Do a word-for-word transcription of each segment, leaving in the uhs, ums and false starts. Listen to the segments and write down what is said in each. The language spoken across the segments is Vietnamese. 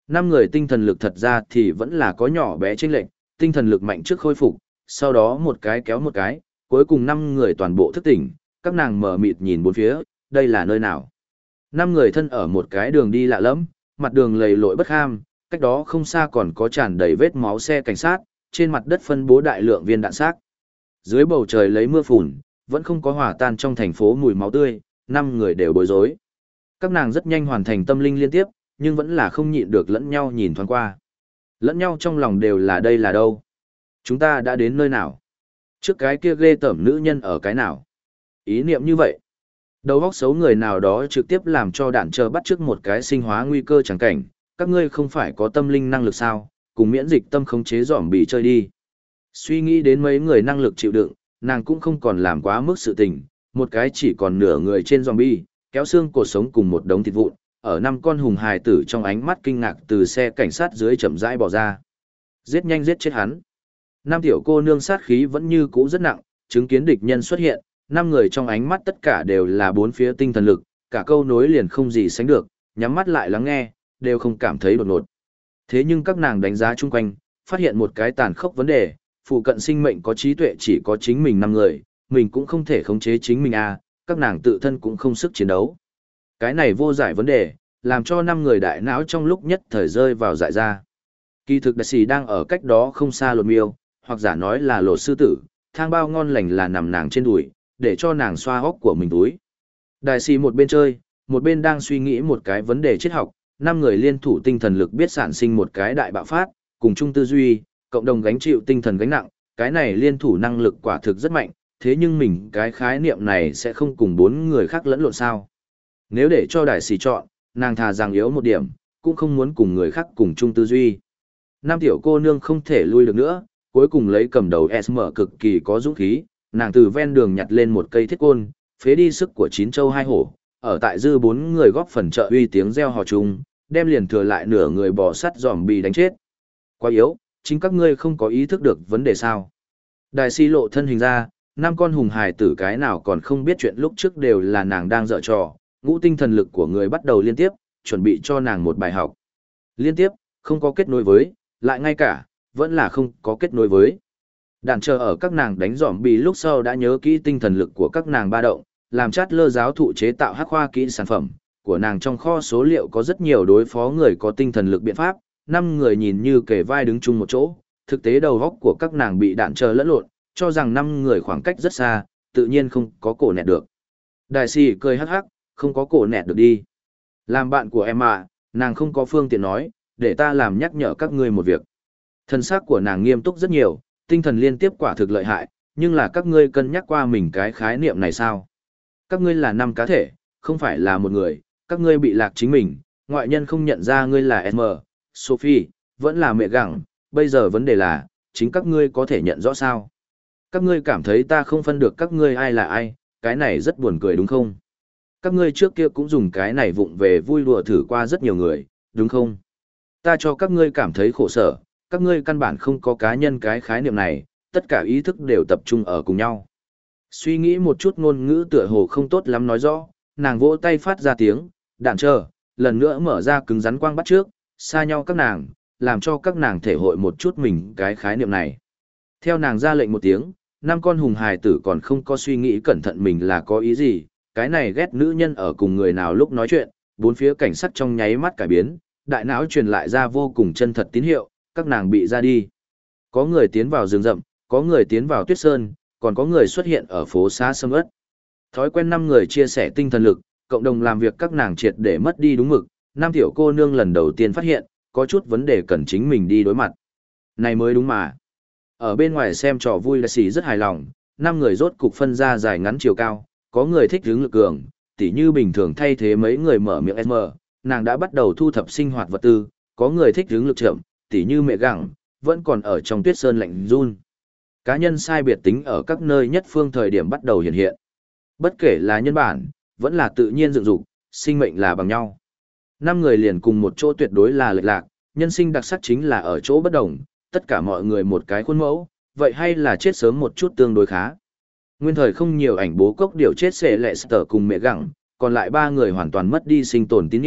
Năm người tinh thần lực thật ra thì vẫn là có nhỏ bé chênh lệch, tinh thần lực mạnh trước khôi phục, sau đó một cái kéo một cái, cuối cùng năm người toàn bộ thức tỉnh, các nàng mở mịt nhìn bốn phía, đây là nơi nào? Năm người thân ở một cái đường đi lạ lẫm, mặt đường lầy lội bất ham, cách đó không xa còn có tràn đầy vết máu xe cảnh sát, trên mặt đất phân bố đại lượng viên đạn xác. Dưới bầu trời lấy mưa phùn, vẫn không có hòa tan trong thành phố mùi máu tươi, năm người đều bối rối. Các nàng rất nhanh hoàn thành tâm linh liên tiếp, nhưng vẫn là không nhịn được lẫn nhau nhìn thoáng qua. Lẫn nhau trong lòng đều là đây là đâu? Chúng ta đã đến nơi nào? Trước cái kia ghê tởm nữ nhân ở cái nào? Ý niệm như vậy. Đầu óc xấu người nào đó trực tiếp làm cho đạn chờ bắt trước một cái sinh hóa nguy cơ chẳng cảnh. Các ngươi không phải có tâm linh năng lực sao? Cùng miễn dịch tâm khống chế giỏm bị chơi đi. Suy nghĩ đến mấy người năng lực chịu đựng, nàng cũng không còn làm quá mức sự tình. Một cái chỉ còn nửa người trên zombie, kéo xương cột sống cùng một đống thịt vụn, ở năm con hùng hài tử trong ánh mắt kinh ngạc từ xe cảnh sát dưới chậm rãi bỏ ra. Giết nhanh giết chết hắn. Năm tiểu cô nương sát khí vẫn như cũ rất nặng, chứng kiến địch nhân xuất hiện, năm người trong ánh mắt tất cả đều là bốn phía tinh thần lực, cả câu nối liền không gì sánh được, nhắm mắt lại lắng nghe, đều không cảm thấy đột ngột. Thế nhưng các nàng đánh giá chung quanh, phát hiện một cái tàn khốc vấn đề, phụ cận sinh mệnh có trí tuệ chỉ có chính mình năm người, mình cũng không thể khống chế chính mình à, các nàng tự thân cũng không sức chiến đấu. Cái này vô giải vấn đề, làm cho năm người đại não trong lúc nhất thời rơi vào dại ra. Kỳ thực đại sĩ đang ở cách đó không xa lột miêu, hoặc giả nói là lột sư tử, thang bao ngon lành là nằm nàng trên đùi, để cho nàng xoa hốc của mình túi. Đại sĩ một bên chơi, một bên đang suy nghĩ một cái vấn đề triết học, năm người liên thủ tinh thần lực biết sản sinh một cái đại bạo phát, cùng chung tư duy, cộng đồng gánh chịu tinh thần gánh nặng, cái này liên thủ năng lực quả thực rất mạnh, thế nhưng mình cái khái niệm này sẽ không cùng bốn người khác lẫn lộn sao. Nếu để cho đại sĩ chọn, nàng thà rằng yếu một điểm, cũng không muốn cùng người khác cùng chung tư duy. Nam tiểu cô nương không thể lui được nữa, cuối cùng lấy cầm đầu ét em cực kỳ có dũng khí, nàng từ ven đường nhặt lên một cây thiết côn, phế đi sức của chín châu hai hổ, ở tại dư bốn người góp phần trợ uy tiếng reo hò chung, đem liền thừa lại nửa người bò sắt giòm bị đánh chết. Quá yếu, chính các ngươi không có ý thức được vấn đề sao. Đại si lộ thân hình ra, năm con hùng hài tử cái nào còn không biết chuyện lúc trước đều là nàng đang dở trò, ngũ tinh thần lực của người bắt đầu liên tiếp, chuẩn bị cho nàng một bài học. Liên tiếp, không có kết nối với, lại ngay cả, vẫn là không có kết nối với. Đàn chờ ở các nàng đánh giỏm bị lúc sau đã nhớ kỹ tinh thần lực của các nàng ba động, làm chát lơ giáo thụ chế tạo hắc khoa kỹ sản phẩm, của nàng trong kho số liệu có rất nhiều đối phó người có tinh thần lực biện pháp, năm người nhìn như kề vai đứng chung một chỗ, thực tế đầu góc của các nàng bị đạn chờ lẫn lộn, cho rằng năm người khoảng cách rất xa, tự nhiên không có cổ nẹt được. Đại sĩ cười hắc hắc, không có cổ nẹt được đi. Làm bạn của em à, nàng không có phương tiện nói, để ta làm nhắc nhở các ngươi một việc. Thân xác của nàng nghiêm túc rất nhiều, tinh thần liên tiếp quả thực lợi hại, nhưng là các ngươi cân nhắc qua mình cái khái niệm này sao? Các ngươi là năm cá thể, không phải là một người, các ngươi bị lạc chính mình, ngoại nhân không nhận ra ngươi là em, Sophie, vẫn là mẹ gặng, bây giờ vấn đề là, chính các ngươi có thể nhận rõ sao? Các ngươi cảm thấy ta không phân được các ngươi ai là ai, cái này rất buồn cười đúng không? Các ngươi trước kia cũng dùng cái này vụng về vui đùa thử qua rất nhiều người, đúng không? Ta cho các ngươi cảm thấy khổ sở, các ngươi căn bản không có cá nhân cái khái niệm này, tất cả ý thức đều tập trung ở cùng nhau. Suy nghĩ một chút ngôn ngữ tựa hồ không tốt lắm nói rõ, nàng vỗ tay phát ra tiếng, đạn chờ, lần nữa mở ra cứng rắn quang bắt trước, xa nhau các nàng, làm cho các nàng thể hội một chút mình cái khái niệm này. Theo nàng ra lệnh một tiếng, năm con hùng hài tử còn không có suy nghĩ cẩn thận mình là có ý gì, cái này ghét nữ nhân ở cùng người nào lúc nói chuyện, bốn phía cảnh sát trong nháy mắt cải biến, đại não truyền lại ra vô cùng chân thật tín hiệu, các nàng bị ra đi. Có người tiến vào rừng rậm, có người tiến vào tuyết sơn, còn có người xuất hiện ở phố xá sâm ớt. Thói quen năm người chia sẻ tinh thần lực, cộng đồng làm việc các nàng triệt để mất đi đúng mực, năm tiểu cô nương lần đầu tiên phát hiện, có chút vấn đề cần chính mình đi đối mặt. Này mới đúng mà. Ở bên ngoài xem trò vui là xì rất hài lòng, năm người rốt cục phân ra dài ngắn chiều cao, có người thích hướng lực cường, tỉ như bình thường thay thế mấy người mở miệng ét em, nàng đã bắt đầu thu thập sinh hoạt vật tư, có người thích hướng lực chậm, tỉ như mẹ gặng, vẫn còn ở trong tuyết sơn lạnh run. Cá nhân sai biệt tính ở các nơi nhất phương thời điểm bắt đầu hiện hiện. Bất kể là nhân bản, vẫn là tự nhiên dựng dục, sinh mệnh là bằng nhau. Năm người liền cùng một chỗ tuyệt đối là lệch lạc, nhân sinh đặc sắc chính là ở chỗ bất đồng, tất cả mọi người một cái khuôn mẫu, vậy hay là chết sớm một chút tương đối khá. Nguyên thời không nhiều ảnh bố cốc điều chết xệ lệ sở cùng mẹ gặng, còn lại ba người hoàn toàn mất đi sinh tồn tín nhiệm,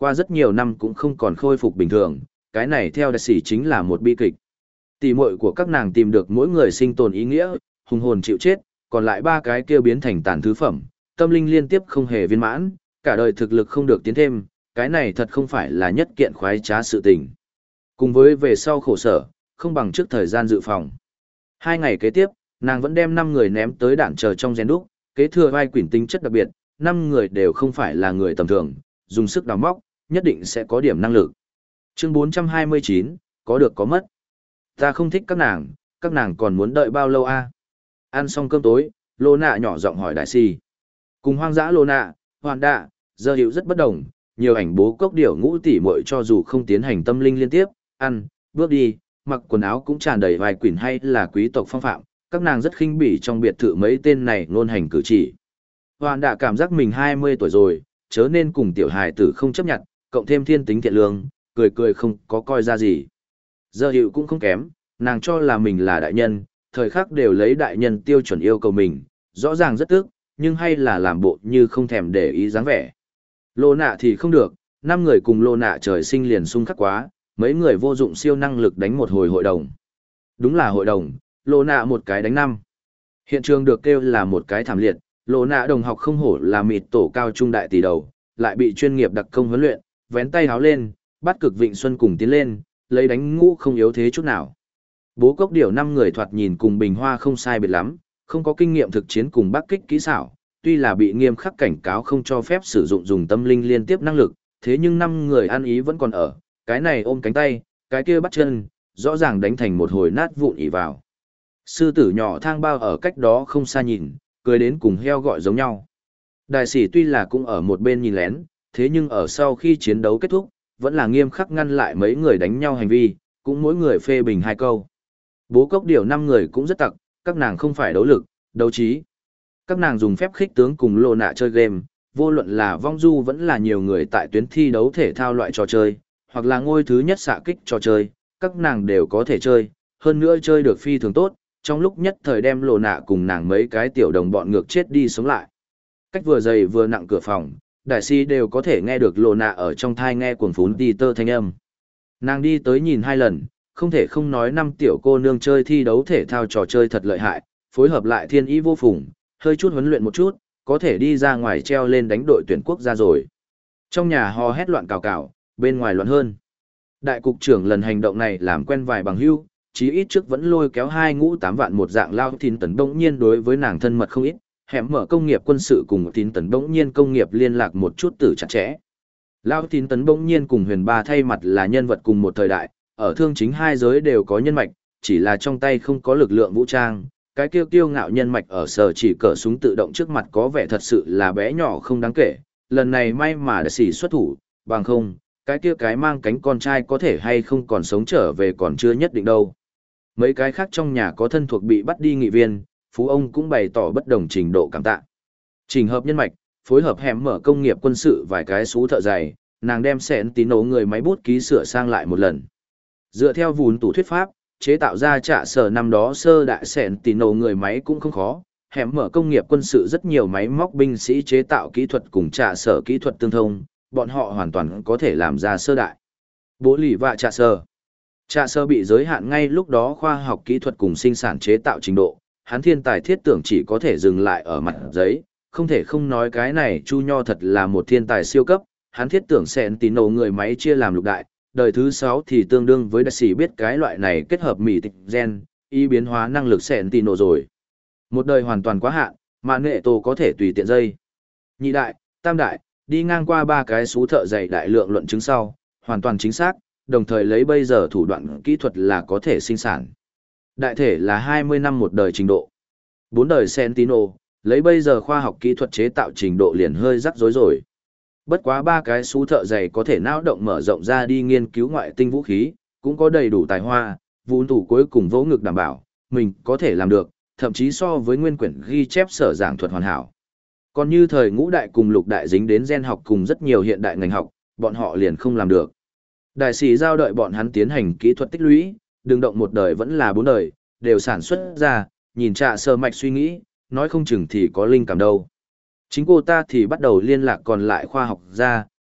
qua rất nhiều năm cũng không còn khôi phục bình thường, cái này theo đại sĩ chính là một bi kịch. Tỷ muội của các nàng tìm được mỗi người sinh tồn ý nghĩa, hùng hồn chịu chết, còn lại ba cái kia biến thành tàn thứ phẩm, tâm linh liên tiếp không hề viên mãn, cả đời thực lực không được tiến thêm, cái này thật không phải là nhất kiện khoái trá sự tình. Cùng với về sau khổ sở, không bằng trước thời gian dự phòng. Hai ngày kế tiếp, nàng vẫn đem năm người ném tới đạn chờ trong rèn đúc, kế thừa vai quyển tính chất đặc biệt, năm người đều không phải là người tầm thường, dùng sức đào móc, nhất định sẽ có điểm năng lực. Chương bốn trăm hai mươi chín, có được có mất. Ta không thích các nàng, các nàng còn muốn đợi bao lâu a? Ăn xong cơm tối, Lô Nạ nhỏ giọng hỏi đại si. Cùng hoang dã Lô Nạ, Hoàn Đạ, giờ hiệu rất bất đồng, nhiều ảnh bố cốc điểu ngũ tỷ muội cho dù không tiến hành tâm linh liên tiếp, ăn, bước đi, mặc quần áo cũng tràn đầy vài quyển hay là quý tộc phong phạm, các nàng rất khinh bỉ trong biệt thự mấy tên này ngôn hành cử chỉ. Hoàn Đạ cảm giác mình hai mươi tuổi rồi, chớ nên cùng tiểu hài tử không chấp nhận, cộng thêm thiên tính thiện lương, cười cười không có coi ra gì. Giờ hiệu cũng không kém, nàng cho là mình là đại nhân, thời khắc đều lấy đại nhân tiêu chuẩn yêu cầu mình, rõ ràng rất tức, nhưng hay là làm bộ như không thèm để ý dáng vẻ. Lô Nạ thì không được, năm người cùng Lô Nạ trời sinh liền xung khắc quá, mấy người vô dụng siêu năng lực đánh một hồi hội đồng. Đúng là hội đồng, Lô Nạ một cái đánh năm. Hiện trường được kêu là một cái thảm liệt, Lô Nạ đồng học không hổ là mịt tổ cao trung đại tỷ đầu, lại bị chuyên nghiệp đặc công huấn luyện, vén tay háo lên, bắt cực Vịnh Xuân cùng tiến lên, lấy đánh ngũ không yếu thế chút nào. Bố cốc điểu năm người thoạt nhìn cùng Bình Hoa không sai biệt lắm, không có kinh nghiệm thực chiến cùng bắc kích kỹ xảo, tuy là bị nghiêm khắc cảnh cáo không cho phép sử dụng dùng tâm linh liên tiếp năng lực, thế nhưng năm người ăn ý vẫn còn ở, cái này ôm cánh tay, cái kia bắt chân, rõ ràng đánh thành một hồi nát vụn ỉ vào. Sư tử nhỏ thang bao ở cách đó không xa nhìn, cười đến cùng heo gọi giống nhau. Đại sĩ tuy là cũng ở một bên nhìn lén, thế nhưng ở sau khi chiến đấu kết thúc, vẫn là nghiêm khắc ngăn lại mấy người đánh nhau hành vi, cũng mỗi người phê bình hai câu. Bố cốc điểu năm người cũng rất tặc, các nàng không phải đấu lực, đấu trí. Các nàng dùng phép khích tướng cùng Lô Nạ chơi game, vô luận là vong du vẫn là nhiều người tại tuyến thi đấu thể thao loại trò chơi, hoặc là ngôi thứ nhất xạ kích trò chơi, các nàng đều có thể chơi, hơn nữa chơi được phi thường tốt, trong lúc nhất thời đem Lô Nạ cùng nàng mấy cái tiểu đồng bọn ngược chết đi sống lại. Cách vừa dày vừa nặng cửa phòng, đại sĩ đều có thể nghe được Lô Nạ ở trong thai nghe cuồng phún đi tơ thanh âm. Nàng đi tới nhìn hai lần, không thể không nói năm tiểu cô nương chơi thi đấu thể thao trò chơi thật lợi hại, phối hợp lại thiên ý vô phùng, hơi chút huấn luyện một chút, có thể đi ra ngoài treo lên đánh đội tuyển quốc gia rồi. Trong nhà hò hét loạn cào cào, bên ngoài loạn hơn. Đại cục trưởng lần hành động này làm quen vài bằng hữu, chí ít trước vẫn lôi kéo hai ngũ tám vạn một dạng lao tín tấn bỗng nhiên đối với nàng thân mật không ít, hẻm mở công nghiệp quân sự cùng tín tấn bỗng nhiên công nghiệp liên lạc một chút tử chặt chẽ. Lao tín tấn bỗng nhiên cùng huyền ba thay mặt là nhân vật cùng một thời đại, ở thương chính hai giới đều có nhân mạch, chỉ là trong tay không có lực lượng vũ trang, cái kiêu kiêu ngạo nhân mạch ở sở chỉ cỡ súng tự động trước mặt có vẻ thật sự là bé nhỏ không đáng kể, lần này may mà đã xỉ xuất thủ, bằng không, cái kia cái mang cánh con trai có thể hay không còn sống trở về còn chưa nhất định đâu. Mấy cái khác trong nhà có thân thuộc bị bắt đi nghị viên, phú ông cũng bày tỏ bất đồng trình độ cảm tạ. Trình hợp nhân mạch, phối hợp hẻm mở công nghiệp quân sự vài cái xú thợ dày, nàng đem sẹn tín nổ người máy bút ký sửa sang lại một lần. Dựa theo vùn tủ thuyết pháp, chế tạo ra trạ sở năm đó sơ đại sẹn tín nổ người máy cũng không khó, hẻm mở công nghiệp quân sự rất nhiều máy móc binh sĩ chế tạo kỹ thuật cùng trạ sở kỹ thuật tương thông, bọn họ hoàn toàn có thể làm ra sơ đại. Bố lì vạ trạ sở. Trạ sở bị giới hạn ngay lúc đó khoa học kỹ thuật cùng sinh sản chế tạo trình độ, hắn thiên tài thiết tưởng chỉ có thể dừng lại ở mặt giấy, không thể không nói cái này Chu Nho thật là một thiên tài siêu cấp, hắn thiết tưởng sẹn tín nổ người máy chia làm lục đại, đời thứ sáu thì tương đương với đại sĩ biết cái loại này kết hợp mỉ tịch gen, y biến hóa năng lực sẹn tín nổ rồi. Một đời hoàn toàn quá hạn, mà nghệ tổ có thể tùy tiện dây. Nhị đại, tam đại, đi ngang qua ba cái số thợ dày đại lượng luận chứng sau, hoàn toàn chính xác, đồng thời lấy bây giờ thủ đoạn kỹ thuật là có thể sinh sản. Đại thể là hai mươi năm một đời trình độ. Bốn đời Sentinel, lấy bây giờ khoa học kỹ thuật chế tạo trình độ liền hơi rắc rối rồi. Bất quá ba cái xú thợ dày có thể não động mở rộng ra đi nghiên cứu ngoại tinh vũ khí, cũng có đầy đủ tài hoa, vốn tủ cuối cùng vỗ ngực đảm bảo, mình có thể làm được, thậm chí so với nguyên quyển ghi chép sở giảng thuật hoàn hảo. Còn như thời ngũ đại cùng lục đại dính đến gen học cùng rất nhiều hiện đại ngành học, bọn họ liền không làm được. Đại sĩ giao đợi bọn hắn tiến hành kỹ thuật tích lũy, đừng động một đời vẫn là bốn đời, đều sản xuất ra, nhìn trạ sơ mạch suy nghĩ, nói không chừng thì có linh cảm đâu. Chính cô ta thì bắt đầu liên lạc còn lại khoa học gia,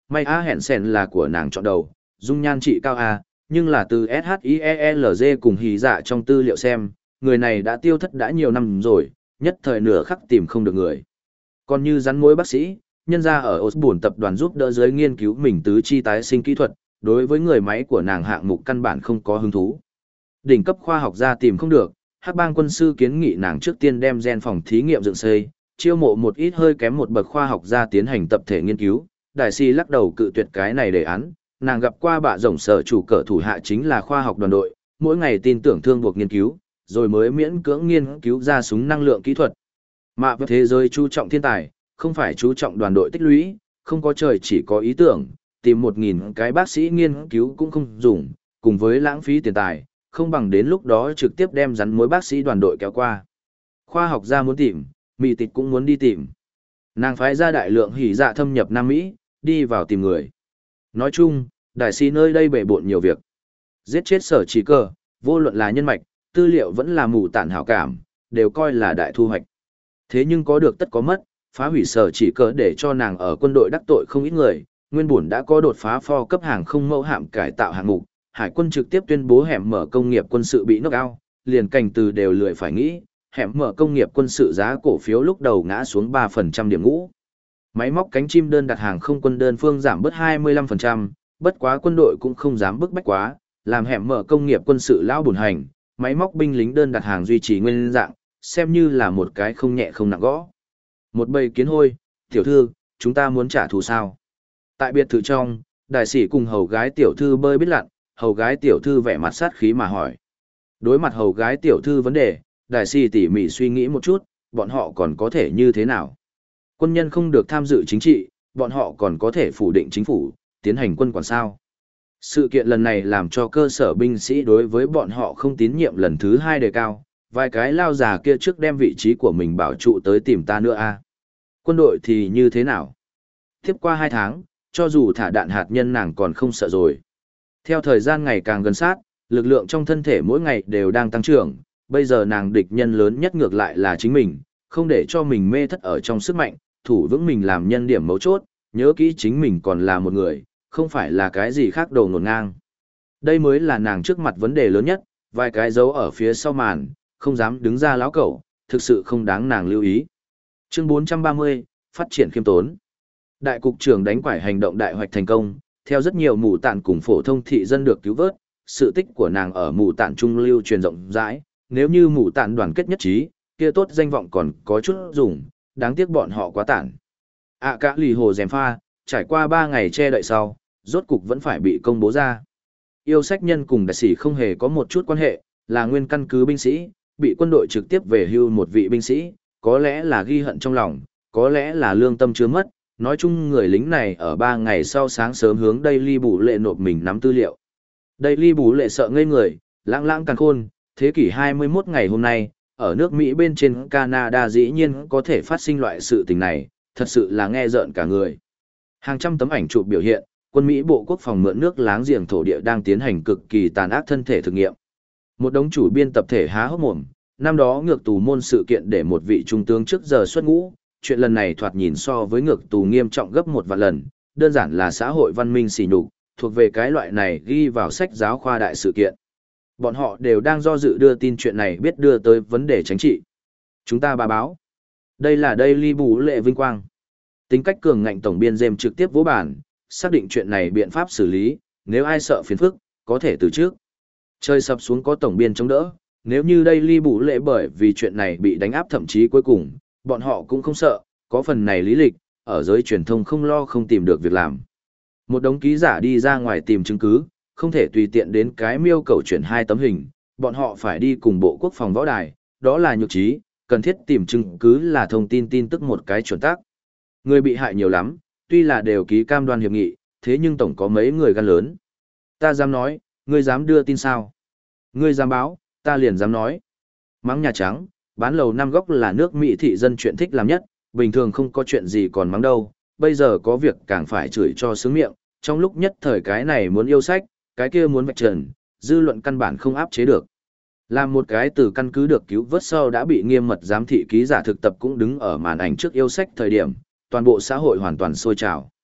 May A hẹn sèn là của nàng chọn đầu, dung nhan trị cao A, nhưng là từ ét hát i e lờ giê cùng hỉ dạ trong tư liệu xem, người này đã tiêu thất đã nhiều năm rồi, nhất thời nửa khắc tìm không được người. Còn như rắn mối bác sĩ, nhân ra ở Osborne tập đoàn giúp đỡ giới nghiên cứu mình tứ chi tái sinh kỹ thuật, đối với người máy của nàng hạng mục căn bản không có hứng thú. Đỉnh cấp khoa học gia tìm không được, Hắc Bang quân sư kiến nghị nàng trước tiên đem gen phòng thí nghiệm dựng xây, chiêu mộ một ít hơi kém một bậc khoa học gia tiến hành tập thể nghiên cứu. Đại si lắc đầu cự tuyệt cái này đề án, nàng gặp qua bạ rồng sở chủ cỡ thủ hạ chính là khoa học đoàn đội, mỗi ngày tin tưởng thương buộc nghiên cứu, rồi mới miễn cưỡng nghiên cứu ra súng năng lượng kỹ thuật. Mạ với thế giới chú trọng thiên tài, không phải chú trọng đoàn đội tích lũy, không có trời chỉ có ý tưởng, tìm một nghìn cái bác sĩ nghiên cứu cũng không dùng, cùng với lãng phí tiền tài, không bằng đến lúc đó trực tiếp đem rắn mối bác sĩ đoàn đội kéo qua. Khoa học gia muốn tìm, mị tịch cũng muốn đi tìm. Nàng phái ra đại lượng hỉ dạ thâm nhập Nam Mỹ, đi vào tìm người. Nói chung, đại sĩ nơi đây bể bộn nhiều việc. Giết chết sở chỉ cơ, vô luận là nhân mạch, tư liệu vẫn là mù tản hảo cảm, đều coi là đại thu hoạch. Thế nhưng có được tất có mất, phá hủy sở chỉ cơ để cho nàng ở quân đội đắc tội không ít người, nguyên bổn đã có đột phá pho cấp hàng không mẫu hạm cải tạo hạng mục, hải quân trực tiếp tuyên bố hẻm mở công nghiệp quân sự bị knock out, liền cảnh từ đều lười phải nghĩ, hẻm mở công nghiệp quân sự giá cổ phiếu lúc đầu ngã xuống ba phần trăm điểm ngũ. Máy móc cánh chim đơn đặt hàng không quân đơn phương giảm bớt hai mươi lăm phần trăm, bất quá quân đội cũng không dám bức bách quá, làm hẻm mở công nghiệp quân sự lão bùn hành, máy móc binh lính đơn đặt hàng duy trì nguyên dạng, xem như là một cái không nhẹ không nặng gõ. Một bầy kiến hôi, tiểu thư, chúng ta muốn trả thù sao? Tại biệt thự trong, đại sĩ cùng hầu gái tiểu thư bơi biết lặn, hầu gái tiểu thư vẻ mặt sát khí mà hỏi. Đối mặt hầu gái tiểu thư vấn đề, đại sĩ tỉ mỉ suy nghĩ một chút, bọn họ còn có thể như thế nào? Quân nhân không được tham dự chính trị, bọn họ còn có thể phủ định chính phủ, tiến hành quân quản sao? Sự kiện lần này làm cho cơ sở binh sĩ đối với bọn họ không tín nhiệm lần thứ hai đề cao, vài cái lao già kia trước đem vị trí của mình bảo trụ tới tìm ta nữa a. Quân đội thì như thế nào? Tiếp qua hai tháng, cho dù thả đạn hạt nhân nàng còn không sợ rồi. Theo thời gian ngày càng gần sát, lực lượng trong thân thể mỗi ngày đều đang tăng trưởng, bây giờ nàng địch nhân lớn nhất ngược lại là chính mình, không để cho mình mê thất ở trong sức mạnh, thủ vững mình làm nhân điểm mấu chốt, nhớ kỹ chính mình còn là một người, không phải là cái gì khác đồ ngổn ngang. Đây mới là nàng trước mặt vấn đề lớn nhất, vài cái dấu ở phía sau màn, không dám đứng ra láo cẩu, thực sự không đáng nàng lưu ý. Chương bốn trăm ba mươi, phát triển khiêm tốn. Đại cục trưởng đánh quải hành động đại hoạch thành công, theo rất nhiều mù tạn cùng phổ thông thị dân được cứu vớt, sự tích của nàng ở mù tạn trung lưu truyền rộng rãi, nếu như mù tạn đoàn kết nhất trí, kia tốt danh vọng còn có chút dùng, đáng tiếc bọn họ quá tản. À cả lì hồ dèm pha, trải qua ba ngày che đậy sau, rốt cục vẫn phải bị công bố ra. Yêu sách nhân cùng đại sĩ không hề có một chút quan hệ, là nguyên căn cứ binh sĩ, bị quân đội trực tiếp về hưu một vị binh sĩ, có lẽ là ghi hận trong lòng, có lẽ là lương tâm chưa mất. Nói chung người lính này ở ba ngày sau sáng sớm hướng Daily Bù Lệ nộp mình nắm tư liệu. Daily Bù Lệ sợ ngây người, lãng lãng càng khôn, thế kỷ hai mươi mốt ngày hôm nay, ở nước Mỹ bên trên Canada dĩ nhiên có thể phát sinh loại sự tình này, thật sự là nghe rợn cả người. Hàng trăm tấm ảnh chụp biểu hiện, quân Mỹ Bộ Quốc phòng mượn nước láng giềng thổ địa đang tiến hành cực kỳ tàn ác thân thể thực nghiệm. Một đống chủ biên tập thể há hốc mồm, năm đó ngược tù môn sự kiện để một vị trung tướng trước giờ xuất ngũ, chuyện lần này thoạt nhìn so với ngược tù nghiêm trọng gấp một vạn lần, đơn giản là xã hội văn minh xỉ nhục, thuộc về cái loại này ghi vào sách giáo khoa đại sự kiện. Bọn họ đều đang do dự đưa tin chuyện này biết đưa tới vấn đề chính trị. Chúng ta bà báo. Đây là Daily Bù Lệ vinh quang. Tính cách cường ngạnh tổng biên James trực tiếp vỗ bản, xác định chuyện này biện pháp xử lý, nếu ai sợ phiền phức, có thể từ trước. Chơi sập xuống có tổng biên chống đỡ, nếu như Daily Bù Lệ bởi vì chuyện này bị đánh áp thậm chí cuối cùng, bọn họ cũng không sợ, có phần này lý lịch, ở giới truyền thông không lo không tìm được việc làm. Một đống ký giả đi ra ngoài tìm chứng cứ, không thể tùy tiện đến cái miêu cầu chuyển hai tấm hình, bọn họ phải đi cùng Bộ Quốc phòng võ đài, đó là nhược trí, cần thiết tìm chứng cứ là thông tin tin tức một cái chuẩn tác. Người bị hại nhiều lắm, tuy là đều ký cam đoan hiệp nghị, thế nhưng tổng có mấy người gan lớn. Ta dám nói, ngươi dám đưa tin sao? Ngươi dám báo, ta liền dám nói. Mắng Nhà Trắng, bán lầu năm góc là nước Mỹ thị dân chuyện thích làm nhất, bình thường không có chuyện gì còn mắng đâu, bây giờ có việc càng phải chửi cho sướng miệng, trong lúc nhất thời cái này muốn yêu sách, cái kia muốn vạch trần, dư luận căn bản không áp chế được. Làm một cái từ căn cứ được cứu vớt sau đã bị nghiêm mật giám thị ký giả thực tập cũng đứng ở màn ảnh trước yêu sách thời điểm, toàn bộ xã hội hoàn toàn sôi trào.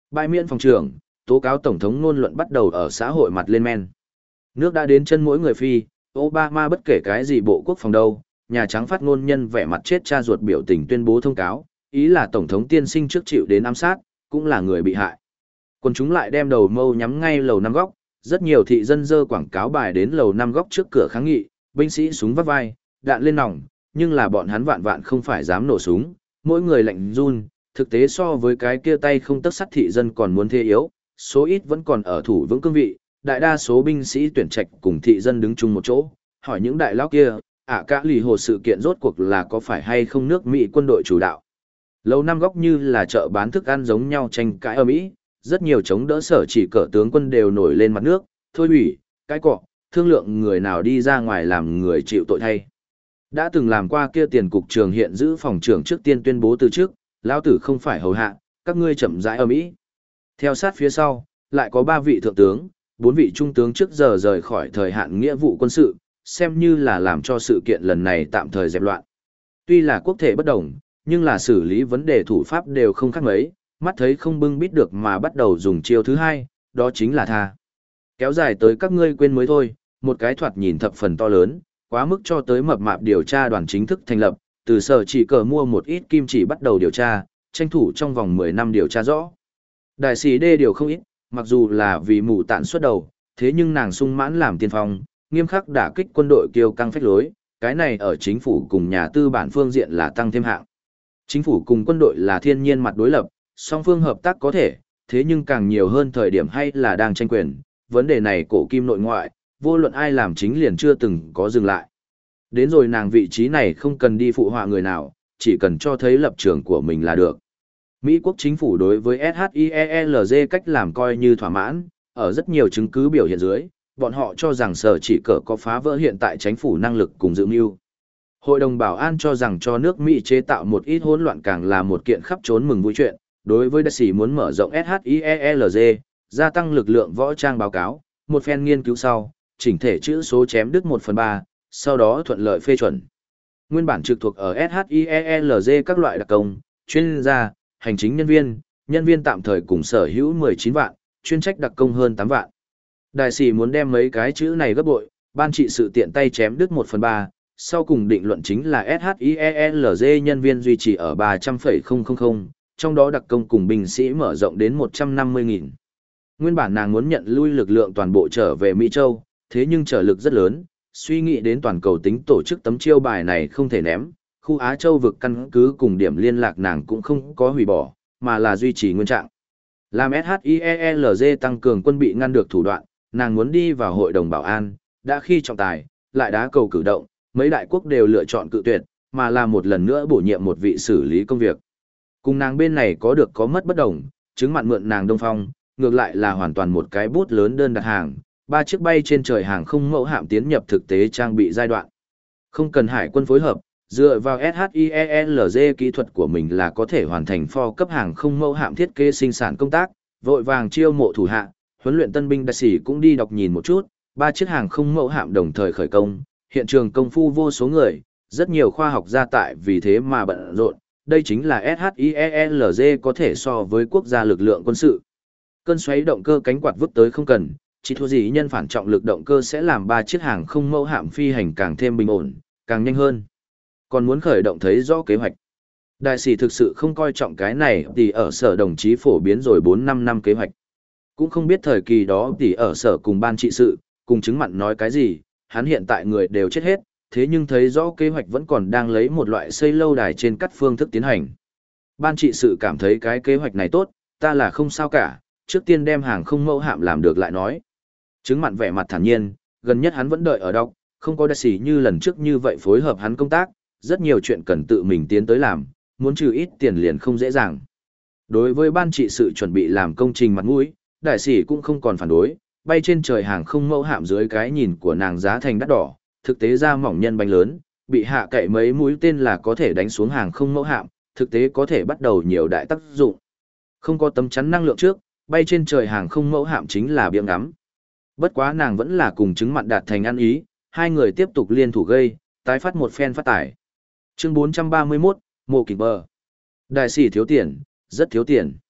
Bãi miễn phòng trưởng, tố cáo tổng thống ngôn luận bắt đầu ở xã hội mặt lên men. Nước đã đến chân mỗi người phi, Obama bất kể cái gì bộ quốc phòng đâu, Nhà Trắng phát ngôn nhân vẻ mặt chết cha ruột biểu tình tuyên bố thông cáo, ý là tổng thống tiên sinh trước chịu đến ám sát, cũng là người bị hại. Còn chúng lại đem đầu mâu nhắm ngay lầu năm góc, rất nhiều thị dân dơ quảng cáo bài đến lầu năm góc trước cửa kháng nghị, binh sĩ súng vắt vai, đạn lên nòng, nhưng là bọn hắn vạn vạn không phải dám nổ súng, mỗi người lạnh run, thực tế so với cái kia tay không tấc sắt thị dân còn muốn thế yếu, số ít vẫn còn ở thủ vững cương vị, đại đa số binh sĩ tuyển trạch cùng thị dân đứng chung một chỗ, hỏi những đại lão kia, ạ cả lì hồ sự kiện rốt cuộc là có phải hay không nước Mỹ quân đội chủ đạo. Lầu năm góc như là chợ bán thức ăn giống nhau tranh cãi ở Mỹ, rất nhiều chống đỡ sở chỉ cờ tướng quân đều nổi lên mặt nước, thôi hủy, cái cọ, thương lượng người nào đi ra ngoài làm người chịu tội thay. Đã từng làm qua kia tiền cục trường hiện giữ phòng trưởng trước tiên tuyên bố từ trước, lão tử không phải hầu hạ, các ngươi chậm rãi ở Mỹ. Theo sát phía sau, lại có ba vị thượng tướng, bốn vị trung tướng trước giờ rời khỏi thời hạn nghĩa vụ quân sự, xem như là làm cho sự kiện lần này tạm thời dẹp loạn. Tuy là quốc thể bất đồng, nhưng là xử lý vấn đề thủ pháp đều không khác mấy, mắt thấy không bưng bít được mà bắt đầu dùng chiêu thứ hai, đó chính là tha. Kéo dài tới các ngươi quên mới thôi, một cái thoạt nhìn thập phần to lớn, quá mức cho tới mập mạp điều tra đoàn chính thức thành lập, từ sở chỉ cờ mua một ít kim chỉ bắt đầu điều tra, tranh thủ trong vòng mười năm điều tra rõ. Đại sĩ đê điều không ít, mặc dù là vì mù tạn xuất đầu, thế nhưng nàng sung mãn làm tiên phong, nghiêm khắc đả kích quân đội kiêu căng phách lối, cái này ở chính phủ cùng nhà tư bản phương diện là tăng thêm hạng. Chính phủ cùng quân đội là thiên nhiên mặt đối lập, song phương hợp tác có thể, thế nhưng càng nhiều hơn thời điểm hay là đang tranh quyền, vấn đề này cổ kim nội ngoại, vô luận ai làm chính liền chưa từng có dừng lại. Đến rồi nàng vị trí này không cần đi phụ họa người nào, chỉ cần cho thấy lập trường của mình là được. Mỹ quốc chính phủ đối với ét hát i e lờ giê cách làm coi như thỏa mãn, ở rất nhiều chứng cứ biểu hiện dưới, bọn họ cho rằng sở chỉ cờ có phá vỡ hiện tại chính phủ năng lực cùng dự mưu. Hội đồng Bảo an cho rằng cho nước Mỹ chế tạo một ít hỗn loạn càng là một kiện khắp trốn mừng vui chuyện, đối với đại sĩ muốn mở rộng ét hát i e lờ giê, gia tăng lực lượng võ trang báo cáo, một phen nghiên cứu sau, chỉnh thể chữ số chém đứt một phần ba, sau đó thuận lợi phê chuẩn. Nguyên bản trực thuộc ở ét hát i e lờ giê các loại đặc công, chuyên gia, hành chính nhân viên, nhân viên tạm thời cùng sở hữu mười chín vạn, chuyên trách đặc công hơn tám vạn. Đại sĩ muốn đem mấy cái chữ này gấp bội, ban trị sự tiện tay chém đứt một phần ba, sau cùng định luận chính là ét hát i e lờ giê nhân viên duy trì ở ba trăm phẩy không không không, trong đó đặc công cùng binh sĩ mở rộng đến một trăm năm mươi nghìn. Nguyên bản nàng muốn nhận lui lực lượng toàn bộ trở về Mỹ Châu, thế nhưng trở lực rất lớn, suy nghĩ đến toàn cầu tính tổ chức tấm chiêu bài này không thể ném, khu Á Châu vực căn cứ cùng điểm liên lạc nàng cũng không có hủy bỏ, mà là duy trì nguyên trạng. Làm ét hát i e lờ giê tăng cường quân bị ngăn được thủ đoạn, nàng muốn đi vào hội đồng bảo an, đã khi trọng tài, lại đá cầu cử động, mấy đại quốc đều lựa chọn cự tuyệt, mà là một lần nữa bổ nhiệm một vị xử lý công việc. Cùng nàng bên này có được có mất bất đồng, chứng mặn mượn nàng Đông Phong, ngược lại là hoàn toàn một cái bút lớn đơn đặt hàng, ba chiếc bay trên trời hàng không mẫu hạm tiến nhập thực tế trang bị giai đoạn. Không cần hải quân phối hợp, dựa vào ét hát i e lờ giê kỹ thuật của mình là có thể hoàn thành pho cấp hàng không mẫu hạm thiết kế sinh sản công tác, vội vàng chiêu mộ thủ hạ, huấn luyện tân binh đại sĩ cũng đi đọc nhìn một chút, ba chiếc hàng không mẫu hạm đồng thời khởi công, hiện trường công phu vô số người, rất nhiều khoa học gia tại vì thế mà bận rộn, đây chính là ét hát i e lờ giê có thể so với quốc gia lực lượng quân sự. Cơn xoáy động cơ cánh quạt vứt tới không cần, chỉ thua gì nhân phản trọng lực động cơ sẽ làm ba chiếc hàng không mẫu hạm phi hành càng thêm bình ổn, càng nhanh hơn. Còn muốn khởi động thấy rõ kế hoạch. Đại sĩ thực sự không coi trọng cái này thì ở sở đồng chí phổ biến rồi bốn năm năm kế hoạch. Cũng không biết thời kỳ đó thì ở sở cùng ban trị sự, cùng chứng mặn nói cái gì, hắn hiện tại người đều chết hết, thế nhưng thấy rõ kế hoạch vẫn còn đang lấy một loại xây lâu đài trên các phương thức tiến hành. Ban trị sự cảm thấy cái kế hoạch này tốt, ta là không sao cả, trước tiên đem hàng không mẫu hạm làm được lại nói. Chứng mặn vẻ mặt thản nhiên, gần nhất hắn vẫn đợi ở đọc, không có đại sĩ như lần trước như vậy phối hợp hắn công tác, rất nhiều chuyện cần tự mình tiến tới làm, muốn trừ ít tiền liền không dễ dàng. Đối với ban trị sự chuẩn bị làm công trình mặt mũi, đại sĩ cũng không còn phản đối, bay trên trời hàng không mẫu hạm dưới cái nhìn của nàng giá thành đắt đỏ, thực tế ra mỏng nhân bánh lớn, bị hạ cậy mấy mũi tên là có thể đánh xuống hàng không mẫu hạm, thực tế có thể bắt đầu nhiều đại tác dụng. Không có tấm chắn năng lượng trước, bay trên trời hàng không mẫu hạm chính là biếng ngắm. Bất quá nàng vẫn là cùng chứng mặn đạt thành ăn ý, hai người tiếp tục liên thủ gây, tái phát một phen phát tải. Chương bốn trăm ba mươi mốt, Mộ Kình Bờ. Đại sĩ thiếu tiền, rất thiếu tiền.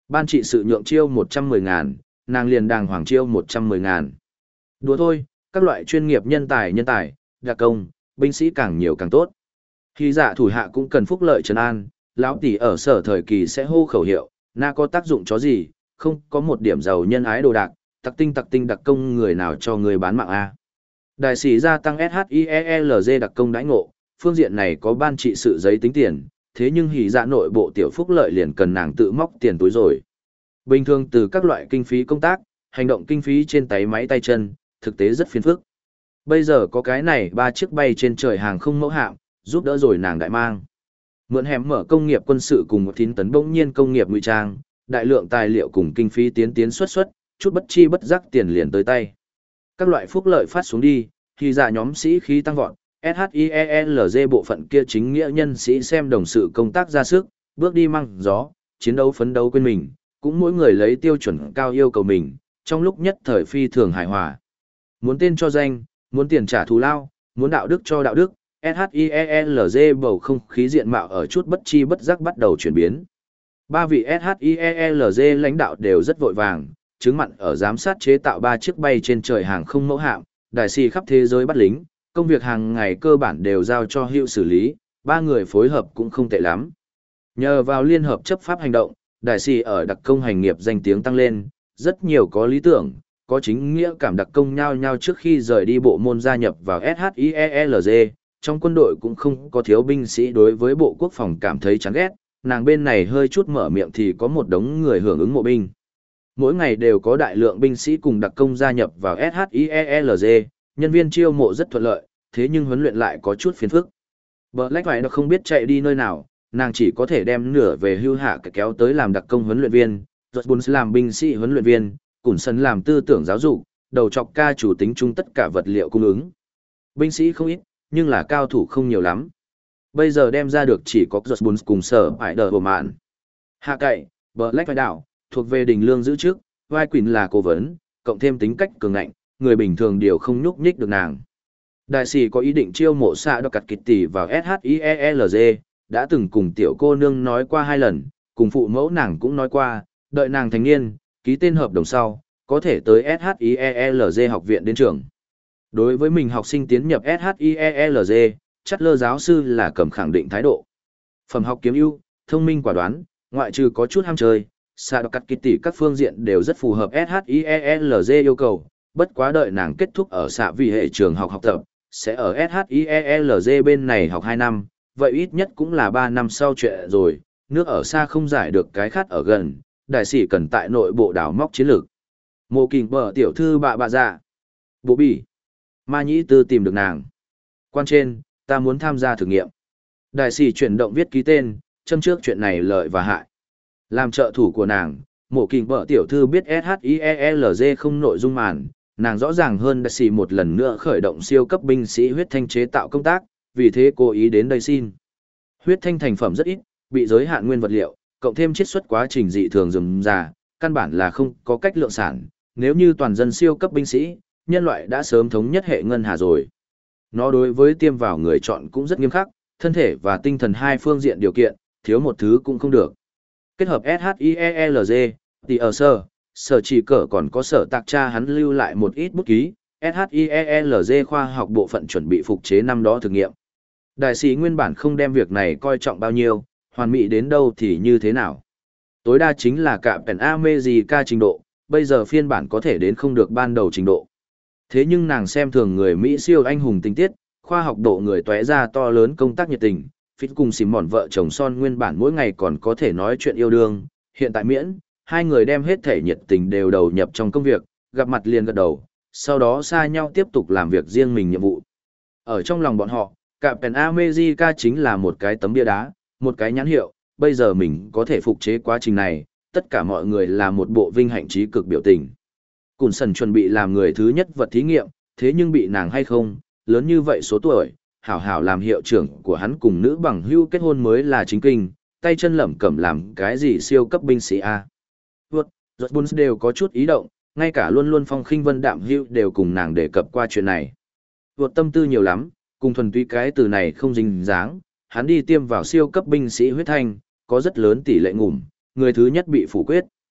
Ban trị sự nhượng chiêu một trăm mười ngàn, nàng liền đàng hoàng chiêu một trăm mười ngàn. Đùa thôi, các loại chuyên nghiệp nhân tài nhân tài, đặc công, binh sĩ càng nhiều càng tốt. Khi dạ thủ hạ cũng cần phúc lợi trấn an, lão tỷ ở sở thời kỳ sẽ hô khẩu hiệu, na có tác dụng chó gì, không có một điểm giàu nhân ái đồ đạc, tặc tinh tặc tinh đặc công người nào cho người bán mạng a. Đại sĩ gia tăng ét hát i e lờ giê đặc công đãi ngộ, phương diện này có ban trị sự giấy tính tiền, thế nhưng hỉ dạ nội bộ tiểu phúc lợi liền cần nàng tự móc tiền túi rồi. Bình thường từ các loại kinh phí công tác, hành động kinh phí trên tay máy tay chân, thực tế rất phiền phức. Bây giờ có cái này ba chiếc bay trên trời hàng không mẫu hạm, giúp đỡ rồi nàng đại mang. Mượn hẻm mở công nghiệp quân sự cùng một thín tấn bỗng nhiên công nghiệp ngụy trang, đại lượng tài liệu cùng kinh phí tiến tiến xuất xuất, chút bất chi bất giác tiền liền tới tay. Các loại phúc lợi phát xuống đi, thì giả nhóm sĩ khí tăng vọt, ét hát i e lờ giê bộ phận kia chính nghĩa nhân sĩ xem đồng sự công tác ra sức, bước đi măng gió, chiến đấu phấn đấu quên mình, cũng mỗi người lấy tiêu chuẩn cao yêu cầu mình, trong lúc nhất thời phi thường hài hòa. Muốn tên cho danh, muốn tiền trả thù lao, muốn đạo đức cho đạo đức, ét hát i e lờ giê bầu không khí diện mạo ở chút bất chi bất giác bắt đầu chuyển biến. Ba vị ét hát i e lờ giê lãnh đạo đều rất vội vàng, chứng mặn ở giám sát chế tạo ba chiếc bay trên trời hàng không mẫu hạm, đại sĩ khắp thế giới bắt lính, công việc hàng ngày cơ bản đều giao cho Hữu xử lý, ba người phối hợp cũng không tệ lắm. Nhờ vào liên hợp chấp pháp hành động, đại sĩ ở đặc công hành nghiệp danh tiếng tăng lên, rất nhiều có lý tưởng, có chính nghĩa cảm đặc công nhau nhau trước khi rời đi bộ môn gia nhập vào ét hát i e lờ giê, trong quân đội cũng không có thiếu binh sĩ đối với bộ quốc phòng cảm thấy chán ghét, nàng bên này hơi chút mở miệng thì có một đống người hưởng ứng mộ binh. Mỗi ngày đều có đại lượng binh sĩ cùng đặc công gia nhập vào ét hát i e lờ giê, nhân viên chiêu mộ rất thuận lợi, thế nhưng huấn luyện lại có chút phiền phức. Black phải nó không biết chạy đi nơi nào, nàng chỉ có thể đem nửa về hưu hạ kéo tới làm đặc công huấn luyện viên, Rosbun làm binh sĩ huấn luyện viên, Cùn Sân làm tư tưởng giáo dục, đầu chọc ca chủ tính chung tất cả vật liệu cung ứng. Binh sĩ không ít, nhưng là cao thủ không nhiều lắm. Bây giờ đem ra được chỉ có Rosbun cùng sở phải đờ bộ mạn. Hạ cậy, Black phải đảo, thuộc về đình lương giữ chức, vai Quỳnh là cố vấn, cộng thêm tính cách cường ngạnh, người bình thường đều không nhúc nhích được nàng. Đại sĩ có ý định chiêu mộ xạ đo cặt kịch tỷ vào ét hát i e lờ giê, đã từng cùng tiểu cô nương nói qua hai lần, cùng phụ mẫu nàng cũng nói qua, đợi nàng thành niên, ký tên hợp đồng sau, có thể tới ét hát i e lờ giê học viện đến trường. Đối với mình học sinh tiến nhập ét hát i e lờ giê, Chatler giáo sư là cầm khẳng định thái độ. Phẩm học kiếm ưu, thông minh quả đoán, ngoại trừ có chút ham chơi, xạ đo cặt kịch tỷ các phương diện đều rất phù hợp ét hát i e lờ giê yêu cầu, bất quá đợi nàng kết thúc ở xạ vì hệ trường học học tập, sẽ ở ét hát i e lờ giê bên này học hai năm, vậy ít nhất cũng là ba năm sau chuyện rồi, nước ở xa không giải được cái khát ở gần, đại sĩ cần tại nội bộ đào móc chiến lược. Mộ kình bờ tiểu thư bạ bạ dạ. Bố bỉ. Ma nhĩ tư tìm được nàng. Quan trên, ta muốn tham gia thử nghiệm. Đại sĩ chuyển động viết ký tên, châm trước chuyện này lợi và hại. Làm trợ thủ của nàng, mộ kình bờ tiểu thư biết ét hát i e lờ giê không nội dung màn, nàng rõ ràng hơn đại sĩ một lần nữa khởi động siêu cấp binh sĩ huyết thanh chế tạo công tác, vì thế cố ý đến đây xin. Huyết thanh thành phẩm rất ít, bị giới hạn nguyên vật liệu, cộng thêm chiết xuất quá trình dị thường rườm rà, căn bản là không có cách lượng sản, nếu như toàn dân siêu cấp binh sĩ, nhân loại đã sớm thống nhất hệ ngân hà rồi. Nó đối với tiêm vào người chọn cũng rất nghiêm khắc, thân thể và tinh thần hai phương diện điều kiện, thiếu một thứ cũng không được. Kết hợp ét hát i e lờ giê, thì ở sở, sở chỉ cỡ còn có sở tạc cha hắn lưu lại một ít bút ký, ét hát i e lờ giê khoa học bộ phận chuẩn bị phục chế năm đó thử nghiệm. Đại sĩ nguyên bản không đem việc này coi trọng bao nhiêu, hoàn mỹ đến đâu thì như thế nào. Tối đa chính là cả Pen America trình độ, bây giờ phiên bản có thể đến không được ban đầu trình độ. Thế nhưng nàng xem thường người Mỹ siêu anh hùng tình tiết, khoa học độ người tóe ra to lớn công tác nhiệt tình, Phít cùng xìm mòn vợ chồng son nguyên bản mỗi ngày còn có thể nói chuyện yêu đương, hiện tại miễn, hai người đem hết thể nhiệt tình đều đầu nhập trong công việc, gặp mặt liền gật đầu, sau đó xa nhau tiếp tục làm việc riêng mình nhiệm vụ. Ở trong lòng bọn họ, cả Pen America chính là một cái tấm bia đá, một cái nhãn hiệu, bây giờ mình có thể phục chế quá trình này, tất cả mọi người là một bộ vinh hạnh trí cực biểu tình. Cùn Sần chuẩn bị làm người thứ nhất vật thí nghiệm, thế nhưng bị nàng hay không, lớn như vậy số tuổi, hảo hảo làm hiệu trưởng của hắn cùng nữ bằng hưu kết hôn mới là chính kinh, tay chân lẩm cẩm làm cái gì siêu cấp binh sĩ A. Vượt, Rốt Buns đều có chút ý động, ngay cả luôn luôn phong khinh vân đạm hưu đều cùng nàng đề cập qua chuyện này. Vượt tâm tư nhiều lắm, cùng thuần túy cái từ này không dính dáng, hắn đi tiêm vào siêu cấp binh sĩ huyết thanh, có rất lớn tỷ lệ ngủm, người thứ nhất bị phủ quyết.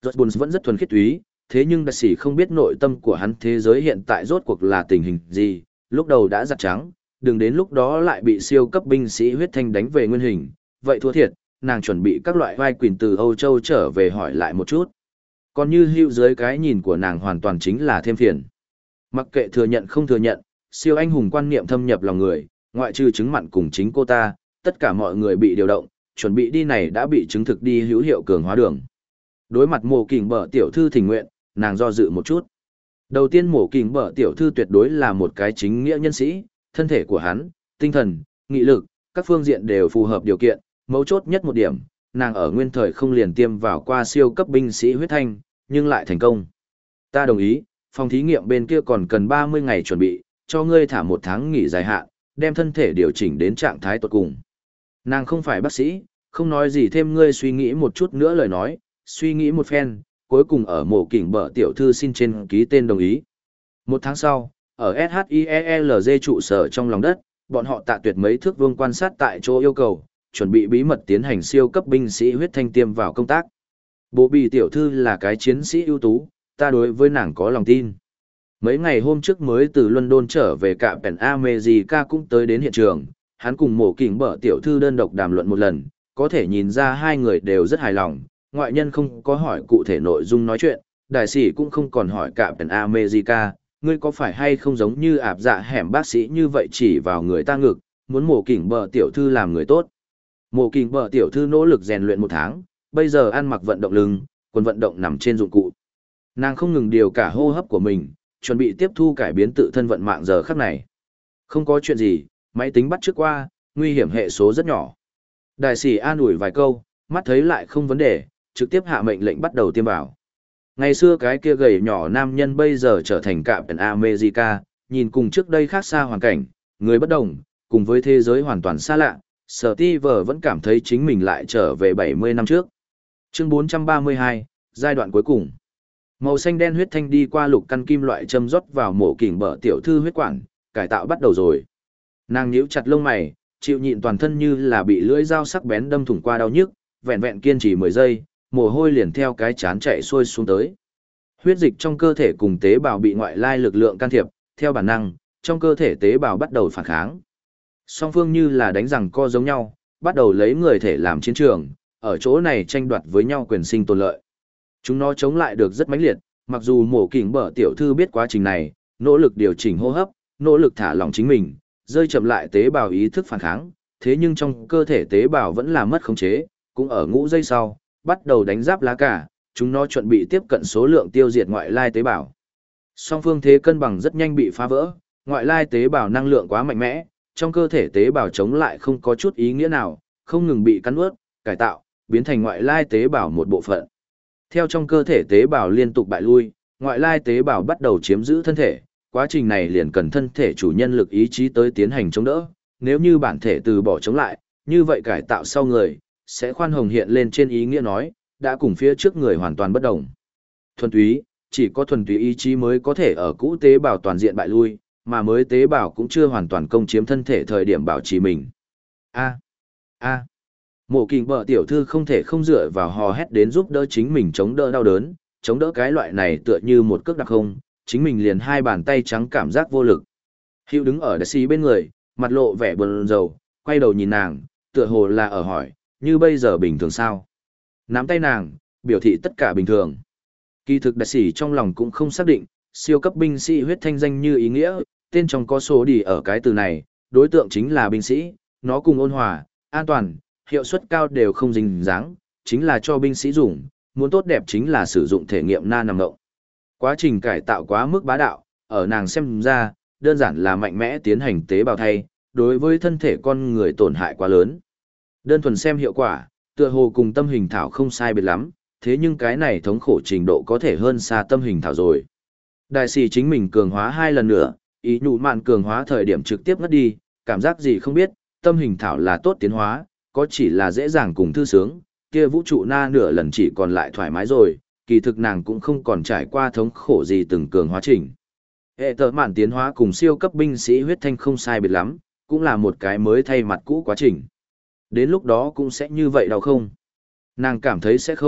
Rosbons vẫn rất thuần khiết túy, thế nhưng đại sĩ không biết nội tâm của hắn thế giới hiện tại rốt cuộc là tình hình gì, lúc đầu đã giặt trắng, đừng đến lúc đó lại bị siêu cấp binh sĩ huyết thanh đánh về nguyên hình, vậy thua thiệt, nàng chuẩn bị các loại vai quỳnh từ Âu Châu trở về hỏi lại một chút. Còn như hữu dưới cái nhìn của nàng hoàn toàn chính là thêm phiền. Mặc kệ thừa nhận không thừa nhận, siêu anh hùng quan niệm thâm nhập lòng người, ngoại trừ chứng mặn cùng chính cô ta, tất cả mọi người bị điều động, chuẩn bị đi này đã bị chứng thực đi hữu hiệu cường hóa đường. Đối mặt Mộ Kình Bở tiểu thư thỉnh nguyện, nàng do dự một chút. Đầu tiên Mộ Kình Bở tiểu thư tuyệt đối là một cái chính nghĩa nhân sĩ, thân thể của hắn, tinh thần, nghị lực, các phương diện đều phù hợp điều kiện, mấu chốt nhất một điểm, nàng ở nguyên thời không liền tiêm vào qua siêu cấp binh sĩ huyết thanh, nhưng lại thành công. Ta đồng ý, phòng thí nghiệm bên kia còn cần ba mươi ngày chuẩn bị, cho ngươi thả một tháng nghỉ dài hạn, đem thân thể điều chỉnh đến trạng thái tốt cùng. Nàng không phải bác sĩ, không nói gì thêm, ngươi suy nghĩ một chút nữa lời nói, suy nghĩ một phen, cuối cùng ở Mộ Kình Bở tiểu thư xin trên ký tên đồng ý. Một tháng sau, ở ét hát i e lờ giê trụ sở trong lòng đất, bọn họ tạ tuyệt mấy thước vuông quan sát tại chỗ yêu cầu, chuẩn bị bí mật tiến hành siêu cấp binh sĩ huyết thanh tiêm vào công tác. Bộ bì tiểu thư là cái chiến sĩ ưu tú, ta đối với nàng có lòng tin. Mấy ngày hôm trước mới từ London trở về, cả Pen America cũng tới đến hiện trường, hắn cùng Mộ Kình Bở tiểu thư đơn độc đàm luận một lần, có thể nhìn ra hai người đều rất hài lòng, ngoại nhân không có hỏi cụ thể nội dung nói chuyện, đại sĩ cũng không còn hỏi cả Pen America, ngươi có phải hay không giống như ạp dạ hẻm bác sĩ như vậy chỉ vào người ta ngực, muốn Mộ Kình Bở tiểu thư làm người tốt. Mộ Kình Bở tiểu thư nỗ lực rèn luyện một tháng, bây giờ ăn mặc vận động lưng, quần vận động nằm trên dụng cụ. Nàng không ngừng điều cả hô hấp của mình, chuẩn bị tiếp thu cải biến tự thân vận mạng giờ khắc này. Không có chuyện gì, máy tính bắt trước qua, nguy hiểm hệ số rất nhỏ. Đại sĩ an ủi vài câu, mắt thấy lại không vấn đề, trực tiếp hạ mệnh lệnh bắt đầu tiêm vào. Ngày xưa cái kia gầy nhỏ nam nhân bây giờ trở thành cạm Pen America, nhìn cùng trước đây khác xa hoàn cảnh, người bất đồng, cùng với thế giới hoàn toàn xa lạ, Steve vẫn cảm thấy chính mình lại trở về bảy mươi năm trước. Chương bốn trăm ba mươi hai, giai đoạn cuối cùng. Màu xanh đen huyết thanh đi qua lục căn kim loại châm rót vào Mộ Kình Bở tiểu thư huyết quản, cải tạo bắt đầu rồi. Nàng nhíu chặt lông mày, chịu nhịn toàn thân như là bị lưỡi dao sắc bén đâm thủng qua đau nhức, vẹn vẹn kiên trì mười giây, mồ hôi liền theo cái chán chạy xuôi xuống tới. Huyết dịch trong cơ thể cùng tế bào bị ngoại lai lực lượng can thiệp, theo bản năng, trong cơ thể tế bào bắt đầu phản kháng. Song phương như là đánh giằng co giống nhau, bắt đầu lấy người thể làm chiến trường, ở chỗ này tranh đoạt với nhau quyền sinh tồn lợi. Chúng nó chống lại được rất mãnh liệt, mặc dù Mộ Kình Bở tiểu thư biết quá trình này, nỗ lực điều chỉnh hô hấp, nỗ lực thả lỏng chính mình, rơi chậm lại tế bào ý thức phản kháng, thế nhưng trong cơ thể tế bào vẫn là mất khống chế, cũng ở ngũ giây sau, bắt đầu đánh giáp lá cả, chúng nó chuẩn bị tiếp cận số lượng tiêu diệt ngoại lai tế bào. Song phương thế cân bằng rất nhanh bị phá vỡ, ngoại lai tế bào năng lượng quá mạnh mẽ, trong cơ thể tế bào chống lại không có chút ý nghĩa nào, không ngừng bị cắn nuốt, cải tạo, biến thành ngoại lai tế bào một bộ phận. Theo trong cơ thể tế bào liên tục bại lui, ngoại lai tế bào bắt đầu chiếm giữ thân thể, quá trình này liền cần thân thể chủ nhân lực ý chí tới tiến hành chống đỡ, nếu như bản thể từ bỏ chống lại, như vậy cải tạo sau người, sẽ khoan hồng hiện lên trên ý nghĩa nói, đã cùng phía trước người hoàn toàn bất đồng. Thuần túy, chỉ có thuần túy ý chí mới có thể ở cũ tế bào toàn diện bại lui, mà mới tế bào cũng chưa hoàn toàn công chiếm thân thể thời điểm bảo trì mình. A. A. Mộ Kình Bở tiểu thư không thể không dựa vào hò hét đến giúp đỡ chính mình chống đỡ đau đớn, chống đỡ cái loại này tựa như một cước đặc không, chính mình liền hai bàn tay trắng cảm giác vô lực. Hữu đứng ở Daisy bên người, mặt lộ vẻ buồn rầu, quay đầu nhìn nàng, tựa hồ là ở hỏi, như bây giờ bình thường sao? Nắm tay nàng, biểu thị tất cả bình thường. Kỳ thực Daisy trong lòng cũng không xác định, siêu cấp binh sĩ huyết thanh danh như ý nghĩa, tên trong có số đi ở cái từ này, đối tượng chính là binh sĩ, nó cùng ôn hòa, an toàn, hiệu suất cao đều không dính dáng, chính là cho binh sĩ dùng, muốn tốt đẹp chính là sử dụng thể nghiệm na nằm động. Quá trình cải tạo quá mức bá đạo, ở nàng xem ra, đơn giản là mạnh mẽ tiến hành tế bào thay, đối với thân thể con người tổn hại quá lớn. Đơn thuần xem hiệu quả, tựa hồ cùng tâm hình thảo không sai biệt lắm, thế nhưng cái này thống khổ trình độ có thể hơn xa tâm hình thảo rồi. Đại sĩ chính mình cường hóa hai lần nữa, ý nhụ mạn cường hóa thời điểm trực tiếp ngất đi, cảm giác gì không biết, tâm hình thảo là tốt tiến hóa, có chỉ là dễ dàng cùng thư sướng, kia vũ trụ na nửa lần chỉ còn lại thoải mái rồi, kỳ thực nàng cũng không còn trải qua thống khổ gì từng cường hóa trình. Hệ tờ mạn tiến hóa cùng siêu cấp binh sĩ huyết thanh không sai biệt lắm, cũng là một cái mới thay mặt cũ quá trình. Đến lúc đó cũng sẽ như vậy đâu không? Nàng cảm thấy sẽ không,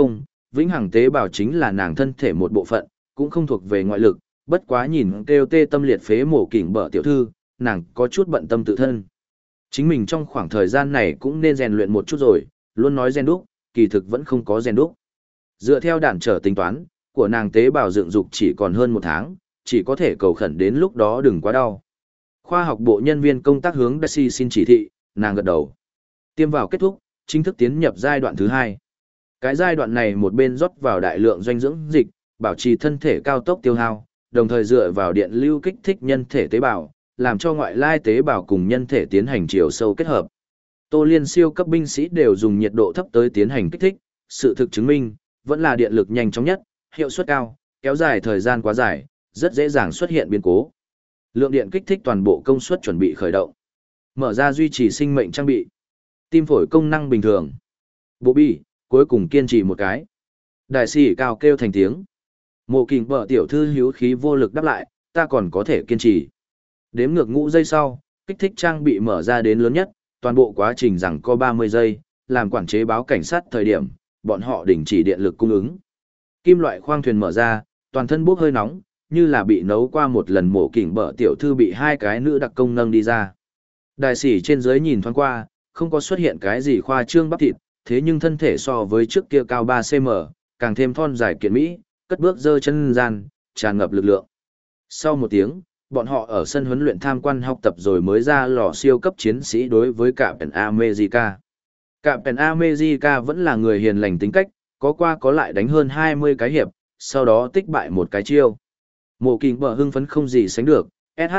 vĩnh hằng tế bào chính là nàng thân thể một bộ phận, cũng không thuộc về ngoại lực, bất quá nhìn kêu tê tâm liệt phế mổ kỉnh bở tiểu thư, nàng có chút bận tâm tự thân. Chính mình trong khoảng thời gian này cũng nên rèn luyện một chút rồi, luôn nói rèn đúc, kỳ thực vẫn không có rèn đúc. Dựa theo đàn trở tính toán, của nàng tế bào dựng dục chỉ còn hơn một tháng, chỉ có thể cầu khẩn đến lúc đó đừng quá đau. Khoa học bộ nhân viên công tác hướng Daisy xin chỉ thị, nàng gật đầu. Tiêm vào kết thúc, chính thức tiến nhập giai đoạn thứ hai. Cái giai đoạn này một bên rót vào đại lượng dinh dưỡng dịch, bảo trì thân thể cao tốc tiêu hao, đồng thời dựa vào điện lưu kích thích nhân thể tế bào, làm cho ngoại lai tế bào cùng nhân thể tiến hành chiều sâu kết hợp. Tô Liên siêu cấp binh sĩ đều dùng nhiệt độ thấp tới tiến hành kích thích, sự thực chứng minh, vẫn là điện lực nhanh chóng nhất, hiệu suất cao, kéo dài thời gian quá dài, rất dễ dàng xuất hiện biến cố. Lượng điện kích thích toàn bộ công suất chuẩn bị khởi động. Mở ra duy trì sinh mệnh trang bị. Tim phổi công năng bình thường. Bộ bi, cuối cùng kiên trì một cái. Đại sĩ cao kêu thành tiếng. Mộ kình bở tiểu thư hiếu khí vô lực đáp lại, ta còn có thể kiên trì. Đếm ngược ngũ giây sau, kích thích trang bị mở ra đến lớn nhất, toàn bộ quá trình rằng có ba mươi giây, làm quản chế báo cảnh sát thời điểm, bọn họ đình chỉ điện lực cung ứng. Kim loại khoang thuyền mở ra, toàn thân bốc hơi nóng, như là bị nấu qua một lần. Mổ kỉnh bở tiểu thư bị hai cái nữ đặc công nâng đi ra. Đại sĩ trên dưới nhìn thoáng qua, không có xuất hiện cái gì khoa trương bắp thịt, thế nhưng thân thể so với trước kia cao ba xăng ti mét, càng thêm thon dài kiện mỹ, cất bước giơ chân gian, tràn ngập lực lượng. Sau một tiếng, bọn họ ở sân huấn luyện tham quan học tập rồi mới ra lò siêu cấp chiến sĩ đối với Captain America. Captain America vẫn là người hiền lành tính cách, có qua có lại đánh hơn hai mươi cái hiệp, sau đó tích bại một cái chiêu. Mộ kình bở hưng phấn không gì sánh được,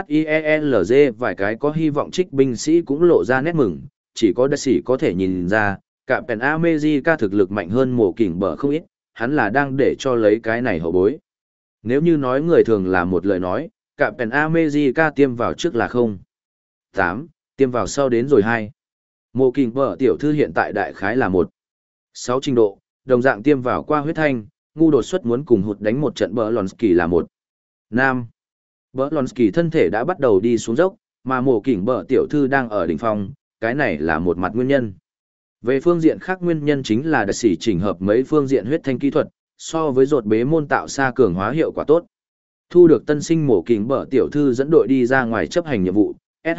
SHIELZ vài cái có hy vọng trích binh sĩ cũng lộ ra nét mừng, chỉ có đại sĩ có thể nhìn ra, Captain America thực lực mạnh hơn mộ kình bở không ít, hắn là đang để cho lấy cái này hậu bối. Nếu như nói người thường là một lời nói, Captain America tiêm vào trước là không. tám, tiêm vào sau đến rồi hai. Mộ kình bở tiểu thư hiện tại đại khái là một. sáu trình độ, đồng dạng tiêm vào qua huyết thanh, ngu đột xuất muốn cùng hụt đánh một trận bờ Lonsky là một. năm. Bờ Lonsky thân thể đã bắt đầu đi xuống dốc, mà mộ kình bở tiểu thư đang ở đỉnh phong, cái này là một mặt nguyên nhân. Về phương diện khác nguyên nhân chính là đại sĩ chỉnh hợp mấy phương diện huyết thanh kỹ thuật, so với rột bế môn tạo xa cường hóa hiệu quả tốt. Thu được tân sinh mổ kình bở tiểu thư dẫn đội đi ra ngoài chấp hành nhiệm vụ,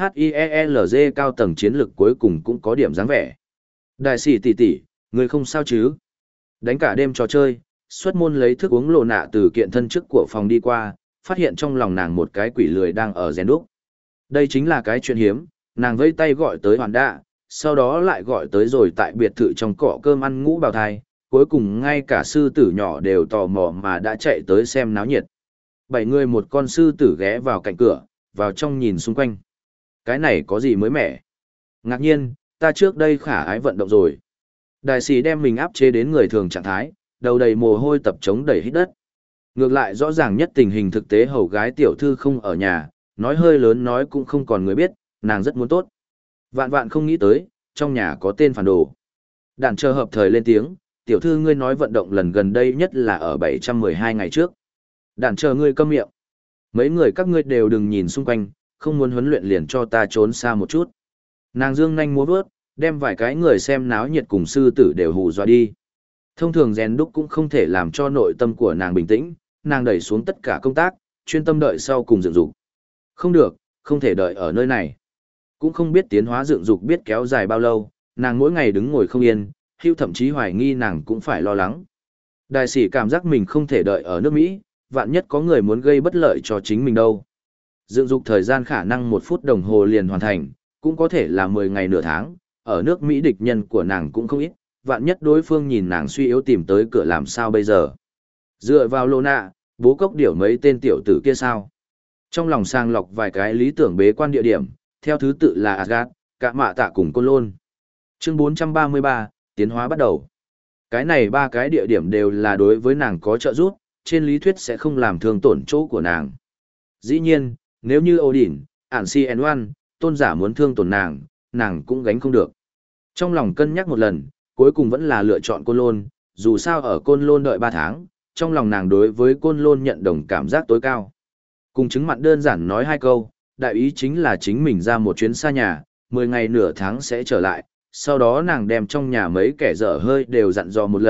SHIELZ cao tầng chiến lực cuối cùng cũng có điểm dáng vẻ. Đại sĩ tỷ tỷ, người không sao chứ? Đánh cả đêm trò chơi, xuất môn lấy thức uống lộ nạ từ kiện thân trước của phòng đi qua, phát hiện trong lòng nàng một cái quỷ lười đang ở rèn đúc. Đây chính là cái chuyện hiếm, nàng vẫy tay gọi tới hoàn đạ, sau đó lại gọi tới rồi tại biệt thự trong cọ cơm ăn ngũ bào thai, cuối cùng ngay cả sư tử nhỏ đều tò mò mà đã chạy tới xem náo nhiệt. Bảy người một con sư tử ghé vào cạnh cửa, vào trong nhìn xung quanh. Cái này có gì mới mẻ? Ngạc nhiên, ta trước đây khả ái vận động rồi. Đại sĩ đem mình áp chế đến người thường trạng thái, đầu đầy mồ hôi tập chống đẩy hít đất. Ngược lại rõ ràng nhất tình hình thực tế hầu gái tiểu thư không ở nhà, nói hơi lớn nói cũng không còn người biết, nàng rất muốn tốt. Vạn vạn không nghĩ tới, trong nhà có tên phản đồ. Đàn chờ hợp thời lên tiếng, tiểu thư ngươi nói vận động lần gần đây nhất là ở bảy trăm mười hai ngày trước. Đàn chờ ngươi câm miệng. Mấy người các ngươi đều đừng nhìn xung quanh, không muốn huấn luyện liền cho ta trốn xa một chút. Nàng dương nhanh múa vớt, đem vài cái người xem náo nhiệt cùng sư tử đều hù dọa đi. Thông thường rèn đúc cũng không thể làm cho nội tâm của nàng bình tĩnh, nàng đẩy xuống tất cả công tác, chuyên tâm đợi sau cùng dựng dục. Không được, không thể đợi ở nơi này. Cũng không biết tiến hóa dựng dục biết kéo dài bao lâu, nàng mỗi ngày đứng ngồi không yên, Hưu thậm chí hoài nghi nàng cũng phải lo lắng. Đại sĩ cảm giác mình không thể đợi ở nước Mỹ, vạn nhất có người muốn gây bất lợi cho chính mình đâu. Dựng dục thời gian khả năng một phút đồng hồ liền hoàn thành, cũng có thể là mười ngày nửa tháng, ở nước Mỹ địch nhân của nàng cũng không ít, vạn nhất đối phương nhìn nàng suy yếu tìm tới cửa làm sao bây giờ. Dựa vào lô nạ, bố cốc điểu mấy tên tiểu tử kia sao. Trong lòng sàng lọc vài cái lý tưởng bế quan địa điểm, theo thứ tự là Asgard, Cả Mạ Tạ cùng Côn Lôn. Chương bốn trăm ba mươi ba, tiến hóa bắt đầu. Cái này ba cái địa điểm đều là đối với nàng có trợ giúp, trên lý thuyết sẽ không làm thương tổn chỗ của nàng. Dĩ nhiên, nếu như Odin, Ản Si en oăn, tôn giả muốn thương tổn nàng, nàng cũng gánh không được. Trong lòng cân nhắc một lần, cuối cùng vẫn là lựa chọn Côn Lôn, dù sao ở Côn Lôn đợi ba tháng, trong lòng nàng đối với Côn Lôn nhận đồng cảm giác tối cao. Cùng chứng mặn đơn giản nói hai câu, đại ý chính là chính mình ra một chuyến xa nhà, mười ngày nửa tháng sẽ trở lại, sau đó nàng đem trong nhà mấy kẻ dở hơi đều dặn dò một lần,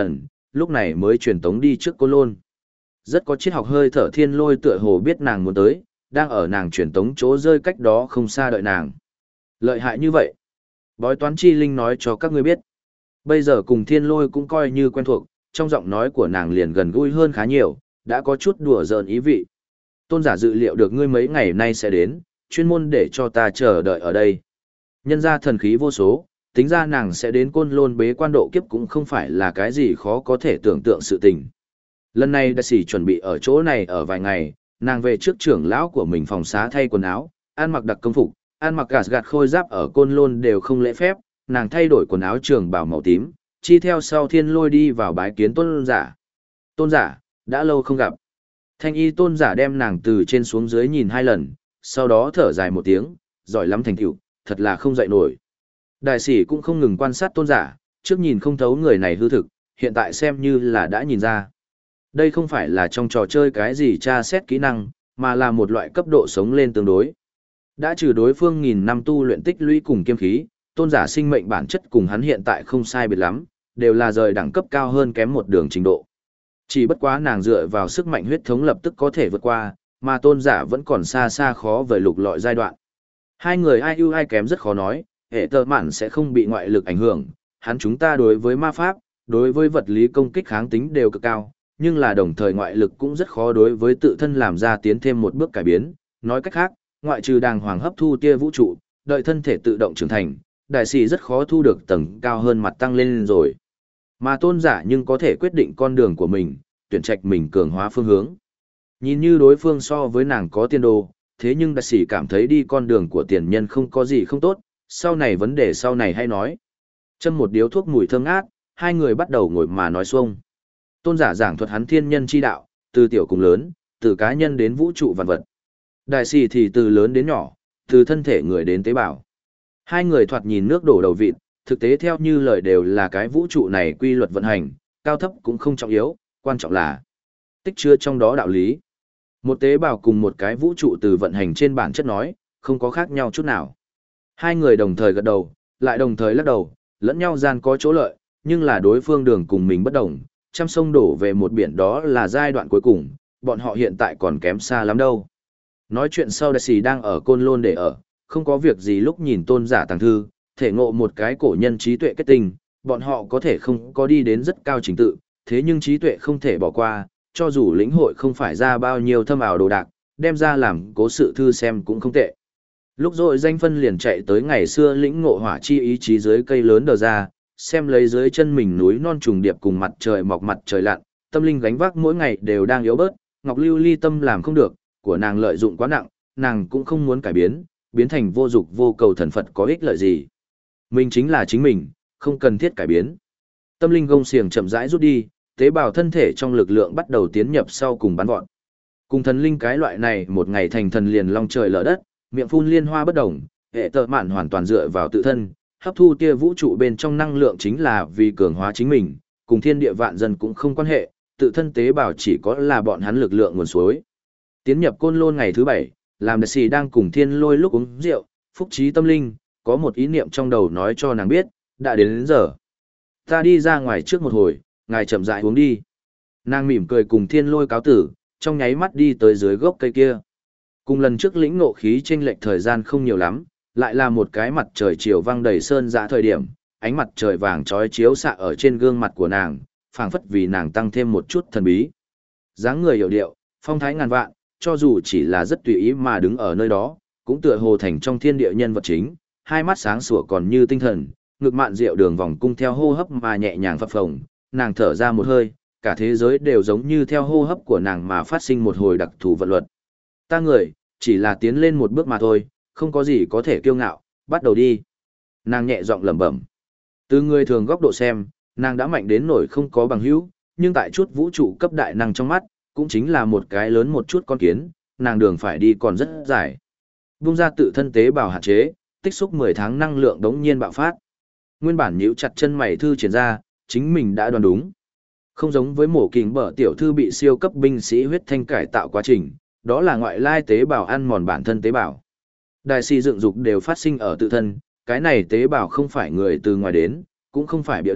lúc này mới truyền tống đi trước Côn Lôn. Rất có triết học hơi thở thiên lôi tựa hồ biết nàng muốn tới, đang ở nàng truyền tống chỗ rơi cách đó không xa đợi nàng. Lợi hại như vậy. Bói toán chi linh nói cho các ngươi biết. Bây giờ cùng thiên lôi cũng coi như quen thuộc, trong giọng nói của nàng liền gần gũi hơn khá nhiều, đã có chút đùa giỡn ý vị. Tôn giả dự liệu được ngươi mấy ngày nay sẽ đến, chuyên môn để cho ta chờ đợi ở đây. Nhân ra thần khí vô số, tính ra nàng sẽ đến Côn Lôn bế quan độ kiếp cũng không phải là cái gì khó có thể tưởng tượng sự tình. Lần này đại sĩ chuẩn bị ở chỗ này ở vài ngày, nàng về trước trưởng lão của mình phòng xá thay quần áo, ăn mặc đặc công phục, ăn mặc gạt gạt khôi giáp ở Côn Lôn đều không lễ phép, nàng thay đổi quần áo trường bào màu tím, chi theo sau thiên lôi đi vào bái kiến tôn giả. Tôn giả, đã lâu không gặp. Thanh y tôn giả đem nàng từ trên xuống dưới nhìn hai lần, sau đó thở dài một tiếng, giỏi lắm thành tựu, thật là không dậy nổi. Đại sĩ cũng không ngừng quan sát tôn giả, trước nhìn không thấu người này hư thực, hiện tại xem như là đã nhìn ra. Đây không phải là trong trò chơi cái gì tra xét kỹ năng, mà là một loại cấp độ sống lên tương đối. Đã trừ đối phương nghìn năm tu luyện tích lũy cùng kiêm khí, tôn giả sinh mệnh bản chất cùng hắn hiện tại không sai biệt lắm, đều là rời đẳng cấp cao hơn kém một đường trình độ. Chỉ bất quá nàng dựa vào sức mạnh huyết thống lập tức có thể vượt qua, mà tôn giả vẫn còn xa xa khó về lục lọi giai đoạn. Hai người ai ưu ai kém rất khó nói, hệ tờ mạn sẽ không bị ngoại lực ảnh hưởng, hắn chúng ta đối với ma pháp, đối với vật lý công kích kháng tính đều cực cao, nhưng là đồng thời ngoại lực cũng rất khó đối với tự thân làm ra tiến thêm một bước cải biến. Nói cách khác, ngoại trừ đàng hoàng hấp thu tia vũ trụ, đợi thân thể tự động trưởng thành, đại sĩ rất khó thu được tầng cao hơn mặt tăng lên rồi. Mà tôn giả nhưng có thể quyết định con đường của mình, tuyển trạch mình cường hóa phương hướng. Nhìn như đối phương so với nàng có tiền đồ, thế nhưng đại sĩ cảm thấy đi con đường của tiền nhân không có gì không tốt, sau này vấn đề sau này hay nói. Châm một điếu thuốc mùi thơm ngát, hai người bắt đầu ngồi mà nói xuông. Tôn giả giảng thuật hắn thiên nhân chi đạo, từ tiểu cùng lớn, từ cá nhân đến vũ trụ vạn vật. Đại sĩ thì từ lớn đến nhỏ, từ thân thể người đến tế bào. Hai người thoạt nhìn nước đổ đầu vịt, thực tế theo như lời đều là cái vũ trụ này quy luật vận hành, cao thấp cũng không trọng yếu, quan trọng là tích chứa trong đó đạo lý. Một tế bào cùng một cái vũ trụ từ vận hành trên bản chất nói, không có khác nhau chút nào. Hai người đồng thời gật đầu, lại đồng thời lắc đầu, lẫn nhau gian có chỗ lợi, nhưng là đối phương đường cùng mình bất đồng, trăm sông đổ về một biển đó là giai đoạn cuối cùng, bọn họ hiện tại còn kém xa lắm đâu. Nói chuyện sau đại sĩ đang ở Côn Lôn để ở, không có việc gì lúc nhìn tôn giả tàng thư, thể ngộ một cái cổ nhân trí tuệ kết tinh, bọn họ có thể không có đi đến rất cao trình tự, thế nhưng trí tuệ không thể bỏ qua, cho dù lĩnh hội không phải ra bao nhiêu thâm ảo đồ đạc, đem ra làm cố sự thư xem cũng không tệ. Lúc rồi danh phân liền chạy tới ngày xưa lĩnh ngộ hỏa chi ý chí dưới cây lớn đờ ra, xem lấy dưới chân mình núi non trùng điệp cùng mặt trời mọc mặt trời lặn, tâm linh gánh vác mỗi ngày đều đang yếu bớt, Ngọc Lưu Ly tâm làm không được, của nàng lợi dụng quá nặng, nàng cũng không muốn cải biến, biến thành vô dục vô cầu thần Phật có ích lợi gì. Mình chính là chính mình, không cần thiết cải biến. Tâm linh gông xiềng chậm rãi rút đi, tế bào thân thể trong lực lượng bắt đầu tiến nhập sau cùng bắn vọt. Cùng thần linh cái loại này một ngày thành thần liền long trời lở đất, miệng phun liên hoa bất động, hệ tợ mạn hoàn toàn dựa vào tự thân, hấp thu tia vũ trụ bên trong năng lượng chính là vì cường hóa chính mình, cùng thiên địa vạn dân cũng không quan hệ, tự thân tế bào chỉ có là bọn hắn lực lượng nguồn suối. Tiến nhập Côn Lôn ngày thứ bảy, làm đại sĩ đang cùng thiên lôi lúc uống rượu, phúc trí tâm linh, có một ý niệm trong đầu nói cho nàng biết, đã đến đến giờ. Ta đi ra ngoài trước một hồi, ngài chậm rãi uống đi. Nàng mỉm cười cùng thiên lôi cáo tử, trong nháy mắt đi tới dưới gốc cây kia. Cùng lần trước lĩnh ngộ khí chênh lệch thời gian không nhiều lắm, lại là một cái mặt trời chiều vang đầy sơn dã thời điểm, ánh mặt trời vàng chói chiếu xạ ở trên gương mặt của nàng, phảng phất vì nàng tăng thêm một chút thần bí. Dáng người hiểu điệu, phong thái ngàn vạn, cho dù chỉ là rất tùy ý mà đứng ở nơi đó, cũng tựa hồ thành trong thiên địa nhân vật chính, hai mắt sáng sủa còn như tinh thần, ngực mạn rượu đường vòng cung theo hô hấp mà nhẹ nhàng phập phồng, nàng thở ra một hơi, cả thế giới đều giống như theo hô hấp của nàng mà phát sinh một hồi đặc thù vận luật. Ta người, chỉ là tiến lên một bước mà thôi, không có gì có thể kiêu ngạo, bắt đầu đi. Nàng nhẹ giọng lẩm bẩm. Từ người thường góc độ xem, nàng đã mạnh đến nổi không có bằng hữu, nhưng tại chút vũ trụ cấp đại năng trong mắt, cũng chính là một cái lớn một chút con kiến, nàng đường phải đi còn rất dài. Vung ra tự thân tế bào hạn chế, tích xúc mười tháng năng lượng đống nhiên bạo phát. Nguyên bản nhíu chặt chân mày thư triển ra, chính mình đã đoán đúng. Không giống với mổ kình bở tiểu thư bị siêu cấp binh sĩ huyết thanh cải tạo quá trình, đó là ngoại lai tế bào ăn mòn bản thân tế bào. Đại si dựng dục đều phát sinh ở tự thân, cái này tế bào không phải người từ ngoài đến, cũng không phải bịa đặt,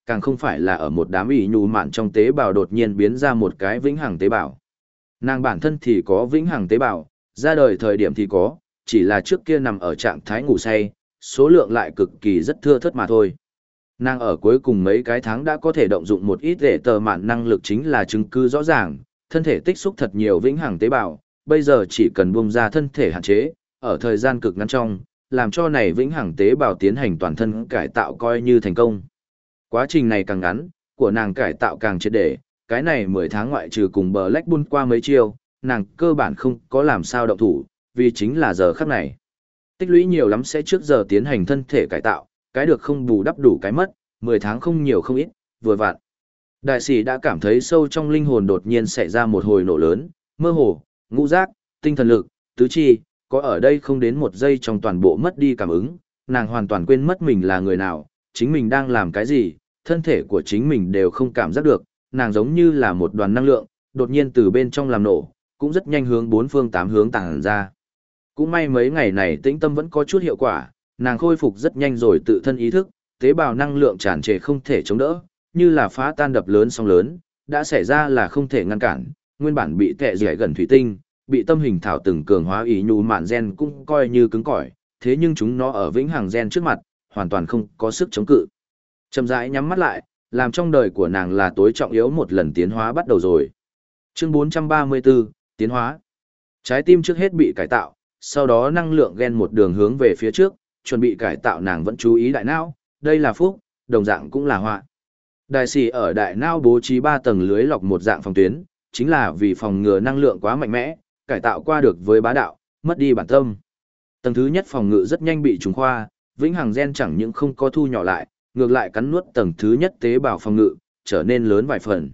càng không phải là ở một đám ỷ nhù mạn trong tế bào đột nhiên biến ra một cái vĩnh hằng tế bào. Nàng bản thân thì có vĩnh hằng tế bào, ra đời thời điểm thì có, chỉ là trước kia nằm ở trạng thái ngủ say, số lượng lại cực kỳ rất thưa thớt mà thôi. Nàng ở cuối cùng mấy cái tháng đã có thể động dụng một ít để tờ mạn năng lực chính là chứng cứ rõ ràng, thân thể tích xúc thật nhiều vĩnh hằng tế bào, bây giờ chỉ cần buông ra thân thể hạn chế, ở thời gian cực ngắn trong, làm cho này vĩnh hằng tế bào tiến hành toàn thân cải tạo coi như thành công. Quá trình này càng ngắn, của nàng cải tạo càng triệt để, cái này mười tháng ngoại trừ cùng bờ Black Bull qua mấy chiêu, nàng cơ bản không có làm sao động thủ, vì chính là giờ khắc này. Tích lũy nhiều lắm sẽ trước giờ tiến hành thân thể cải tạo, cái được không bù đắp đủ cái mất, mười tháng không nhiều không ít, vừa vặn. Đại sĩ đã cảm thấy sâu trong linh hồn đột nhiên xảy ra một hồi nổ lớn, mơ hồ, ngũ giác, tinh thần lực, tứ chi, có ở đây không đến một giây trong toàn bộ mất đi cảm ứng, nàng hoàn toàn quên mất mình là người nào, chính mình đang làm cái gì, thân thể của chính mình đều không cảm giác được, nàng giống như là một đoàn năng lượng, đột nhiên từ bên trong làm nổ, cũng rất nhanh hướng bốn phương tám hướng tàng ra. Cũng may mấy ngày này tĩnh tâm vẫn có chút hiệu quả, nàng khôi phục rất nhanh rồi tự thân ý thức, tế bào năng lượng tràn trề không thể chống đỡ, như là phá tan đập lớn sóng lớn, đã xảy ra là không thể ngăn cản, nguyên bản bị tệ rẻ gần thủy tinh, bị tâm hình thảo từng cường hóa ý nhu mạn gen cũng coi như cứng cỏi, thế nhưng chúng nó ở vĩnh hằng gen trước mặt, hoàn toàn không có sức chống cự. Chậm rãi nhắm mắt lại, làm trong đời của nàng là tối trọng yếu một lần tiến hóa bắt đầu rồi. Chương bốn trăm ba mươi tư, tiến hóa. Trái tim trước hết bị cải tạo, sau đó năng lượng gen một đường hướng về phía trước, chuẩn bị cải tạo nàng vẫn chú ý đại não, đây là phúc, đồng dạng cũng là họa. Đại sĩ ở đại não bố trí ba tầng lưới lọc một dạng phòng tuyến, chính là vì phòng ngừa năng lượng quá mạnh mẽ, cải tạo qua được với bá đạo, mất đi bản tâm. Tầng thứ nhất phòng ngự rất nhanh bị trùng khoa, vĩnh hằng gen chẳng những không có thu nhỏ lại, ngược lại cắn nuốt tầng thứ nhất tế bào phòng ngự, trở nên lớn vài phần.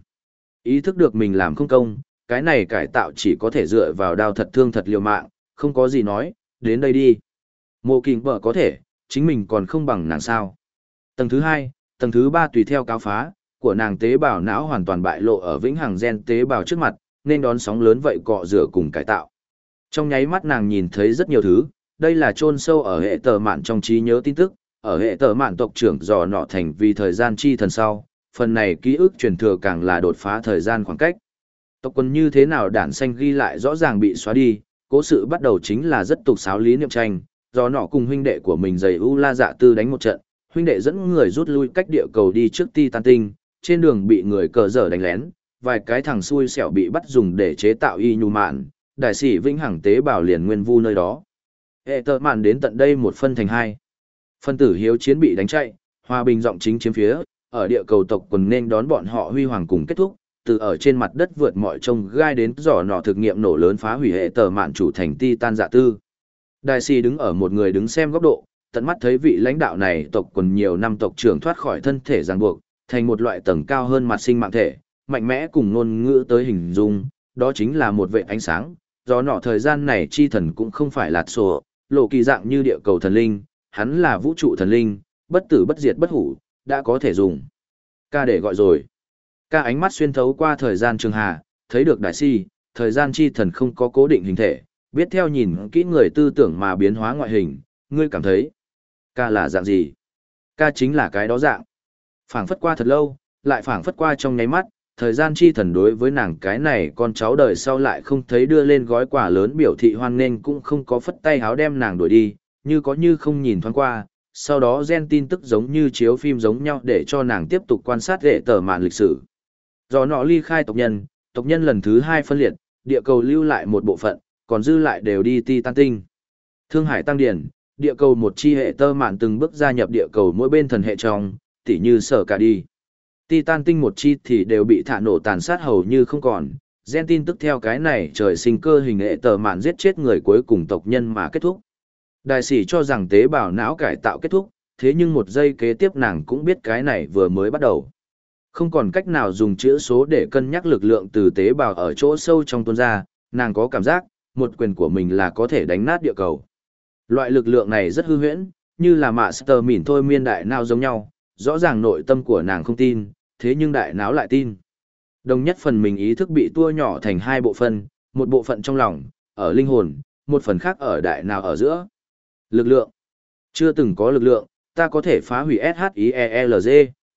Ý thức được mình làm không công, cái này cải tạo chỉ có thể dựa vào đao thật thương thật liều mạng, không có gì nói, đến đây đi. Mộ Kình vợ có thể, chính mình còn không bằng nàng sao. Tầng thứ hai, tầng thứ ba tùy theo cáo phá, của nàng tế bào não hoàn toàn bại lộ ở vĩnh hằng gen tế bào trước mặt, nên đón sóng lớn vậy cọ rửa cùng cải tạo. Trong nháy mắt nàng nhìn thấy rất nhiều thứ, đây là chôn sâu ở hệ tờ mạn trong trí nhớ tin tức, ở hệ tờ mạn tộc trưởng dò nọ thành vì thời gian chi thần sau, phần này ký ức truyền thừa càng là đột phá thời gian khoảng cách. Tộc quân như thế nào đản xanh ghi lại rõ ràng bị xóa đi, cố sự bắt đầu chính là rất tục sáo lý niệm tranh, do nọ cùng huynh đệ của mình giày U La Dạ Tư đánh một trận, huynh đệ dẫn người rút lui cách địa cầu đi trước Titan tinh, trên đường bị người cờ dở đánh lén, vài cái thằng xui xẻo bị bắt dùng để chế tạo y nhu mạn, đại sĩ vĩnh hằng tế bào liền nguyên vu nơi đó. Hệ tờ mạn đến tận đây một phân thành hai. Phân tử hiếu chiến bị đánh chạy, hòa bình giọng chính chiếm phía, ở địa cầu tộc quần nên đón bọn họ huy hoàng cùng kết thúc, từ ở trên mặt đất vượt mọi trông gai đến giỏ nọ thực nghiệm nổ lớn phá hủy hệ tờ mạn chủ thành Titan dạ tư. Đại sĩ đứng ở một người đứng xem góc độ, tận mắt thấy vị lãnh đạo này tộc quần nhiều năm tộc trưởng thoát khỏi thân thể ràng buộc, thành một loại tầng cao hơn mặt sinh mạng thể, mạnh mẽ cùng ngôn ngữ tới hình dung, đó chính là một vệ ánh sáng. Do nọ thời gian này chi thần cũng không phải là sổ, lộ kỳ dạng như địa cầu thần linh, hắn là vũ trụ thần linh, bất tử bất diệt bất hủ, đã có thể dùng. Ca để gọi rồi. Ca ánh mắt xuyên thấu qua thời gian trường hà, thấy được đại si, thời gian chi thần không có cố định hình thể, biết theo nhìn kỹ người tư tưởng mà biến hóa ngoại hình, ngươi cảm thấy. Ca là dạng gì? Ca chính là cái đó dạng. Phảng phất qua thật lâu, lại phảng phất qua trong nháy mắt, thời gian chi thần đối với nàng cái này con cháu đời sau lại không thấy đưa lên gói quà lớn biểu thị hoan nghênh cũng không có phất tay háo đem nàng đuổi đi, như có như không nhìn thoáng qua, sau đó gen tin tức giống như chiếu phim giống nhau để cho nàng tiếp tục quan sát hệ tờ mạn lịch sử. Do nọ ly khai tộc nhân, tộc nhân lần thứ hai phân liệt, địa cầu lưu lại một bộ phận, còn dư lại đều đi Titan tinh. Thương Hải tăng điển, địa cầu một chi hệ tơ mạn từng bước gia nhập địa cầu mỗi bên thần hệ trong, tỉ như sở cả đi. Titan tinh một chi thì đều bị thả nổ tàn sát hầu như không còn, gen tin tức theo cái này trời sinh cơ hình hệ tờ mạn giết chết người cuối cùng tộc nhân mà kết thúc. Đại sĩ cho rằng tế bào não cải tạo kết thúc, thế nhưng một giây kế tiếp nàng cũng biết cái này vừa mới bắt đầu. Không còn cách nào dùng chữ số để cân nhắc lực lượng từ tế bào ở chỗ sâu trong tuôn ra, nàng có cảm giác, một quyền của mình là có thể đánh nát địa cầu. Loại lực lượng này rất hư huyễn, như là Master Mìn thôi miên đại não giống nhau, rõ ràng nội tâm của nàng không tin, thế nhưng đại não lại tin. Đồng nhất phần mình ý thức bị tua nhỏ thành hai bộ phận, một bộ phận trong lòng, ở linh hồn, một phần khác ở đại não ở giữa. Lực lượng. Chưa từng có lực lượng, ta có thể phá hủy ét hát i e lờ giê,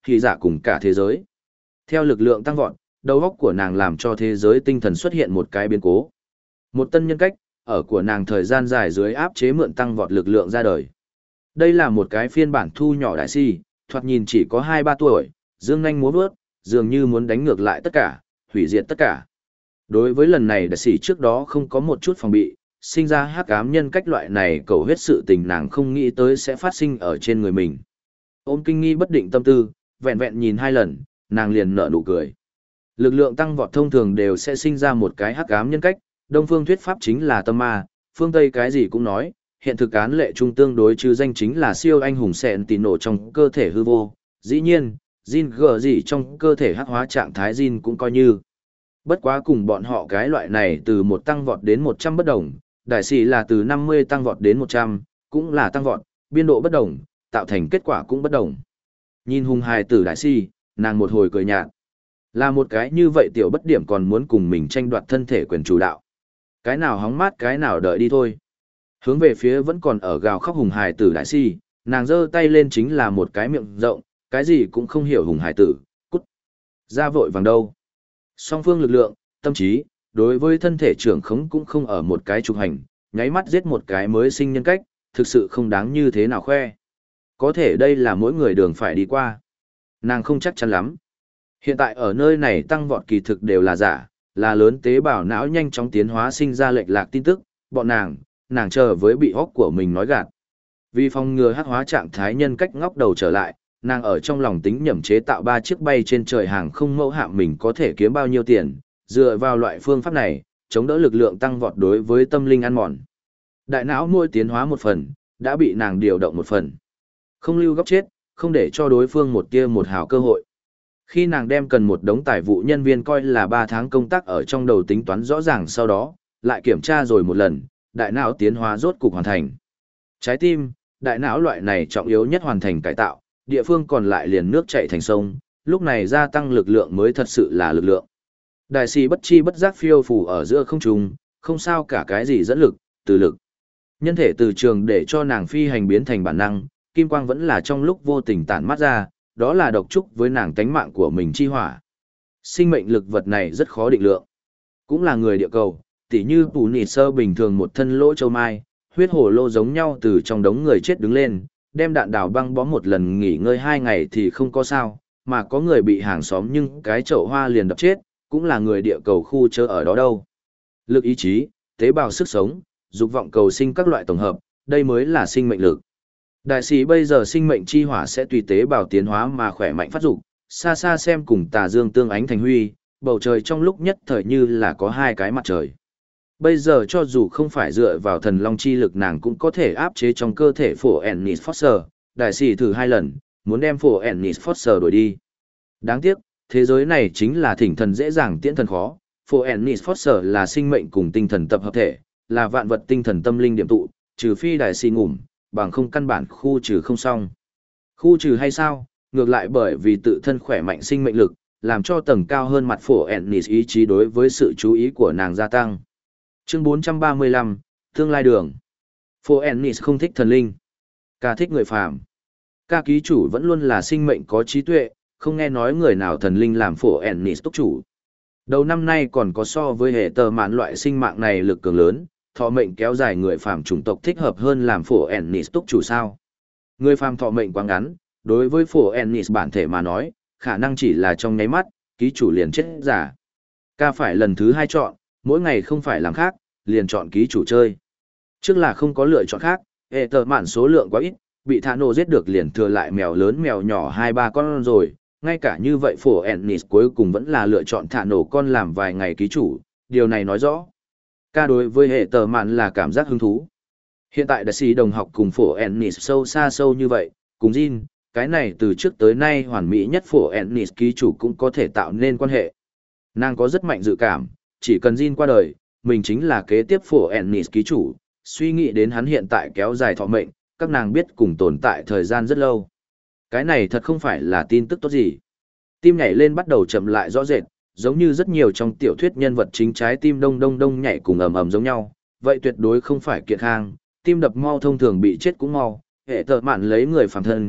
hy dạ cùng cả thế giới. Theo lực lượng tăng vọt, đầu óc của nàng làm cho thế giới tinh thần xuất hiện một cái biến cố. Một tân nhân cách, ở của nàng thời gian dài dưới áp chế mượn tăng vọt lực lượng ra đời. Đây là một cái phiên bản thu nhỏ đại si, thoạt nhìn chỉ có hai ba tuổi, dương nhanh múa vớt, dường như muốn đánh ngược lại tất cả, hủy diệt tất cả. Đối với lần này đại sĩ trước đó không có một chút phòng bị, sinh ra hắc ám nhân cách loại này cầu hết sự tình nàng không nghĩ tới sẽ phát sinh ở trên người mình. Ôm kinh nghi bất định tâm tư, vẹn vẹn nhìn hai lần, nàng liền nở nụ cười. Lực lượng tăng vọt thông thường đều sẽ sinh ra một cái hắc ám nhân cách, Đông phương thuyết pháp chính là tâm ma, phương Tây cái gì cũng nói, hiện thực án lệ trung tương đối chứ danh chính là siêu anh hùng sẹn tì nổ trong cơ thể hư vô. Dĩ nhiên, Jin gờ gì trong cơ thể hắc hóa trạng thái Jin cũng coi như. Bất quá cùng bọn họ cái loại này từ một tăng vọt đến một trăm bất đồng, đại sĩ là từ năm mươi tăng vọt đến một trăm, cũng là tăng vọt, biên độ bất đồng, tạo thành kết quả cũng bất đồng. Nhìn hùng hài tử đại sĩ, nàng một hồi cười nhạt. Là một cái như vậy tiểu bất điểm còn muốn cùng mình tranh đoạt thân thể quyền chủ đạo. Cái nào hóng mát cái nào đợi đi thôi. Hướng về phía vẫn còn ở gào khóc hùng hài tử đại sĩ, nàng giơ tay lên chính là một cái miệng rộng, cái gì cũng không hiểu hùng hài tử, cút. Ra vội vàng đâu. Song phương lực lượng, tâm trí, đối với thân thể trưởng khống cũng không ở một cái trục hành, nháy mắt giết một cái mới sinh nhân cách, thực sự không đáng như thế nào khoe. Có thể đây là mỗi người đường phải đi qua. Nàng không chắc chắn lắm. Hiện tại ở nơi này tăng vọt kỳ thực đều là giả, là lớn tế bào não nhanh chóng tiến hóa sinh ra lệch lạc tin tức, bọn nàng, nàng chờ với bị hóc của mình nói gạt. Vì phòng ngừa hắc hóa trạng thái nhân cách ngóc đầu trở lại, nàng ở trong lòng tính nhẩm chế tạo ba chiếc bay trên trời hàng không mẫu hạm mình có thể kiếm bao nhiêu tiền, dựa vào loại phương pháp này, chống đỡ lực lượng tăng vọt đối với tâm linh ăn mòn. Đại não nuôi tiến hóa một phần, đã bị nàng điều động một phần. Không lưu góc chết, không để cho đối phương một tia một hào cơ hội. Khi nàng đem cần một đống tài vụ nhân viên coi là ba tháng công tác ở trong đầu tính toán rõ ràng sau đó, lại kiểm tra rồi một lần, đại não tiến hóa rốt cục hoàn thành. Trái tim, đại não loại này trọng yếu nhất hoàn thành cải tạo, địa phương còn lại liền nước chảy thành sông, lúc này gia tăng lực lượng mới thật sự là lực lượng. Đại sĩ bất chi bất giác phiêu phù ở giữa không trung, không sao cả cái gì dẫn lực, từ lực. Nhân thể từ trường để cho nàng phi hành biến thành bản năng, kim quang vẫn là trong lúc vô tình tản mát ra, đó là độc trúc với nàng tánh mạng của mình chi hỏa. Sinh mệnh lực vật này rất khó định lượng. Cũng là người địa cầu, tỉ như Pù Nịt Sơ bình thường một thân lỗ châu mai, huyết hổ lô giống nhau từ trong đống người chết đứng lên, đem đạn đào băng bó một lần nghỉ ngơi hai ngày thì không có sao, mà có người bị hàng xóm nhưng cái chậu hoa liền đập chết, cũng là người địa cầu khu chớ ở đó đâu. Lực ý chí, tế bào sức sống, dục vọng cầu sinh các loại tổng hợp, đây mới là sinh mệnh lực. Đại sĩ bây giờ sinh mệnh chi hỏa sẽ tùy tế bào tiến hóa mà khỏe mạnh phát dục, xa xa xem cùng tà dương tương ánh thành huy, bầu trời trong lúc nhất thời như là có hai cái mặt trời. Bây giờ cho dù không phải dựa vào thần long chi lực nàng cũng có thể áp chế trong cơ thể phổ Ennis Foster, đại sĩ thử hai lần, muốn đem phổ Ennis Foster đổi đi. Đáng tiếc, thế giới này chính là thỉnh thần dễ dàng tiễn thần khó, phổ Ennis Foster là sinh mệnh cùng tinh thần tập hợp thể, là vạn vật tinh thần tâm linh điểm tụ, trừ phi đại sĩ ngủm, bằng không căn bản khu trừ không xong. Khu trừ hay sao, ngược lại bởi vì tự thân khỏe mạnh sinh mệnh lực, làm cho tầng cao hơn mặt phổ Ennis ý chí đối với sự chú ý của nàng gia tăng. Chương bốn trăm ba mươi lăm, Tương lai đường. Phổ Ennis không thích thần linh, ca thích người phàm. Ca ký chủ vẫn luôn là sinh mệnh có trí tuệ, không nghe nói người nào thần linh làm phổ Ennis túc chủ. Đầu năm nay còn có so với hệ tờ mạn loại sinh mạng này lực cường lớn, thọ mệnh kéo dài người phàm chủng tộc thích hợp hơn làm phổ Ennis túc chủ sao. Người phàm thọ mệnh quá ngắn, đối với phổ Ennis bản thể mà nói, khả năng chỉ là trong nháy mắt, ký chủ liền chết giả. Ca phải lần thứ hai chọn, mỗi ngày không phải làm khác, liền chọn ký chủ chơi. Trước là không có lựa chọn khác, hệ tờ mạn số lượng quá ít, bị thả nổ giết được liền thừa lại mèo lớn mèo nhỏ hai ba con rồi, ngay cả như vậy phổ Ennis cuối cùng vẫn là lựa chọn thả nổ con làm vài ngày ký chủ, điều này nói rõ. Ca đối với hệ tờ mạn là cảm giác hứng thú. Hiện tại đại sĩ đồng học cùng phổ Ennis sâu xa sâu như vậy, cùng Jin, cái này từ trước tới nay hoàn mỹ nhất phổ Ennis ký chủ cũng có thể tạo nên quan hệ. Nàng có rất mạnh dự cảm, chỉ cần Jin qua đời, mình chính là kế tiếp phổ Ennis ký chủ, suy nghĩ đến hắn hiện tại kéo dài thọ mệnh, các nàng biết cùng tồn tại thời gian rất lâu. Cái này thật không phải là tin tức tốt gì. Tim nhảy lên bắt đầu chậm lại rõ rệt, giống như rất nhiều trong tiểu thuyết nhân vật chính trái tim đông đông đông nhảy cùng ầm ầm giống nhau, vậy tuyệt đối không phải kiệt khang, tim đập mau thông thường bị chết cũng mau, hệ tợ mạn lấy người phàm thân,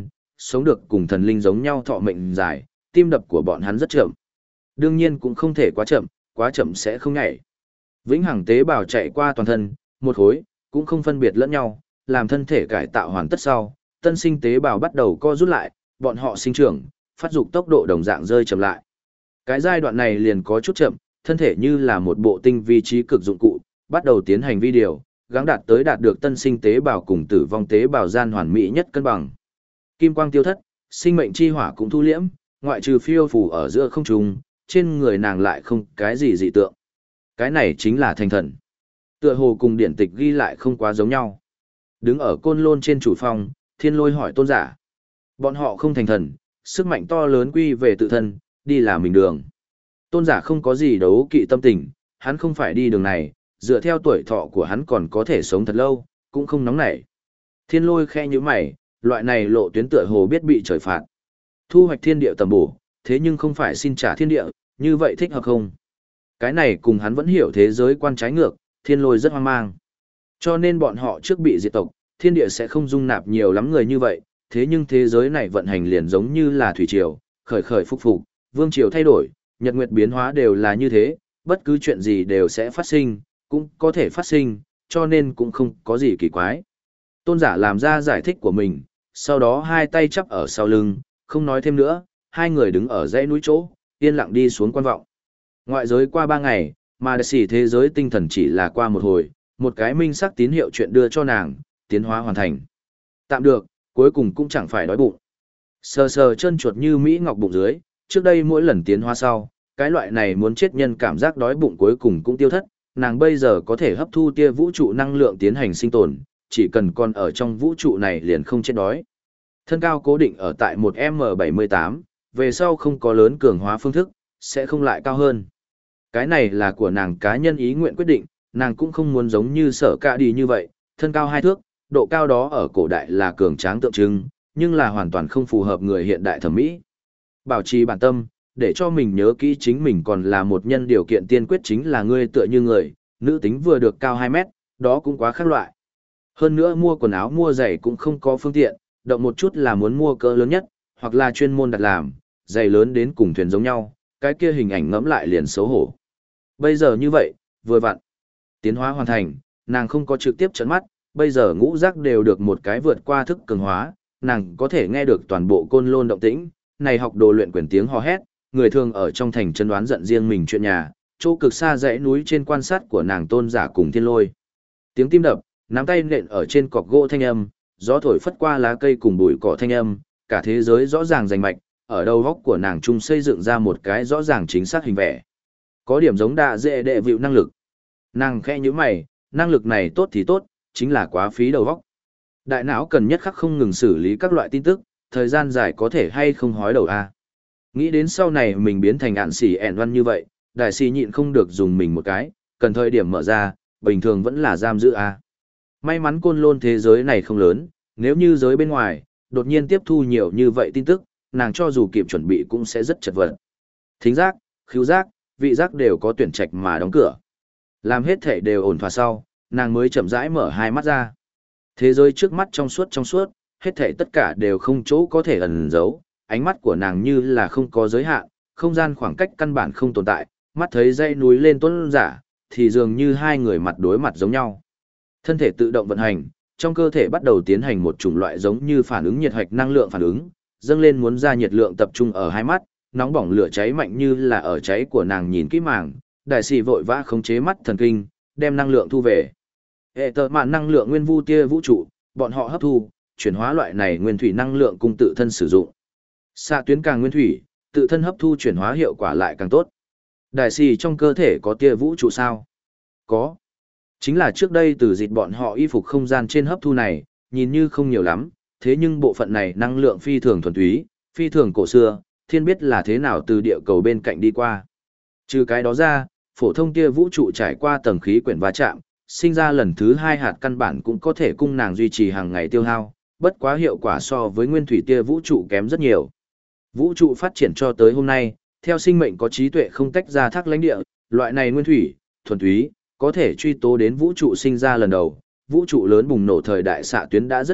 sống được cùng thần linh giống nhau thọ mệnh dài, tim đập của bọn hắn rất chậm. Đương nhiên cũng không thể quá chậm, quá chậm sẽ không nhảy. Vĩnh hằng tế bào chạy qua toàn thân, một khối, cũng không phân biệt lẫn nhau, làm thân thể cải tạo hoàn tất sau, tân sinh tế bào bắt đầu co rút lại, bọn họ sinh trưởng, phát dục tốc độ đồng dạng rơi chậm lại. Cái giai đoạn này liền có chút chậm, thân thể như là một bộ tinh vi trí cực dụng cụ, bắt đầu tiến hành vi điều, gắng đạt tới đạt được tân sinh tế bào cùng tử vong tế bào gian hoàn mỹ nhất cân bằng. Kim quang tiêu thất, sinh mệnh chi hỏa cũng thu liễm, ngoại trừ phiêu phù ở giữa không trung, trên người nàng lại không cái gì dị tượng. Cái này chính là thành thần. Tựa hồ cùng điển tịch ghi lại không quá giống nhau. Đứng ở côn lôn trên chủ phòng, Thiên Lôi hỏi tôn giả. Bọn họ không thành thần, sức mạnh to lớn quy về tự thân, đi là mình đường. Tôn giả không có gì đấu kỵ tâm tình, hắn không phải đi đường này, dựa theo tuổi thọ của hắn còn có thể sống thật lâu, cũng không nóng nảy. Thiên Lôi khe như mày, loại này lộ tuyến tựa hồ biết bị trời phạt. Thu hoạch thiên địa tầm bổ, thế nhưng không phải xin trả thiên địa, như vậy thích hợp không? Cái này cùng hắn vẫn hiểu thế giới quan trái ngược, Thiên Lôi rất hoang mang. Cho nên bọn họ trước bị diệt tộc, thiên địa sẽ không dung nạp nhiều lắm người như vậy, thế nhưng thế giới này vận hành liền giống như là thủy triều, khởi khởi phục phục, vương triều thay đổi, nhật nguyệt biến hóa đều là như thế, bất cứ chuyện gì đều sẽ phát sinh, cũng có thể phát sinh, cho nên cũng không có gì kỳ quái. Tôn giả làm ra giải thích của mình, sau đó hai tay chắp ở sau lưng, không nói thêm nữa, hai người đứng ở dãy núi chỗ, yên lặng đi xuống quan vọng. Ngoại giới qua ba ngày, mà đại sĩ thế giới tinh thần chỉ là qua một hồi, một cái minh sắc tín hiệu chuyện đưa cho nàng, tiến hóa hoàn thành. Tạm được, cuối cùng cũng chẳng phải đói bụng. Sờ sờ chân chuột như Mỹ Ngọc bụng dưới, trước đây mỗi lần tiến hóa sau, cái loại này muốn chết nhân cảm giác đói bụng cuối cùng cũng tiêu thất, nàng bây giờ có thể hấp thu tia vũ trụ năng lượng tiến hành sinh tồn, chỉ cần còn ở trong vũ trụ này liền không chết đói. Thân cao cố định ở tại một M bảy mươi tám, về sau không có lớn cường hóa phương thức, sẽ không lại cao hơn. Cái này là của nàng cá nhân ý nguyện quyết định, nàng cũng không muốn giống như sở cả đi như vậy, thân cao hai thước, độ cao đó ở cổ đại là cường tráng tượng trưng, nhưng là hoàn toàn không phù hợp người hiện đại thẩm mỹ. Bảo trì bản tâm, để cho mình nhớ kỹ chính mình còn là một nhân điều kiện tiên quyết chính là ngươi tựa như người, nữ tính vừa được cao hai mét, đó cũng quá khác loại. Hơn nữa mua quần áo mua giày cũng không có phương tiện, động một chút là muốn mua cỡ lớn nhất, hoặc là chuyên môn đặt làm, giày lớn đến cùng thuyền giống nhau, cái kia hình ảnh ngẫm lại liền xấu hổ. Bây giờ như vậy, vừa vặn. Tiến hóa hoàn thành, nàng không có trực tiếp trấn mắt, bây giờ ngũ giác đều được một cái vượt qua thức cường hóa, nàng có thể nghe được toàn bộ côn lôn động tĩnh, này học đồ luyện quyền tiếng hò hét, người thường ở trong thành chân đoán giận riêng mình chuyện nhà, chỗ cực xa dãy núi trên quan sát của nàng tôn giả cùng Thiên Lôi. Tiếng tim đập, nắm tay nện ở trên cọc gỗ thanh âm, gió thổi phất qua lá cây cùng bụi cỏ thanh âm, cả thế giới rõ ràng rành mạch, ở đầu góc của nàng trung xây dựng ra một cái rõ ràng chính xác hình vẽ. Có điểm giống đạ dễ đệ vịu năng lực. Nàng khẽ như mày, năng lực này tốt thì tốt, chính là quá phí đầu góc. Đại não cần nhất khắc không ngừng xử lý các loại tin tức, thời gian dài có thể hay không hói đầu a. Nghĩ đến sau này mình biến thành ạn xỉ ẻn văn như vậy, đại sĩ nhịn không được dùng mình một cái, cần thời điểm mở ra, bình thường vẫn là giam giữ a. May mắn côn lôn thế giới này không lớn, nếu như giới bên ngoài, đột nhiên tiếp thu nhiều như vậy tin tức, nàng cho dù kịp chuẩn bị cũng sẽ rất chật vật. Thính giác, khứu giác, vị giác đều có tuyển trạch mà đóng cửa. Làm hết thể đều ổn thỏa sau, nàng mới chậm rãi mở hai mắt ra. Thế giới trước mắt trong suốt trong suốt, hết thể tất cả đều không chỗ có thể ẩn giấu, ánh mắt của nàng như là không có giới hạn, không gian khoảng cách căn bản không tồn tại, mắt thấy dãy núi lên tuấn giả, thì dường như hai người mặt đối mặt giống nhau. Thân thể tự động vận hành, trong cơ thể bắt đầu tiến hành một chủng loại giống như phản ứng nhiệt hạch năng lượng phản ứng, dâng lên muốn ra nhiệt lượng tập trung ở hai mắt, nóng bỏng lửa cháy mạnh như là ở cháy của nàng nhìn kỹ màng, đại sĩ vội vã khống chế mắt thần kinh, đem năng lượng thu về. Hệ tờ mạn năng lượng nguyên vu tia vũ trụ, bọn họ hấp thu, chuyển hóa loại này nguyên thủy năng lượng cùng tự thân sử dụng. Xạ tuyến càng nguyên thủy, tự thân hấp thu chuyển hóa hiệu quả lại càng tốt. Đại sĩ trong cơ thể có tia vũ trụ sao? Có. Chính là trước đây từ dịch bọn họ y phục không gian trên hấp thu này, nhìn như không nhiều lắm, thế nhưng bộ phận này năng lượng phi thường thuần túy, phi thường cổ xưa, thiên biết là thế nào từ địa cầu bên cạnh đi qua. Trừ cái đó ra, phổ thông tia vũ trụ trải qua tầng khí quyển va chạm, sinh ra lần thứ hai hạt căn bản cũng có thể cung nàng duy trì hàng ngày tiêu hao, bất quá hiệu quả so với nguyên thủy tia vũ trụ kém rất nhiều. Vũ trụ phát triển cho tới hôm nay, theo sinh mệnh có trí tuệ không tách ra thác lãnh địa, loại này nguyên thủy, thuần túy, có thể truy tố đến vũ trụ sinh ra lần đầu, vũ trụ lớn bùng nổ thời đại xạ tuyến đã rất ít,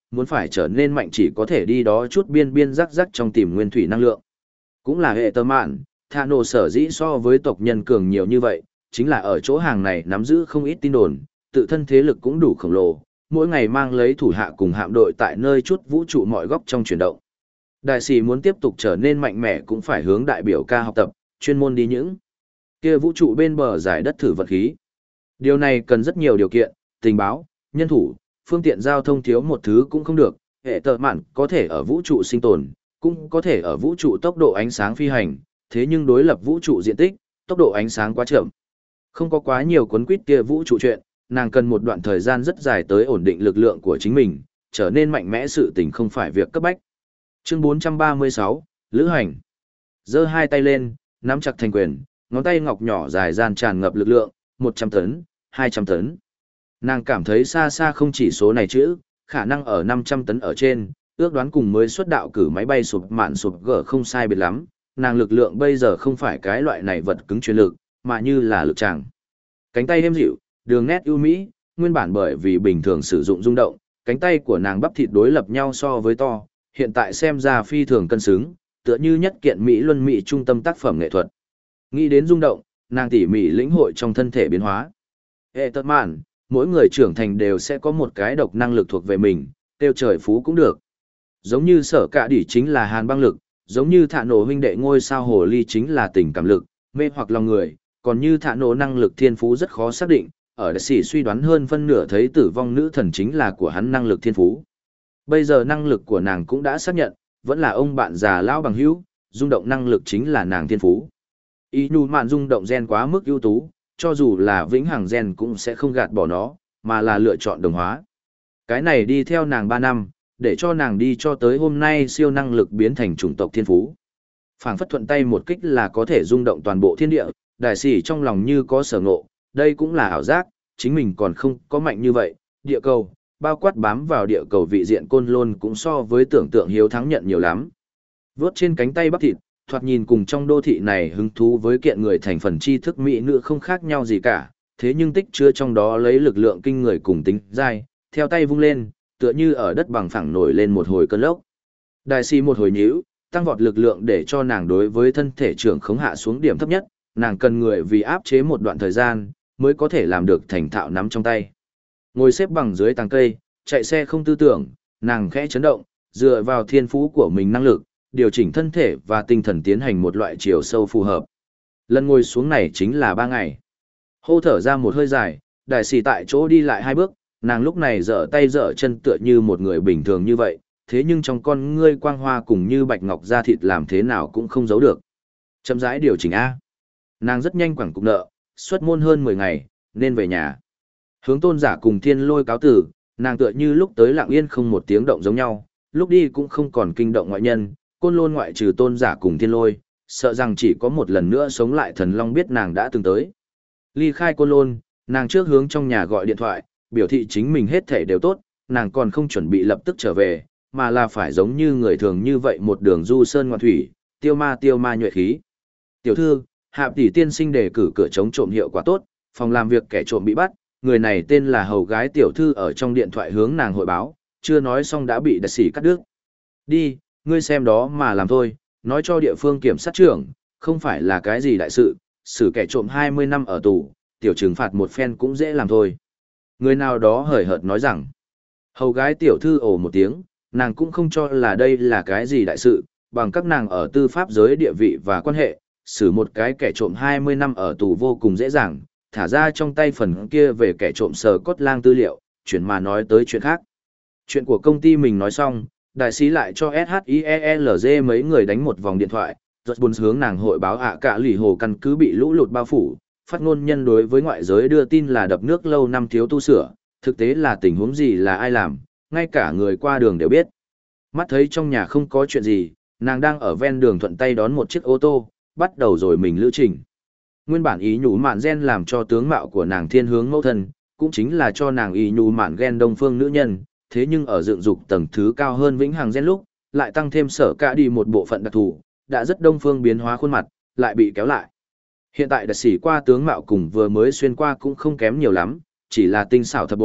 muốn phải trở nên mạnh chỉ có thể đi đó chút biên biên rắc rắc trong tìm nguyên thủy năng lượng. Cũng là hệ tơ mạn, thạ nổ sở dĩ so với tộc nhân cường nhiều như vậy, chính là ở chỗ hàng này nắm giữ không ít tin đồn, tự thân thế lực cũng đủ khổng lồ, mỗi ngày mang lấy thủ hạ cùng hạm đội tại nơi chút vũ trụ mọi góc trong chuyển động. Đại sĩ muốn tiếp tục trở nên mạnh mẽ cũng phải hướng đại biểu ca học tập, chuyên môn đi những kia vũ trụ bên bờ giải đất thử vật khí. Điều này cần rất nhiều điều kiện, tình báo, nhân thủ, phương tiện giao thông thiếu một thứ cũng không được, hệ tợ mạn có thể ở vũ trụ sinh tồn, cũng có thể ở vũ trụ tốc độ ánh sáng phi hành, thế nhưng đối lập vũ trụ diện tích, tốc độ ánh sáng quá chậm. Không có quá nhiều cuốn quýt kia vũ trụ chuyện, nàng cần một đoạn thời gian rất dài tới ổn định lực lượng của chính mình, trở nên mạnh mẽ sự tình không phải việc cấp bách. Chương bốn trăm ba mươi sáu, Lữ hành. Giơ hai tay lên, nắm chặt thành quyền, ngón tay ngọc nhỏ dài gian tràn ngập lực lượng, một trăm tấn, hai trăm tấn. Nàng cảm thấy xa xa không chỉ số này chữ, khả năng ở năm trăm tấn ở trên, ước đoán cùng mới xuất đạo cử máy bay sụp mạn sụp gở không sai biệt lắm, nàng lực lượng bây giờ không phải cái loại này vật cứng truyền lực, mà như là lực tràng. Cánh tay êm dịu, đường nét ưu mỹ, nguyên bản bởi vì bình thường sử dụng rung động, cánh tay của nàng bắp thịt đối lập nhau so với to, hiện tại xem ra phi thường cân xứng, tựa như nhất kiện Mỹ luân Mỹ trung tâm tác phẩm nghệ thuật. Nghĩ đến rung động, nàng tỉ mỉ lĩnh hội trong thân thể biến hóa. Hệ tật mạn, mỗi người trưởng thành đều sẽ có một cái độc năng lực thuộc về mình, tiêu trời phú cũng được. Giống như sở cạ đỉ chính là hàn băng lực, giống như thạ nổ huynh đệ ngôi sao hồ ly chính là tình cảm lực, mê hoặc lòng người, còn như thạ nổ năng lực thiên phú rất khó xác định, ở đại sĩ suy đoán hơn phân nửa thấy tử vong nữ thần chính là của hắn năng lực thiên phú. Bây giờ năng lực của nàng cũng đã xác nhận, vẫn là ông bạn già lão bằng hữu, rung động năng lực chính là nàng thiên phú. Ý nhu mạn rung động gen quá mức ưu tú, cho dù là vĩnh hằng gen cũng sẽ không gạt bỏ nó, mà là lựa chọn đồng hóa. Cái này đi theo nàng ba năm, để cho nàng đi cho tới hôm nay siêu năng lực biến thành chủng tộc thiên phú. Phảng phất thuận tay một kích là có thể rung động toàn bộ thiên địa, đại sĩ trong lòng như có sở ngộ, đây cũng là ảo giác, chính mình còn không có mạnh như vậy, địa cầu, bao quát bám vào địa cầu vị diện côn lôn cũng so với tưởng tượng hiếu thắng nhận nhiều lắm. Vốt trên cánh tay bắp thịt, thoạt nhìn cùng trong đô thị này hứng thú với kiện người thành phần tri thức mỹ nữ không khác nhau gì cả, thế nhưng tích chứa trong đó lấy lực lượng kinh người cùng tính dai, theo tay vung lên, tựa như ở đất bằng phẳng nổi lên một hồi cơn lốc. Đại si một hồi nhíu, tăng vọt lực lượng để cho nàng đối với thân thể trưởng khống hạ xuống điểm thấp nhất, nàng cần người vì áp chế một đoạn thời gian, mới có thể làm được thành thạo nắm trong tay. Ngồi xếp bằng dưới tàng cây, chạy xe không tư tưởng, nàng khẽ chấn động, dựa vào thiên phú của mình năng lực, điều chỉnh thân thể và tinh thần tiến hành một loại chiều sâu phù hợp. Lần ngồi xuống này chính là ba ngày. Hô thở ra một hơi dài, đại sĩ tại chỗ đi lại hai bước, nàng lúc này dở tay dở chân tựa như một người bình thường như vậy, thế nhưng trong con ngươi quang hoa cùng như bạch ngọc da thịt làm thế nào cũng không giấu được. Chậm rãi điều chỉnh A. Nàng rất nhanh quẳng cục nợ, xuất môn hơn mười ngày, nên về nhà. Hướng tôn giả cùng thiên lôi cáo tử, nàng tựa như lúc tới lặng yên không một tiếng động giống nhau, lúc đi cũng không còn kinh động ngoại nhân, côn lôn ngoại trừ tôn giả cùng thiên lôi, sợ rằng chỉ có một lần nữa sống lại thần long biết nàng đã từng tới. Ly khai côn lôn, nàng trước hướng trong nhà gọi điện thoại, biểu thị chính mình hết thể đều tốt, nàng còn không chuẩn bị lập tức trở về, mà là phải giống như người thường như vậy một đường du sơn ngoạn thủy, tiêu ma tiêu ma nhuệ khí. Tiểu thư, Hạp tỷ tiên sinh đề cử cửa chống trộm hiệu quả tốt, phòng làm việc kẻ trộm bị bắt, người này tên là hầu gái tiểu thư ở trong điện thoại hướng nàng hội báo, chưa nói xong đã bị đại sĩ cắt đứt. Đi, ngươi xem đó mà làm thôi, nói cho địa phương kiểm sát trưởng, không phải là cái gì đại sự, xử kẻ trộm hai mươi năm ở tù, tiểu trừng phạt một phen cũng dễ làm thôi. Người nào đó hời hợt nói rằng, hầu gái tiểu thư ồ một tiếng, nàng cũng không cho là đây là cái gì đại sự, bằng các nàng ở tư pháp giới địa vị và quan hệ, xử một cái kẻ trộm hai mươi năm ở tù vô cùng dễ dàng, thả ra trong tay phần kia về kẻ trộm sờ cốt lang tư liệu, chuyển mà nói tới chuyện khác. Chuyện của công ty mình nói xong, đại sĩ lại cho ét hát i e lờ giê mấy người đánh một vòng điện thoại, rất buồn hướng nàng hội báo ạ cả lì hồ căn cứ bị lũ lụt bao phủ, phát ngôn nhân đối với ngoại giới đưa tin là đập nước lâu năm thiếu tu sửa, thực tế là tình huống gì là ai làm, ngay cả người qua đường đều biết. Mắt thấy trong nhà không có chuyện gì, nàng đang ở ven đường thuận tay đón một chiếc ô tô, bắt đầu rồi mình lữ trình. Nguyên bản ý nhủ mạn gen làm cho tướng mạo của nàng thiên hướng mẫu thân, cũng chính là cho nàng ý nhủ mạn gen đông phương nữ nhân, thế nhưng ở dựng dục tầng thứ cao hơn vĩnh hằng gen lúc, lại tăng thêm sở cả đi một bộ phận đặc thù, đã rất đông phương biến hóa khuôn mặt, lại bị kéo lại. Hiện tại đặc sĩ qua tướng mạo cùng vừa mới xuyên qua cũng không kém nhiều lắm, chỉ là tinh xảo thập bội,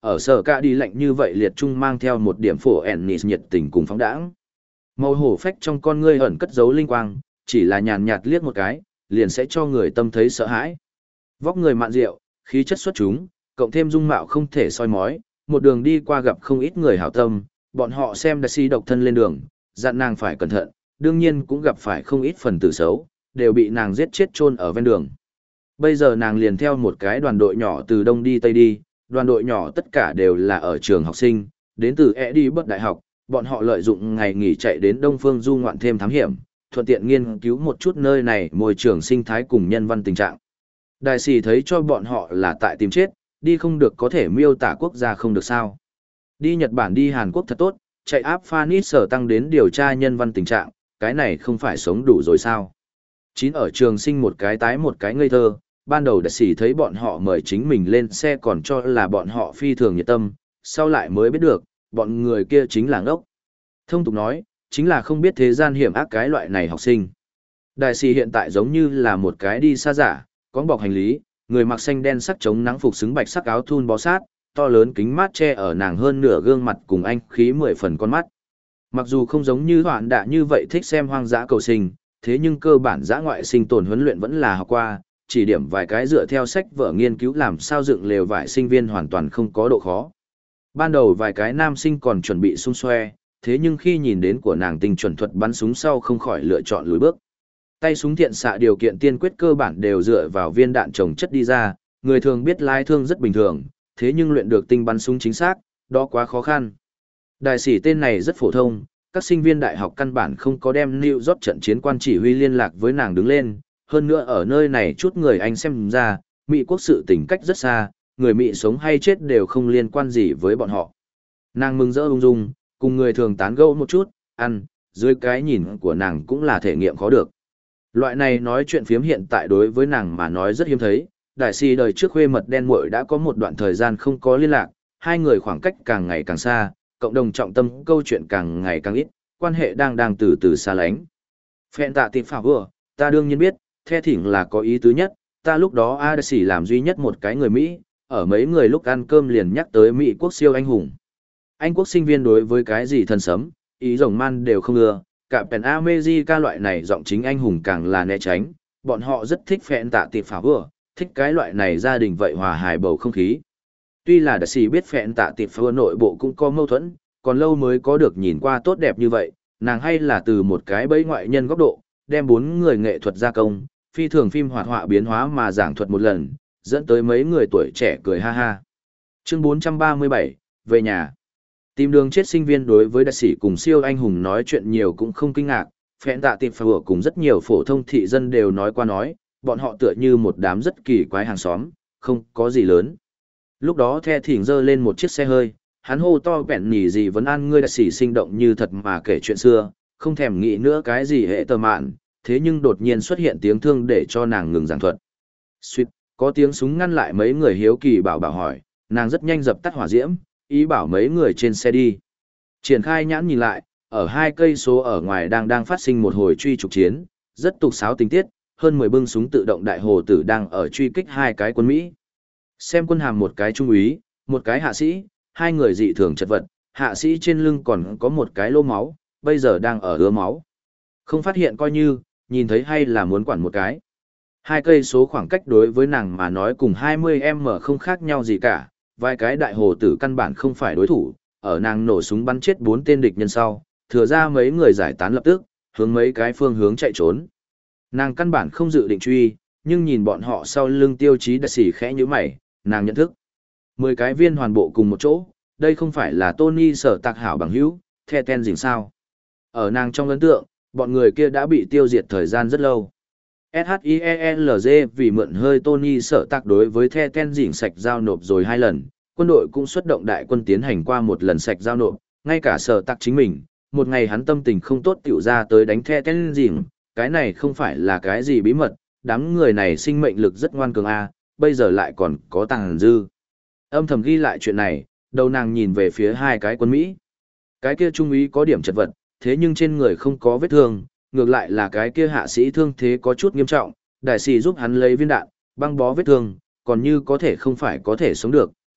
ở sở cả đi lạnh như vậy liệt trung mang theo một điểm phổ ennis nhiệt tình cùng phóng đãng. Màu hổ phách trong con ngươi ẩn cất giấu linh quang, chỉ là nhàn nhạt liếc một cái, liền sẽ cho người tâm thấy sợ hãi. Vóc người mạn diệu, khí chất xuất chúng, cộng thêm dung mạo không thể soi mói, một đường đi qua gặp không ít người hảo tâm, bọn họ xem đại si độc thân lên đường, dặn nàng phải cẩn thận, đương nhiên cũng gặp phải không ít phần tử xấu, đều bị nàng giết chết chôn ở ven đường. Bây giờ nàng liền theo một cái đoàn đội nhỏ từ đông đi tây đi, đoàn đội nhỏ tất cả đều là ở trường học sinh, đến từ Edinburgh Đại học, bọn họ lợi dụng ngày nghỉ chạy đến Đông Phương du ngoạn thêm thám hiểm, thuận tiện nghiên cứu một chút nơi này môi trường sinh thái cùng nhân văn tình trạng. Đại sĩ thấy cho bọn họ là tại tìm chết, đi không được có thể miêu tả quốc gia không được sao. Đi Nhật Bản đi Hàn Quốc thật tốt, chạy áp Phanis sở tăng đến điều tra nhân văn tình trạng, cái này không phải sống đủ rồi sao. Chín ở trường sinh một cái tái một cái ngây thơ, ban đầu đại sĩ thấy bọn họ mời chính mình lên xe còn cho là bọn họ phi thường nhiệt tâm, sau lại mới biết được, bọn người kia chính là ngốc. Thông tục nói, chính là không biết thế gian hiểm ác cái loại này học sinh. Đại sĩ hiện tại giống như là một cái đi xa giả, có bọc hành lý, người mặc xanh đen sắc chống nắng phục xứng bạch sắc áo thun bó sát, to lớn kính mát che ở nàng hơn nửa gương mặt cùng anh khí mười phần con mắt. Mặc dù không giống như hoạn đạ như vậy thích xem hoang dã cầu sinh, thế nhưng cơ bản dã ngoại sinh tồn huấn luyện vẫn là học qua, chỉ điểm vài cái dựa theo sách vở nghiên cứu làm sao dựng lều vải sinh viên hoàn toàn không có độ khó. Ban đầu vài cái nam sinh còn chuẩn bị xung xoe, thế nhưng khi nhìn đến của nàng tình chuẩn thuật bắn súng sau không khỏi lựa chọn lùi bước. Tay súng thiện xạ điều kiện tiên quyết cơ bản đều dựa vào viên đạn trồng chất đi ra, người thường biết lái thương rất bình thường, thế nhưng luyện được tinh bắn súng chính xác, đó quá khó khăn. Đại sĩ tên này rất phổ thông, các sinh viên đại học căn bản không có đem New York trận chiến quan chỉ huy liên lạc với nàng đứng lên, hơn nữa ở nơi này chút người Anh xem ra, Mỹ quốc sự tình cách rất xa, người Mỹ sống hay chết đều không liên quan gì với bọn họ. Nàng mừng rỡ ung dung, cùng người thường tán gẫu một chút, ăn, dưới cái nhìn của nàng cũng là thể nghiệm khó được. Loại này nói chuyện phiếm hiện tại đối với nàng mà nói rất hiếm thấy, đại sĩ đời trước khuê mật đen muội đã có một đoạn thời gian không có liên lạc, hai người khoảng cách càng ngày càng xa, cộng đồng trọng tâm câu chuyện càng ngày càng ít, quan hệ đang đang từ từ xa lánh. Phẹn tạ tịp phảo vừa, ta đương nhiên biết, the thỉnh là có ý tứ nhất, ta lúc đó A đại sĩ làm duy nhất một cái người Mỹ, ở mấy người lúc ăn cơm liền nhắc tới Mỹ quốc siêu anh hùng. Anh quốc sinh viên đối với cái gì thần sấm, ý rồng man đều không ưa, cả Pen America loại này giọng chính anh hùng càng là né tránh, bọn họ rất thích phẹn tạ tịp phảo vừa, thích cái loại này gia đình vậy hòa hài bầu không khí. Tuy là đại sĩ biết phẹn tạ tịp phảo nội bộ cũng có mâu thuẫn, còn lâu mới có được nhìn qua tốt đẹp như vậy, nàng hay là từ một cái bẫy ngoại nhân góc độ, đem bốn người nghệ thuật gia công, phi thường phim hoạt họa biến hóa mà giảng thuật một lần, dẫn tới mấy người tuổi trẻ cười ha ha. Chương bốn trăm ba mươi bảy, về nhà. Tìm đường chết sinh viên đối với đại sĩ cùng siêu anh hùng nói chuyện nhiều cũng không kinh ngạc, phẹn tạ tịp phảo cùng rất nhiều phổ thông thị dân đều nói qua nói, bọn họ tựa như một đám rất kỳ quái hàng xóm, không có gì lớn. Lúc đó The Thỉnh giơ lên một chiếc xe hơi, hắn hô to bẹn nhỉ gì vấn an ngươi đại sĩ sinh động như thật mà kể chuyện xưa, không thèm nghĩ nữa cái gì hệ tờ mạn, thế nhưng đột nhiên xuất hiện tiếng thương để cho nàng ngừng giảng thuật. Suýt, có tiếng súng ngăn lại mấy người hiếu kỳ bảo bảo hỏi, nàng rất nhanh dập tắt hỏa diễm, ý bảo mấy người trên xe đi. Triển khai nhãn nhìn lại, ở hai cây số ở ngoài đang đang phát sinh một hồi truy trục chiến, rất tục sáo tình tiết, hơn mười bưng súng tự động đại hồ tử đang ở truy kích hai cái quân Mỹ. Xem quân hàm một cái trung úy, một cái hạ sĩ, hai người dị thường chật vật, hạ sĩ trên lưng còn có một cái lô máu, bây giờ đang ở ứa máu. Không phát hiện coi như, nhìn thấy hay là muốn quản một cái. Hai cây số khoảng cách đối với nàng mà nói cùng hai mươi em mở không khác nhau gì cả, vài cái đại hồ tử căn bản không phải đối thủ, ở nàng nổ súng bắn chết bốn tên địch nhân sau, thừa ra mấy người giải tán lập tức, hướng mấy cái phương hướng chạy trốn. Nàng căn bản không dự định truy, nhưng nhìn bọn họ sau lưng tiêu chí đại sĩ khẽ như mày, nàng nhận thức. Mười cái viên hoàn bộ cùng một chỗ, đây không phải là Tony sở tạc hảo bằng hữu, the ten dình sao. Ở nàng trong ấn tượng, bọn người kia đã bị tiêu diệt thời gian rất lâu. ét hát i e lờ giê vì mượn hơi Tony sở tạc đối với the ten dình sạch giao nộp rồi hai lần, quân đội cũng xuất động đại quân tiến hành qua một lần sạch giao nộp, ngay cả sở tạc chính mình, một ngày hắn tâm tình không tốt tiểu ra tới đánh the ten dình, cái này không phải là cái gì bí mật, đám người này sinh mệnh lực rất ngoan cường a, bây giờ lại còn có tàng dư. Âm thầm ghi lại chuyện này, đầu nàng nhìn về phía hai cái quân Mỹ. Cái kia trung úy có điểm chật vật, thế nhưng trên người không có vết thương, ngược lại là cái kia hạ sĩ thương thế có chút nghiêm trọng, đại sĩ giúp hắn lấy viên đạn, băng bó vết thương, còn như có thể không phải có thể sống được,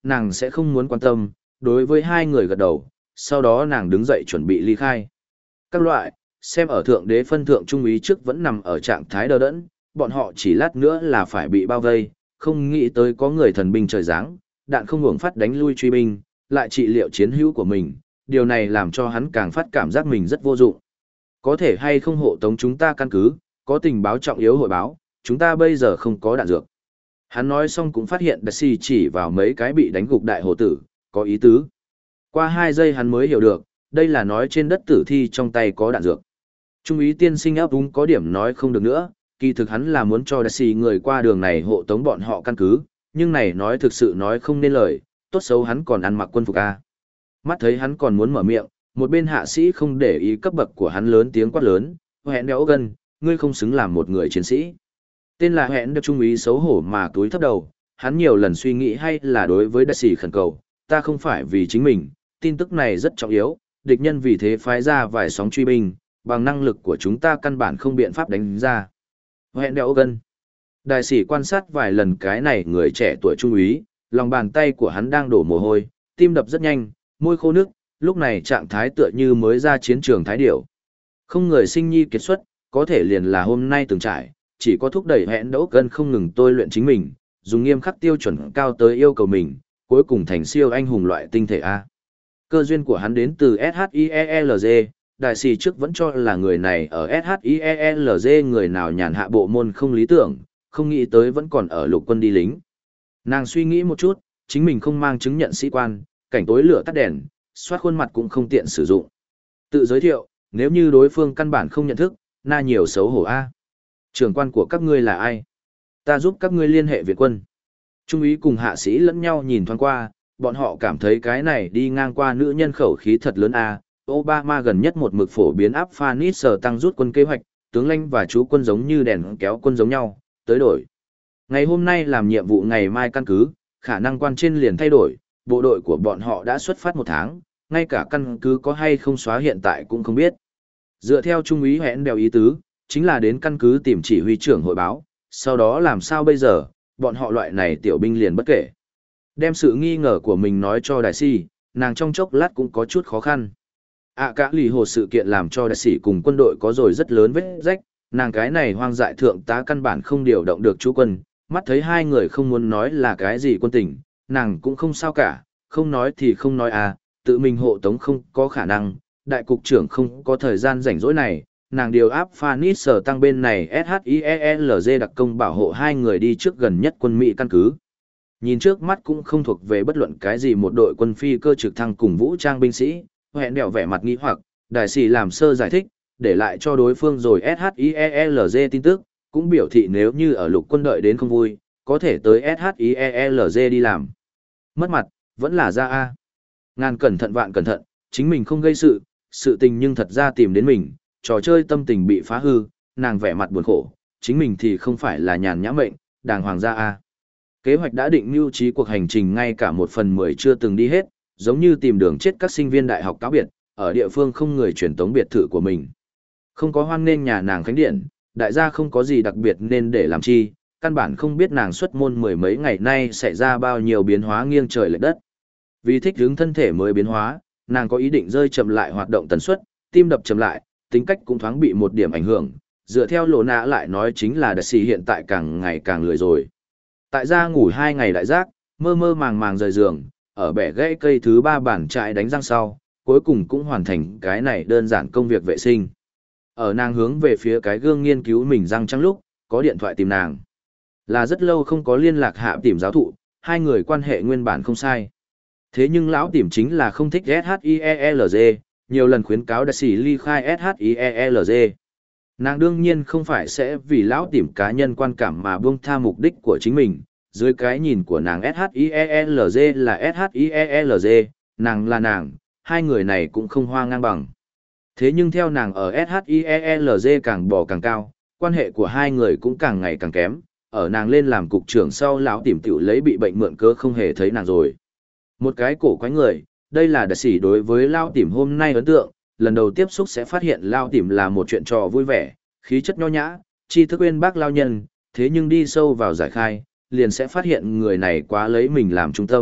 nàng sẽ không muốn quan tâm, đối với hai người gật đầu, sau đó nàng đứng dậy chuẩn bị ly khai. Các loại, xem ở thượng đế phân thượng trung úy trước vẫn nằm ở trạng thái đờ đẫn, bọn họ chỉ lát nữa là phải bị bao vây, không nghĩ tới có người thần binh trời giáng, đạn không ngừng phát đánh lui truy binh, lại trị liệu chiến hữu của mình, điều này làm cho hắn càng phát cảm giác mình rất vô dụng. Có thể hay không hộ tống chúng ta căn cứ, có tình báo trọng yếu hội báo, chúng ta bây giờ không có đạn dược. Hắn nói xong cũng phát hiện Daisy chỉ vào mấy cái bị đánh gục đại hồ tử, có ý tứ. Qua hai giây hắn mới hiểu được, đây là nói trên đất tử thi trong tay có đạn dược. Trung úy tiên sinh ấp úng có điểm nói không được nữa, kỳ thực hắn là muốn cho Daisy người qua đường này hộ tống bọn họ căn cứ, nhưng này nói thực sự nói không nên lời, tốt xấu hắn còn ăn mặc quân phục A. Mắt thấy hắn còn muốn mở miệng, một bên hạ sĩ không để ý cấp bậc của hắn lớn tiếng quát lớn, hẹn đéo gần, ngươi không xứng làm một người chiến sĩ. Tên là hẹn được trung úy xấu hổ mà túi thấp đầu, hắn nhiều lần suy nghĩ hay là đối với Daisy khẩn cầu, ta không phải vì chính mình, tin tức này rất trọng yếu, địch nhân vì thế phái ra vài sóng truy binh, bằng năng lực của chúng ta căn bản không biện pháp đánh ra. Hẹn đéo gần. Đại sĩ quan sát vài lần cái này người trẻ tuổi trung úy, lòng bàn tay của hắn đang đổ mồ hôi, tim đập rất nhanh, môi khô nước, lúc này trạng thái tựa như mới ra chiến trường thái điểu. Không người sinh nhi kiệt xuất, có thể liền là hôm nay từng trải, chỉ có thúc đẩy hẹn đỗ cân không ngừng tôi luyện chính mình, dùng nghiêm khắc tiêu chuẩn cao tới yêu cầu mình, cuối cùng thành siêu anh hùng loại tinh thể A. Cơ duyên của hắn đến từ ét hát i e lờ giê, đại sĩ trước vẫn cho là người này ở ét hát i e lờ giê người nào nhàn hạ bộ môn không lý tưởng, không nghĩ tới vẫn còn ở lục quân đi lính. Nàng suy nghĩ một chút, chính mình không mang chứng nhận sĩ quan, cảnh tối lửa tắt đèn, soát khuôn mặt cũng không tiện sử dụng. Tự giới thiệu, nếu như đối phương căn bản không nhận thức, na nhiều xấu hổ A. Trưởng quan của các ngươi là ai? Ta giúp các ngươi liên hệ Việt quân. Trung úy cùng hạ sĩ lẫn nhau nhìn thoáng qua, bọn họ cảm thấy cái này đi ngang qua nữ nhân khẩu khí thật lớn A. Obama gần nhất một mực phổ biến áp Phanis sở tăng rút quân kế hoạch, tướng lãnh và chú quân giống như đèn kéo quân giống nhau, tới đổi. Ngày hôm nay làm nhiệm vụ ngày mai căn cứ, khả năng quan trên liền thay đổi, bộ đội của bọn họ đã xuất phát một tháng, ngay cả căn cứ có hay không xóa hiện tại cũng không biết. Dựa theo trung úy hẹn đèo ý tứ, chính là đến căn cứ tìm chỉ huy trưởng hội báo, sau đó làm sao bây giờ, bọn họ loại này tiểu binh liền bất kể. Đem sự nghi ngờ của mình nói cho đại sĩ, nàng trong chốc lát cũng có chút khó khăn. À cả lì hồ sự kiện làm cho đại sĩ cùng quân đội có rồi rất lớn vết rách, nàng cái này hoang dại thượng tá căn bản không điều động được chú quân, mắt thấy hai người không muốn nói là cái gì quân tình, nàng cũng không sao cả, không nói thì không nói à, tự mình hộ tống không có khả năng, đại cục trưởng không có thời gian rảnh rỗi này, nàng điều áp Phanis sở tăng bên này ét hát i e lờ giê đặc công bảo hộ hai người đi trước gần nhất quân Mỹ căn cứ. Nhìn trước mắt cũng không thuộc về bất luận cái gì một đội quân phi cơ trực thăng cùng vũ trang binh sĩ, hẹn đèo vẻ mặt nghi hoặc, đại sĩ làm sơ giải thích, để lại cho đối phương rồi ét hát i e lờ giê tin tức, cũng biểu thị nếu như ở lục quân đợi đến không vui, có thể tới ét hát i e lờ giê đi làm. Mất mặt, vẫn là ra A. Ngàn cẩn thận vạn cẩn thận, chính mình không gây sự, sự tình nhưng thật ra tìm đến mình, trò chơi tâm tình bị phá hư, nàng vẻ mặt buồn khổ, chính mình thì không phải là nhàn nhã mệnh, đàng hoàng gia A. Kế hoạch đã định mưu trí cuộc hành trình ngay cả một phần mười chưa từng đi hết, giống như tìm đường chết các sinh viên đại học cáo biệt, ở địa phương không người truyền tống biệt thự của mình. Không có hoan nghênh nhà nàng khánh điện, đại gia không có gì đặc biệt nên để làm chi, căn bản không biết nàng xuất môn mười mấy ngày nay xảy ra bao nhiêu biến hóa nghiêng trời lệch đất. Vì thích hướng thân thể mới biến hóa, nàng có ý định rơi chậm lại hoạt động tần suất, tim đập chậm lại, tính cách cũng thoáng bị một điểm ảnh hưởng, dựa theo lộ nã lại nói chính là đại sĩ hiện tại càng ngày càng lười rồi. Tại gia ngủ hai ngày đại giác, mơ mơ màng màng rời giường, ở bẻ gãy cây thứ ba bản trại đánh răng sau, cuối cùng cũng hoàn thành cái này đơn giản công việc vệ sinh. Ở nàng hướng về phía cái gương nghiên cứu mình răng trắng lúc, có điện thoại tìm nàng. Là rất lâu không có liên lạc hạ tìm giáo thụ, hai người quan hệ nguyên bản không sai. Thế nhưng lão tìm chính là không thích ét hát i e lờ giê, nhiều lần khuyến cáo đại sĩ ly khai ét hát i e lờ giê. Nàng đương nhiên không phải sẽ vì lão tìm cá nhân quan cảm mà buông tha mục đích của chính mình, dưới cái nhìn của nàng ét hát i e lờ giê là ét hát i e lờ giê, nàng là nàng, hai người này cũng không hoa ngang bằng. Thế nhưng theo nàng ở ét hát i e lờ giê càng bò càng cao, quan hệ của hai người cũng càng ngày càng kém, ở nàng lên làm cục trưởng sau lão tìm tiểu lấy bị bệnh mượn cớ không hề thấy nàng rồi. Một cái cổ quái người, đây là đại sĩ đối với lão tìm hôm nay ấn tượng, lần đầu tiếp xúc sẽ phát hiện lão tìm là một chuyện trò vui vẻ, khí chất nho nhã, tri thức uyên bác lao nhân, thế nhưng đi sâu vào giải khai, liền sẽ phát hiện người này quá lấy mình làm trung tâm,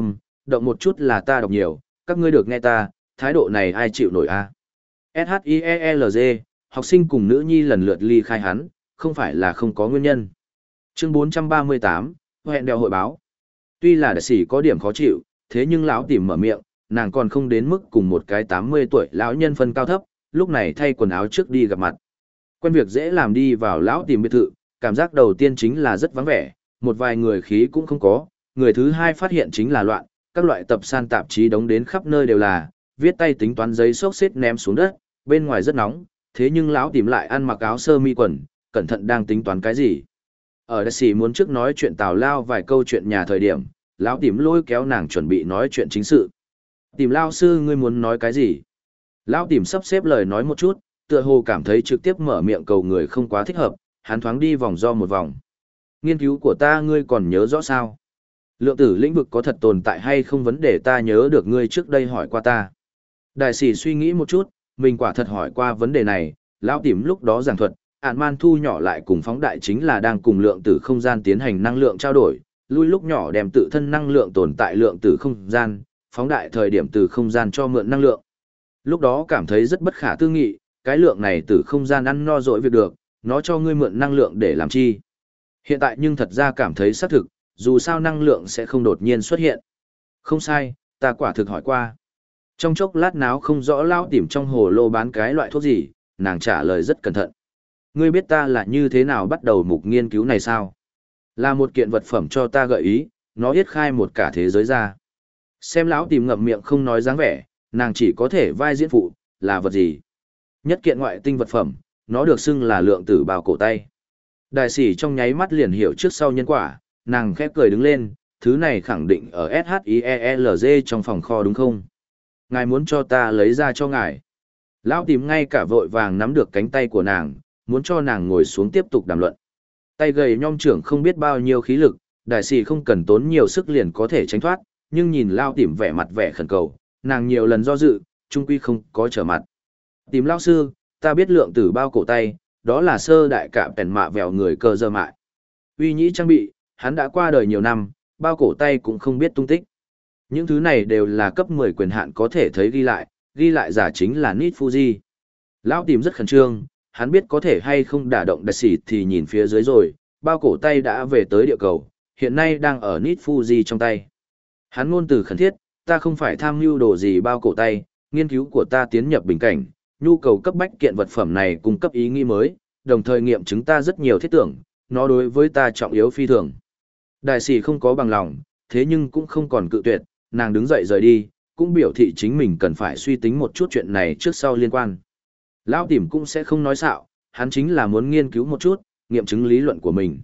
động một chút là ta đọc nhiều, các ngươi được nghe ta, thái độ này ai chịu nổi a? ét hát i e l g, học sinh cùng nữ nhi lần lượt ly khai hắn, không phải là không có nguyên nhân. Chương bốn trăm ba mươi tám, hẹn đèo hội báo. Tuy là đại sĩ có điểm khó chịu, thế nhưng lão tìm mở miệng, nàng còn không đến mức cùng một cái tám mươi tuổi lão nhân phân cao thấp, lúc này thay quần áo trước đi gặp mặt. Quen việc dễ làm, đi vào lão tìm biệt thự, cảm giác đầu tiên chính là rất vắng vẻ, một vài người khí cũng không có, người thứ hai phát hiện chính là loạn, các loại tập san tạp chí đóng đến khắp nơi đều là, viết tay tính toán giấy xốc xếp ném xuống đất, bên ngoài rất nóng, thế nhưng lão tìm lại ăn mặc áo sơ mi quần, cẩn thận đang tính toán cái gì. Ở đại sĩ muốn trước nói chuyện tào lao vài câu chuyện nhà thời điểm, lão tìm lôi kéo nàng chuẩn bị nói chuyện chính sự. Tìm lao sư, ngươi muốn nói cái gì? Lão tìm sắp xếp lời nói một chút, tựa hồ cảm thấy trực tiếp mở miệng cầu người không quá thích hợp, hắn thoáng đi vòng do một vòng. Nghiên cứu của ta ngươi còn nhớ rõ sao? Lượng tử lĩnh vực có thật tồn tại hay không, vấn đề ta nhớ được ngươi trước đây hỏi qua ta. Đại sĩ suy nghĩ một chút, mình quả thật hỏi qua vấn đề này, lão tìm lúc đó giảng thuật, ản man thu nhỏ lại cùng phóng đại chính là đang cùng lượng tử không gian tiến hành năng lượng trao đổi, lui lúc nhỏ đem tự thân năng lượng tồn tại lượng tử không gian, phóng đại thời điểm từ không gian cho mượn năng lượng. Lúc đó cảm thấy rất bất khả tư nghị, cái lượng này từ không gian ăn no dỗi việc được, nó cho ngươi mượn năng lượng để làm chi. Hiện tại nhưng thật ra cảm thấy xác thực, dù sao năng lượng sẽ không đột nhiên xuất hiện. Không sai, ta quả thực hỏi qua. Trong chốc lát náo không rõ lao tìm trong hồ lô bán cái loại thuốc gì, nàng trả lời rất cẩn thận. Ngươi biết ta là như thế nào bắt đầu mục nghiên cứu này sao? Là một kiện vật phẩm cho ta gợi ý, nó yết khai một cả thế giới ra. Xem lão tìm ngậm miệng không nói dáng vẻ, nàng chỉ có thể vai diễn phụ, là vật gì? Nhất kiện ngoại tinh vật phẩm, nó được xưng là lượng tử bao cổ tay. Đại sĩ trong nháy mắt liền hiểu trước sau nhân quả, nàng khép cười đứng lên, thứ này khẳng định ở ét hát i e l g trong phòng kho đúng không? Ngài muốn cho ta lấy ra cho ngài. Lão tìm ngay cả vội vàng nắm được cánh tay của nàng, muốn cho nàng ngồi xuống tiếp tục đàm luận. Tay gầy nhom trưởng không biết bao nhiêu khí lực, đại sĩ không cần tốn nhiều sức liền có thể tránh thoát, nhưng nhìn Lão tìm vẻ mặt vẻ khẩn cầu, nàng nhiều lần do dự, chung quy không có trở mặt. Tìm lão sư, ta biết lượng tử bao cổ tay, đó là sơ đại cả bèn mạ vèo người cơ dơ mại. Uy nhĩ trang bị, hắn đã qua đời nhiều năm, bao cổ tay cũng không biết tung tích. Những thứ này đều là cấp mười quyền hạn có thể thấy ghi lại, ghi lại giả chính là Nit Fuji. Lão tìm rất khẩn trương, hắn biết có thể hay không đả động đại sĩ thì nhìn phía dưới rồi, bao cổ tay đã về tới địa cầu, hiện nay đang ở Nit Fuji trong tay. Hắn ngôn từ khẩn thiết, ta không phải tham mưu đồ gì bao cổ tay, nghiên cứu của ta tiến nhập bình cảnh, nhu cầu cấp bách kiện vật phẩm này cung cấp ý nghĩ mới, đồng thời nghiệm chứng ta rất nhiều thiết tưởng, nó đối với ta trọng yếu phi thường. Đại sĩ không có bằng lòng, thế nhưng cũng không còn cự tuyệt, nàng đứng dậy rời đi, cũng biểu thị chính mình cần phải suy tính một chút chuyện này trước sau liên quan. Lão tìm cũng sẽ không nói xạo, hắn chính là muốn nghiên cứu một chút, nghiệm chứng lý luận của mình.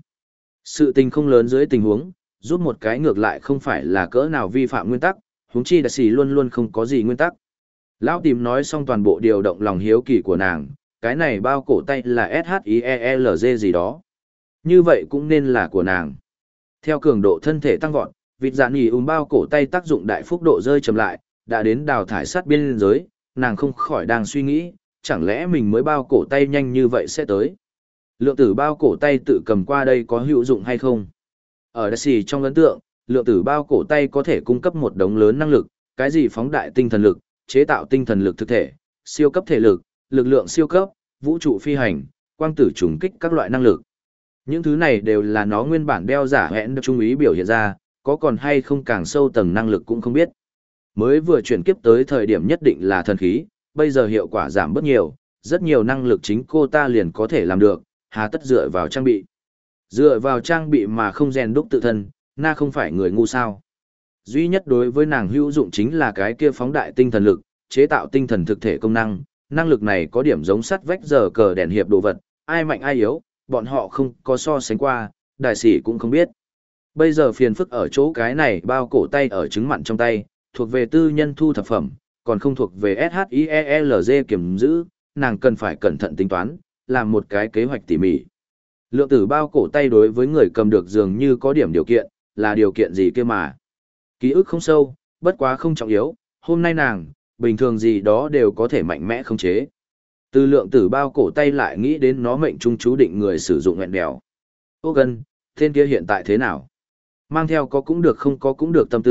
Sự tình không lớn dưới tình huống, giúp một cái ngược lại không phải là cỡ nào vi phạm nguyên tắc, huống chi đại sĩ luôn luôn không có gì nguyên tắc. Lão tìm nói xong toàn bộ điều động lòng hiếu kỳ của nàng, cái này bao cổ tay là ét hát i e l g gì đó. Như vậy cũng nên là của nàng. Theo cường độ thân thể tăng vọt, vịt dạ nỉ ùm bao cổ tay tác dụng đại phúc độ rơi chậm lại, đã đến đào thải sát biên giới, nàng không khỏi đang suy nghĩ, chẳng lẽ mình mới bao cổ tay nhanh như vậy sẽ tới. Lượng tử bao cổ tay tự cầm qua đây có hữu dụng hay không? Ở đại sĩ trong ấn tượng, lượng tử bao cổ tay có thể cung cấp một đống lớn năng lực, cái gì phóng đại tinh thần lực, chế tạo tinh thần lực thực thể, siêu cấp thể lực, lực lượng siêu cấp, vũ trụ phi hành, quang tử trùng kích các loại năng lực. Những thứ này đều là nó nguyên bản đeo giả hẹn được trung ý biểu hiện ra, có còn hay không càng sâu tầng năng lực cũng không biết. Mới vừa chuyển kiếp tới thời điểm nhất định là thần khí, bây giờ hiệu quả giảm bớt nhiều, rất nhiều năng lực chính cô ta liền có thể làm được, hà tất dựa vào trang bị. Dựa vào trang bị mà không rèn đúc tự thân, na không phải người ngu sao. Duy nhất đối với nàng hữu dụng chính là cái kia phóng đại tinh thần lực, chế tạo tinh thần thực thể công năng, năng lực này có điểm giống sắt vách giờ cờ đèn hiệp đồ vật, ai mạnh ai yếu, bọn họ không có so sánh qua, đại sĩ cũng không biết. Bây giờ phiền phức ở chỗ cái này bao cổ tay ở trứng mặn trong tay, thuộc về tư nhân thu thập phẩm, còn không thuộc về ét hát i e l g kiểm giữ, nàng cần phải cẩn thận tính toán, làm một cái kế hoạch tỉ mỉ. Lượng tử bao cổ tay đối với người cầm được dường như có điểm điều kiện, là điều kiện gì kia mà. Ký ức không sâu, bất quá không trọng yếu, hôm nay nàng, bình thường gì đó đều có thể mạnh mẽ khống chế. Từ lượng tử bao cổ tay lại nghĩ đến nó mệnh trung chú định người sử dụng hẹn đèo. Ô gần, tên kia hiện tại thế nào? Mang theo có cũng được không có cũng được tâm tư,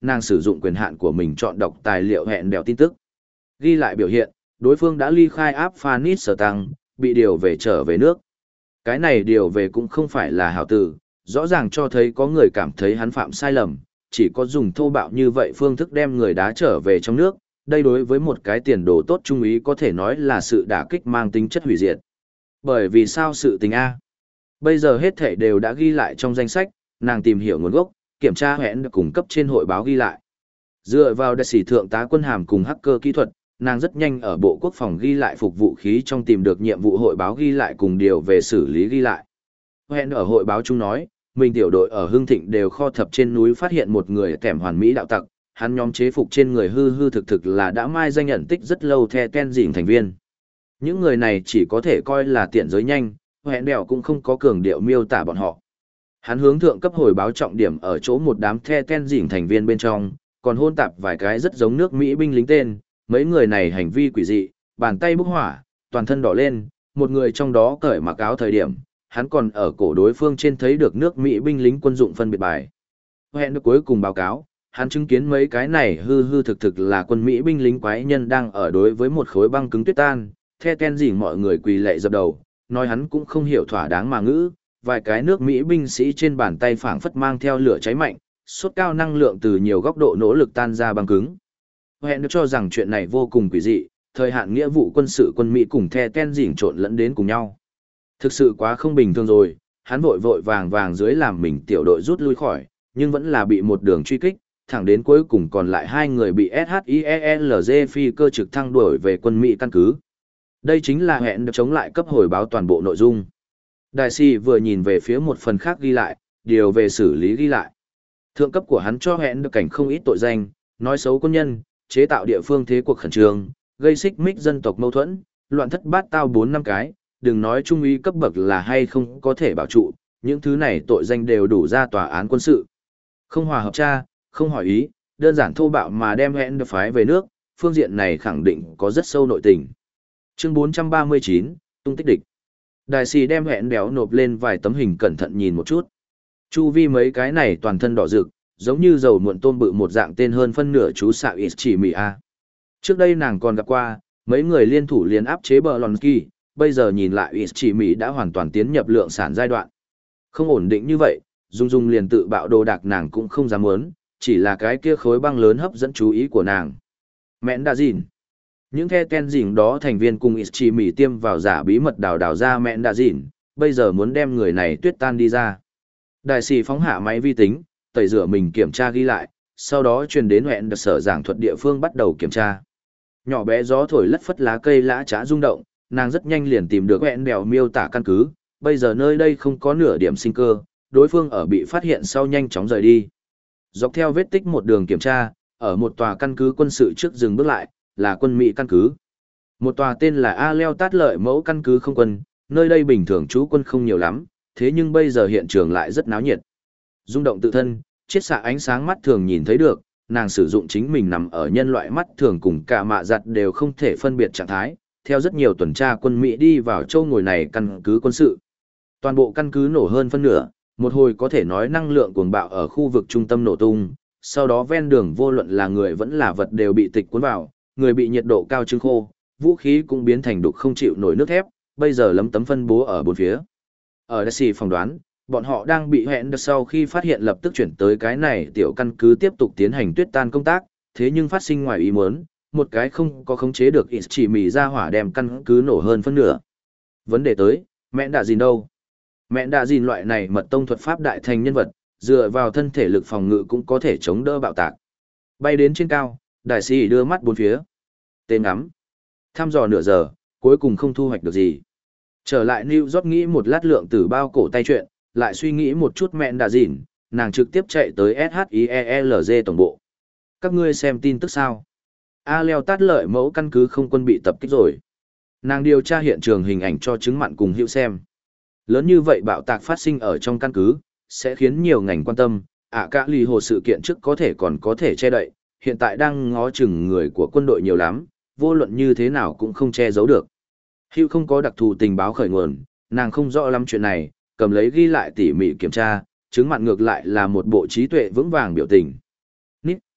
nàng sử dụng quyền hạn của mình chọn đọc tài liệu hẹn đèo tin tức. Ghi lại biểu hiện, đối phương đã ly khai áp Phanis sở tăng, bị điều về trở về nước. Cái này điều về cũng không phải là hảo tử, rõ ràng cho thấy có người cảm thấy hắn phạm sai lầm, chỉ có dùng thô bạo như vậy phương thức đem người đá trở về trong nước, đây đối với một cái tiền đồ tốt trung ý có thể nói là sự đả kích mang tính chất hủy diệt. Bởi vì sao sự tình A? Bây giờ hết thể đều đã ghi lại trong danh sách, nàng tìm hiểu nguồn gốc, kiểm tra hẹn được cung cấp trên hội báo ghi lại. Dựa vào đại sĩ thượng tá quân hàm cùng hacker kỹ thuật, nàng rất nhanh ở Bộ Quốc phòng ghi lại phục vũ khí trong tìm được nhiệm vụ hội báo ghi lại cùng điều về xử lý ghi lại. Hẹn ở hội báo chung nói, mình tiểu đội ở Hưng Thịnh đều kho thập trên núi phát hiện một người kèm hoàn mỹ đạo tặc, hắn nhóm chế phục trên người hư hư thực thực là đã mai danh nhận tích rất lâu theo ten dỉn thành viên. Những người này chỉ có thể coi là tiện giới nhanh, hẹn đèo cũng không có cường điệu miêu tả bọn họ. Hắn hướng thượng cấp hồi báo trọng điểm ở chỗ một đám theo ten dỉn thành viên bên trong, còn hôn tạp vài cái rất giống nước Mỹ binh lính tên, mấy người này hành vi quỷ dị, bàn tay bốc hỏa, toàn thân đỏ lên, một người trong đó cởi mặc áo thời điểm, hắn còn ở cổ đối phương trên thấy được nước Mỹ binh lính quân dụng phân biệt bài. Hẹn được cuối cùng báo cáo, hắn chứng kiến mấy cái này hư hư thực thực là quân Mỹ binh lính quái nhân đang ở đối với một khối băng cứng tuyết tan, theo ten dỉn mọi người quỳ lạy dập đầu, nói hắn cũng không hiểu thỏa đáng mà ngữ, vài cái nước Mỹ binh sĩ trên bàn tay phảng phất mang theo lửa cháy mạnh, sốt cao năng lượng từ nhiều góc độ nỗ lực tan ra băng cứng. Hẹn được cho rằng chuyện này vô cùng quỷ dị, thời hạn nghĩa vụ quân sự quân Mỹ cùng The Ten dỉn trộn lẫn đến cùng nhau. Thực sự quá không bình thường rồi, hắn vội vội vàng vàng dưới làm mình tiểu đội rút lui khỏi, nhưng vẫn là bị một đường truy kích, thẳng đến cuối cùng còn lại hai người bị ét hát i e lờ giê phi cơ trực thăng đuổi về quân Mỹ căn cứ. Đây chính là hẹn được chống lại cấp hồi báo toàn bộ nội dung. Đại sĩ vừa nhìn về phía một phần khác ghi lại, điều về xử lý ghi lại. Thượng cấp của hắn cho hẹn được cảnh không ít tội danh, nói xấu quân nhân, chế tạo địa phương thế cuộc khẩn trương, gây xích mích dân tộc mâu thuẫn, loạn thất bát tao bốn năm cái, đừng nói trung úy cấp bậc là hay không có thể bảo trụ, những thứ này tội danh đều đủ ra tòa án quân sự. Không hòa hợp tra, không hỏi ý, đơn giản thô bạo mà đem hẹn được phái về nước, phương diện này khẳng định có rất sâu nội tình. Chương bốn trăm ba mươi chín, tung tích địch. Đại sĩ đem hẹn béo nộp lên vài tấm hình cẩn thận nhìn một chút. Chu vi mấy cái này toàn thân đỏ rực, giống như dầu muộn tôm bự một dạng tên hơn phân nửa chú xạ ít chỉ mì a. Trước đây nàng còn gặp qua, mấy người liên thủ liên áp chế bờ lòn kỳ, bây giờ nhìn lại ít chỉ mì đã hoàn toàn tiến nhập lượng sản giai đoạn. Không ổn định như vậy, Dung Dung liền tự bạo đồ đạc nàng cũng không dám muốn, chỉ là cái kia khối băng lớn hấp dẫn chú ý của nàng. Mẹn đã gìn. Những the ten dỉn đó thành viên cùng ít chỉ mì tiêm vào giả bí mật đào đào ra mẹn đã gìn, bây giờ muốn đem người này tuyết tan đi ra. Đại sĩ phóng hạ máy vi tính, tẩy rửa mình kiểm tra ghi lại, sau đó truyền đến huyện đặc sở giảng thuật địa phương bắt đầu kiểm tra. Nhỏ bé gió thổi lất phất lá cây lã chã rung động, nàng rất nhanh liền tìm được huyện đèo miêu tả căn cứ, bây giờ nơi đây không có nửa điểm sinh cơ, đối phương ở bị phát hiện sau nhanh chóng rời đi. Dọc theo vết tích một đường kiểm tra, ở một tòa căn cứ quân sự trước dừng bước lại, là quân Mỹ căn cứ. Một tòa tên là A Leo Tát Lợi mẫu căn cứ không quân, nơi đây bình thường trú quân không nhiều lắm, thế nhưng bây giờ hiện trường lại rất náo nhiệt. Rung động tự thân, chiết xạ ánh sáng mắt thường nhìn thấy được, nàng sử dụng chính mình nằm ở nhân loại mắt thường cùng cả mạ giặt đều không thể phân biệt trạng thái, theo rất nhiều tuần tra quân Mỹ đi vào châu ngồi này căn cứ quân sự. Toàn bộ căn cứ nổ hơn phân nửa, một hồi có thể nói năng lượng cuồng bạo ở khu vực trung tâm nổ tung, sau đó ven đường vô luận là người vẫn là vật đều bị tịch cuốn vào, người bị nhiệt độ cao trưng khô, vũ khí cũng biến thành đục không chịu nổi nước thép, bây giờ lấm tấm phân bố ở bốn phía. Ở Daisy phỏng đoán, bọn họ đang bị hẹn được sau khi phát hiện lập tức chuyển tới cái này tiểu căn cứ tiếp tục tiến hành tuyết tan công tác, thế nhưng phát sinh ngoài ý muốn, một cái không có khống chế được ít chỉ mì ra hỏa đem căn cứ nổ hơn phân nửa. Vấn đề tới, mẹ đã gìn đâu? Mẹ đã gìn loại này mật tông thuật pháp đại thành nhân vật, dựa vào thân thể lực phòng ngự cũng có thể chống đỡ bạo tạc. Bay đến trên cao, đại sĩ đưa mắt bốn phía. Tên ngắm. Thăm dò nửa giờ, cuối cùng không thu hoạch được gì. Trở lại New York nghĩ một lát lượng tử bao cổ tay chuyện, lại suy nghĩ một chút mẹn đã dịn, nàng trực tiếp chạy tới ét hát i e lờ giê tổng bộ. Các ngươi xem tin tức sao? A Leo Tát Lợi mẫu căn cứ không quân bị tập kích rồi. Nàng điều tra hiện trường hình ảnh cho chứng mặn cùng hữu xem. Lớn như vậy bạo tạc phát sinh ở trong căn cứ, sẽ khiến nhiều ngành quan tâm, ạ cả lì hồ sự kiện trước có thể còn có thể che đậy, hiện tại đang ngó chừng người của quân đội nhiều lắm, vô luận như thế nào cũng không che giấu được. Hữu không có đặc thù tình báo khởi nguồn, nàng không rõ lắm chuyện này, cầm lấy ghi lại tỉ mỉ kiểm tra, chứng mặn ngược lại là một bộ trí tuệ vững vàng biểu tình. Nít,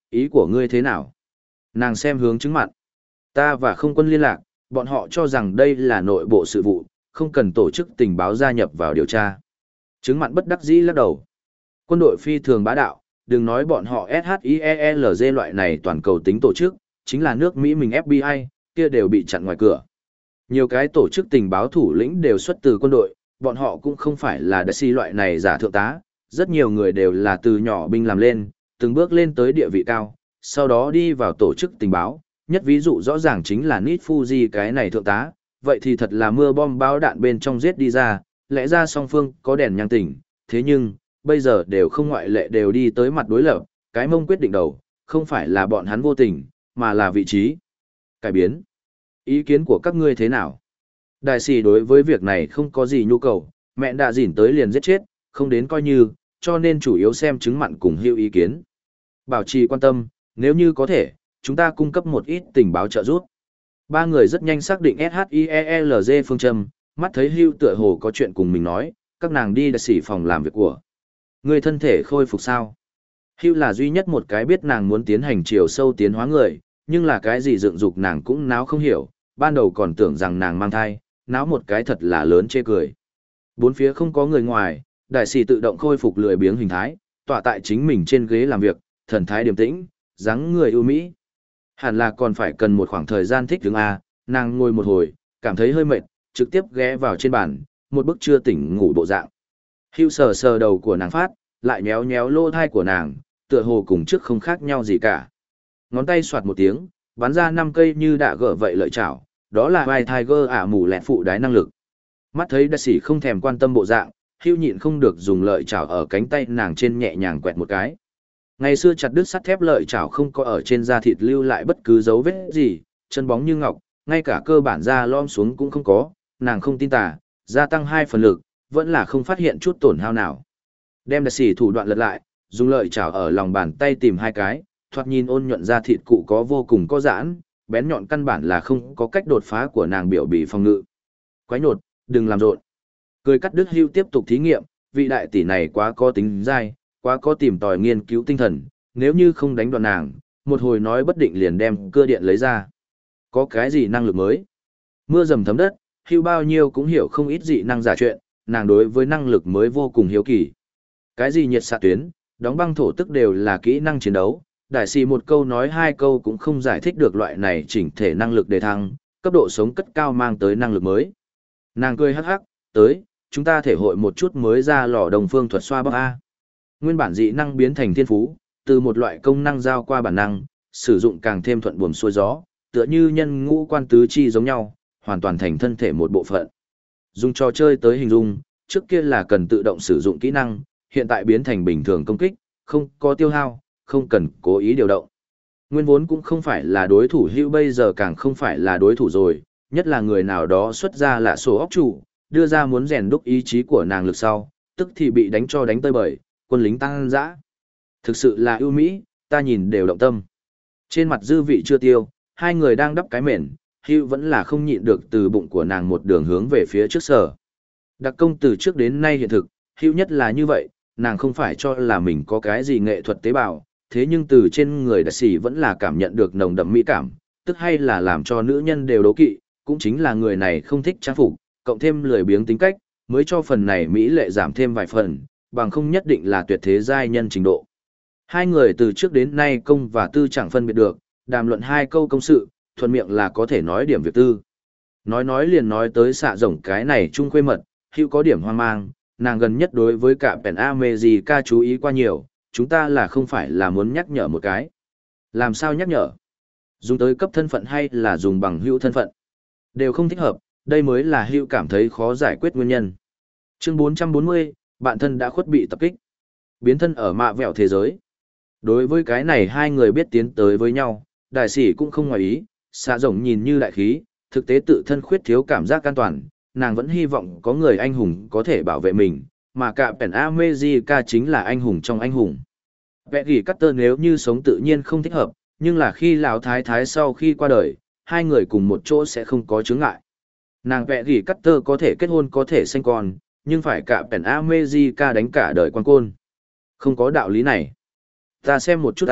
ý của ngươi thế nào? Nàng xem hướng chứng mặn. Ta và không quân liên lạc, bọn họ cho rằng đây là nội bộ sự vụ, không cần tổ chức tình báo gia nhập vào điều tra. Chứng mặn bất đắc dĩ lắc đầu. Quân đội phi thường bá đạo, đừng nói bọn họ SHIELZ loại này toàn cầu tính tổ chức, chính là nước Mỹ mình ép bê i, kia đều bị chặn ngoài cửa. Nhiều cái tổ chức tình báo thủ lĩnh đều xuất từ quân đội, bọn họ cũng không phải là đại sĩ loại này giả thượng tá, rất nhiều người đều là từ nhỏ binh làm lên, từng bước lên tới địa vị cao, sau đó đi vào tổ chức tình báo, nhất ví dụ rõ ràng chính là Nit Fuji cái này thượng tá, vậy thì thật là mưa bom báo đạn bên trong giết đi ra, lẽ ra song phương có đèn nhang tỉnh, thế nhưng, bây giờ đều không ngoại lệ đều đi tới mặt đối lập, cái mông quyết định đầu, không phải là bọn hắn vô tình, mà là vị trí. Cải biến. Ý kiến của các ngươi thế nào? Đại sĩ đối với việc này không có gì nhu cầu, mẹ đã dỉn tới liền giết chết, không đến coi như, cho nên chủ yếu xem chứng mặn cùng hữu ý kiến. Bảo trì quan tâm, nếu như có thể, chúng ta cung cấp một ít tình báo trợ giúp. Ba người rất nhanh xác định SHIELZ phương châm, mắt thấy hưu tựa hồ có chuyện cùng mình nói, các nàng đi đại sĩ phòng làm việc của. Người thân thể khôi phục sao? Hưu là duy nhất một cái biết nàng muốn tiến hành chiều sâu tiến hóa người, nhưng là cái gì dựng dục nàng cũng náo không hiểu, ban đầu còn tưởng rằng nàng mang thai, náo một cái thật là lớn chê cười. Bốn phía không có người ngoài, đại sĩ tự động khôi phục lười biếng hình thái, tọa tại chính mình trên ghế làm việc, thần thái điềm tĩnh, dáng người ưu mỹ. Hẳn là còn phải cần một khoảng thời gian thích ứng A, nàng ngồi một hồi, cảm thấy hơi mệt, trực tiếp ghé vào trên bàn, một bức chưa tỉnh ngủ bộ dạng. Hưu sờ sờ đầu của nàng phát, lại nhéo nhéo lỗ thai của nàng, tựa hồ cùng trước không khác nhau gì cả. Ngón tay soạt một tiếng, bắn ra năm cây như đã gỡ vậy lợi chảo, đó là vai Tiger ả mù lẹt phụ đái năng lực. Mắt thấy đại sĩ không thèm quan tâm bộ dạng, Hưu nhịn không được dùng lợi chảo ở cánh tay nàng trên nhẹ nhàng quẹt một cái. Ngày xưa chặt đứt sắt thép lợi chảo không có ở trên da thịt lưu lại bất cứ dấu vết gì, chân bóng như ngọc, ngay cả cơ bản da lom xuống cũng không có, nàng không tin tà, gia tăng hai phần lực, vẫn là không phát hiện chút tổn hao nào. Đem đại sĩ thủ đoạn lật lại, dùng lợi chảo ở lòng bàn tay tìm hai cái, thoạt nhìn ôn nhuận da thịt cụ có vô cùng có giãn, bén nhọn căn bản là không có cách đột phá của nàng biểu bì phòng ngự. Quái nột, đừng làm rộn. Cười cắt đứt Hưu tiếp tục thí nghiệm, vị đại tỷ này quá có tính dai, quá có tìm tòi nghiên cứu tinh thần, nếu như không đánh đoạn nàng, một hồi nói bất định liền đem cơ điện lấy ra. Có cái gì năng lực mới? Mưa dầm thấm đất, Hưu bao nhiêu cũng hiểu không ít dị năng giả chuyện, nàng đối với năng lực mới vô cùng hiếu kỳ. Cái gì nhiệt xạ tuyến, đóng băng thổ tức đều là kỹ năng chiến đấu, đại sĩ một câu nói hai câu cũng không giải thích được loại này chỉnh thể năng lực đề thăng, cấp độ sống cất cao mang tới năng lực mới. Nàng cười hắc hắc, tới, chúng ta thể hội một chút mới ra lò đồng phương thuật xoa bóp A. Nguyên bản dị năng biến thành thiên phú, từ một loại công năng giao qua bản năng, sử dụng càng thêm thuận buồm xuôi gió, tựa như nhân ngũ quan tứ chi giống nhau, hoàn toàn thành thân thể một bộ phận. Dùng trò chơi tới hình dung, trước kia là cần tự động sử dụng kỹ năng, hiện tại biến thành bình thường công kích, không có tiêu hao, không cần cố ý điều động. Nguyên vốn cũng không phải là đối thủ Hưu, bây giờ càng không phải là đối thủ rồi, nhất là người nào đó xuất ra là sổ óc chủ, đưa ra muốn rèn đúc ý chí của nàng lực sau, tức thì bị đánh cho đánh tơi bời, quân lính tăng dã. Thực sự là ưu mỹ, ta nhìn đều động tâm. Trên mặt dư vị chưa tiêu, hai người đang đắp cái mền, Hưu vẫn là không nhịn được từ bụng của nàng một đường hướng về phía trước sở. Đặc công từ trước đến nay hiện thực, Hưu nhất là như vậy, nàng không phải cho là mình có cái gì nghệ thuật tế bào, thế nhưng từ trên người đại sĩ vẫn là cảm nhận được nồng đậm mỹ cảm, tức hay là làm cho nữ nhân đều đố kỵ, cũng chính là người này không thích trang phục, cộng thêm lười biếng tính cách, mới cho phần này mỹ lệ giảm thêm vài phần, bằng không nhất định là tuyệt thế giai nhân trình độ. Hai người từ trước đến nay công và tư chẳng phân biệt được, đàm luận hai câu công sự, thuận miệng là có thể nói điểm việc tư. Nói nói liền nói tới xạ rồng cái này chung khuê mật, Hữu có điểm hoang mang, nàng gần nhất đối với cả Pen America chú ý qua nhiều, chúng ta là không phải là muốn nhắc nhở một cái. Làm sao nhắc nhở? Dùng tới cấp thân phận hay là dùng bằng hữu thân phận? Đều không thích hợp, đây mới là Hữu cảm thấy khó giải quyết nguyên nhân. Chương bốn trăm bốn mươi, bạn thân đã khuất bị tập kích. Biến thân ở mạ vẹo thế giới. Đối với cái này hai người biết tiến tới với nhau, đại sĩ cũng không ngoài ý, xạ rồng nhìn như đại khí, thực tế tự thân khuyết thiếu cảm giác an toàn, nàng vẫn hy vọng có người anh hùng có thể bảo vệ mình, mà cả Pen America chính là anh hùng trong anh hùng. Vẽ gỉ Cutter nếu như sống tự nhiên không thích hợp, nhưng là khi lão thái thái sau khi qua đời, hai người cùng một chỗ sẽ không có chướng ngại. Nàng vẽ gỉ Cutter có thể kết hôn có thể sinh con, nhưng phải cả Pen America đánh cả đời quan côn. Không có đạo lý này. Ta xem một chút ta,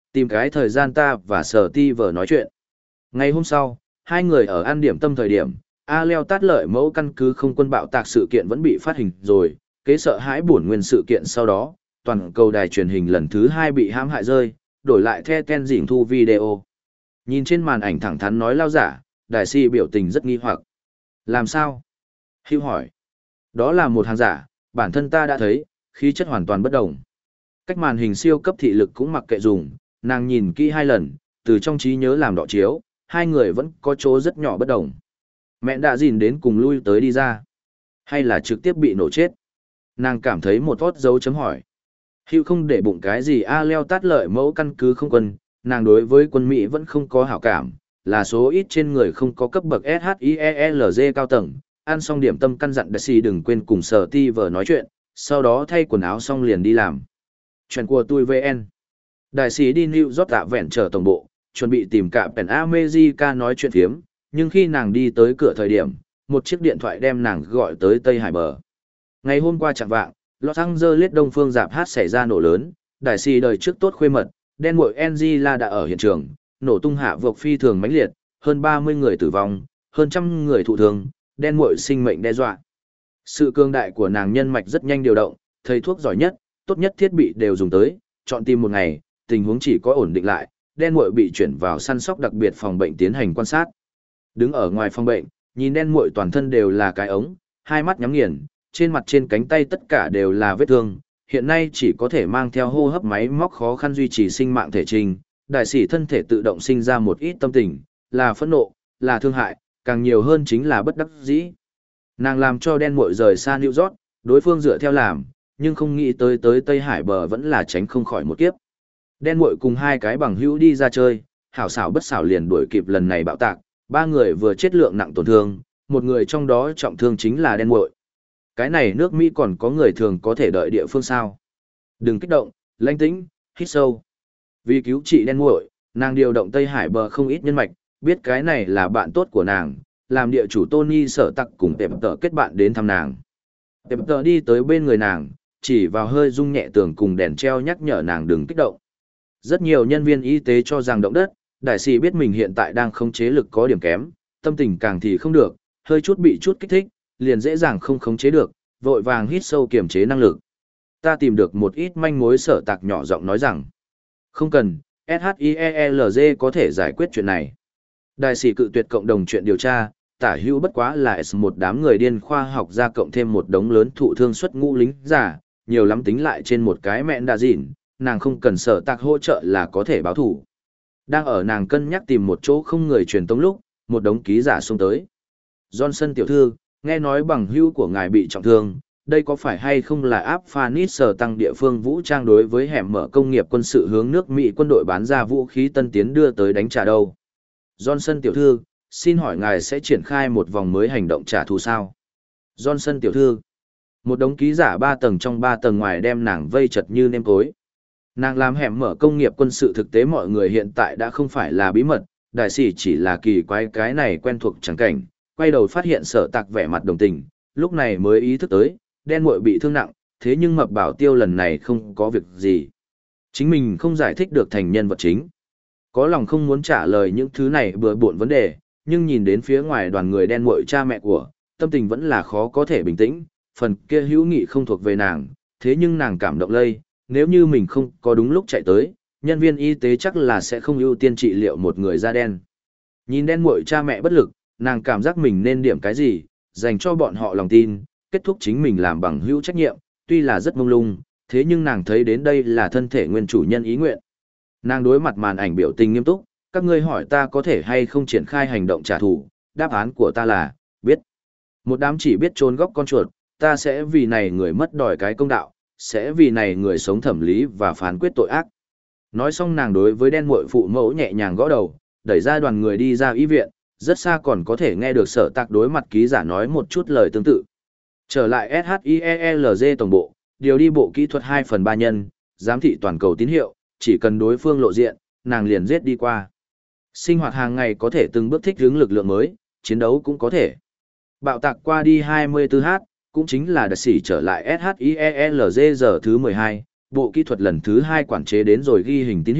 Tìm cái thời gian ta và sở ti vờ nói chuyện. Ngày hôm sau, hai người ở ăn điểm tâm thời điểm, A Leo tát lợi mẫu căn cứ không quân bạo tạc sự kiện vẫn bị phát hình rồi, kế sợ hãi bổn nguyên sự kiện sau đó, toàn cầu đài truyền hình lần thứ hai bị hãm hại rơi, đổi lại The Ten dỉnh thu video. Nhìn trên màn ảnh thẳng thắn nói lao giả, đại si biểu tình rất nghi hoặc. Làm sao? Hữu hỏi. Đó là một hàng giả, bản thân ta đã thấy, khí chất hoàn toàn bất đồng. Cách màn hình siêu cấp thị lực cũng mặc kệ dùng, nàng nhìn kỹ hai lần, từ trong trí nhớ làm đọ chiếu, hai người vẫn có chỗ rất nhỏ bất đồng. Mẹ đã dìn đến cùng lui tới đi ra. Hay là trực tiếp bị nổ chết? Nàng cảm thấy một tốt dấu chấm hỏi. Hữu không để bụng cái gì A Leo tát lợi mẫu căn cứ không quân, nàng đối với quân Mỹ vẫn không có hảo cảm, là số ít trên người không có cấp bậc ét hát i e lờ giê cao tầng. Ăn xong điểm tâm căn dặn đại sĩ đừng quên cùng sở ti vờ nói chuyện, sau đó thay quần áo xong liền đi làm. Chuyện của tôi vê en. Đại sĩ đi New York tạ vẹn chờ tổng bộ, chuẩn bị tìm cả Pen America nói chuyện phiếm, nhưng khi nàng đi tới cửa thời điểm, một chiếc điện thoại đem nàng gọi tới Tây Hải bờ. Ngày hôm qua chẳng vạng, Los Angeles Đông Phương Dạp hát xảy ra nổ lớn, đại sĩ đời trước tốt khuê mật, đen muội Angela đã ở hiện trường, nổ tung hạ vộc phi thường mãnh liệt, hơn ba mươi người tử vong, hơn trăm người thụ thương, đen muội sinh mệnh đe dọa. Sự cương đại của nàng nhân mạch rất nhanh điều động, thầy thuốc giỏi nhất, tốt nhất thiết bị đều dùng tới, chọn tìm một ngày, tình huống chỉ có ổn định lại, đen muội bị chuyển vào săn sóc đặc biệt phòng bệnh tiến hành quan sát. Đứng ở ngoài phòng bệnh, nhìn đen muội toàn thân đều là cái ống, hai mắt nhắm nghiền, trên mặt trên cánh tay tất cả đều là vết thương, hiện nay chỉ có thể mang theo hô hấp máy móc khó khăn duy trì sinh mạng thể trình. Đại sĩ thân thể tự động sinh ra một ít tâm tình, là phẫn nộ, là thương hại, càng nhiều hơn chính là bất đắc dĩ. Nàng làm cho đen muội rời xa New York, đối phương dựa theo làm, nhưng không nghĩ tới tới Tây Hải bờ vẫn là tránh không khỏi một kiếp. Đen muội cùng hai cái bằng hữu đi ra chơi, hảo xảo bất xảo liền đuổi kịp lần này bạo tạc, ba người vừa chết lượng nặng tổn thương, một người trong đó trọng thương chính là đen muội. Cái này nước Mỹ còn có người thường có thể đợi địa phương sao? Đừng kích động, lãnh tĩnh, hít sâu. Vì cứu trị đen muội, nàng điều động Tây Hải bờ không ít nhân mạch, biết cái này là bạn tốt của nàng, làm địa chủ Tony sở tặc cùng Tệp Tờ kết bạn đến thăm nàng. Tệp Tờ đi tới bên người nàng, chỉ vào hơi rung nhẹ tường cùng đèn treo nhắc nhở nàng đừng kích động. Rất nhiều nhân viên y tế cho rằng động đất, đại sĩ biết mình hiện tại đang khống chế lực có điểm kém, tâm tình càng thì không được, hơi chút bị chút kích thích, liền dễ dàng không khống chế được, vội vàng hít sâu kiềm chế năng lực. Ta tìm được một ít manh mối, sở tạc nhỏ giọng nói rằng. Không cần, ét hát i e lờ giê có thể giải quyết chuyện này. Đại sĩ cự tuyệt cộng đồng chuyện điều tra, tả hữu bất quá là một đám người điên khoa học ra cộng thêm một đống lớn thụ thương xuất ngũ lính giả, nhiều lắm tính lại trên một cái mẹn đà dịn, nàng không cần sở tạc hỗ trợ là có thể báo thủ. Đang ở nàng cân nhắc tìm một chỗ không người truyền tống lúc, một đống ký giả xông tới. Johnson tiểu thư, nghe nói bằng hữu của ngài bị trọng thương, đây có phải hay không là áp Phanis sở tăng địa phương vũ trang đối với hẻm mở công nghiệp quân sự hướng nước Mỹ quân đội bán ra vũ khí tân tiến đưa tới đánh trả đâu? Johnson tiểu thư, xin hỏi ngài sẽ triển khai một vòng mới hành động trả thù sao? Johnson tiểu thư, một đống ký giả ba tầng trong ba tầng ngoài đem nàng vây chật như nêm cối. Nàng làm hẻm mở công nghiệp quân sự thực tế mọi người hiện tại đã không phải là bí mật, đại sĩ chỉ là kỳ quái cái này quen thuộc chẳng cảnh, quay đầu phát hiện sở tạc vẻ mặt đồng tình, lúc này mới ý thức tới, đen muội bị thương nặng, thế nhưng mập bảo tiêu lần này không có việc gì. Chính mình không giải thích được thành nhân vật chính. Có lòng không muốn trả lời những thứ này bừa bộn vấn đề, nhưng nhìn đến phía ngoài đoàn người đen muội cha mẹ của, tâm tình vẫn là khó có thể bình tĩnh, phần kia hữu nghị không thuộc về nàng, thế nhưng nàng cảm động lây, nếu như mình không có đúng lúc chạy tới, nhân viên y tế chắc là sẽ không ưu tiên trị liệu một người da đen. Nhìn đen muội cha mẹ bất lực, nàng cảm giác mình nên điểm cái gì, dành cho bọn họ lòng tin, kết thúc chính mình làm bằng hữu trách nhiệm, tuy là rất mông lung, thế nhưng nàng thấy đến đây là thân thể nguyên chủ nhân ý nguyện. Nàng đối mặt màn ảnh biểu tình nghiêm túc, các ngươi hỏi ta có thể hay không triển khai hành động trả thù, đáp án của ta là, biết. Một đám chỉ biết trốn góc con chuột, ta sẽ vì này người mất đòi cái công đạo, sẽ vì này người sống thẩm lý và phán quyết tội ác. Nói xong nàng đối với đen muội phụ mẫu nhẹ nhàng gõ đầu, đẩy ra đoàn người đi ra y viện, rất xa còn có thể nghe được sở tạc đối mặt ký giả nói một chút lời tương tự. Trở lại ét hát i e lờ giê tổng bộ, điều đi bộ kỹ thuật hai phần ba nhân, giám thị toàn cầu tín hiệu, chỉ cần đối phương lộ diện, nàng liền giết đi qua. Sinh hoạt hàng ngày có thể từng bước thích ứng lực lượng mới, chiến đấu cũng có thể. Bạo tạc qua đi hai mươi tư h, cũng chính là đặc sĩ trở lại ét hát i e lờ giê giờ thứ mười hai, bộ kỹ thuật lần thứ hai quản chế đến rồi ghi hình tín hiệu,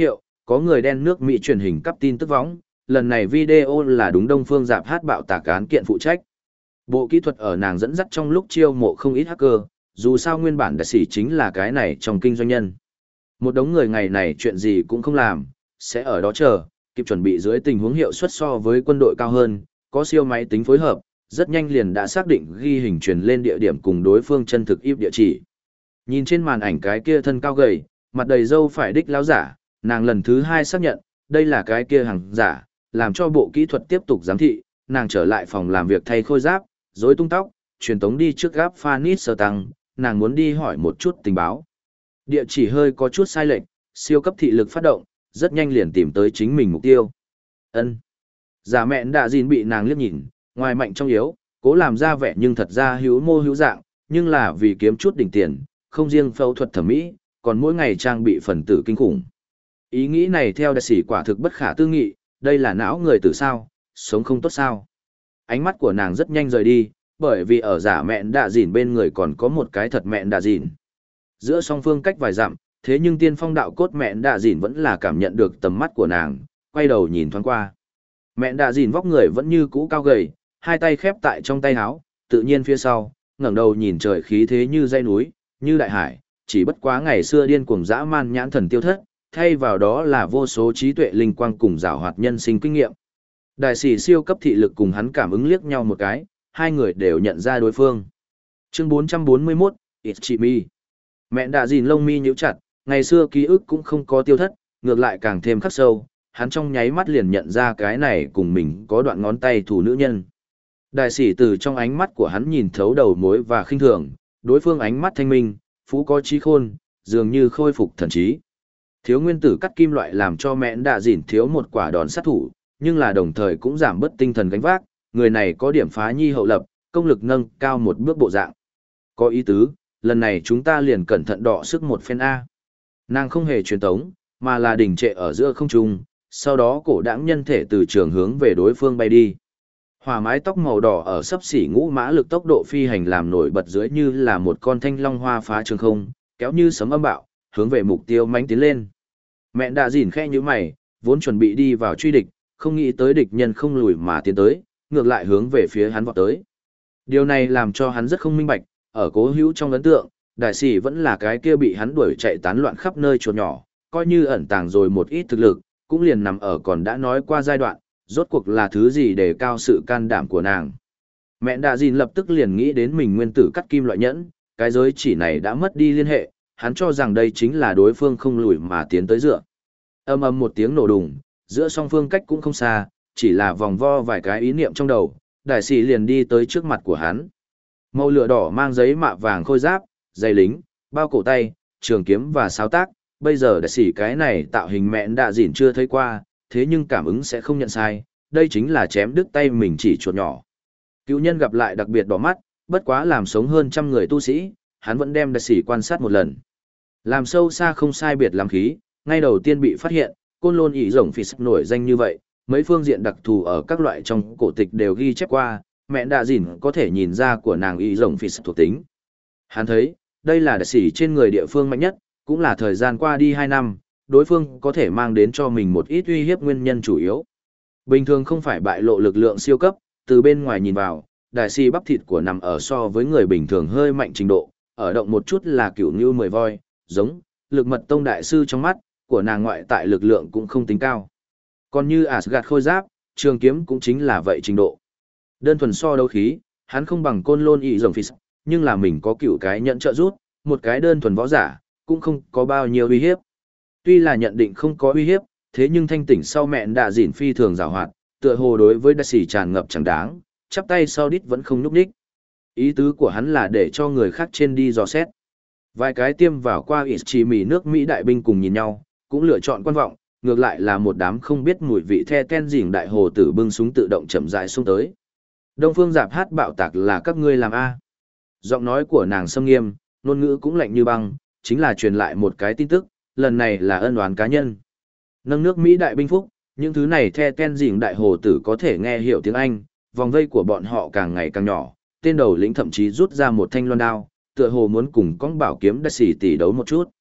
có người đen nước Mỹ truyền hình cắp tin tức võng, lần này video là đúng Đông Phương Dạp hát bạo tạc án kiện phụ trách. Bộ kỹ thuật ở nàng dẫn dắt trong lúc chiêu mộ không ít hacker, dù sao nguyên bản đại sĩ chính là cái này trong kinh doanh nhân. Một đống người ngày này chuyện gì cũng không làm, sẽ ở đó chờ, kịp chuẩn bị dưới tình huống hiệu suất so với quân đội cao hơn, có siêu máy tính phối hợp, rất nhanh liền đã xác định ghi hình truyền lên địa điểm cùng đối phương chân thực íp địa chỉ. Nhìn trên màn ảnh cái kia thân cao gầy, mặt đầy râu phải đích láo giả, nàng lần thứ hai xác nhận, đây là cái kia hàng giả, làm cho bộ kỹ thuật tiếp tục giám thị, nàng trở lại phòng làm việc thay khôi giáp, rối tung tóc, truyền tống đi trước gáp Phanis sơ tăng, nàng muốn đi hỏi một chút tình báo. Địa chỉ hơi có chút sai lệch, siêu cấp thị lực phát động, rất nhanh liền tìm tới chính mình mục tiêu. Ân. Giả mẹn đã gìn bị nàng liếc nhìn, ngoài mạnh trong yếu, cố làm ra vẻ nhưng thật ra hữu mô hữu dạng, nhưng là vì kiếm chút đỉnh tiền, không riêng phẫu thuật thẩm mỹ, còn mỗi ngày trang bị phần tử kinh khủng. Ý nghĩ này theo đại sĩ quả thực bất khả tư nghị, đây là não người tử sao, sống không tốt sao. Ánh mắt của nàng rất nhanh rời đi, bởi vì ở giả mẹn đạ dìn bên người còn có một cái thật mẹn đạ dìn. Giữa song phương cách vài dặm, thế nhưng tiên phong đạo cốt mẹn đạ dìn vẫn là cảm nhận được tầm mắt của nàng, quay đầu nhìn thoáng qua. Mẹn đạ dìn vóc người vẫn như cũ cao gầy, hai tay khép tại trong tay áo, tự nhiên phía sau, ngẩng đầu nhìn trời khí thế như dãy núi, như đại hải, chỉ bất quá ngày xưa điên cuồng dã man nhãn thần tiêu thất, thay vào đó là vô số trí tuệ linh quang cùng giảo hoạt nhân sinh kinh nghiệm. Đại sĩ siêu cấp thị lực cùng hắn cảm ứng liếc nhau một cái, hai người đều nhận ra đối phương. Chương bốn trăm bốn mươi mốt, It's Me. Mẹ đã gìn lông mi nhíu chặt, ngày xưa ký ức cũng không có tiêu thất, ngược lại càng thêm khắc sâu, hắn trong nháy mắt liền nhận ra cái này cùng mình có đoạn ngón tay thủ nữ nhân. Đại sĩ từ trong ánh mắt của hắn nhìn thấu đầu mối và khinh thường, đối phương ánh mắt thanh minh, phú có trí khôn, dường như khôi phục thần trí. Thiếu nguyên tử cắt kim loại làm cho mẹ đã gìn thiếu một quả đòn sát thủ, nhưng là đồng thời cũng giảm bớt tinh thần gánh vác, người này có điểm phá nhi hậu lập, công lực nâng cao một bước bộ dạng. Có ý tứ, lần này chúng ta liền cẩn thận đọ sức một phen A. Nàng không hề truyền tống, mà là đình trệ ở giữa không trung, sau đó cổ đãng nhân thể từ trường hướng về đối phương bay đi. Hỏa mái tóc màu đỏ ở sấp xỉ ngũ mã lực tốc độ phi hành làm nổi bật dưới như là một con thanh long hoa phá trường không, kéo như sấm âm bạo, hướng về mục tiêu mãnh tiến lên. Mẹ đã gìn khẽ như mày, vốn chuẩn bị đi vào truy địch, không nghĩ tới địch nhân không lùi mà tiến tới, ngược lại hướng về phía hắn vọt tới. Điều này làm cho hắn rất không minh bạch, ở cố hữu trong ấn tượng, đại sĩ vẫn là cái kia bị hắn đuổi chạy tán loạn khắp nơi chuột nhỏ, coi như ẩn tàng rồi một ít thực lực, cũng liền nằm ở còn đã nói qua giai đoạn, rốt cuộc là thứ gì để cao sự can đảm của nàng. Mẹ đã gìn lập tức liền nghĩ đến mình nguyên tử cắt kim loại nhẫn, cái giới chỉ này đã mất đi liên hệ, hắn cho rằng đây chính là đối phương không lùi mà tiến tới dựa. Âm ầm một tiếng nổ đùng, giữa song phương cách cũng không xa, chỉ là vòng vo vài cái ý niệm trong đầu, đại sĩ liền đi tới trước mặt của hắn. Màu lửa đỏ mang giấy mạ vàng khôi giáp, dây lính, bao cổ tay, trường kiếm và sáo tác, bây giờ đại sĩ cái này tạo hình mẹn đạ dỉn chưa thấy qua, thế nhưng cảm ứng sẽ không nhận sai, đây chính là chém đứt tay mình chỉ chuột nhỏ. Cựu nhân gặp lại đặc biệt đỏ mắt, bất quá làm sống hơn trăm người tu sĩ, hắn vẫn đem đại sĩ quan sát một lần. Làm sâu xa không sai biệt làm khí, ngay đầu tiên bị phát hiện, côn lôn ỷ rồng phì sắc nổi danh như vậy, mấy phương diện đặc thù ở các loại trong cổ tịch đều ghi chép qua, mẹ đạ dỉn có thể nhìn ra của nàng ỷ rồng phì sắc thuộc tính. Hắn thấy, đây là đại sĩ trên người địa phương mạnh nhất, cũng là thời gian qua đi hai năm, đối phương có thể mang đến cho mình một ít uy hiếp nguyên nhân chủ yếu. Bình thường không phải bại lộ lực lượng siêu cấp, từ bên ngoài nhìn vào, đại sĩ bắp thịt của nằm ở so với người bình thường hơi mạnh trình độ, ở động một chút là kiểu như mười voi, giống, lực mật tông đại sư trong mắt, của nàng ngoại tại lực lượng cũng không tính cao. Còn như Asgard khôi giáp, trường kiếm cũng chính là vậy trình độ. Đơn thuần so đấu khí, hắn không bằng côn lôn ỷ rồng phì sắc, nhưng là mình có cựu cái nhận trợ rút, một cái đơn thuần võ giả, cũng không có bao nhiêu uy hiếp. Tuy là nhận định không có uy hiếp, thế nhưng thanh tỉnh sau mẹn đạ dỉn phi thường giàu hoạt, tựa hồ đối với đại sĩ tràn ngập chẳng đáng, chắp tay sau đít vẫn không nhúc nhích. Ý tứ của hắn là để cho người khác trên đi dò xét. Vài cái tiêm vào qua ít chỉ mì nước Mỹ đại binh cùng nhìn nhau, cũng lựa chọn quan vọng, ngược lại là một đám không biết mùi vị the ten rỉng đại hồ tử bưng súng tự động chậm rãi xông tới. Đông Phương Dạp hát bạo tạc là các ngươi làm A. Giọng nói của nàng sâm nghiêm, ngôn ngữ cũng lạnh như băng, chính là truyền lại một cái tin tức, lần này là ân oán cá nhân. Nâng nước Mỹ đại binh phúc, những thứ này the ten rỉng đại hồ tử có thể nghe hiểu tiếng Anh, vòng vây của bọn họ càng ngày càng nhỏ, tên đầu lĩnh thậm chí rút ra một thanh loan đao, tựa hồ muốn cùng con bảo kiếm đại sĩ tỷ đấu một chút.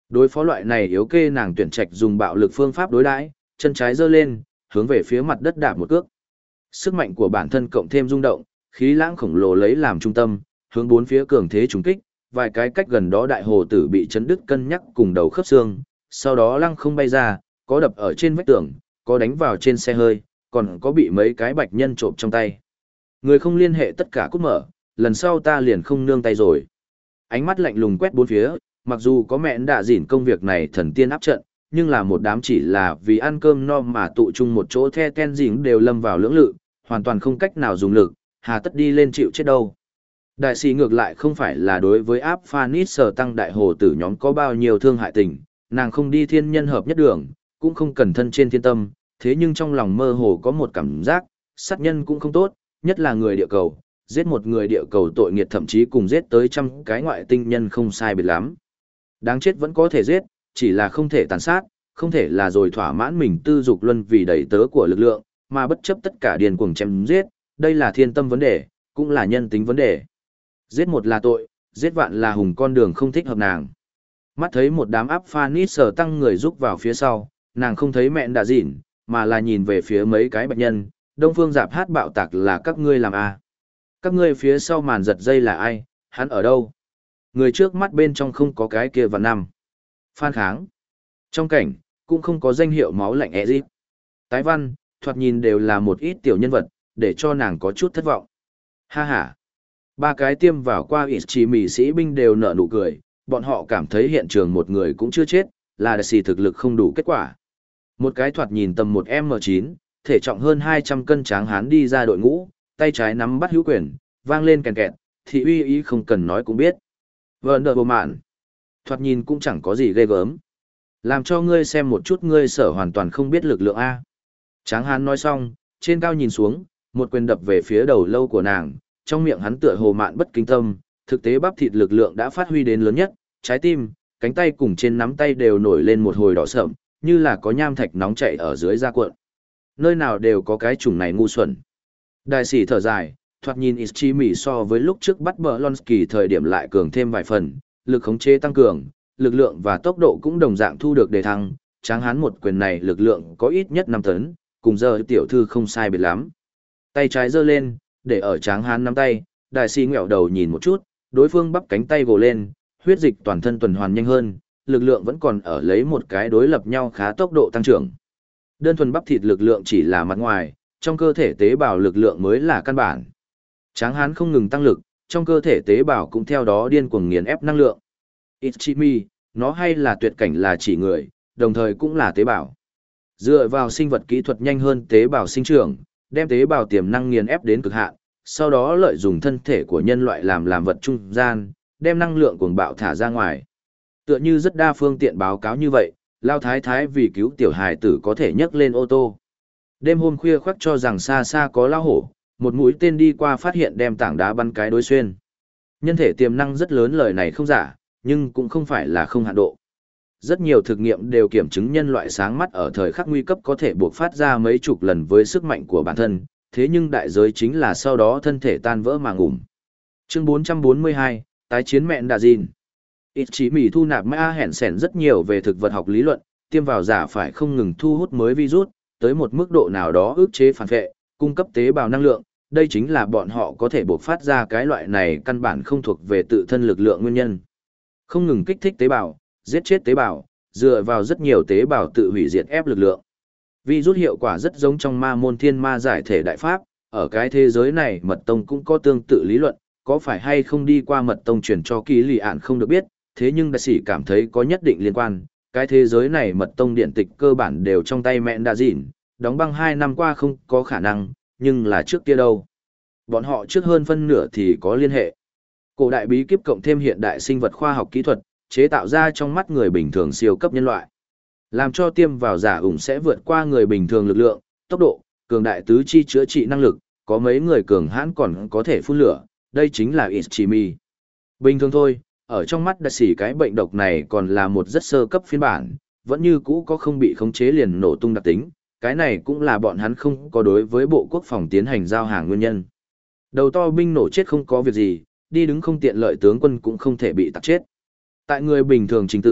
Đối phó loại này yếu kê nàng tuyển trạch dùng bạo lực phương pháp đối đãi, chân trái giơ lên, hướng về phía mặt đất đạp một cước. Sức mạnh của bản thân cộng thêm rung động, khí lãng khổng lồ lấy làm trung tâm, hướng bốn phía cường thế trùng kích, vài cái cách gần đó đại hồ tử bị chấn đứt cân nhắc cùng đầu khớp xương, sau đó lăng không bay ra, có đập ở trên vách tường, có đánh vào trên xe hơi, còn có bị mấy cái bạch nhân trộm trong tay. Người không liên hệ tất cả cút mở, lần sau ta liền không nương tay rồi. Ánh mắt lạnh lùng quét bốn phía, mặc dù có mẹ đã dỉn công việc này thần tiên áp trận, nhưng là một đám chỉ là vì ăn cơm no mà tụ chung một chỗ the ten dính đều lâm vào lưỡng lự, hoàn toàn không cách nào dùng lực, hà tất đi lên chịu chết đâu. Đại sĩ ngược lại không phải là đối với áp Phanis sở tăng đại hồ tử nhóm có bao nhiêu thương hại tình, nàng không đi thiên nhân hợp nhất đường, cũng không cần thân trên thiên tâm, thế nhưng trong lòng mơ hồ có một cảm giác, sát nhân cũng không tốt, nhất là người địa cầu, giết một người địa cầu tội nghiệt thậm chí cùng giết tới trăm cái ngoại tinh nhân không sai biệt lắm. Đáng chết vẫn có thể giết, chỉ là không thể tàn sát, không thể là rồi thỏa mãn mình tư dục luân vì đầy tớ của lực lượng, mà bất chấp tất cả điền cuồng chém giết, đây là thiên tâm vấn đề, cũng là nhân tính vấn đề. Giết một là tội, giết vạn là hùng, con đường không thích hợp nàng. Mắt thấy một đám áp Phanis sở tăng người rúc vào phía sau, nàng không thấy mẹn đã dỉn, mà là nhìn về phía mấy cái bạch nhân, Đông Phương Giạp hát bạo tạc là các ngươi làm à. Các ngươi phía sau màn giật dây là ai, hắn ở đâu? Người trước mắt bên trong không có cái kia và năm. Phan kháng. Trong cảnh, cũng không có danh hiệu máu lạnh ẹ dịp. Tái văn, thoạt nhìn đều là một ít tiểu nhân vật, để cho nàng có chút thất vọng. Ha ha. Ba cái tiêm vào qua ít chỉ mì sĩ binh đều nở nụ cười, bọn họ cảm thấy hiện trường một người cũng chưa chết, là đại sĩ thực lực không đủ kết quả. Một cái thoạt nhìn tầm một em chín, thể trọng hơn hai trăm cân tráng hán đi ra đội ngũ, tay trái nắm bắt hữu quyền, vang lên kèn kẹt, thì uy ý không cần nói cũng biết. Vợn đợi bộ mạn. Thoạt nhìn cũng chẳng có gì ghê gớm. Làm cho ngươi xem một chút ngươi sở hoàn toàn không biết lực lượng A. Tráng hán nói xong, trên cao nhìn xuống, một quyền đập về phía đầu lâu của nàng, trong miệng hắn tựa hồ mạn bất kinh tâm, thực tế bắp thịt lực lượng đã phát huy đến lớn nhất, trái tim, cánh tay cùng trên nắm tay đều nổi lên một hồi đỏ sậm, như là có nham thạch nóng chảy ở dưới da cuộn. Nơi nào đều có cái chủng này ngu xuẩn. Đại sĩ thở dài, thoạt nhìn Ichimi so với lúc trước bắt bờ Lonsky thời điểm lại cường thêm vài phần, lực khống chế tăng cường, lực lượng và tốc độ cũng đồng dạng thu được đề thăng, tráng hán một quyền này lực lượng có ít nhất năm tấn, cùng giờ tiểu thư không sai biệt lắm. Tay trái giơ lên, để ở tráng hán nắm tay, đại sĩ ngẹo đầu nhìn một chút, đối phương bắp cánh tay gồ lên, huyết dịch toàn thân tuần hoàn nhanh hơn, lực lượng vẫn còn ở lấy một cái đối lập nhau khá tốc độ tăng trưởng. Đơn thuần bắp thịt lực lượng chỉ là mặt ngoài, trong cơ thể tế bào lực lượng mới là căn bản. Tráng hán không ngừng tăng lực, trong cơ thể tế bào cũng theo đó điên cuồng nghiền ép năng lượng. Ichimi, nó hay là tuyệt cảnh là chỉ người, đồng thời cũng là tế bào. Dựa vào sinh vật kỹ thuật nhanh hơn tế bào sinh trưởng, đem tế bào tiềm năng nghiền ép đến cực hạn, sau đó lợi dụng thân thể của nhân loại làm làm vật trung gian, đem năng lượng cuồng bạo thả ra ngoài. Tựa như rất đa phương tiện báo cáo như vậy, Lao Thái Thái vì cứu tiểu hài tử có thể nhấc lên ô tô. Đêm hôm khuya khoác cho rằng xa xa có lao hổ, một mũi tên đi qua phát hiện đem tảng đá bắn cái đối xuyên. Nhân thể tiềm năng rất lớn, lời này không giả, nhưng cũng không phải là không hạn độ. Rất nhiều thực nghiệm đều kiểm chứng nhân loại sáng mắt ở thời khắc nguy cấp có thể buộc phát ra mấy chục lần với sức mạnh của bản thân, thế nhưng đại giới chính là sau đó thân thể tan vỡ mà ngủm. Chương bốn trăm bốn mươi hai, tái chiến mẹn đà dìn. Ít chỉ mỉ thu nạp ma hẹn sẻn rất nhiều về thực vật học lý luận, tiêm vào giả phải không ngừng thu hút mới virus, tới một mức độ nào đó ức chế phản vệ, cung cấp tế bào năng lượng, đây chính là bọn họ có thể buộc phát ra cái loại này căn bản không thuộc về tự thân lực lượng nguyên nhân. Không ngừng kích thích tế bào, giết chết tế bào, dựa vào rất nhiều tế bào tự hủy diệt ép lực lượng. Virus hiệu quả rất giống trong ma môn thiên ma giải thể đại pháp, ở cái thế giới này mật tông cũng có tương tự lý luận, có phải hay không đi qua mật tông truyền cho ký lì ạn không được biết, thế nhưng đại sĩ cảm thấy có nhất định liên quan, cái thế giới này mật tông điện tịch cơ bản đều trong tay mẹ đã dịn, đóng băng hai năm qua không có khả năng, nhưng là trước kia đâu. Bọn họ trước hơn phân nửa thì có liên hệ. Cổ đại bí kíp cộng thêm hiện đại sinh vật khoa học kỹ thuật, chế tạo ra trong mắt người bình thường siêu cấp nhân loại. Làm cho tiêm vào giả ủng sẽ vượt qua người bình thường lực lượng, tốc độ, cường đại tứ chi chữa trị năng lực, có mấy người cường hãn còn có thể phun lửa, đây chính là Ichimi. Bình thường thôi, ở trong mắt đại sĩ cái bệnh độc này còn là một rất sơ cấp phiên bản, vẫn như cũ có không bị khống chế liền nổ tung đặc tính, cái này cũng là bọn hắn không có đối với Bộ Quốc phòng tiến hành giao hàng nguyên nhân. Đầu to binh nổ chết không có việc gì, đi đứng không tiện lợi tướng quân cũng không thể bị tạc chết. Tại người bình thường trình tự,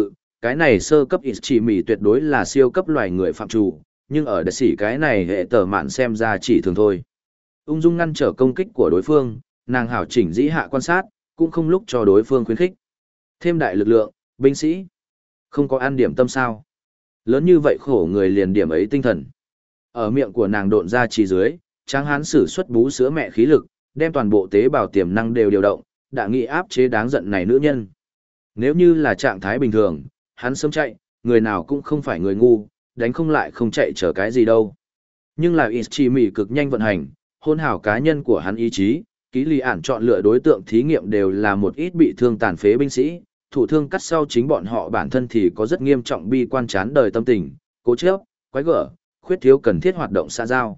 cái này sơ cấp ít chỉ mỉ tuyệt đối là siêu cấp loài người phạm chủ, nhưng ở đại sĩ cái này hệ tờ mạn xem ra chỉ thường thôi. Ung dung ngăn trở công kích của đối phương, nàng hảo chỉnh dĩ hạ quan sát, cũng không lúc cho đối phương khuyến khích. Thêm đại lực lượng, binh sĩ. Không có ăn điểm tâm sao. Lớn như vậy khổ người liền điểm ấy tinh thần. Ở miệng của nàng độn ra chỉ dưới, Tráng Hán sử xuất bú sữa mẹ khí lực, đem toàn bộ tế bào tiềm năng đều điều động, đã nghĩ áp chế đáng giận này nữ nhân. Nếu như là trạng thái bình thường, hắn sớm chạy, người nào cũng không phải người ngu, đánh không lại không chạy chờ cái gì đâu. Nhưng là Ichimi cực nhanh vận hành, hôn hảo cá nhân của hắn ý chí, ký lì ản chọn lựa đối tượng thí nghiệm đều là một ít bị thương tàn phế binh sĩ, thủ thương cắt sau chính bọn họ bản thân thì có rất nghiêm trọng bi quan chán đời tâm tình, cố chấp, quái gở, khuyết thiếu cần thiết hoạt động xã giao.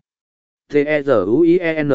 T-E-Z-U-I-E-N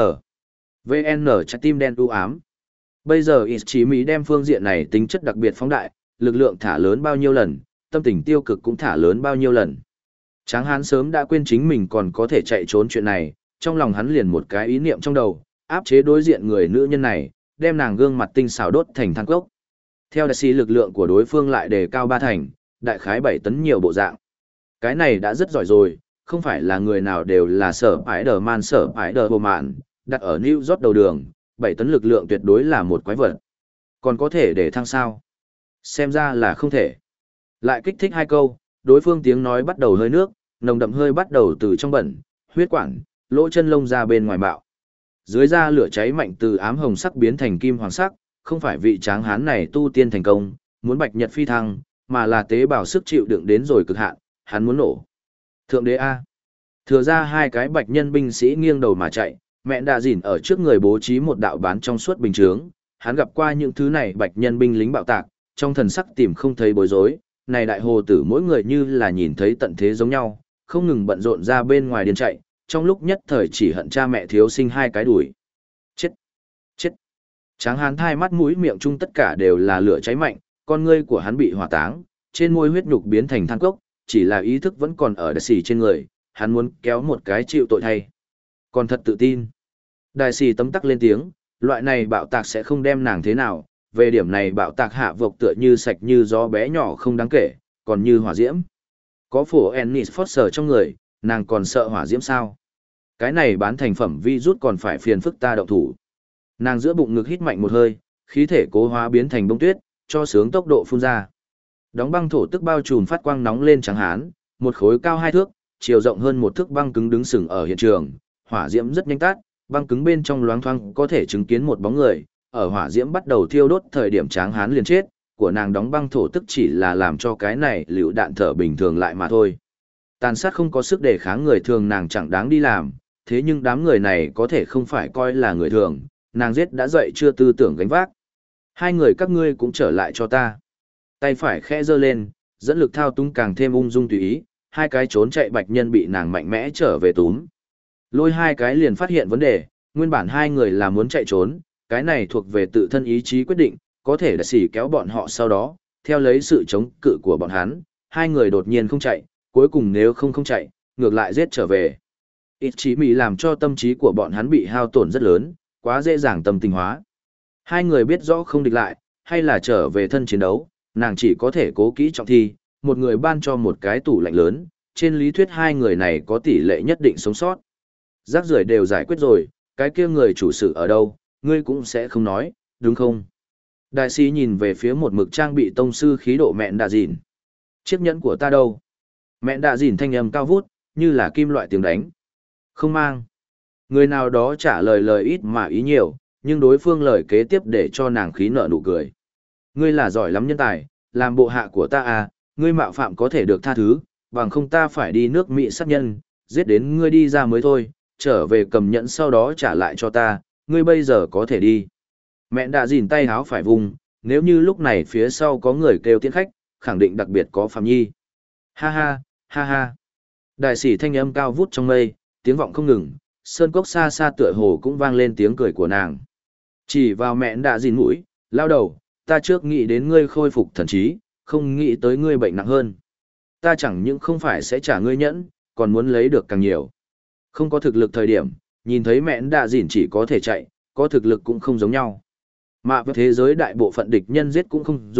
V N trái tim đen u ám. Bây giờ Ichimi đem phương diện này tính chất đặc biệt phóng đại, lực lượng thả lớn bao nhiêu lần, tâm tình tiêu cực cũng thả lớn bao nhiêu lần. Tráng Hán sớm đã quên chính mình còn có thể chạy trốn chuyện này, trong lòng hắn liền một cái ý niệm trong đầu, áp chế đối diện người nữ nhân này, đem nàng gương mặt tinh xảo đốt thành than cốc. Theo đại sĩ lực lượng của đối phương lại đề cao ba thành, đại khái bảy tấn nhiều bộ dạng. Cái này đã rất giỏi rồi, không phải là người nào đều là sở ái đờ man sở ái đờ bộ mạn, đặt ở New York đầu đường, bảy tấn lực lượng tuyệt đối là một quái vật. Còn có thể để thăng sao? Xem ra là không thể. Lại kích thích hai câu, đối phương tiếng nói bắt đầu hơi nước, nồng đậm hơi bắt đầu từ trong bẩn, huyết quản, lỗ chân lông ra bên ngoài bạo. Dưới da lửa cháy mạnh từ ám hồng sắc biến thành kim hoàng sắc, không phải vị Tráng Hán này tu tiên thành công, muốn bạch nhật phi thăng, mà là tế bào sức chịu đựng đến rồi cực hạn, hắn muốn nổ. Thượng đế A. Thừa ra hai cái bạch nhân binh sĩ nghiêng đầu mà chạy, mẹ đã dỉn ở trước người bố trí một đạo bán trong suốt bình chướng, hắn gặp qua những thứ này bạch nhân binh lính bạo tạc, trong thần sắc tìm không thấy bối rối, này đại hồ tử mỗi người như là nhìn thấy tận thế giống nhau, không ngừng bận rộn ra bên ngoài điên chạy, trong lúc nhất thời chỉ hận cha mẹ thiếu sinh hai cái đuổi. Chết! Chết! Tráng Hán thai mắt mũi miệng chung tất cả đều là lửa cháy mạnh, con ngươi của hắn bị hỏa táng, trên môi huyết nhục biến thành than cốc, chỉ là ý thức vẫn còn ở đại sĩ trên người, hắn muốn kéo một cái chịu tội thay. Còn thật tự tin. Đại sĩ tấm tắc lên tiếng, loại này bạo tạc sẽ không đem nàng thế nào, về điểm này bạo tạc hạ vộc tựa như sạch như gió bé nhỏ không đáng kể, còn như hỏa diễm. Có phổ Ennis Foster trong người, nàng còn sợ hỏa diễm sao? Cái này bán thành phẩm virus còn phải phiền phức ta động thủ. Nàng giữa bụng ngực hít mạnh một hơi, khí thể cố hóa biến thành bông tuyết, cho sướng tốc độ phun ra. Đóng băng thổ tức bao trùm phát quang nóng lên Tráng Hán, một khối cao hai thước, chiều rộng hơn một thước băng cứng đứng sừng ở hiện trường, hỏa diễm rất nhanh tắt, băng cứng bên trong loáng thoáng có thể chứng kiến một bóng người, ở hỏa diễm bắt đầu thiêu đốt thời điểm Tráng Hán liền chết, của nàng đóng băng thổ tức chỉ là làm cho cái này liều đạn thở bình thường lại mà thôi. Tàn sát không có sức đề kháng người thường nàng chẳng đáng đi làm, thế nhưng đám người này có thể không phải coi là người thường, nàng giết đã dậy chưa tư tưởng gánh vác. Hai người các ngươi cũng trở lại cho ta. Tay phải khẽ giơ lên, dẫn lực thao túng càng thêm ung dung tùy ý, hai cái trốn chạy bạch nhân bị nàng mạnh mẽ trở về túm. Lôi hai cái liền phát hiện vấn đề, nguyên bản hai người là muốn chạy trốn, cái này thuộc về tự thân ý chí quyết định, có thể đã xỉ kéo bọn họ sau đó, theo lấy sự chống cự của bọn hắn, hai người đột nhiên không chạy, cuối cùng nếu không không chạy, ngược lại giết trở về. Ít chí mì làm cho tâm trí của bọn hắn bị hao tổn rất lớn, quá dễ dàng tâm tình hóa. Hai người biết rõ không địch lại, hay là trở về thân chiến đấu, nàng chỉ có thể cố kỹ trọng thi, một người ban cho một cái tủ lạnh lớn, trên lý thuyết hai người này có tỷ lệ nhất định sống sót. Rác rưởi đều giải quyết rồi, cái kia người chủ sự ở đâu, ngươi cũng sẽ không nói, đúng không? Đại sĩ nhìn về phía một mực trang bị tông sư khí độ mẹn đạ dìn. Chiếc nhẫn của ta đâu? Mẹn đạ dìn thanh âm cao vút, như là kim loại tiếng đánh. Không mang. Người nào đó trả lời lời ít mà ý nhiều, nhưng đối phương lời kế tiếp để cho nàng khí nợ nụ cười. Ngươi là giỏi lắm nhân tài, làm bộ hạ của ta à, ngươi mạo phạm có thể được tha thứ, bằng không ta phải đi nước Mỹ sát nhân, giết đến ngươi đi ra mới thôi, trở về cầm nhẫn sau đó trả lại cho ta, ngươi bây giờ có thể đi. Mẹ đã dìn tay háo phải vùng, nếu như lúc này phía sau có người kêu tiễn khách, khẳng định đặc biệt có Phạm Nhi. Ha ha, ha ha. Đại sĩ thanh âm cao vút trong mây, tiếng vọng không ngừng, sơn cốc xa xa tựa hồ cũng vang lên tiếng cười của nàng. Chỉ vào mẹ đã dìn mũi, lao đầu, ta trước nghĩ đến ngươi khôi phục thần trí, không nghĩ tới ngươi bệnh nặng hơn. Ta chẳng những không phải sẽ trả ngươi nhẫn, còn muốn lấy được càng nhiều. Không có thực lực thời điểm, nhìn thấy mẹ đã dìn chỉ có thể chạy, có thực lực cũng không giống nhau. Mà với thế giới đại bộ phận địch nhân giết cũng không dùng,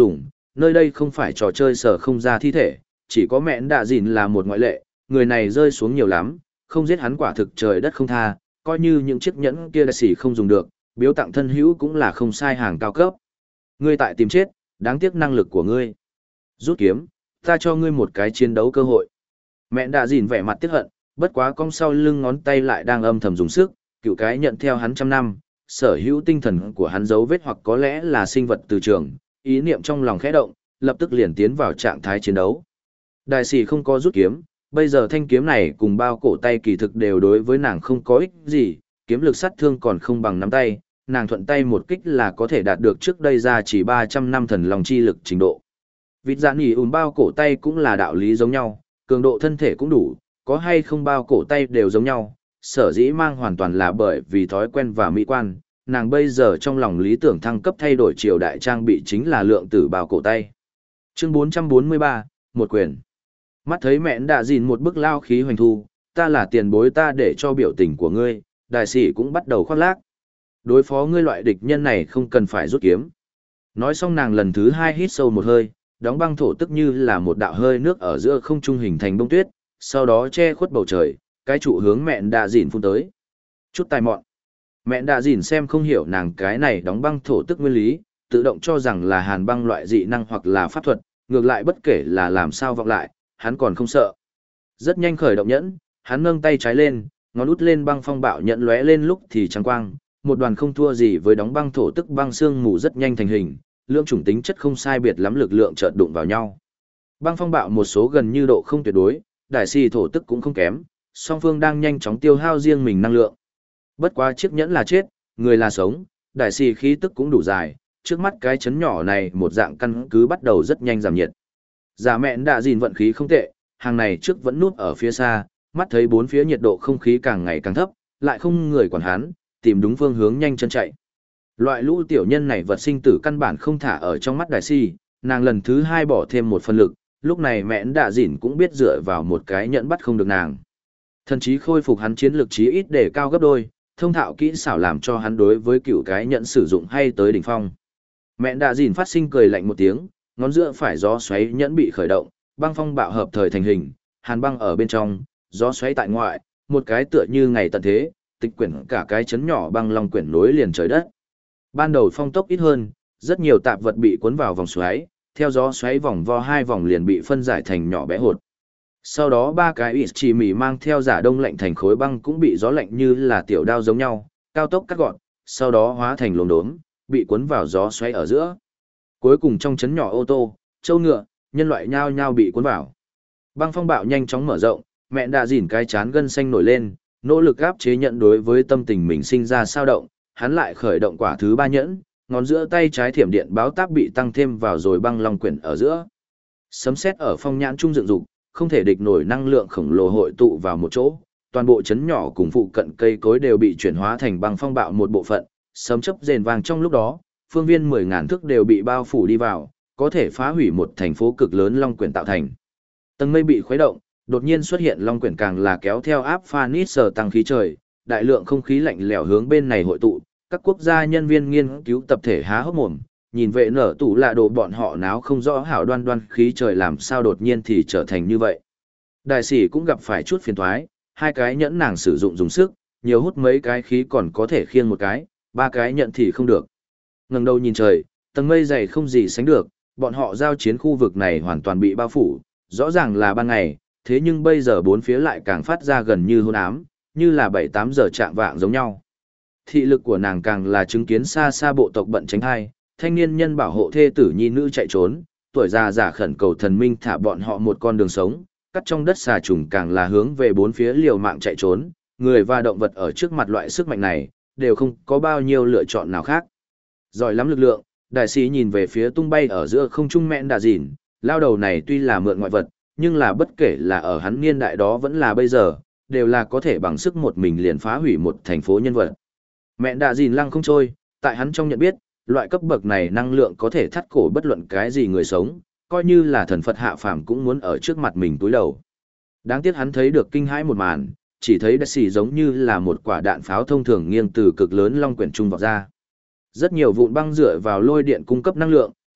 nơi đây không phải trò chơi sở không ra thi thể, chỉ có mẹn đạ dìn là một ngoại lệ, người này rơi xuống nhiều lắm, không giết hắn quả thực trời đất không tha, coi như những chiếc nhẫn kia đại sĩ không dùng được, biếu tặng thân hữu cũng là không sai hàng cao cấp. Ngươi tại tìm chết, đáng tiếc năng lực của ngươi. Rút kiếm, ta cho ngươi một cái chiến đấu cơ hội. Mẹn đạ dìn vẻ mặt tiếc hận, bất quá cong sau lưng ngón tay lại đang âm thầm dùng sức, cựu cái nhận theo hắn trăm năm, sở hữu tinh thần của hắn dấu vết hoặc có lẽ là sinh vật từ trường, ý niệm trong lòng khẽ động, lập tức liền tiến vào trạng thái chiến đấu. Đại sĩ không có rút kiếm, bây giờ thanh kiếm này cùng bao cổ tay kỳ thực đều đối với nàng không có ích gì, kiếm lực sát thương còn không bằng nắm tay, nàng thuận tay một kích là có thể đạt được trước đây ra chỉ ba trăm năm thần lòng chi lực trình độ. Vịt dạ nỉ ùn bao cổ tay cũng là đạo lý giống nhau, cường độ thân thể cũng đủ, có hay không bao cổ tay đều giống nhau, sở dĩ mang hoàn toàn là bởi vì thói quen và mỹ quan, nàng bây giờ trong lòng lý tưởng thăng cấp thay đổi triều đại trang bị chính là lượng tử bao cổ tay. Chương bốn trăm bốn mươi ba, một quyền. Mắt thấy mẹn đã dìn một bức lao khí hoành thu, ta là tiền bối ta để cho biểu tình của ngươi, đại sĩ cũng bắt đầu khoác lác. Đối phó ngươi loại địch nhân này không cần phải rút kiếm. Nói xong nàng lần thứ hai hít sâu một hơi, đóng băng thổ tức như là một đạo hơi nước ở giữa không trung hình thành bông tuyết, sau đó che khuất bầu trời, cái trụ hướng mẹn đạ dìn phun tới. Chút tài mọn. Mẹn đạ dìn xem không hiểu nàng cái này đóng băng thổ tức nguyên lý, tự động cho rằng là hàn băng loại dị năng hoặc là pháp thuật, ngược lại bất kể là làm sao vọng lại, hắn còn không sợ. Rất nhanh khởi động nhẫn, hắn nâng tay trái lên, ngón út lên băng phong bạo nhẫn lóe lên lúc thì trắng quang, một đoàn không thua gì với đóng băng thổ tức băng xương mù rất nhanh thành hình, lượng chủng tính chất không sai biệt lắm lực lượng chợt đụng vào nhau. Băng phong bạo một số gần như độ không tuyệt đối, đại si thổ tức cũng không kém, song phương đang nhanh chóng tiêu hao riêng mình năng lượng. Bất quá chiếc nhẫn là chết, người là sống, đại si khí tức cũng đủ dài, trước mắt cái chấn nhỏ này một dạng căn cứ bắt đầu rất nhanh giảm nhiệt. Giả mẹn đã gìn vận khí không tệ, hàng này trước vẫn núp ở phía xa, mắt thấy bốn phía nhiệt độ không khí càng ngày càng thấp, lại không người quản hắn, tìm đúng phương hướng nhanh chân chạy. Loại lũ tiểu nhân này vật sinh tử căn bản không thả ở trong mắt đại si, nàng lần thứ hai bỏ thêm một phần lực, lúc này mẹn đã dỉn cũng biết dựa vào một cái nhẫn bắt không được nàng. Thần chí khôi phục hắn chiến lực chí ít để cao gấp đôi, thông thạo kỹ xảo làm cho hắn đối với cựu cái nhẫn sử dụng hay tới đỉnh phong. Mẹn đã dỉn phát sinh cười lạnh một tiếng, ngón giữa phải gió xoáy nhẫn bị khởi động, băng phong bạo hợp thời thành hình, hàn băng ở bên trong, gió xoáy tại ngoại, một cái tựa như ngày tận thế, tịch quyển cả cái chấn nhỏ băng long quyển nối liền trời đất. Ban đầu phong tốc ít hơn, rất nhiều tạp vật bị cuốn vào vòng xoáy, theo gió xoáy vòng vo hai vòng liền bị phân giải thành nhỏ bé hột. Sau đó ba cái ít chỉ mỉ mang theo giả đông lạnh thành khối băng cũng bị gió lạnh như là tiểu đao giống nhau, cao tốc cắt gọn, sau đó hóa thành lồng đốm, bị cuốn vào gió xoáy ở giữa. Cuối cùng trong chấn nhỏ ô tô, châu ngựa, nhân loại nhao nhao bị cuốn vào. Băng phong bạo nhanh chóng mở rộng, mẹ đã dỉn cái chán gân xanh nổi lên, nỗ lực áp chế nhận đối với tâm tình mình sinh ra sao động, hắn lại khởi động quả thứ ba nhẫn, ngón giữa tay trái thiểm điện báo táp bị tăng thêm vào rồi băng long quyển ở giữa. Sấm sét ở phong nhãn trung dựng dục, không thể địch nổi năng lượng khổng lồ hội tụ vào một chỗ, toàn bộ chấn nhỏ cùng phụ cận cây cối đều bị chuyển hóa thành băng phong bạo một bộ phận, sấm chớp rền vang trong lúc đó, phương viên mười ngàn thước đều bị bao phủ đi vào, có thể phá hủy một thành phố cực lớn long quyển tạo thành. Tầng mây bị khuấy động, đột nhiên xuất hiện long quyển càng là kéo theo áp phanis sở tăng khí trời, đại lượng không khí lạnh lẽo hướng bên này hội tụ, các quốc gia nhân viên nghiên cứu tập thể há hốc mồm, nhìn vệ nở tủ lạ đồ bọn họ náo không rõ hảo đoan đoan khí trời làm sao đột nhiên thì trở thành như vậy. Đại sĩ cũng gặp phải chút phiền toái, hai cái nhẫn nàng sử dụng dùng sức, nhiều hút mấy cái khí còn có thể khiêng một cái, ba cái nhận thì không được. Ngẩng đầu nhìn trời, tầng mây dày không gì sánh được, bọn họ giao chiến khu vực này hoàn toàn bị bao phủ, rõ ràng là ban ngày, thế nhưng bây giờ bốn phía lại càng phát ra gần như hôn ám, như là bảy tám giờ chạm vạng giống nhau. Thị lực của nàng càng là chứng kiến xa xa bộ tộc bận tránh hai, thanh niên nhân bảo hộ thê tử nhi nữ chạy trốn, tuổi già giả khẩn cầu thần minh thả bọn họ một con đường sống, cắt trong đất xà trùng càng là hướng về bốn phía liều mạng chạy trốn, người và động vật ở trước mặt loại sức mạnh này, đều không có bao nhiêu lựa chọn nào khác. Giỏi lắm lực lượng, đại sĩ nhìn về phía tung bay ở giữa không trung mẹn đà dỉn, lao đầu này tuy là mượn ngoại vật, nhưng là bất kể là ở hắn niên đại đó vẫn là bây giờ, đều là có thể bằng sức một mình liền phá hủy một thành phố nhân vật. Mẹn đà dỉn lăng không trôi, tại hắn trong nhận biết, loại cấp bậc này năng lượng có thể thắt cổ bất luận cái gì người sống, coi như là thần Phật hạ phàm cũng muốn ở trước mặt mình túi đầu. Đáng tiếc hắn thấy được kinh hãi một màn, chỉ thấy đại sĩ giống như là một quả đạn pháo thông thường nghiêng từ cực lớn long quyển trung vọt ra. Rất nhiều vụn băng dựa vào lôi điện cung cấp năng lượng,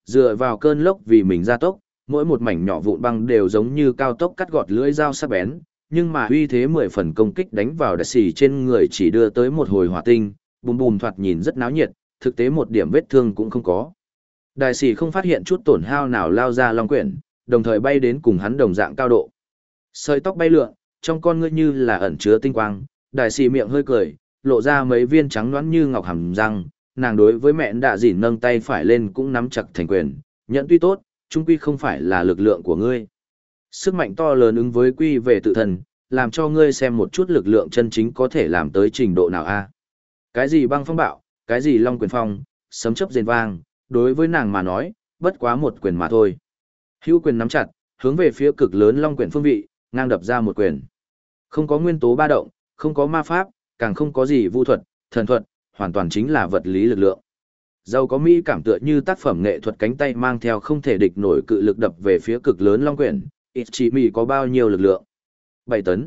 dựa vào cơn lốc vì mình gia tốc, mỗi một mảnh nhỏ vụn băng đều giống như cao tốc cắt gọt lưỡi dao sắc bén, nhưng mà uy thế mười phần công kích đánh vào đại sĩ trên người chỉ đưa tới một hồi hỏa tinh, bùm bùm thoạt nhìn rất náo nhiệt, thực tế một điểm vết thương cũng không có. Đại sĩ không phát hiện chút tổn hao nào lao ra long quyển, đồng thời bay đến cùng hắn đồng dạng cao độ. Sợi tóc bay lượn, trong con ngươi như là ẩn chứa tinh quang, đại sĩ miệng hơi cười, lộ ra mấy viên trắng nõn như ngọc hàm răng, nàng đối với mẹ đạ dỉn nâng tay phải lên cũng nắm chặt thành quyền, nhận tuy tốt, chung quy không phải là lực lượng của ngươi. Sức mạnh to lớn ứng với quy về tự thân, làm cho ngươi xem một chút lực lượng chân chính có thể làm tới trình độ nào a. Cái gì băng phong bạo, cái gì long quyền phong, sấm chớp rền vang, đối với nàng mà nói, bất quá một quyền mà thôi. Hữu quyền nắm chặt, hướng về phía cực lớn long quyền phương vị, ngang đập ra một quyền. Không có nguyên tố ba động, không có ma pháp, càng không có gì vu thuật, thần thuật, hoàn toàn chính là vật lý lực lượng. Giàu có mỹ cảm tựa như tác phẩm nghệ thuật cánh tay mang theo không thể địch nổi cự lực đập về phía cực lớn long quyển, ít chỉ mỹ có bao nhiêu lực lượng? bảy tấn.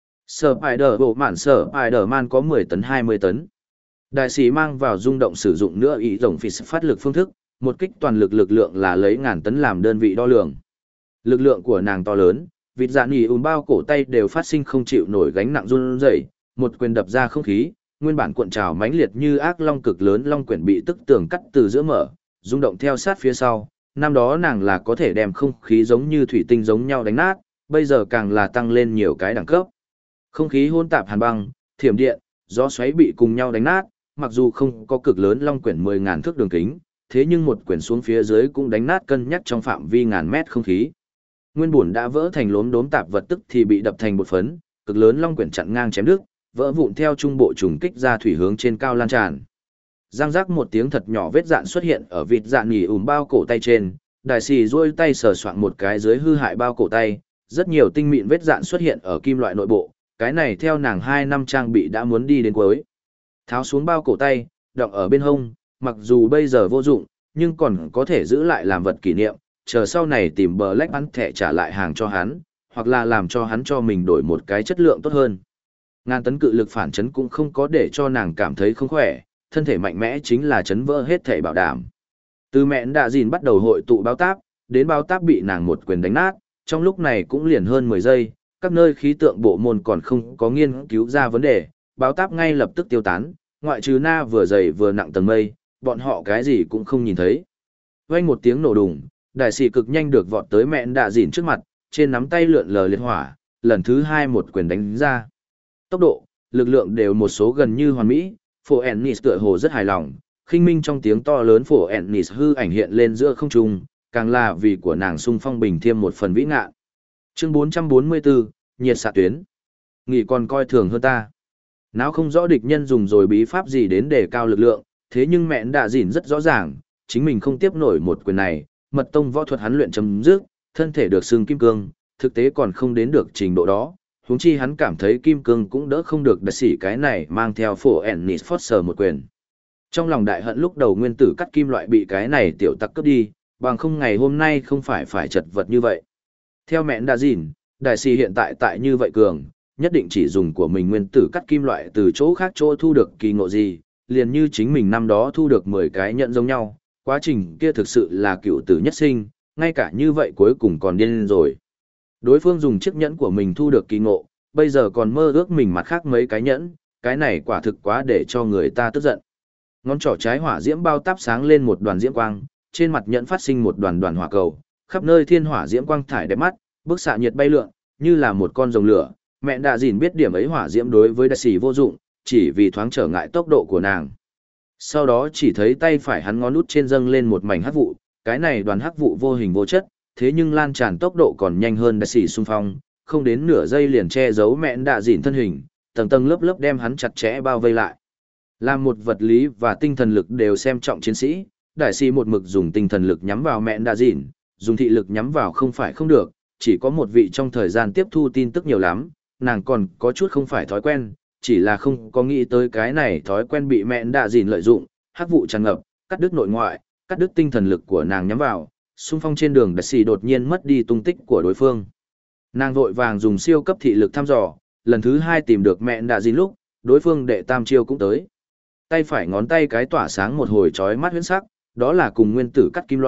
Spider bộ mạn Spider-Man có mười tấn hai mươi tấn. Đại sĩ mang vào rung động sử dụng nữa ý rồng phì phát lực phương thức, một kích toàn lực lực lượng là lấy ngàn tấn làm đơn vị đo lường. Lực lượng của nàng to lớn, vịt dạ nỉ ùm bao cổ tay đều phát sinh không chịu nổi gánh nặng run rẩy, một quyền đập ra không khí, nguyên bản cuộn trào mãnh liệt như ác long cực lớn long quyển bị tức tường cắt từ giữa mở, rung động theo sát phía sau. Năm đó nàng là có thể đem không khí giống như thủy tinh giống nhau đánh nát, bây giờ càng là tăng lên nhiều cái đẳng cấp. Không khí hỗn tạp hàn băng, thiểm điện, gió xoáy bị cùng nhau đánh nát, mặc dù không có cực lớn long quyển mười ngàn thước đường kính, thế nhưng một quyển xuống phía dưới cũng đánh nát cân nhắc trong phạm vi ngàn mét không khí. Nguyên bùn đã vỡ thành lốm đốm tạp vật tức thì bị đập thành bột phấn, cực lớn long quyển chặn ngang chém đứt, vỡ vụn theo trung bộ trùng kích ra thủy hướng trên cao lan tràn. Giang giác một tiếng thật nhỏ vết dạn xuất hiện ở vịt dạn nhỉ ùm bao cổ tay trên, đại sĩ duỗi tay sờ soạn một cái dưới hư hại bao cổ tay, rất nhiều tinh mịn vết dạn xuất hiện ở kim loại nội bộ, cái này theo nàng hai năm trang bị đã muốn đi đến cuối. Tháo xuống bao cổ tay, đọng ở bên hông, mặc dù bây giờ vô dụng, nhưng còn có thể giữ lại làm vật kỷ niệm, chờ sau này tìm bờ lách ăn thẻ trả lại hàng cho hắn, hoặc là làm cho hắn cho mình đổi một cái chất lượng tốt hơn. Ngàn tấn cự lực phản chấn cũng không có để cho nàng cảm thấy không khỏe, thân thể mạnh mẽ chính là chấn vỡ hết thể bảo đảm. Từ mẹ đạ dìn bắt đầu hội tụ báo táp, đến báo táp bị nàng một quyền đánh nát, trong lúc này cũng liền hơn mười giây, các nơi khí tượng bộ môn còn không có nghiên cứu ra vấn đề, báo táp ngay lập tức tiêu tán, ngoại trừ na vừa dày vừa nặng tầng mây, bọn họ cái gì cũng không nhìn thấy. Vang một tiếng nổ đùng, đại sĩ cực nhanh được vọt tới mẹ đạ dìn trước mặt, trên nắm tay lượn lờ liệt hỏa, lần thứ hai một quyền đánh ra. Tốc độ, lực lượng đều một số gần như hoàn mỹ, phổ Ennis tựa hồ rất hài lòng, khinh minh trong tiếng to lớn phổ Ennis hư ảnh hiện lên giữa không trung, càng là vì của nàng sung phong bình thêm một phần vĩ ngạn. Chương bốn trăm bốn mươi bốn, nhiệt xạ tuyến. Nghỉ còn coi thường hơn ta. Não không rõ địch nhân dùng rồi bí pháp gì đến để cao lực lượng, thế nhưng mẹ đã dỉn rất rõ ràng, chính mình không tiếp nổi một quyền này, mật tông võ thuật hắn luyện chấm dứt, thân thể được xương kim cương, thực tế còn không đến được trình độ đó. Huống chi hắn cảm thấy kim cương cũng đỡ không được đặc sĩ cái này mang theo phổ Ennis Foster một quyền. Trong lòng đại hận lúc đầu nguyên tử cắt kim loại bị cái này tiểu tắc cướp đi, bằng không ngày hôm nay không phải phải chật vật như vậy. Theo mẹ đã dìn, đại sĩ hiện tại tại như vậy cường, nhất định chỉ dùng của mình nguyên tử cắt kim loại từ chỗ khác chỗ thu được kỳ ngộ gì, liền như chính mình năm đó thu được mười cái nhận giống nhau, quá trình kia thực sự là cựu tử nhất sinh, ngay cả như vậy cuối cùng còn điên lên rồi. Đối phương dùng chiếc nhẫn của mình thu được kỳ ngộ, bây giờ còn mơ ước mình mặt khác mấy cái nhẫn, cái này quả thực quá để cho người ta tức giận. Ngón trỏ trái hỏa diễm bao táp sáng lên một đoàn diễm quang, trên mặt nhẫn phát sinh một đoàn đoàn hỏa cầu, khắp nơi thiên hỏa diễm quang thải đẹp mắt, bức xạ nhiệt bay lượn, như là một con rồng lửa. Mẹ đã dìn biết điểm ấy hỏa diễm đối với đại sĩ vô dụng, chỉ vì thoáng trở ngại tốc độ của nàng. Sau đó chỉ thấy tay phải hắn ngón út trên dâng lên một mảnh hắc vụ, cái này đoàn hắc vụ vô hình vô chất, thế nhưng lan tràn tốc độ còn nhanh hơn đại sĩ xung phong, không đến nửa giây liền che giấu mẹ đã dìn thân hình, tầng tầng lớp lớp đem hắn chặt chẽ bao vây lại. Làm một vật lý và tinh thần lực đều xem trọng chiến sĩ, đại sĩ một mực dùng tinh thần lực nhắm vào mẹ đã dìn, dùng thị lực nhắm vào không phải không được, chỉ có một vị trong thời gian tiếp thu tin tức nhiều lắm, nàng còn có chút không phải thói quen, chỉ là không có nghĩ tới cái này thói quen bị mẹ đã dìn lợi dụng, hắc vụ tràn ngập, cắt đứt nội ngoại, cắt đứt tinh thần lực của nàng nhắm vào, xung phong trên đường đại sĩ đột nhiên mất đi tung tích của đối phương. Nàng vội vàng dùng siêu cấp thị lực thăm dò, lần thứ hai tìm được mẹ đã dìn lúc, đối phương đệ tam chiêu cũng tới. Tay phải ngón tay cái tỏa sáng một hồi chói mắt huyễn sắc, đó là cùng nguyên tử cắt kim loại,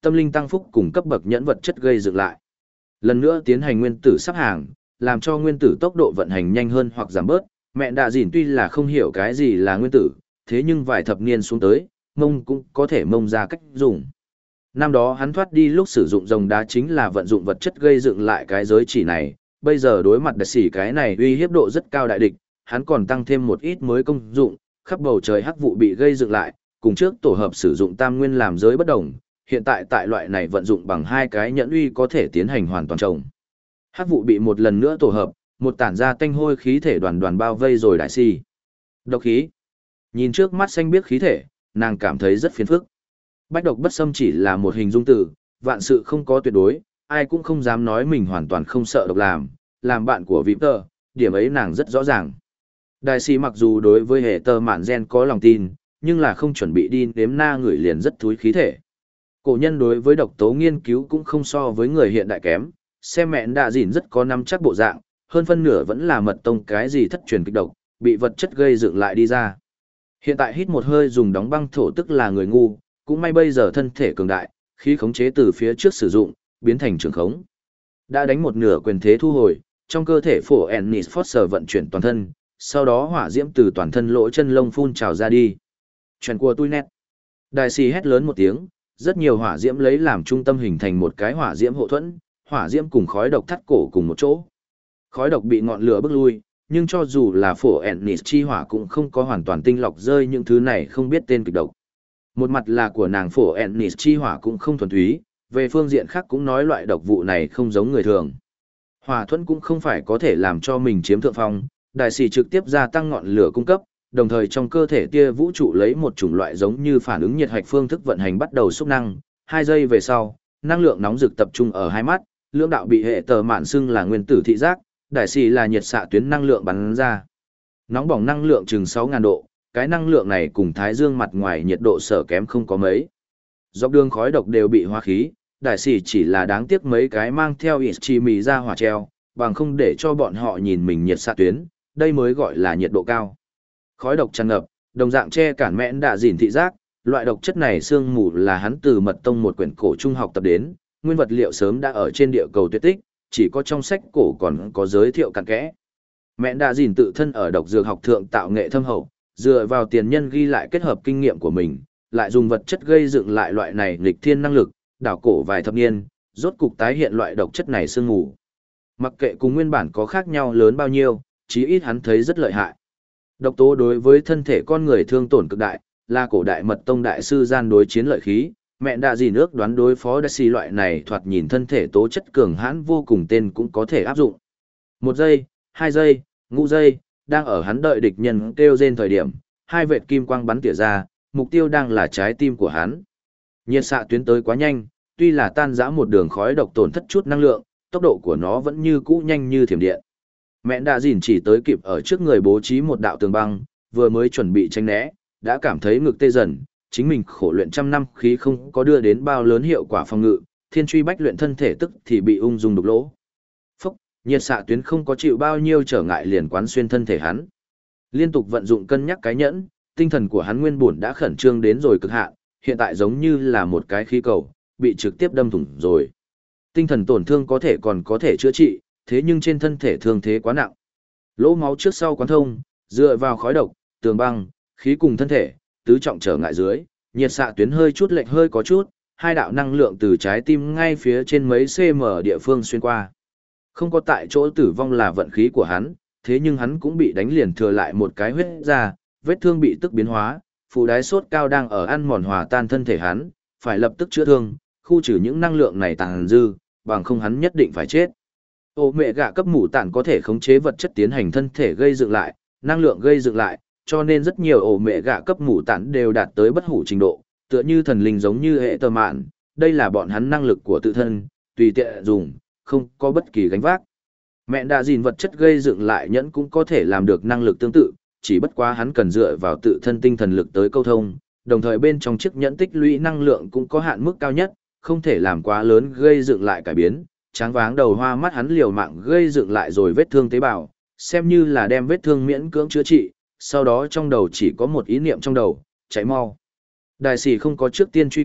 tâm linh tăng phúc cùng cấp bậc nhẫn vật chất gây dựng lại. Lần nữa tiến hành nguyên tử sắp hàng, làm cho nguyên tử tốc độ vận hành nhanh hơn hoặc giảm bớt. Mẹ Đạ Dìn tuy là không hiểu cái gì là nguyên tử, thế nhưng vài thập niên xuống tới, mông cũng có thể mông ra cách dùng. Năm đó hắn thoát đi lúc sử dụng rồng đá chính là vận dụng vật chất gây dựng lại cái giới chỉ này, bây giờ đối mặt đặc sĩ cái này uy hiếp độ rất cao đại địch, hắn còn tăng thêm một ít mới công dụng, khắp bầu trời hắc vụ bị gây dựng lại, cùng trước tổ hợp sử dụng tam nguyên làm giới bất đồng, hiện tại tại loại này vận dụng bằng hai cái nhẫn uy có thể tiến hành hoàn toàn trồng. Hắc vụ bị một lần nữa tổ hợp, một tản ra tanh hôi khí thể đoàn đoàn bao vây rồi đại si. Độc khí. Nhìn trước mắt xanh biếc khí thể, nàng cảm thấy rất phiền phức. Bách độc bất xâm chỉ là một hình dung từ, vạn sự không có tuyệt đối, ai cũng không dám nói mình hoàn toàn không sợ độc làm, làm bạn của Victor, điểm ấy nàng rất rõ ràng. Đại sĩ mặc dù đối với hệ tơ mạn gen có lòng tin, nhưng là không chuẩn bị đi nếm na người liền rất thúi khí thể. Cổ nhân đối với độc tố nghiên cứu cũng không so với người hiện đại kém, xem mẹ Đạ Dìn rất có nắm chắc bộ dạng, hơn phân nửa vẫn là mật tông cái gì thất truyền kịch độc, bị vật chất gây dựng lại đi ra. Hiện tại hít một hơi dùng đóng băng thổ tức là người ngu, cũng may bây giờ thân thể cường đại, khí khống chế từ phía trước sử dụng, biến thành trường khống. Đã đánh một nửa quyền thế thu hồi, trong cơ thể phổ Ennis Foster vận chuyển toàn thân, sau đó hỏa diễm từ toàn thân lỗ chân lông phun trào ra đi. Chuyện của tôi nét. Đại sĩ hét lớn một tiếng, rất nhiều hỏa diễm lấy làm trung tâm hình thành một cái hỏa diễm hộ thuẫn, hỏa diễm cùng khói độc thắt cổ cùng một chỗ. Khói độc bị ngọn lửa bức lui, nhưng cho dù là phổ Ennis chi hỏa cũng không có hoàn toàn tinh lọc rơi những thứ này không biết tên kịch độc. Một mặt là của nàng phổ Ennis chi hỏa cũng không thuần túy, về phương diện khác cũng nói loại độc vụ này không giống người thường. Hỏa thuẫn cũng không phải có thể làm cho mình chiếm thượng phong, đại sĩ trực tiếp gia tăng ngọn lửa cung cấp, đồng thời trong cơ thể tia vũ trụ lấy một chủng loại giống như phản ứng nhiệt hạch phương thức vận hành bắt đầu xúc năng, hai giây về sau, năng lượng nóng rực tập trung ở hai mắt, lưỡng đạo bị hệ tờ mạn xưng là nguyên tử thị giác, đại sĩ là nhiệt xạ tuyến năng lượng bắn ra. Nóng bỏng năng lượng chừng sáu nghìn độ, cái năng lượng này cùng thái dương mặt ngoài nhiệt độ sở kém không có mấy. Dọc đường khói độc đều bị hóa khí, đại sĩ chỉ là đáng tiếc mấy cái mang theo Ichimi ra hỏa treo, bằng không để cho bọn họ nhìn mình nhiệt xạ tuyến, đây mới gọi là nhiệt độ cao. Khói độc tràn ngập, đồng dạng che cản mẽn đạ dìn thị giác, loại độc chất này sương mù là hắn từ mật tông một quyển cổ trung học tập đến, nguyên vật liệu sớm đã ở trên địa cầu tuyệt tích, chỉ có trong sách cổ còn có giới thiệu cặn kẽ. Mẽn đạ dìn tự thân ở độc dược học thượng tạo nghệ thâm hậu, dựa vào tiền nhân ghi lại kết hợp kinh nghiệm của mình, lại dùng vật chất gây dựng lại loại này nghịch thiên năng lực, đảo cổ vài thập niên, rốt cục tái hiện loại độc chất này sương mù. Mặc kệ cùng nguyên bản có khác nhau lớn bao nhiêu, chí ít hắn thấy rất lợi hại. Độc tố đối với thân thể con người thương tổn cực đại, là cổ đại mật tông đại sư gian đối chiến lợi khí, mẹ đã gì nước đoán đối phó đại sĩ loại này thoạt nhìn thân thể tố chất cường hãn vô cùng tên cũng có thể áp dụng. Một giây, hai giây, ngũ giây, đang ở hắn đợi địch nhân kêu rên thời điểm, hai vệt kim quang bắn tỉa ra, mục tiêu đang là trái tim của hắn. Nhiệt xạ tuyến tới quá nhanh, tuy là tan rã một đường khói độc tổn thất chút năng lượng, tốc độ của nó vẫn như cũ nhanh như thiểm điện. Mẹ đã dìn chỉ tới kịp ở trước người bố trí một đạo tường băng, vừa mới chuẩn bị tránh né, đã cảm thấy ngực tê dần, chính mình khổ luyện trăm năm khí không có đưa đến bao lớn hiệu quả phòng ngự, thiên truy bách luyện thân thể tức thì bị ung dung đục lỗ. Phốc, nhiệt xạ tuyến không có chịu bao nhiêu trở ngại liền quán xuyên thân thể hắn. Liên tục vận dụng cân nhắc cái nhẫn, tinh thần của hắn nguyên bổn đã khẩn trương đến rồi cực hạn, hiện tại giống như là một cái khí cầu, bị trực tiếp đâm thủng rồi. Tinh thần tổn thương có thể còn có thể chữa trị, thế nhưng trên thân thể thương thế quá nặng. Lỗ máu trước sau quán thông, dựa vào khói độc, tường băng, khí cùng thân thể, tứ trọng trở ngại dưới, nhiệt xạ tuyến hơi chút lệch hơi có chút, hai đạo năng lượng từ trái tim ngay phía trên mấy cm địa phương xuyên qua. Không có tại chỗ tử vong là vận khí của hắn, thế nhưng hắn cũng bị đánh liền thừa lại một cái huyết ra, vết thương bị tức biến hóa, phù đái sốt cao đang ở ăn mòn hòa tan thân thể hắn, phải lập tức chữa thương, khu trừ những năng lượng này tàn dư, bằng không hắn nhất định phải chết. Ô mẹ gạ cấp mũ tản có thể khống chế vật chất tiến hành thân thể gây dựng lại, năng lượng gây dựng lại, cho nên rất nhiều ổ mẹ gạ cấp mũ tản đều đạt tới bất hủ trình độ, tựa như thần linh giống như hệ tờ mạn, đây là bọn hắn năng lực của tự thân, tùy tiện dùng, không có bất kỳ gánh vác. Mẹ đã gìn vật chất gây dựng lại nhẫn cũng có thể làm được năng lực tương tự, chỉ bất quá hắn cần dựa vào tự thân tinh thần lực tới câu thông, đồng thời bên trong chiếc nhẫn tích lũy năng lượng cũng có hạn mức cao nhất, không thể làm quá lớn gây dựng lại cải biến. Tráng váng đầu hoa mắt hắn liều mạng gây dựng lại rồi vết thương tế bào, xem như là đem vết thương miễn cưỡng chữa trị, sau đó trong đầu chỉ có một ý niệm trong đầu, chạy mau. Đại sĩ không có trước tiên truy kích,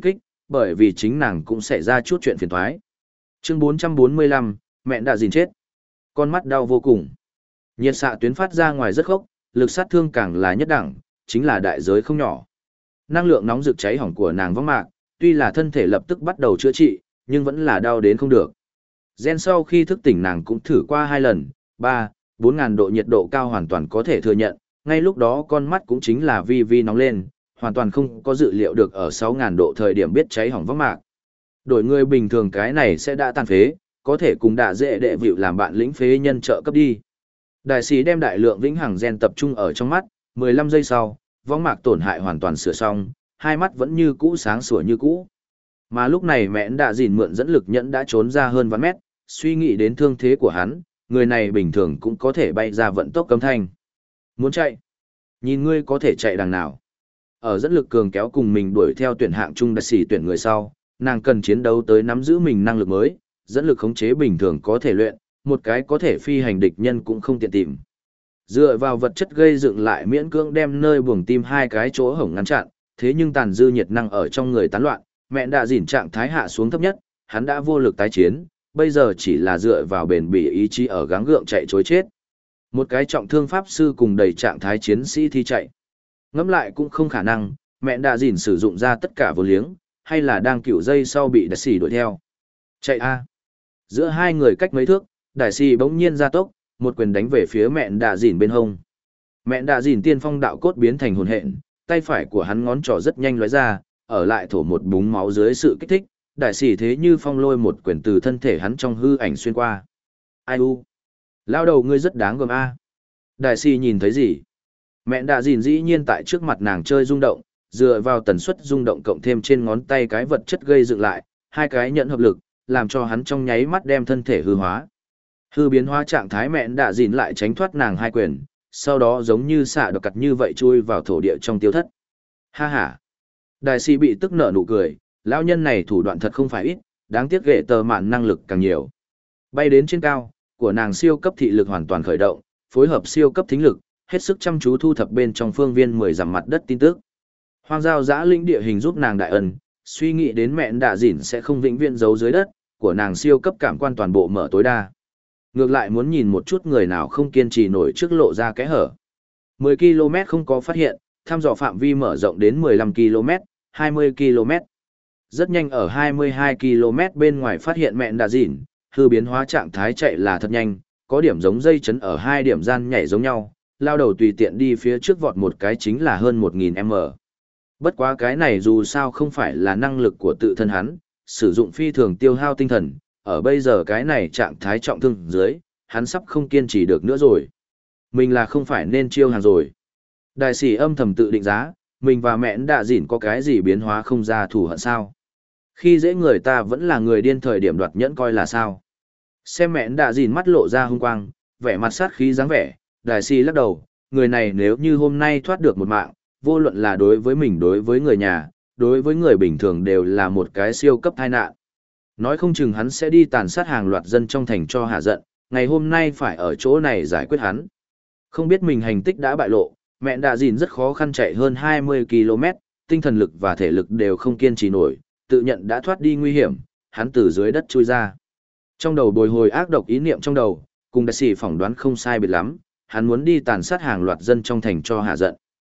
bởi vì chính nàng cũng xảy ra chút chuyện phiền toái. Chương bốn trăm bốn mươi lăm, mẹ đã gìn chết. Con mắt đau vô cùng. Nhiệt xạ tuyến phát ra ngoài rất khốc, lực sát thương càng là nhất đẳng, chính là đại giới không nhỏ. Năng lượng nóng rực cháy hỏng của nàng võng mạc, tuy là thân thể lập tức bắt đầu chữa trị, nhưng vẫn là đau đến không được. Gen sau khi thức tỉnh nàng cũng thử qua hai lần, ba, bốn ngàn độ nhiệt độ cao hoàn toàn có thể thừa nhận, ngay lúc đó con mắt cũng chính là vi vi nóng lên, hoàn toàn không có dự liệu được ở sáu ngàn độ thời điểm biết cháy hỏng võng mạc. Đổi người bình thường cái này sẽ đã tàn phế, có thể cùng đạ dễ đệ vịu làm bạn lĩnh phế nhân trợ cấp đi. Đại sĩ đem đại lượng vĩnh hằng gen tập trung ở trong mắt, mười lăm giây sau, võng mạc tổn hại hoàn toàn sửa xong, hai mắt vẫn như cũ sáng sủa như cũ. Mà lúc này mẹ đã dìn mượn dẫn lực nhẫn đã trốn ra hơn vạn mét, suy nghĩ đến thương thế của hắn, người này bình thường cũng có thể bay ra vận tốc cấm thanh. Muốn chạy? Nhìn ngươi có thể chạy đằng nào? Ở dẫn lực cường kéo cùng mình đuổi theo tuyển hạng chung đại sĩ tuyển người sau, nàng cần chiến đấu tới nắm giữ mình năng lực mới, dẫn lực khống chế bình thường có thể luyện, một cái có thể phi hành địch nhân cũng không tiện tìm. Dựa vào vật chất gây dựng lại miễn cưỡng đem nơi buồng tim hai cái chỗ hổng ngăn chặn, thế nhưng tàn dư nhiệt năng ở trong người tán loạn, mẹ đã dỉn trạng thái hạ xuống thấp nhất, hắn đã vô lực tái chiến, bây giờ chỉ là dựa vào bền bỉ ý chí ở gắng gượng chạy chối chết. Một cái trọng thương pháp sư cùng đầy trạng thái chiến sĩ thi chạy. Ngẫm lại cũng không khả năng, mẹ đã dỉn sử dụng ra tất cả vô liếng, hay là đang cựu dây sau bị đại sĩ đuổi theo. Chạy a! Giữa hai người cách mấy thước, đại sĩ bỗng nhiên ra tốc, một quyền đánh về phía mẹ đã dỉn bên hông. Mẹ đã dỉn tiên phong đạo cốt biến thành hồn hện, tay phải của hắn ngón trỏ rất nhanh lóe ra, ở lại thổ một búng máu dưới sự kích thích, đại sĩ thế như phong lôi một quyền từ thân thể hắn trong hư ảnh xuyên qua. Ai u? Lao đầu ngươi rất đáng gờm a. Đại sĩ nhìn thấy gì? Mẹ đã dỉn dĩ nhiên tại trước mặt nàng chơi rung động, dựa vào tần suất rung động cộng thêm trên ngón tay cái vật chất gây dựng lại, hai cái nhận hợp lực, làm cho hắn trong nháy mắt đem thân thể hư hóa. Hư biến hóa trạng thái mẹ đã dỉn lại tránh thoát nàng hai quyền, sau đó giống như xạ độc cặt như vậy chui vào thổ địa trong tiêu thất. Ha ha. Đại sĩ bị tức nở nụ cười, lão nhân này thủ đoạn thật không phải ít, đáng tiếc ghệ tờ mạn năng lực càng nhiều. Bay đến trên cao, của nàng siêu cấp thị lực hoàn toàn khởi động, phối hợp siêu cấp thính lực, hết sức chăm chú thu thập bên trong phương viên mười dặm mặt đất tin tức. Hoang giao giã lĩnh địa hình giúp nàng đại ân, suy nghĩ đến mẹ đã dỉn sẽ không vĩnh viễn giấu dưới đất, của nàng siêu cấp cảm quan toàn bộ mở tối đa. Ngược lại muốn nhìn một chút người nào không kiên trì nổi trước lộ ra kẽ hở. mười ki lô mét không có phát hiện, thăm dò phạm vi mở rộng đến mười lăm ki lô mét, hai mươi ki lô mét. Rất nhanh ở hai mươi hai ki lô mét bên ngoài phát hiện mẹ đã dỉn, hư biến hóa trạng thái chạy là thật nhanh, có điểm giống dây chấn ở hai điểm gian nhảy giống nhau, lao đầu tùy tiện đi phía trước vọt một cái chính là hơn một nghìn mét. Bất quá cái này dù sao không phải là năng lực của tự thân hắn, sử dụng phi thường tiêu hao tinh thần, ở bây giờ cái này trạng thái trọng thương dưới, hắn sắp không kiên trì được nữa rồi. Mình là không phải nên chiêu hàng rồi. Đại sĩ âm thầm tự định giá, mình và mẹ đã dỉn có cái gì biến hóa không ra thù hận sao. Khi dễ người ta vẫn là người điên thời điểm đoạt nhẫn coi là sao. Xem mẹ đã dỉn mắt lộ ra hung quang, vẻ mặt sát khí dáng vẻ, đại sĩ lắc đầu, người này nếu như hôm nay thoát được một mạng, vô luận là đối với mình đối với người nhà, đối với người bình thường đều là một cái siêu cấp tai nạn. Nói không chừng hắn sẽ đi tàn sát hàng loạt dân trong thành cho hạ giận, ngày hôm nay phải ở chỗ này giải quyết hắn. Không biết mình hành tích đã bại lộ, mẹ đã dìn rất khó khăn chạy hơn hai mươi ki lô mét, tinh thần lực và thể lực đều không kiên trì nổi, tự nhận đã thoát đi nguy hiểm, hắn từ dưới đất chui ra. Trong đầu bồi hồi ác độc ý niệm trong đầu, cùng đại sĩ phỏng đoán không sai biệt lắm, hắn muốn đi tàn sát hàng loạt dân trong thành cho hạ giận.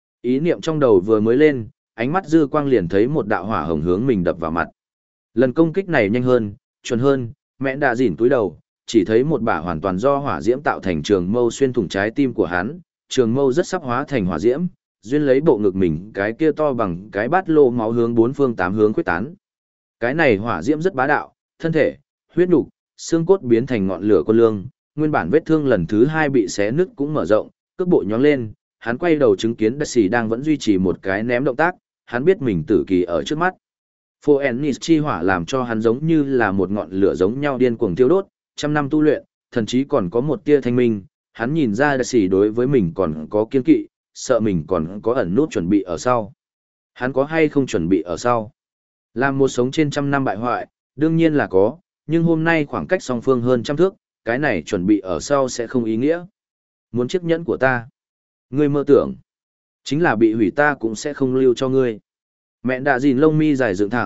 Ý niệm trong đầu vừa mới lên, ánh mắt dư quang liền thấy một đạo hỏa hồng hướng mình đập vào mặt. Lần công kích này nhanh hơn, chuẩn hơn, mẹ đã dỉn túi đầu, chỉ thấy một bả hoàn toàn do hỏa diễm tạo thành trường mâu xuyên thủng trái tim của hắn, trường mâu rất sắp hóa thành hỏa diễm, duyên lấy bộ ngực mình cái kia to bằng cái bát lô máu hướng bốn phương tám hướng quyết tán. Cái này hỏa diễm rất bá đạo, thân thể, huyết nục, xương cốt biến thành ngọn lửa quân lương, nguyên bản vết thương lần thứ hai bị xé nứt cũng mở rộng, cước bộ nhón lên, hắn quay đầu chứng kiến đại sĩ đang vẫn duy trì một cái ném động tác, hắn biết mình tử kỳ ở trước mắt. Phoenix chi hỏa làm cho hắn giống như là một ngọn lửa giống nhau điên cuồng thiêu đốt, trăm năm tu luyện, thậm chí còn có một tia thanh minh, hắn nhìn ra đại sĩ đối với mình còn có kiên kỵ, sợ mình còn có ẩn nút chuẩn bị ở sau. Hắn có hay không chuẩn bị ở sau? Làm một sống trên trăm năm bại hoại, đương nhiên là có, nhưng hôm nay khoảng cách song phương hơn trăm thước, cái này chuẩn bị ở sau sẽ không ý nghĩa. Muốn chiếc nhẫn của ta? Ngươi mơ tưởng. Chính là bị hủy ta cũng sẽ không lưu cho ngươi. Mẹ đã dìn lông mi dài dựng thẳng,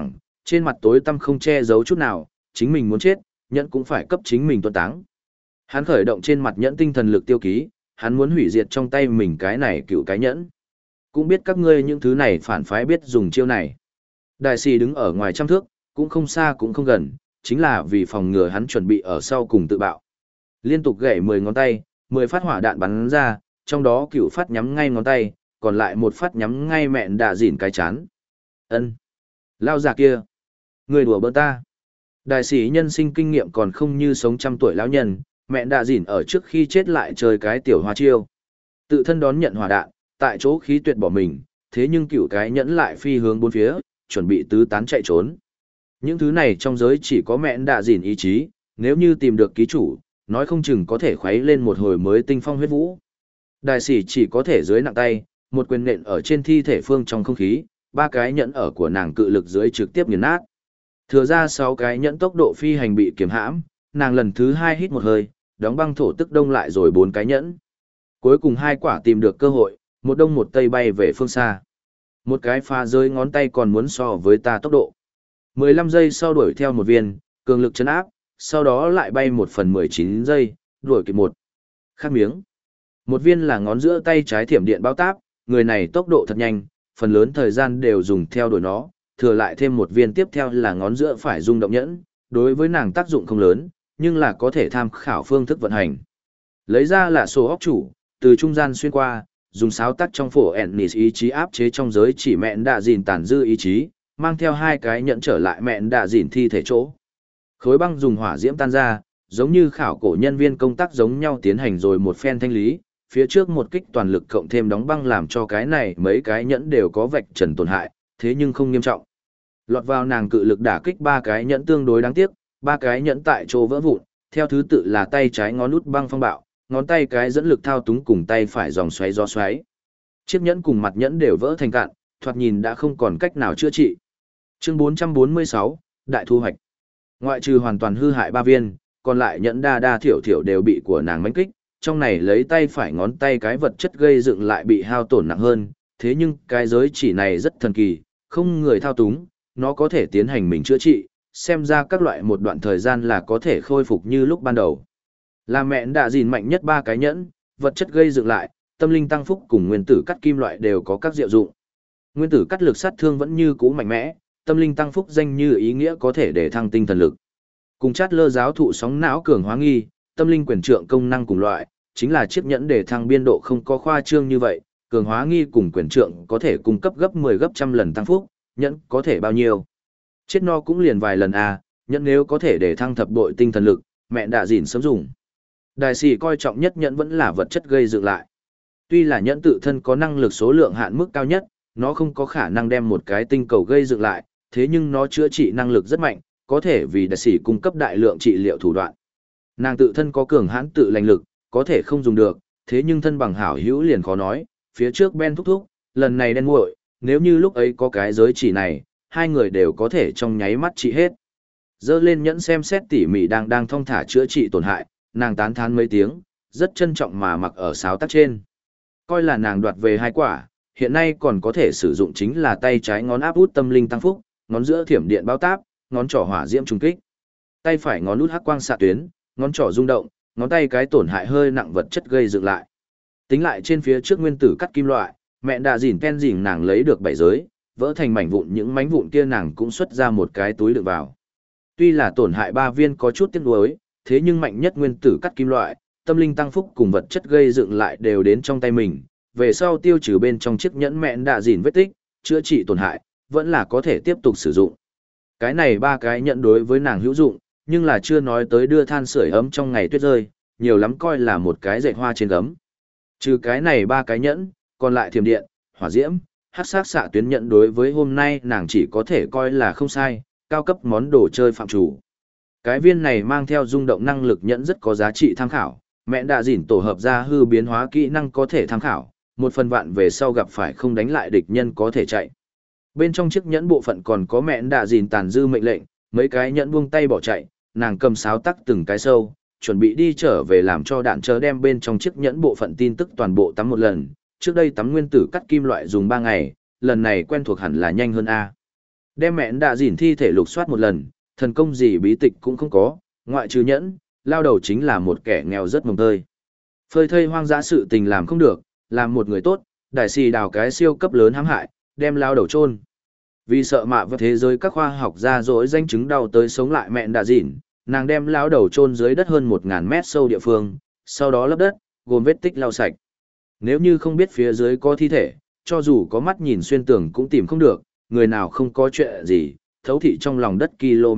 trên mặt tối tăm không che giấu chút nào, chính mình muốn chết, nhẫn cũng phải cấp chính mình tuân táng. Hắn khởi động trên mặt nhẫn tinh thần lực tiêu ký, hắn muốn hủy diệt trong tay mình cái này cựu cái nhẫn. Cũng biết các ngươi những thứ này phản phái biết dùng chiêu này. Đại sĩ đứng ở ngoài trăm thước, cũng không xa cũng không gần, chính là vì phòng ngừa hắn chuẩn bị ở sau cùng tự bạo. Liên tục gảy mười ngón tay, mười phát hỏa đạn bắn ra, trong đó cựu phát nhắm ngay ngón tay, còn lại một phát nhắm ngay mẹn đạ dỉn cái chán. Ân, lao già kia, người đùa bỡn ta. Đại sĩ nhân sinh kinh nghiệm còn không như sống trăm tuổi lão nhân, mẹn đạ dỉn ở trước khi chết lại chơi cái tiểu hoa chiêu. Tự thân đón nhận hỏa đạn, tại chỗ khí tuyệt bỏ mình, thế nhưng cựu cái nhẫn lại phi hướng bốn phía, chuẩn bị tứ tán chạy trốn. Những thứ này trong giới chỉ có mẹn đạ dỉn ý chí, nếu như tìm được ký chủ, nói không chừng có thể khuấy lên một hồi mới tinh phong huyết vũ. Đại sĩ chỉ có thể dưới nặng tay, một quyền nện ở trên thi thể phương trong không khí, ba cái nhẫn ở của nàng cự lực dưới trực tiếp nghiền nát. Thừa ra sáu cái nhẫn tốc độ phi hành bị kiềm hãm, nàng lần thứ hai hít một hơi, đóng băng thổ tức đông lại rồi bốn cái nhẫn. Cuối cùng hai quả tìm được cơ hội, một đông một tây bay về phương xa. Một cái pha rơi ngón tay còn muốn so với ta tốc độ. mười lăm giây sau đuổi theo một viên, cường lực chấn áp, sau đó lại bay một phần mười chín giây, đuổi kịp một. Khắc miếng. Một viên là ngón giữa tay trái thiểm điện bao táp, người này tốc độ thật nhanh, phần lớn thời gian đều dùng theo đuổi nó, thừa lại thêm một viên tiếp theo là ngón giữa phải rung động nhẫn, đối với nàng tác dụng không lớn, nhưng là có thể tham khảo phương thức vận hành. Lấy ra là sổ óc chủ, từ trung gian xuyên qua, dùng sáo tắc trong phổ Ennis ý chí áp chế trong giới chỉ mẹn đạ dìn tàn dư ý chí, mang theo hai cái nhẫn trở lại mẹn đạ dìn thi thể chỗ. Khối băng dùng hỏa diễm tan ra, giống như khảo cổ nhân viên công tác giống nhau tiến hành rồi một phen thanh lý, phía trước một kích toàn lực cộng thêm đóng băng làm cho cái này mấy cái nhẫn đều có vạch trần tổn hại, thế nhưng không nghiêm trọng. Lọt vào nàng cự lực đả kích ba cái nhẫn tương đối đáng tiếc, ba cái nhẫn tại chỗ vỡ vụn, theo thứ tự là tay trái ngón út băng phong bạo, ngón tay cái dẫn lực thao túng cùng tay phải dòng xoáy gió xoáy. Chiếc nhẫn cùng mặt nhẫn đều vỡ thành cạn, thoạt nhìn đã không còn cách nào chữa trị. Chương bốn trăm bốn mươi sáu, Đại thu hoạch. Ngoại trừ hoàn toàn hư hại ba viên, còn lại nhẫn đa đa thiểu thiểu đều bị của nàng mãnh kích, trong này lấy tay phải ngón tay cái vật chất gây dựng lại bị hao tổn nặng hơn, thế nhưng cái giới chỉ này rất thần kỳ, không người thao túng, nó có thể tiến hành mình chữa trị, xem ra các loại một đoạn thời gian là có thể khôi phục như lúc ban đầu. Là mẹn đạ dìn mạnh nhất ba cái nhẫn, vật chất gây dựng lại, tâm linh tăng phúc cùng nguyên tử cắt kim loại đều có các diệu dụng. Nguyên tử cắt lực sát thương vẫn như cũ mạnh mẽ, tâm linh tăng phúc danh như ý nghĩa có thể để thăng tinh thần lực. Cùng chát lơ giáo thụ sóng não cường hóa nghi, tâm linh quyền trượng công năng cùng loại, chính là chiếc nhẫn để thăng biên độ không có khoa trương như vậy, cường hóa nghi cùng quyền trượng có thể cung cấp gấp mười gấp trăm lần tăng phúc, nhẫn có thể bao nhiêu. Chết no cũng liền vài lần à, nhẫn nếu có thể để thăng thập bội tinh thần lực, mẹ đã dỉn sớm dùng. Đại sĩ coi trọng nhất nhẫn vẫn là vật chất gây dựng lại. Tuy là nhẫn tự thân có năng lực số lượng hạn mức cao nhất, nó không có khả năng đem một cái tinh cầu gây dựng lại, thế nhưng nó chữa trị năng lực rất mạnh, có thể vì đại sĩ cung cấp đại lượng trị liệu thủ đoạn. Nàng tự thân có cường hãn tự lành lực, có thể không dùng được, thế nhưng thân bằng hảo hữu liền khó nói, phía trước Ben thúc thúc, lần này đen muội, nếu như lúc ấy có cái giới chỉ này, hai người đều có thể trong nháy mắt trị hết. Dơ lên nhẫn xem xét tỉ mỉ đang đang thong thả chữa trị tổn hại, nàng tán thán mấy tiếng, rất trân trọng mà mặc ở sáo tắc trên. Coi là nàng đoạt về hai quả, hiện nay còn có thể sử dụng chính là tay trái ngón áp út tâm linh tăng phúc, ngón giữa thiểm điện bao táp, ngón trỏ hỏa diễm trùng kích. Tay phải ngón út hắc quang xạ tuyến, ngón trỏ rung động, ngón tay cái tổn hại hơi nặng vật chất gây dựng lại. Tính lại trên phía trước nguyên tử cắt kim loại, mẹ đã dỉn pen dỉn nàng lấy được bảy giới, vỡ thành mảnh vụn, những mảnh vụn kia nàng cũng xuất ra một cái túi đựng vào. Tuy là tổn hại ba viên có chút tiếc nuối, thế nhưng mạnh nhất nguyên tử cắt kim loại, tâm linh tăng phúc cùng vật chất gây dựng lại đều đến trong tay mình, về sau tiêu trừ bên trong chiếc nhẫn mẹ đã dỉn vết tích, chữa trị tổn hại, vẫn là có thể tiếp tục sử dụng. Cái này ba cái nhận đối với nàng hữu dụng, nhưng là chưa nói tới đưa than sưởi ấm trong ngày tuyết rơi, nhiều lắm coi là một cái dệt hoa trên gấm. Trừ cái này ba cái nhẫn, còn lại thiềm điện, hỏa diễm, hắc sát xạ tuyến nhận đối với hôm nay nàng chỉ có thể coi là không sai, cao cấp món đồ chơi phạm chủ. Cái viên này mang theo rung động năng lực nhẫn rất có giá trị tham khảo, mẹ đã dỉn tổ hợp ra hư biến hóa kỹ năng có thể tham khảo, một phần vạn về sau gặp phải không đánh lại địch nhân có thể chạy. Bên trong chiếc nhẫn bộ phận còn có mẹ đã dỉn tàn dư mệnh lệnh, mấy cái nhẫn buông tay bỏ chạy, nàng cầm sáo tắc từng cái sâu, chuẩn bị đi trở về làm cho đạn chớ đem bên trong chiếc nhẫn bộ phận tin tức toàn bộ tắm một lần, trước đây tắm nguyên tử cắt kim loại dùng ba ngày, lần này quen thuộc hẳn là nhanh hơn A. Đem mẹn đạ dỉn thi thể lục soát một lần, thần công gì bí tịch cũng không có, ngoại trừ nhẫn, lao đầu chính là một kẻ nghèo rất mồng tơi. Phơi thây hoang dã sự tình làm không được, làm một người tốt, đại sĩ đào cái siêu cấp lớn hãm hại, đem lao đầu chôn. Vì sợ mạ vào thế giới các khoa học ra dỗi danh chứng đau tới sống lại mẹn đạ dỉn, nàng đem lao đầu chôn dưới đất hơn một ngàn mét sâu địa phương, sau đó lấp đất, gồm vết tích lau sạch. Nếu như không biết phía dưới có thi thể, cho dù có mắt nhìn xuyên tường cũng tìm không được, người nào không có chuyện gì, thấu thị trong lòng đất km.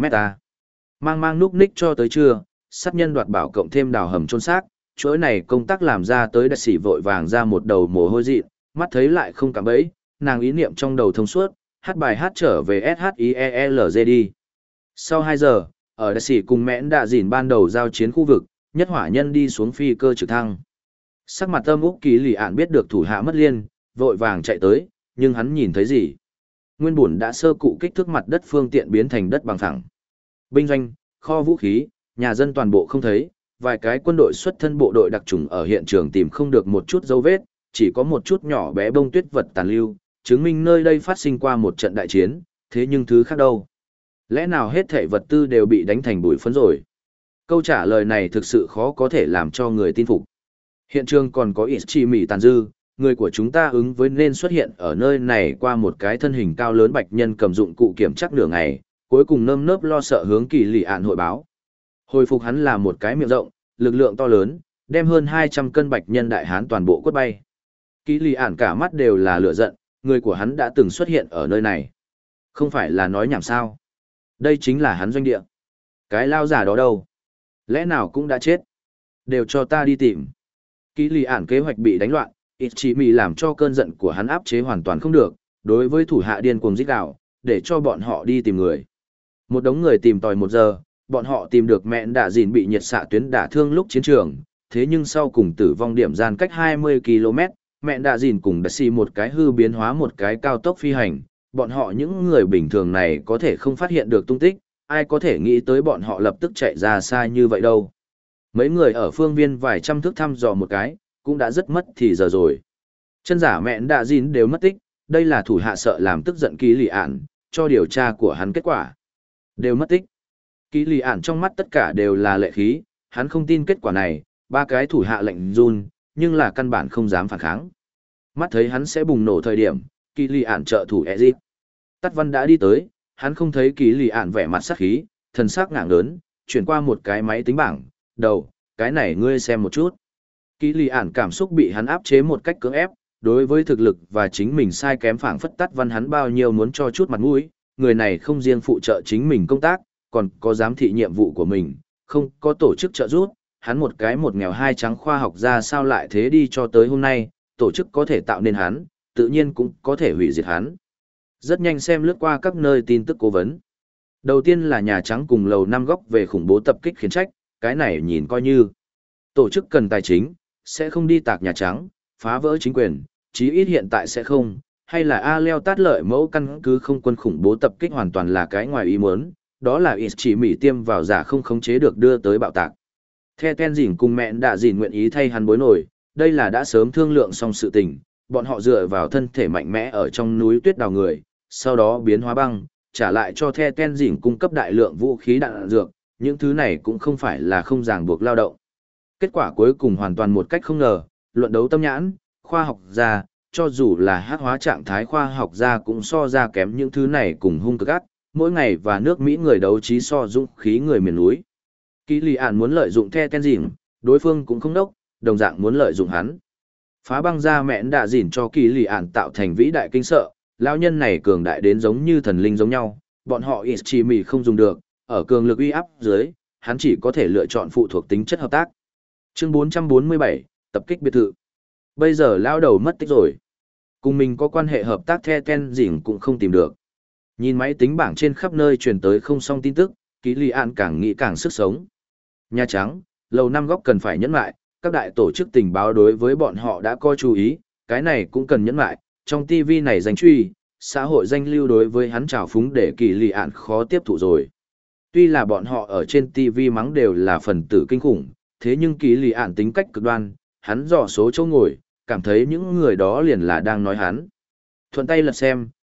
Mang mang núp ních cho tới trưa, sát nhân đoạt bảo cộng thêm đào hầm chôn xác, chuỗi này công tác làm ra tới đại sĩ vội vàng ra một đầu mồ hôi dị, mắt thấy lại không cảm bẫy, nàng ý niệm trong đầu thông suốt, hát bài hát trở về ét hát i e lờ gi đi. Sau hai giờ, ở đại sĩ cùng mẽn đạ dỉn ban đầu giao chiến khu vực, nhất hỏa nhân đi xuống phi cơ trực thăng. Sắc mặt âm úc Kỳ Lì Ản biết được thủ hạ mất liên, vội vàng chạy tới, nhưng hắn nhìn thấy gì? Nguyên bổn đã sơ cụ kích thước mặt đất phương tiện biến thành đất bằng phẳng. Binh doanh, kho vũ khí, nhà dân toàn bộ không thấy, vài cái quân đội xuất thân bộ đội đặc trùng ở hiện trường tìm không được một chút dấu vết, chỉ có một chút nhỏ bé bông tuyết vật tàn lưu, chứng minh nơi đây phát sinh qua một trận đại chiến, thế nhưng thứ khác đâu? Lẽ nào hết thảy vật tư đều bị đánh thành bụi phấn rồi? Câu trả lời này thực sự khó có thể làm cho người tin phục. Hiện trường còn có ít chi mỉ tàn dư, người của chúng ta ứng với nên xuất hiện ở nơi này qua một cái thân hình cao lớn bạch nhân cầm dụng cụ kiểm chắc nửa ngày, cuối cùng nơm nớp lo sợ hướng Kỳ Lì Ản hội báo. Hồi phục hắn là một cái miệng rộng, lực lượng to lớn, đem hơn hai trăm cân bạch nhân đại hán toàn bộ quất bay. Kỳ Lì Ản cả mắt đều là lửa giận, người của hắn đã từng xuất hiện ở nơi này. Không phải là nói nhảm sao? Đây chính là hắn doanh địa. Cái lao giả đó đâu? Lẽ nào cũng đã chết? Đều cho ta đi tìm. Kỳ Lì Ản kế hoạch bị đánh loạn, Ichimi làm cho cơn giận của hắn áp chế hoàn toàn không được, đối với thủ hạ điên cuồng giết gào, để cho bọn họ đi tìm người. Một đống người tìm tòi một giờ, bọn họ tìm được mẹn đạ dìn bị nhiệt xạ tuyến đả thương lúc chiến trường, thế nhưng sau cùng tử vong điểm gian cách hai mươi ki lô mét, mẹn đạ dìn cùng đã xì một cái hư biến hóa một cái cao tốc phi hành, bọn họ những người bình thường này có thể không phát hiện được tung tích, ai có thể nghĩ tới bọn họ lập tức chạy ra xa như vậy đâu. Mấy người ở phương viên vài trăm thước thăm dò một cái, cũng đã rất mất thì giờ rồi. Chân giả mẹn đạ dìn đều mất tích, đây là thủ hạ sợ làm tức giận Kỳ Lì Ản, cho điều tra của hắn kết quả. Đều mất tích. Kỳ Lì Ản trong mắt tất cả đều là lệ khí, hắn không tin kết quả này, ba cái thủ hạ lệnh run, nhưng là căn bản không dám phản kháng. Mắt thấy hắn sẽ bùng nổ thời điểm, Kỳ Lì Ản trợ thủ Ezit. Tắt Văn đã đi tới, hắn không thấy Kỳ Lì Ản vẻ mặt sắc khí, thần sắc ngạng lớn, chuyển qua một cái máy tính bảng, đầu, cái này ngươi xem một chút. Kỳ Lì Ản cảm xúc bị hắn áp chế một cách cưỡng ép, đối với thực lực và chính mình sai kém phảng phất Tắt Văn hắn bao nhiêu muốn cho chút mặt mũi, người này không riêng phụ trợ chính mình công tác, còn có giám thị nhiệm vụ của mình, không có tổ chức trợ giúp, hắn một cái một nghèo hai trắng khoa học ra sao lại thế đi cho tới hôm nay, tổ chức có thể tạo nên hắn, tự nhiên cũng có thể hủy diệt hắn. Rất nhanh xem lướt qua các nơi tin tức cố vấn. Đầu tiên là Nhà Trắng cùng Lầu Năm Góc về khủng bố tập kích khiển trách, cái này nhìn coi như tổ chức cần tài chính, sẽ không đi tạc Nhà Trắng, phá vỡ chính quyền, chí ít hiện tại sẽ không, hay là A leo tát lợi mẫu căn cứ không quân khủng bố tập kích hoàn toàn là cái ngoài ý muốn, đó là ít chỉ mỹ tiêm vào giả không khống chế được đưa tới bạo tạc. The Ten Dìn cùng mẹn đã dìn nguyện ý thay hắn bối nổi, đây là đã sớm thương lượng xong sự tình, bọn họ dựa vào thân thể mạnh mẽ ở trong núi tuyết đào người, sau đó biến hóa băng, trả lại cho The Ten Dìn cung cấp đại lượng vũ khí đạn dược, những thứ này cũng không phải là không ràng buộc lao động. Kết quả cuối cùng hoàn toàn một cách không ngờ, luận đấu tâm nhãn, khoa học gia, cho dù là hắc hóa trạng thái khoa học gia cũng so ra kém những thứ này cùng hung cực ác, mỗi ngày và nước Mỹ người đấu trí so dũng khí người miền núi. Kỳ Lì Ản muốn lợi dụng The Ten Dìn, đối phương cũng không đốc, đồng dạng muốn lợi dụng hắn. Phá băng ra mẹn đạ dìn cho Kỳ Lì Ản tạo thành vĩ đại kinh sợ, lão nhân này cường đại đến giống như thần linh giống nhau, bọn họ Ichimi không dùng được, ở cường lực uy áp dưới, hắn chỉ có thể lựa chọn phụ thuộc tính chất hợp tác. Chương bốn trăm bốn mươi bảy, tập kích biệt thự. Bây giờ lão đầu mất tích rồi. Cùng mình có quan hệ hợp tác The Ten Dìn cũng không tìm được. Nhìn máy tính bảng trên khắp nơi truyền tới không xong tin tức, Kỳ Lì Ản càng nghĩ càng sức sống. Nhà Trắng, Lầu Năm Góc cần phải nhẫn lại, các đại tổ chức tình báo đối với bọn họ đã có chú ý, cái này cũng cần nhẫn lại, trong ti vi này danh truy, xã hội danh lưu đối với hắn trào phúng để Kỳ Lì Ản khó tiếp thụ rồi. Tuy là bọn họ ở trên ti vi mắng đều là phần tử kinh khủng, thế nhưng Kỳ Lì Ản tính cách cực đoan, hắn dò số chỗ ngồi, cảm thấy những người đó liền là đang nói hắn. Thuận tay lật xem,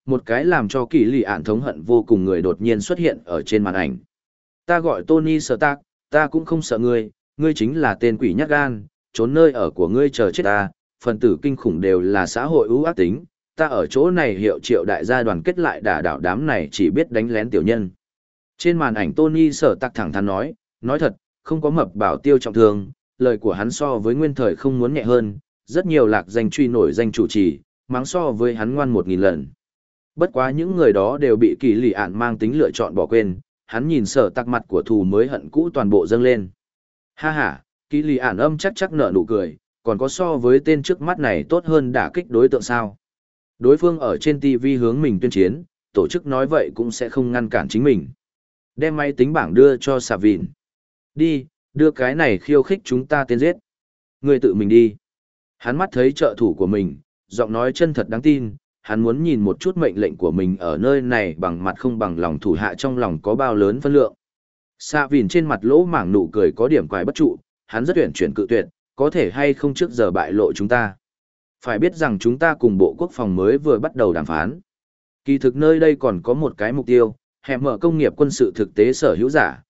một cái làm cho kỳ lì ạn thống hận vô cùng người đột nhiên xuất hiện ở trên màn ảnh. Ta gọi Tony Stark, ta cũng không sợ ngươi, ngươi chính là tên quỷ nhát gan, trốn nơi ở của ngươi chờ chết ta, phần tử kinh khủng đều là xã hội ưu ác tính, ta ở chỗ này hiệu triệu đại gia đoàn kết lại đả đảo đám này chỉ biết đánh lén tiểu nhân. Trên màn ảnh Tony Stark thẳng thắn nói, nói thật, không có mập bảo tiêu trọng thương, lời của hắn so với nguyên thời không muốn nhẹ hơn, rất nhiều lạc danh truy nổi danh chủ trì, mắng so với hắn ngoan một nghìn lần. Bất quá những người đó đều bị kỳ lì ạn mang tính lựa chọn bỏ quên, hắn nhìn Sở Tạc mặt của thù mới hận cũ toàn bộ dâng lên. Ha ha, kỳ lì ạn âm chắc chắc nở nụ cười, còn có so với tên trước mắt này tốt hơn đả kích đối tượng sao. Đối phương ở trên ti vi hướng mình tuyên chiến, tổ chức nói vậy cũng sẽ không ngăn cản chính mình. Đem máy tính bảng đưa cho Sạ Vìn. Đi, đưa cái này khiêu khích chúng ta tên giết. Người tự mình đi. Hắn mắt thấy trợ thủ của mình, giọng nói chân thật đáng tin, hắn muốn nhìn một chút mệnh lệnh của mình ở nơi này bằng mặt không bằng lòng thủ hạ trong lòng có bao lớn phân lượng. Sạ Vìn trên mặt lỗ mảng nụ cười có điểm quái bất trụ, hắn rất tuyển chuyển cự tuyệt, có thể hay không trước giờ bại lộ chúng ta. Phải biết rằng chúng ta cùng Bộ Quốc phòng mới vừa bắt đầu đàm phán. Kỳ thực nơi đây còn có một cái mục tiêu, hẻm mở công nghiệp quân sự thực tế sở hữu giả,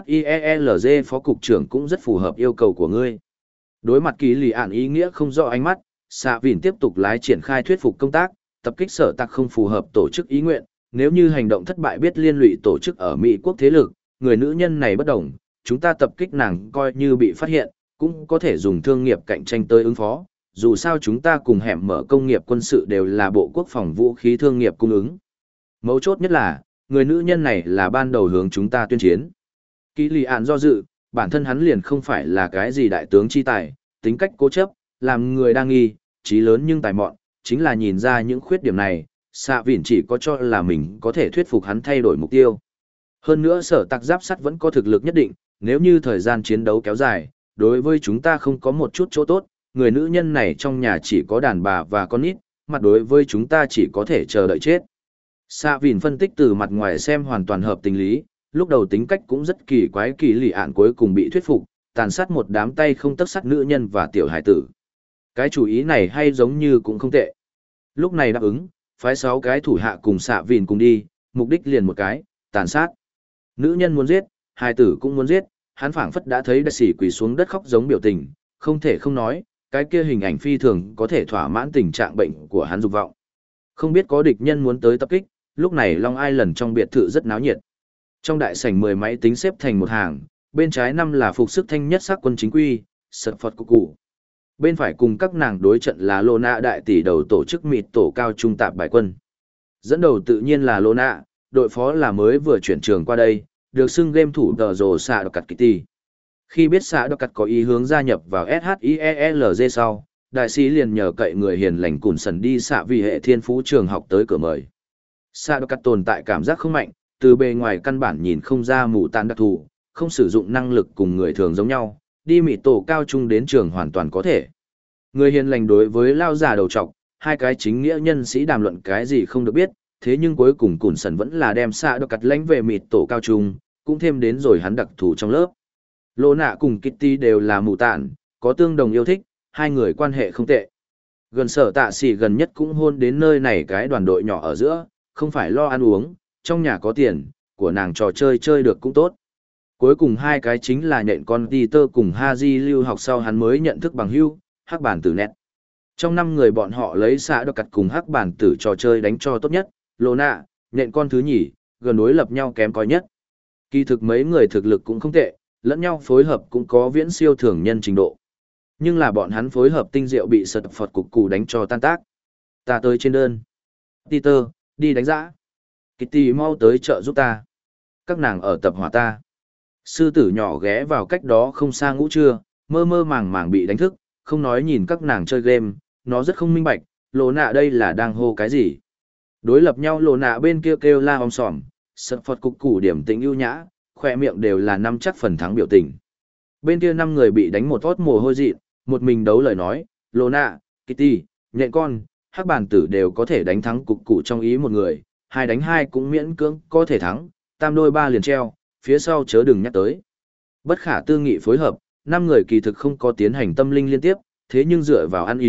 SHIELZ phó cục trưởng cũng rất phù hợp yêu cầu của ngươi. Đối mặt kỳ lì ạn ý nghĩa không rõ ánh mắt, Sạ Vìn tiếp tục lái triển khai thuyết phục công tác, tập kích Sở Tạc không phù hợp tổ chức ý nguyện, nếu như hành động thất bại biết liên lụy tổ chức ở Mỹ quốc thế lực, người nữ nhân này bất đồng, chúng ta tập kích nàng coi như bị phát hiện, cũng có thể dùng thương nghiệp cạnh tranh tới ứng phó, dù sao chúng ta cùng hẻm mở công nghiệp quân sự đều là Bộ Quốc phòng vũ khí thương nghiệp cung ứng. Mấu chốt nhất là, người nữ nhân này là ban đầu hướng chúng ta tuyên chiến. Kỳ lì ạn do dự, bản thân hắn liền không phải là cái gì đại tướng chi tài, tính cách cố chấp, làm người đa nghi, trí lớn nhưng tài mọn, chính là nhìn ra những khuyết điểm này, Sạ Vìn chỉ có cho là mình có thể thuyết phục hắn thay đổi mục tiêu. Hơn nữa Sở Tạc giáp sắt vẫn có thực lực nhất định, nếu như thời gian chiến đấu kéo dài, đối với chúng ta không có một chút chỗ tốt, người nữ nhân này trong nhà chỉ có đàn bà và con nít, mặt đối với chúng ta chỉ có thể chờ đợi chết. Sạ Vìn phân tích từ mặt ngoài xem hoàn toàn hợp tình lý, lúc đầu tính cách cũng rất kỳ quái, kỳ lì ạn cuối cùng bị thuyết phục, tàn sát một đám tay không tấc sắt nữ nhân và tiểu hải tử. Cái chủ ý này hay giống như cũng không tệ. Lúc này đáp ứng, phái sáu cái thủ hạ cùng Sạ Vìn cùng đi, mục đích liền một cái, tàn sát. Nữ nhân muốn giết, hải tử cũng muốn giết, hắn phảng phất đã thấy đại sĩ quỳ xuống đất khóc giống biểu tình, không thể không nói, cái kia hình ảnh phi thường có thể thỏa mãn tình trạng bệnh của hắn dục vọng. Không biết có địch nhân muốn tới tập kích, lúc này Long Island trong biệt thự rất náo nhiệt. Trong đại sảnh mười máy tính xếp thành một hàng, bên trái năm là phục sức thanh nhất sắc quân chính quy, sật Phật cụ cụ. Bên phải cùng các nàng đối trận là Lona đại tỷ đầu tổ chức mịt tổ cao trung tạp bài quân. Dẫn đầu tự nhiên là Lona, đội phó là mới vừa chuyển trường qua đây, được xưng game thủ tờ rồ xạ đọc cặt Kitty. Khi biết xạ đọc cặt có ý hướng gia nhập vào SHIELZ sau, đại sĩ liền nhờ cậy người hiền lành cùn sần đi xạ vì hệ thiên phú trường học tới cửa mời. Xạ đọc cặt tồn tại cảm giác không mạnh, từ bề ngoài căn bản nhìn không ra mù tàn đặc thù, không sử dụng năng lực cùng người thường giống nhau, đi mị tổ cao trung đến trường hoàn toàn có thể. Người hiền lành đối với lao già đầu trọc, hai cái chính nghĩa nhân sĩ đàm luận cái gì không được biết, thế nhưng cuối cùng Cùn Sần vẫn là đem xạ đọc cặt lãnh về mịt tổ cao trung, cũng thêm đến rồi hắn đặc thù trong lớp. Lô nạ cùng Kitty đều là mù tản, có tương đồng yêu thích, hai người quan hệ không tệ. Gần Sở Tạ Sĩ gần nhất cũng hôn đến nơi này cái đoàn đội nhỏ ở giữa, không phải lo ăn uống, trong nhà có tiền, của nàng trò chơi chơi được cũng tốt. Cuối cùng hai cái chính là nhện con Peter cùng Haji lưu học sau hắn mới nhận thức bằng hữu, hắc bản tử nét. Trong năm người bọn họ lấy xạ đọc cặt cùng hắc bản tử trò chơi đánh cho tốt nhất, lô nạ, nhện con thứ nhì, gần đối lập nhau kém coi nhất. Kỳ thực mấy người thực lực cũng không tệ, lẫn nhau phối hợp cũng có viễn siêu thường nhân trình độ. Nhưng là bọn hắn phối hợp tinh diệu bị sật Phật cục cù đánh cho tan tác. Ta tới trên đơn. Peter, đi đánh giã. Kitty mau tới chợ giúp ta. Các nàng ở tập hỏa ta. Sư tử nhỏ ghé vào cách đó không xa ngủ trưa, mơ mơ màng màng bị đánh thức, không nói nhìn các nàng chơi game, nó rất không minh bạch, lô nạ đây là đang hô cái gì. Đối lập nhau lô nạ bên kia kêu la om sòm, sật Phật cục củ điểm tĩnh ưu nhã, khỏe miệng đều là năm chắc phần thắng biểu tình. Bên kia năm người bị đánh một tót mồ hôi dị, một mình đấu lời nói, lô nạ, Kitty, nhện con, hắc bản tử đều có thể đánh thắng cục cụ trong ý một người, hai đánh hai cũng miễn cưỡng có thể thắng, tam đôi ba liền treo, phía sau chớ đừng nhắc tới. Bất khả tư nghị phối hợp, năm người kỳ thực không có tiến hành tâm linh liên tiếp, thế nhưng dựa vào ăn ý,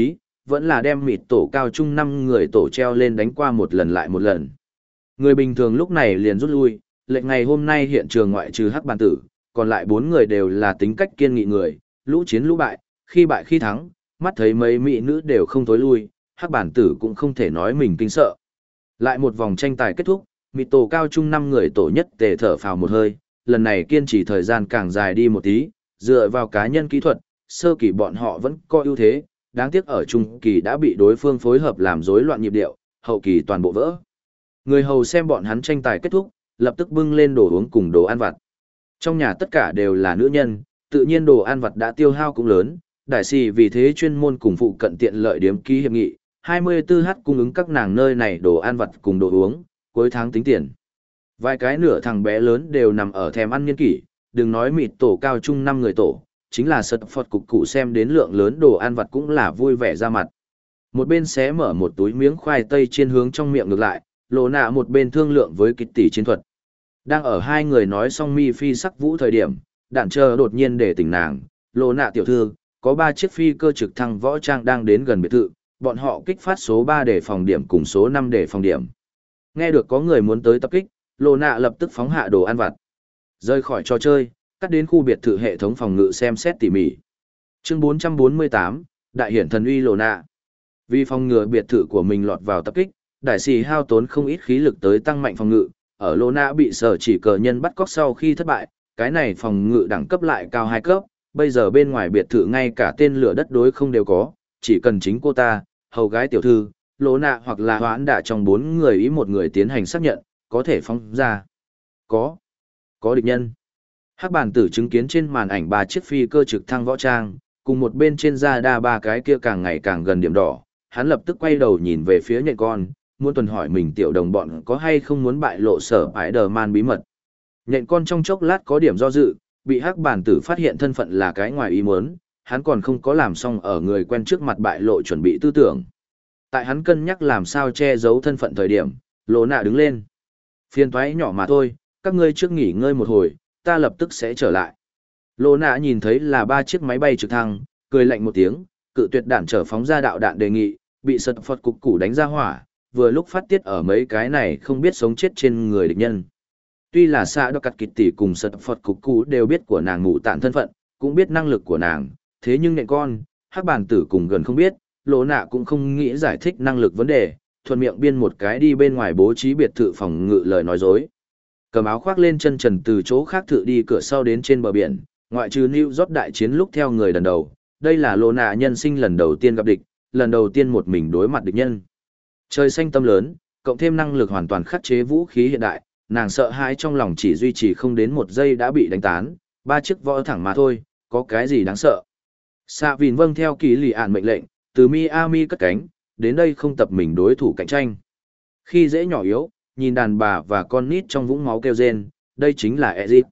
vẫn là đem mịt tổ cao trung năm người tổ treo lên đánh qua một lần lại một lần. Người bình thường lúc này liền rút lui, lệnh ngày hôm nay hiện trường ngoại trừ hắc bàn tử, còn lại bốn người đều là tính cách kiên nghị người, lũ chiến lũ bại, khi bại khi thắng, mắt thấy mấy mỹ nữ đều không tối lui, hắc bàn tử cũng không thể nói mình kinh sợ. Lại một vòng tranh tài kết thúc, mịt tổ cao trung năm người tổ nhất tề thở phào một hơi, lần này kiên trì thời gian càng dài đi một tí, dựa vào cá nhân kỹ thuật, sơ kỳ bọn họ vẫn có ưu thế, đáng tiếc ở trung kỳ đã bị đối phương phối hợp làm rối loạn nhịp điệu, hậu kỳ toàn bộ vỡ. Người hầu xem bọn hắn tranh tài kết thúc, lập tức bưng lên đồ uống cùng đồ ăn vặt. Trong nhà tất cả đều là nữ nhân, tự nhiên đồ ăn vặt đã tiêu hao cũng lớn, đại sĩ vì thế chuyên môn cùng phụ cận tiện lợi điếm ký hiệp nghị, hai mươi tư h cung ứng các nàng nơi này đồ ăn vặt cùng đồ uống, cuối tháng tính tiền. Vài cái nửa thằng bé lớn đều nằm ở thèm ăn niên kỷ, đừng nói mịt tổ cao trung năm người tổ, chính là sật phật cục cụ xem đến lượng lớn đồ ăn vặt cũng là vui vẻ ra mặt. Một bên xé mở một túi miếng khoai tây chiên hướng trong miệng ngược lại, lộ nạ một bên thương lượng với kịch tỷ chiến thuật. Đang ở hai người nói xong mi phi sắc vũ thời điểm, đạn chờ đột nhiên để tỉnh nàng, lộ nạ tiểu thư, có ba chiếc phi cơ trực thăng võ trang đang đến gần biệt thự, bọn họ kích phát số ba để phòng điểm cùng số năm để phòng điểm. Nghe được có người muốn tới tập kích, lộ nạ lập tức phóng hạ đồ ăn vặt. Rời khỏi trò chơi, cắt đến khu biệt thự hệ thống phòng ngự xem xét tỉ mỉ. Chương bốn trăm bốn mươi tám, Đại hiển thần uy lộ nạ. Vì phòng ngừa biệt thự của mình lọt vào tập kích, đại sĩ hao tốn không ít khí lực tới tăng mạnh phòng ngự, ở lộ nạ bị sở chỉ cờ nhân bắt cóc sau khi thất bại, cái này phòng ngự đẳng cấp lại cao hai cấp, bây giờ bên ngoài biệt thự ngay cả tên lửa đất đối không đều có, chỉ cần chính cô ta, hầu gái tiểu thư, lộ nạ hoặc là hoãn đạ trong bốn người ý một người tiến hành xác nhận, có thể phóng ra. Có. Có địch nhân. Hắc bản tử chứng kiến trên màn ảnh ba chiếc phi cơ trực thăng võ trang, cùng một bên trên da đa ba cái kia càng ngày càng gần điểm đỏ, hắn lập tức quay đầu nhìn về phía nhện con, muốn tuần hỏi mình tiểu đồng bọn có hay không muốn bại lộ sở Spider-Man bí mật. Nhện con trong chốc lát có điểm do dự, bị hắc bản tử phát hiện thân phận là cái ngoài ý muốn, hắn còn không có làm xong ở người quen trước mặt bại lộ chuẩn bị tư tưởng. Tại hắn cân nhắc làm sao che giấu thân phận thời điểm, lộ nạ đứng lên. Phiền toái nhỏ mà thôi, các ngươi trước nghỉ ngơi một hồi, ta lập tức sẽ trở lại. Lộ nạ nhìn thấy là ba chiếc máy bay trực thăng, cười lạnh một tiếng, cự tuyệt đạn trở phóng ra đạo đạn đề nghị, bị sật phật cục củ đánh ra hỏa, vừa lúc phát tiết ở mấy cái này không biết sống chết trên người địch nhân. Tuy là xã đọc cặt kịch tỷ cùng sật phật cục củ đều biết của nàng ngụ tạn thân phận, cũng biết năng lực của nàng, thế nhưng nện con, hắc bản tử cùng gần không biết, lộ nạ cũng không nghĩ giải thích năng lực vấn đề, thuận miệng biên một cái đi bên ngoài bố trí biệt thự phòng ngự lời nói dối. Cầm áo khoác lên chân trần từ chỗ khác thự đi cửa sau đến trên bờ biển, ngoại trừ New York đại chiến lúc theo người lần đầu, đây là lộ nạ nhân sinh lần đầu tiên gặp địch, lần đầu tiên một mình đối mặt địch nhân. Trời xanh tâm lớn, cộng thêm năng lực hoàn toàn khắc chế vũ khí hiện đại, nàng sợ hãi trong lòng chỉ duy trì không đến một giây đã bị đánh tán, ba chiếc võ thẳng mà thôi, có cái gì đáng sợ. Xạ Vìn vâng theo kỳ lì ạn mệnh lệnh, từ Miami cất cánh, đến đây không tập mình đối thủ cạnh tranh. Khi dễ nhỏ yếu, nhìn đàn bà và con nít trong vũng máu kêu rên, đây chính là Ezit.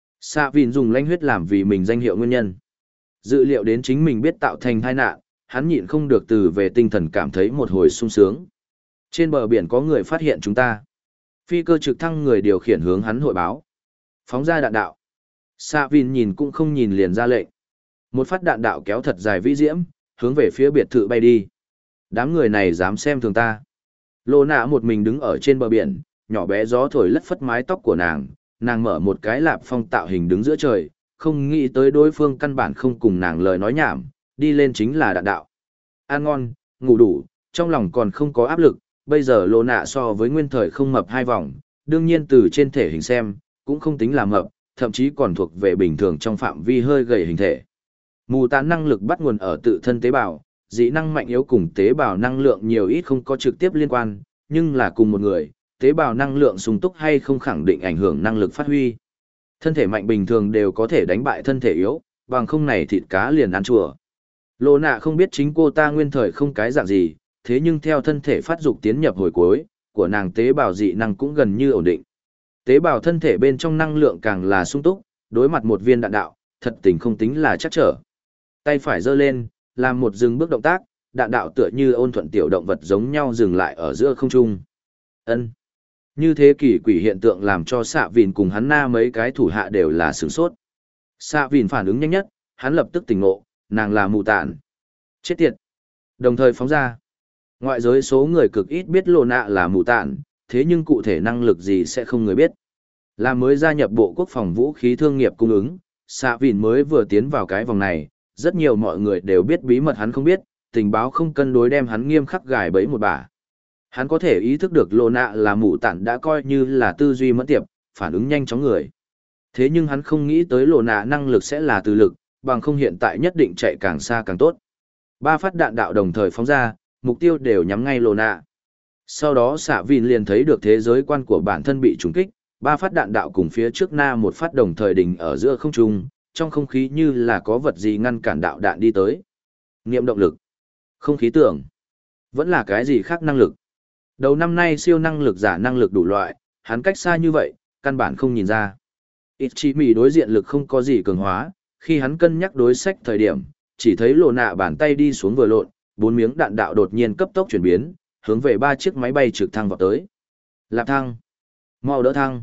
Xạ Vìn dùng lãnh huyết làm vì mình danh hiệu nguyên nhân. Dự liệu đến chính mình biết tạo thành tai nạn, hắn nhịn không được từ về tinh thần cảm thấy một hồi sung sướng. Trên bờ biển có người phát hiện chúng ta. Phi cơ trực thăng người điều khiển hướng hắn hội báo. Phóng ra đạn đạo. Xạ Vìn nhìn cũng không nhìn liền ra lệnh. Một phát đạn đạo kéo thật dài vĩ diễm, hướng về phía biệt thự bay đi. Đám người này dám xem thường ta. Lô nạ một mình đứng ở trên bờ biển, nhỏ bé gió thổi lất phất mái tóc của nàng, nàng mở một cái lạp phong tạo hình đứng giữa trời, không nghĩ tới đối phương căn bản không cùng nàng lời nói nhảm, đi lên chính là đạn đạo. Ăn ngon, ngủ đủ, trong lòng còn không có áp lực, bây giờ lô nạ so với nguyên thời không mập hai vòng, đương nhiên từ trên thể hình xem, cũng không tính là mập, thậm chí còn thuộc về bình thường trong phạm vi hơi gầy hình thể. Mù tán năng lực bắt nguồn ở tự thân tế bào, dị năng mạnh yếu cùng tế bào năng lượng nhiều ít không có trực tiếp liên quan, nhưng là cùng một người, tế bào năng lượng sung túc hay không khẳng định ảnh hưởng năng lực phát huy. Thân thể mạnh bình thường đều có thể đánh bại thân thể yếu, bằng không này thịt cá liền ăn chùa. Lô nạ không biết chính cô ta nguyên thời không cái dạng gì, thế nhưng theo thân thể phát dục tiến nhập hồi cuối, của nàng tế bào dị năng cũng gần như ổn định. Tế bào thân thể bên trong năng lượng càng là sung túc, đối mặt một viên đạn đạo, thật tình không tính là chắc trở. Tay phải giơ lên, làm một dừng bước động tác, đạn đạo tựa như ôn thuận tiểu động vật giống nhau dừng lại ở giữa không trung. Ân. Như thế kỳ quỷ hiện tượng làm cho Xạ Vìn cùng hắn na mấy cái thủ hạ đều là sửng sốt. Xạ Vìn phản ứng nhanh nhất, hắn lập tức tỉnh ngộ, nàng là mù tản. Chết tiệt. Đồng thời phóng ra. Ngoại giới số người cực ít biết lộ nạ là mù tạn, thế nhưng cụ thể năng lực gì sẽ không người biết. Là mới gia nhập Bộ Quốc phòng vũ khí thương nghiệp cung ứng, Xạ Vìn mới vừa tiến vào cái vòng này, rất nhiều mọi người đều biết bí mật hắn không biết, tình báo không cân đối đem hắn nghiêm khắc gài bẫy một bả. Hắn có thể ý thức được lộ nạ là mù tạn đã coi như là tư duy mẫn tiệp, phản ứng nhanh chóng người. Thế nhưng hắn không nghĩ tới lộ nạ năng lực sẽ là từ lực, bằng không hiện tại nhất định chạy càng xa càng tốt. Ba phát đạn đạo đồng thời phóng ra, mục tiêu đều nhắm ngay lộ nạ. Sau đó Xạ Vìn liền thấy được thế giới quan của bản thân bị trúng kích, ba phát đạn đạo cùng phía trước na một phát đồng thời đỉnh ở giữa không trung, trong không khí như là có vật gì ngăn cản đạo đạn đi tới. Niệm động lực, không khí tưởng, vẫn là cái gì khác năng lực. Đầu năm nay siêu năng lực giả năng lực đủ loại, hắn cách xa như vậy, căn bản không nhìn ra. Ichimi đối diện lực không có gì cường hóa, khi hắn cân nhắc đối sách thời điểm, chỉ thấy lộ nạ bàn tay đi xuống vừa lộn, bốn miếng đạn đạo đột nhiên cấp tốc chuyển biến, hướng về ba chiếc máy bay trực thăng vào tới. Lạp thăng, mau đỡ thăng.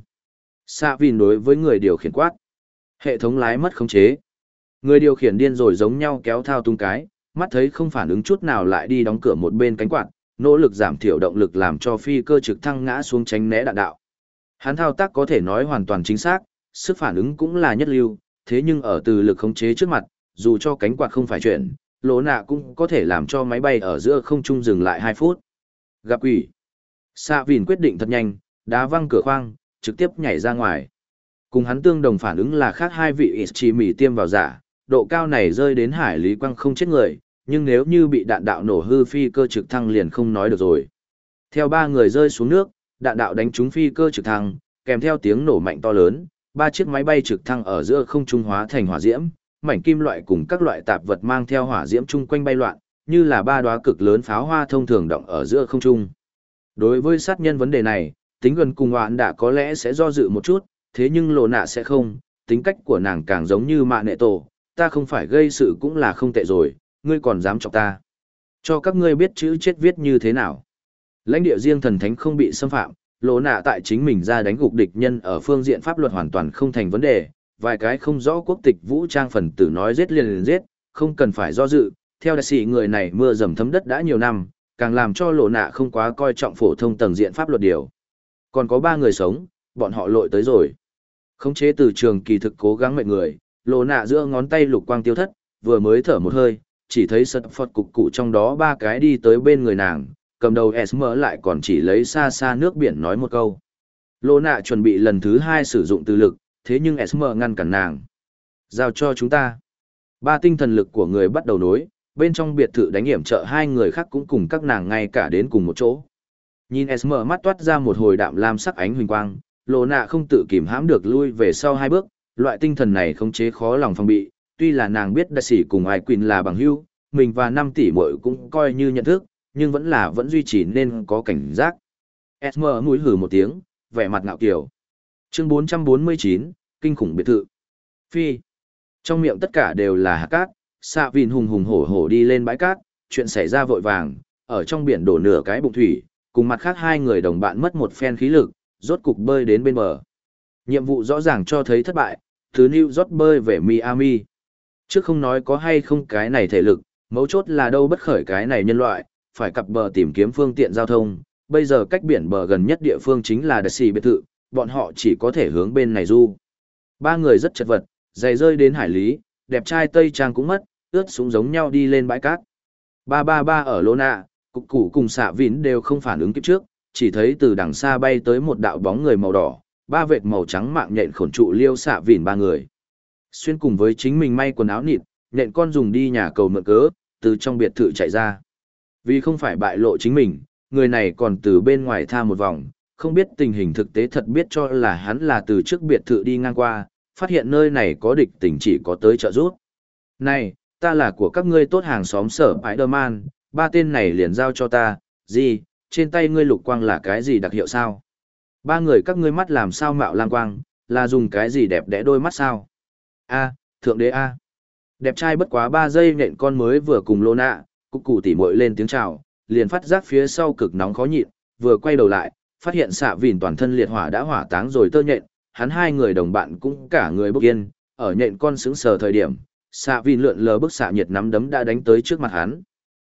Xạ Vìn đối với người điều khiển quát. Hệ thống lái mất khống chế. Người điều khiển điên rồi giống nhau kéo thao tung cái, mắt thấy không phản ứng chút nào lại đi đóng cửa một bên cánh quạt, nỗ lực giảm thiểu động lực làm cho phi cơ trực thăng ngã xuống tránh né đạn đạo. Hắn thao tác có thể nói hoàn toàn chính xác, sức phản ứng cũng là nhất lưu, thế nhưng ở từ lực khống chế trước mặt, dù cho cánh quạt không phải chuyển, lỗ nạ cũng có thể làm cho máy bay ở giữa không trung dừng lại hai phút. Gặp quỷ. Xạ Vìn quyết định thật nhanh, đá văng cửa khoang, trực tiếp nhảy ra ngoài. Cùng hắn tương đồng phản ứng là khác hai vị Ichimi tiêm vào giả, độ cao này rơi đến hải lý quăng không chết người, nhưng nếu như bị đạn đạo nổ hư phi cơ trực thăng liền không nói được rồi. Theo ba người rơi xuống nước, đạn đạo đánh trúng phi cơ trực thăng, kèm theo tiếng nổ mạnh to lớn, ba chiếc máy bay trực thăng ở giữa không trung hóa thành hỏa diễm, mảnh kim loại cùng các loại tạp vật mang theo hỏa diễm chung quanh bay loạn, như là ba đóa cực lớn pháo hoa thông thường động ở giữa không trung. Đối với sát nhân vấn đề này, tính gần cùng hoạn đã có lẽ sẽ do dự một chút, thế nhưng lộ nạ sẽ không, tính cách của nàng càng giống như mạ nệ tổ, ta không phải gây sự cũng là không tệ rồi, ngươi còn dám chọc ta. Cho các ngươi biết chữ chết viết như thế nào. Lãnh địa riêng thần thánh không bị xâm phạm, lộ nạ tại chính mình ra đánh gục địch nhân ở phương diện pháp luật hoàn toàn không thành vấn đề, vài cái không rõ quốc tịch vũ trang phần tử nói giết liền liền giết, không cần phải do dự, theo đại sĩ người này mưa dầm thấm đất đã nhiều năm, càng làm cho lộ nạ không quá coi trọng phổ thông tầng diện pháp luật điều. Còn có ba người sống, bọn họ lội tới rồi. Khống chế từ trường kỳ thực cố gắng mệnh người, lộ nạ giữa ngón tay lục quang tiêu thất, vừa mới thở một hơi, chỉ thấy sật phật cục cụ trong đó ba cái đi tới bên người nàng, cầm đầu ét em lại còn chỉ lấy xa xa nước biển nói một câu. Lộ nạ chuẩn bị lần thứ hai sử dụng từ lực, thế nhưng ét em ngăn cản nàng. Giao cho chúng ta. Ba tinh thần lực của người bắt đầu nối, bên trong biệt thự đánh hiểm trợ hai người khác cũng cùng các nàng ngay cả đến cùng một chỗ. Nhìn ét em mắt toát ra một hồi đạm lam sắc ánh huỳnh quang, lộ nạ không tự kìm hãm được lui về sau hai bước, loại tinh thần này không chế khó lòng phòng bị, tuy là nàng biết đại sĩ cùng ai Quỳnh là bằng hữu, mình và năm tỷ muội cũng coi như nhận thức, nhưng vẫn là vẫn duy trì nên có cảnh giác. ét em mũi hừ một tiếng, vẻ mặt ngạo kiều. Chương bốn trăm bốn mươi chín, kinh khủng biệt thự. Phi. Trong miệng tất cả đều là hạt cát, Xạ Vìn hùng hùng hổ hổ đi lên bãi cát, chuyện xảy ra vội vàng, ở trong biển đổ nửa cái bụng thủy, cùng mặt khác hai người đồng bạn mất một phen khí lực, rốt cục bơi đến bên bờ. Nhiệm vụ rõ ràng cho thấy thất bại, từ New York bơi về Miami. Trước không nói có hay không cái này thể lực, mấu chốt là đâu bất khởi cái này nhân loại, phải cặp bờ tìm kiếm phương tiện giao thông, bây giờ cách biển bờ gần nhất địa phương chính là Đại Sĩ biệt thự, bọn họ chỉ có thể hướng bên này du. Ba người rất chật vật, giày rơi đến hải lý, đẹp trai Tây Trang cũng mất, ướt súng giống nhau đi lên bãi cát. Ba ba ba ở Lô Nạ, cục củ cùng Xạ Vìn đều không phản ứng kịp trước, chỉ thấy từ đằng xa bay tới một đạo bóng người màu đỏ, ba vệt màu trắng mạng nhện khổn trụ liêu Xạ Vìn ba người. Xuyên cùng với chính mình may quần áo nịt, nhện con dùng đi nhà cầu mượn cớ, từ trong biệt thự chạy ra. Vì không phải bại lộ chính mình, người này còn từ bên ngoài tha một vòng, không biết tình hình thực tế thật biết cho là hắn là từ trước biệt thự đi ngang qua, phát hiện nơi này có địch tình chỉ có tới trợ giúp. Này, ta là của các ngươi tốt hàng xóm sở Spider-Man, ba tên này liền giao cho ta, gì, trên tay ngươi lục quang là cái gì đặc hiệu sao? Ba người các ngươi mắt làm sao mạo lang quang, là dùng cái gì đẹp đẽ đôi mắt sao? A, thượng đế A. Đẹp trai bất quá ba giây nện con mới vừa cùng Lô Nạ, cục cụ tỉ muội lên tiếng chào, liền phát giác phía sau cực nóng khó nhịn, vừa quay đầu lại, phát hiện Xạ Vìn toàn thân liệt hỏa đã hỏa táng rồi tơ nhện, hắn hai người đồng bạn cũng cả người bốc yên, ở nhện con sững sờ thời điểm, Xạ Vìn lượn lờ bức xạ nhiệt nắm đấm đã đánh tới trước mặt hắn.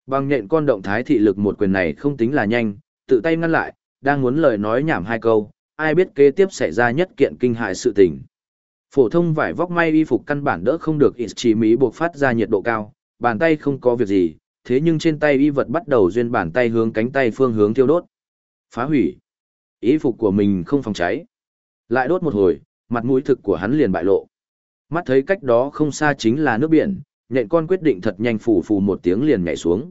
Bằng nhện con động thái thị lực một quyền này không tính là nhanh, tự tay ngăn lại, đang muốn lời nói nhảm hai câu, ai biết kế tiếp xảy ra nhất kiện kinh hại sự tình. Phổ thông vải vóc may y phục căn bản đỡ không được ít chỉ mỹ buộc phát ra nhiệt độ cao, bàn tay không có việc gì, thế nhưng trên tay y vật bắt đầu duyên bàn tay hướng cánh tay phương hướng thiêu đốt. Phá hủy. Y phục của mình không phòng cháy. Lại đốt một hồi, mặt mũi thực của hắn liền bại lộ. Mắt thấy cách đó không xa chính là nước biển, nhện con quyết định thật nhanh phù phù một tiếng liền nhảy xuống.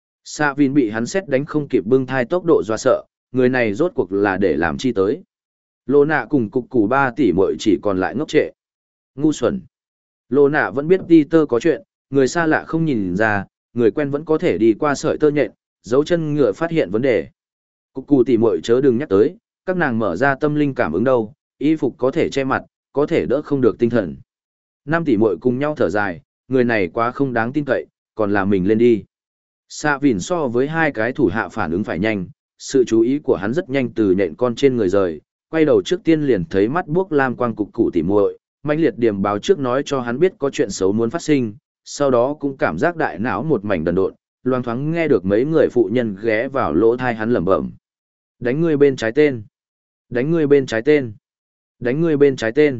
Sa Vin bị hắn xét đánh không kịp bưng thai tốc độ dọa sợ, người này rốt cuộc là để làm chi tới. Lô nạ cùng cục củ ba tỷ muội chỉ còn lại ngốc trệ. Ngu xuẩn. Lô nạ vẫn biết Peter có chuyện, người xa lạ không nhìn ra, người quen vẫn có thể đi qua sợi tơ nhện, dấu chân ngựa phát hiện vấn đề. Cục cù tỷ muội chớ đừng nhắc tới, các nàng mở ra tâm linh cảm ứng đâu, y phục có thể che mặt, có thể đỡ không được tinh thần. Năm tỷ muội cùng nhau thở dài, người này quá không đáng tin cậy, còn là mình lên đi. Sa Vin so với hai cái thủ hạ phản ứng phải nhanh, sự chú ý của hắn rất nhanh từ nhện con trên người rời, quay đầu trước tiên liền thấy mắt buốc lam quang cục cụ tỉ muội, mãnh liệt điểm báo trước nói cho hắn biết có chuyện xấu muốn phát sinh, sau đó cũng cảm giác đại não một mảnh đần độn, loang thoáng nghe được mấy người phụ nhân ghé vào lỗ thai hắn lẩm bẩm. Đánh ngươi bên trái tên. Đánh ngươi bên trái tên. Đánh ngươi bên trái tên.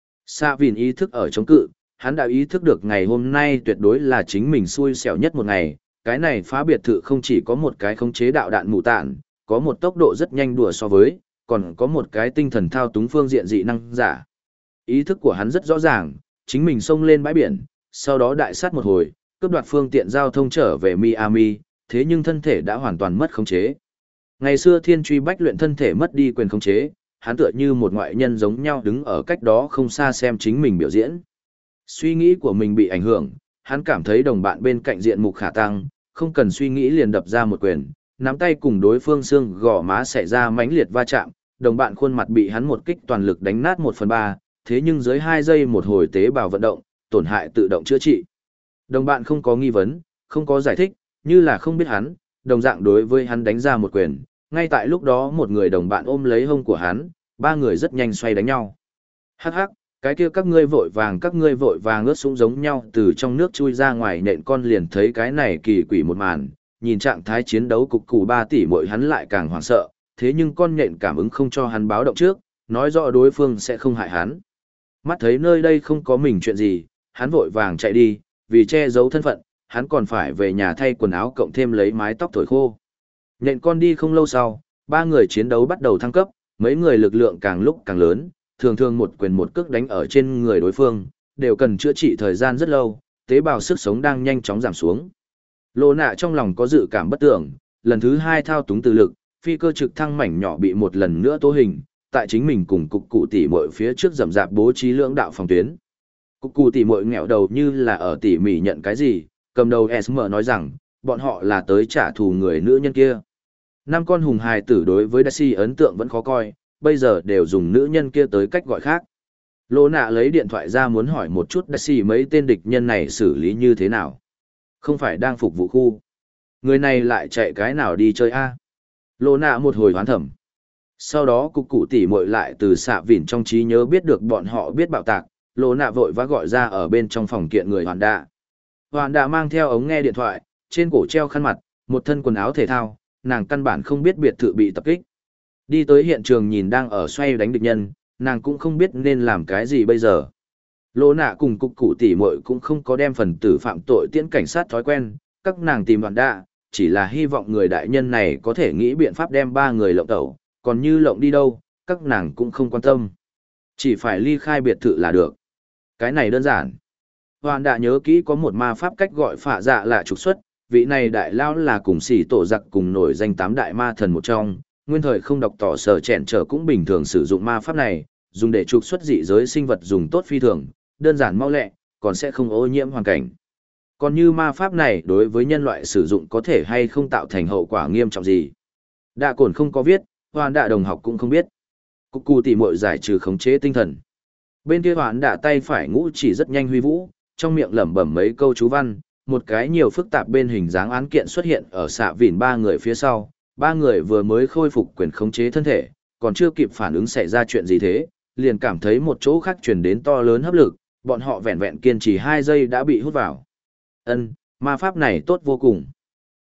Sa Vin ý thức ở chống cự, hắn đã ý thức được ngày hôm nay tuyệt đối là chính mình xui xẻo nhất một ngày. Cái này phá biệt thự không chỉ có một cái khống chế đạo đạn mù tạn, có một tốc độ rất nhanh đùa so với, còn có một cái tinh thần thao túng phương diện dị năng giả. Ý thức của hắn rất rõ ràng, chính mình xông lên bãi biển, sau đó đại sát một hồi, cướp đoạt phương tiện giao thông trở về Miami, thế nhưng thân thể đã hoàn toàn mất khống chế. Ngày xưa thiên truy bách luyện thân thể mất đi quyền khống chế, hắn tựa như một ngoại nhân giống nhau đứng ở cách đó không xa xem chính mình biểu diễn. Suy nghĩ của mình bị ảnh hưởng, hắn cảm thấy đồng bạn bên cạnh diện mục khả tăng, không cần suy nghĩ liền đập ra một quyền, nắm tay cùng đối phương xương gò má xảy ra mãnh liệt va chạm, đồng bạn khuôn mặt bị hắn một kích toàn lực đánh nát một phần ba, thế nhưng dưới hai giây một hồi tế bào vận động, tổn hại tự động chữa trị. Đồng bạn không có nghi vấn, không có giải thích, như là không biết hắn, đồng dạng đối với hắn đánh ra một quyền, ngay tại lúc đó một người đồng bạn ôm lấy hông của hắn, ba người rất nhanh xoay đánh nhau. Hắc hắc, cái kia các ngươi vội vàng các ngươi vội vàng ướt sũng giống nhau từ trong nước chui ra ngoài, nện con liền thấy cái này kỳ quỷ một màn, nhìn trạng thái chiến đấu cục cù ba tỷ muội hắn lại càng hoảng sợ, thế nhưng con nhện cảm ứng không cho hắn báo động trước, nói rõ đối phương sẽ không hại hắn. Mắt thấy nơi đây không có mình chuyện gì, hắn vội vàng chạy đi, vì che giấu thân phận, hắn còn phải về nhà thay quần áo cộng thêm lấy mái tóc thổi khô. Nhện con đi không lâu sau, ba người chiến đấu bắt đầu thăng cấp, mấy người lực lượng càng lúc càng lớn, thường thường một quyền một cước đánh ở trên người đối phương, đều cần chữa trị thời gian rất lâu, tế bào sức sống đang nhanh chóng giảm xuống. Lô nạ trong lòng có dự cảm bất tưởng, lần thứ hai thao túng từ lực, phi cơ trực thăng mảnh nhỏ bị một lần nữa tố hình, tại chính mình cùng cục cụ tỉ muội phía trước rầm rạp bố trí lưỡng đạo phòng tuyến. Cục cụ tỉ muội nghẹo đầu như là ở tỉ mỉ nhận cái gì, cầm đầu ét em nói rằng, bọn họ là tới trả thù người nữ nhân kia. Năm con hùng hài tử đối với Daisy ấn tượng vẫn khó coi, bây giờ đều dùng nữ nhân kia tới cách gọi khác. Lô nạ lấy điện thoại ra muốn hỏi một chút Daisy mấy tên địch nhân này xử lý như thế nào. Không phải đang phục vụ khu. Người này lại chạy cái nào đi chơi a? Lô nạ một hồi hoán thẩm. Sau đó cục cụ tỉ muội lại từ xạ vỉn trong trí nhớ biết được bọn họ biết bạo tạc, lô nạ vội vã gọi ra ở bên trong phòng kiện người hoàn đạ. Hoàn đạ mang theo ống nghe điện thoại, trên cổ treo khăn mặt, một thân quần áo thể thao, nàng căn bản không biết biệt thự bị tập kích. Đi tới hiện trường nhìn đang ở xoay đánh địch nhân, nàng cũng không biết nên làm cái gì bây giờ. Lô nạ cùng cục cụ tỉ muội cũng không có đem phần tử phạm tội tiễn cảnh sát thói quen, các nàng tìm hoàn đạ, chỉ là hy vọng người đại nhân này có thể nghĩ biện pháp đem ba người lộng tẩu, còn như lộng đi đâu, các nàng cũng không quan tâm. Chỉ phải ly khai biệt thự là được. Cái này đơn giản. Hoàn đã nhớ kỹ có một ma pháp cách gọi phạ dạ là trục xuất, vị này đại lao là cùng xỉ tổ giặc cùng nổi danh tám đại ma thần một trong, nguyên thời không đọc tỏ sở chẹn trở cũng bình thường sử dụng ma pháp này, dùng để trục xuất dị giới sinh vật dùng tốt phi thường, đơn giản mau lẹ, còn sẽ không ô nhiễm hoàn cảnh. Còn như ma pháp này đối với nhân loại sử dụng có thể hay không tạo thành hậu quả nghiêm trọng gì. Đạ cổn không có viết, hoàn đạ đồng học cũng không biết. Cục cù tỉ muội giải trừ khống chế tinh thần. Bên kia hoàn đạ tay phải ngũ chỉ rất nhanh huy vũ, trong miệng lẩm bẩm mấy câu chú văn, một cái nhiều phức tạp bên hình dáng án kiện xuất hiện ở xạ vỉn ba người phía sau. Ba người vừa mới khôi phục quyền khống chế thân thể, còn chưa kịp phản ứng xảy ra chuyện gì thế, liền cảm thấy một chỗ khác truyền đến to lớn hấp lực, bọn họ vẹn vẹn kiên trì hai giây đã bị hút vào. Ân, ma pháp này tốt vô cùng.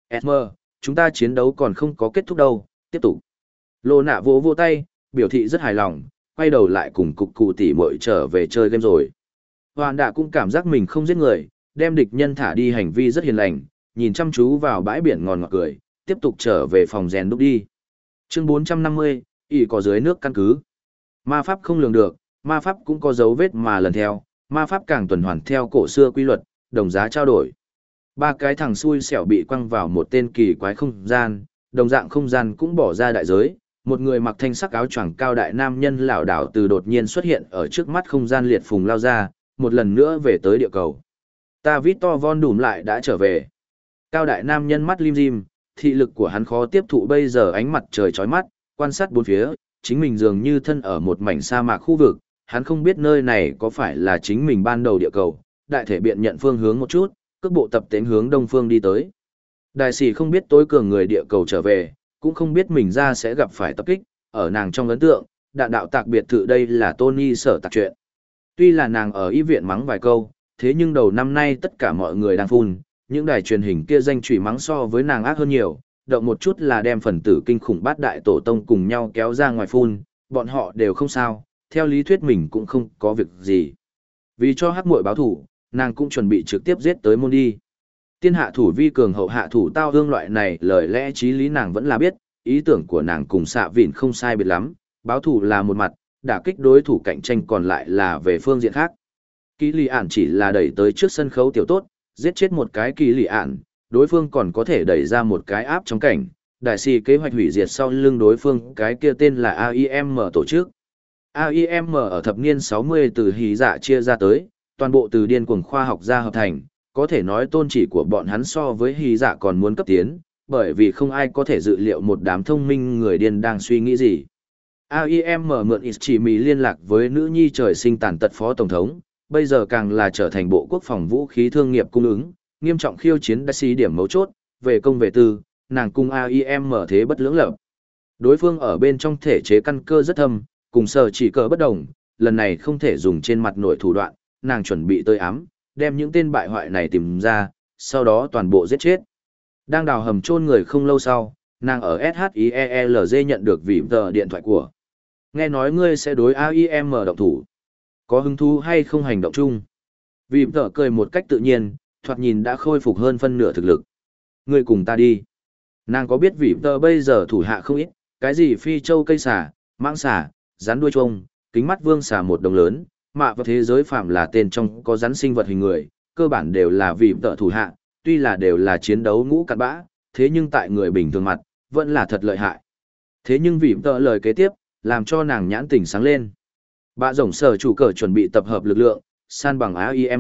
Esmer, chúng ta chiến đấu còn không có kết thúc đâu, tiếp tục. Lô nạ vỗ vỗ tay, biểu thị rất hài lòng, quay đầu lại cùng cục cụ tỉ muội trở về chơi game rồi. Hoàn đạ cũng cảm giác mình không giết người, đem địch nhân thả đi hành vi rất hiền lành, nhìn chăm chú vào bãi biển ngon ngọt cười, tiếp tục trở về phòng rèn đúc đi. Chương bốn trăm năm mươi, ỉ có dưới nước căn cứ. Ma pháp không lường được, ma pháp cũng có dấu vết mà lần theo, ma pháp càng tuần hoàn theo cổ xưa quy luật, đồng giá trao đổi. Ba cái thằng xui xẻo bị quăng vào một tên kỳ quái không gian, đồng dạng không gian cũng bỏ ra đại giới. Một người mặc thanh sắc áo choàng cao đại nam nhân lảo đảo từ đột nhiên xuất hiện ở trước mắt không gian liệt phùng lao ra, một lần nữa về tới địa cầu. Ta Victor Von Doom lại đã trở về. Cao đại nam nhân mắt lim dim, thị lực của hắn khó tiếp thụ bây giờ ánh mặt trời chói mắt, quan sát bốn phía, chính mình dường như thân ở một mảnh sa mạc khu vực, hắn không biết nơi này có phải là chính mình ban đầu địa cầu, đại thể biện nhận phương hướng một chút, cước bộ tập tễnh hướng đông phương đi tới. Đại sĩ không biết tối cường người địa cầu trở về, cũng không biết mình ra sẽ gặp phải tập kích, ở nàng trong ấn tượng, đạn đạo tạc biệt thự đây là Tony sở tạc chuyện. Tuy là nàng ở y viện mắng vài câu, thế nhưng đầu năm nay tất cả mọi người đang phun, những đài truyền hình kia danh chửi mắng so với nàng ác hơn nhiều, động một chút là đem phần tử kinh khủng bát đại tổ tông cùng nhau kéo ra ngoài phun, bọn họ đều không sao, theo lý thuyết mình cũng không có việc gì. Vì cho hắc muội báo thủ, nàng cũng chuẩn bị trực tiếp giết tới môn đi. Tiên hạ thủ vi cường hậu hạ thủ tao hương loại này lời lẽ trí lý nàng vẫn là biết, ý tưởng của nàng cùng xạ vịn không sai biệt lắm, báo thủ là một mặt, đả kích đối thủ cạnh tranh còn lại là về phương diện khác. Kỳ lì ản chỉ là đẩy tới trước sân khấu tiểu tốt, giết chết một cái kỳ lì ản, đối phương còn có thể đẩy ra một cái áp trong cảnh, đại sĩ kế hoạch hủy diệt sau lưng đối phương cái kia tên là a i em tổ chức. a i em ở thập niên sáu mươi từ hí dạ chia ra tới, toàn bộ từ điên cuồng khoa học ra hợp thành, có thể nói tôn chỉ của bọn hắn so với hí dạ còn muốn cấp tiến, bởi vì không ai có thể dự liệu một đám thông minh người điên đang suy nghĩ gì. a i em mượn Ichimi liên lạc với nữ nhi trời sinh tàn tật phó tổng thống, bây giờ càng là trở thành bộ quốc phòng vũ khí thương nghiệp cung ứng, nghiêm trọng khiêu chiến đại sĩ điểm mấu chốt, về công về tư, nàng cung a i em mở thế bất lưỡng lập. Đối phương ở bên trong thể chế căn cơ rất thâm, cùng sở chỉ cờ bất đồng, lần này không thể dùng trên mặt nội thủ đoạn, nàng chuẩn bị tơi ám, đem những tên bại hoại này tìm ra, sau đó toàn bộ giết chết. Đang đào hầm chôn người không lâu sau, nàng ở ét hát i e lờ giê nhận được vị tờ điện thoại của. Nghe nói ngươi sẽ đối a i em động thủ. Có hứng thú hay không hành động chung? Vị tờ cười một cách tự nhiên, thoạt nhìn đã khôi phục hơn phân nửa thực lực. Ngươi cùng ta đi. Nàng có biết vị tờ bây giờ thủ hạ không ít, cái gì phi châu cây xà, mãng xà, rắn đuôi trông, kính mắt vương xà một đồng lớn, mạ vào thế giới phạm là tên trong có rắn sinh vật hình người, cơ bản đều là vị tờ thủ hạ, tuy là đều là chiến đấu ngũ cặn bã, thế nhưng tại người bình thường mặt, vẫn là thật lợi hại. Thế nhưng vị tờ lời kế tiếp, làm cho nàng nhãn tỉnh sáng lên. Bạ rồng sở chủ cờ chuẩn bị tập hợp lực lượng, san bằng a i em.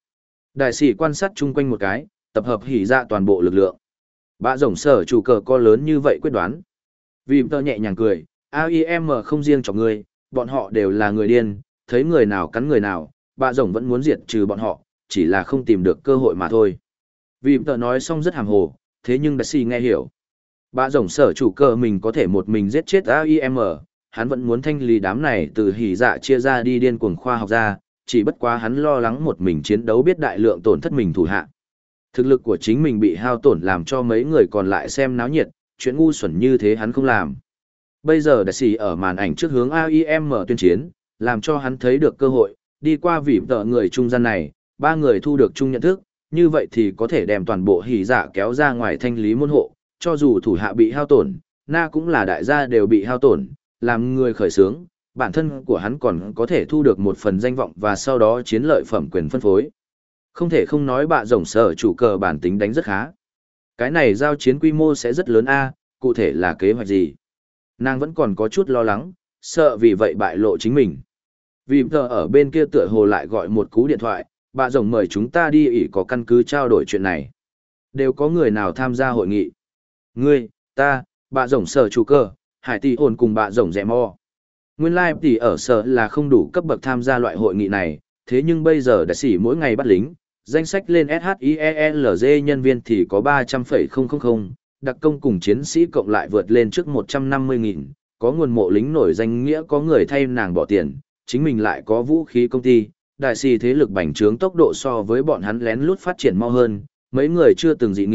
Đại sĩ quan sát chung quanh một cái, tập hợp hỉ ra toàn bộ lực lượng. Bạ rồng sở chủ cờ có lớn như vậy quyết đoán. Vì tờ nhẹ nhàng cười, a i em không riêng cho người, bọn họ đều là người điên, thấy người nào cắn người nào, bạ rồng vẫn muốn diệt trừ bọn họ, chỉ là không tìm được cơ hội mà thôi. Vì tờ nói xong rất hàm hồ, thế nhưng đại sĩ nghe hiểu. Bạ rồng sở chủ cờ mình có thể một mình giết chết a i em, hắn vẫn muốn thanh lý đám này từ hỉ dạ chia ra đi điên cuồng khoa học ra, chỉ bất quá hắn lo lắng một mình chiến đấu biết đại lượng tổn thất mình thủ hạ. Thực lực của chính mình bị hao tổn làm cho mấy người còn lại xem náo nhiệt, chuyện ngu xuẩn như thế hắn không làm. Bây giờ đại sĩ ở màn ảnh trước hướng a i em tuyên chiến, làm cho hắn thấy được cơ hội, đi qua vỉ tợ người trung gian này, ba người thu được chung nhận thức, như vậy thì có thể đem toàn bộ hỉ dạ kéo ra ngoài thanh lý môn hộ, cho dù thủ hạ bị hao tổn, na cũng là đại gia đều bị hao tổn, làm người khởi sướng, bản thân của hắn còn có thể thu được một phần danh vọng và sau đó chiến lợi phẩm quyền phân phối. Không thể không nói bạ rồng sở chủ cờ bản tính đánh rất khá. Cái này giao chiến quy mô sẽ rất lớn a, cụ thể là kế hoạch gì? Nàng vẫn còn có chút lo lắng, sợ vì vậy bại lộ chính mình. Vì giờ ở bên kia tựa hồ lại gọi một cú điện thoại, bạ rồng mời chúng ta đi ỷ có căn cứ trao đổi chuyện này. Đều có người nào tham gia hội nghị? Ngươi, ta, bạ rồng sở chủ cờ, hải tỷ ổn cùng bạ rồng rẻ mò. Nguyên lai like tỷ ở sở là không đủ cấp bậc tham gia loại hội nghị này, thế nhưng bây giờ đại sĩ mỗi ngày bắt lính, danh sách lên ét hát i e lờ giê nhân viên thì có ba trăm phẩy không không không, đặc công cùng chiến sĩ cộng lại vượt lên trước một trăm năm mươi nghìn, có nguồn mộ lính nổi danh nghĩa có người thay nàng bỏ tiền, chính mình lại có vũ khí công ty, đại sĩ thế lực bành trướng tốc độ so với bọn hắn lén lút phát triển mau hơn, mấy người chưa từng dị nghị,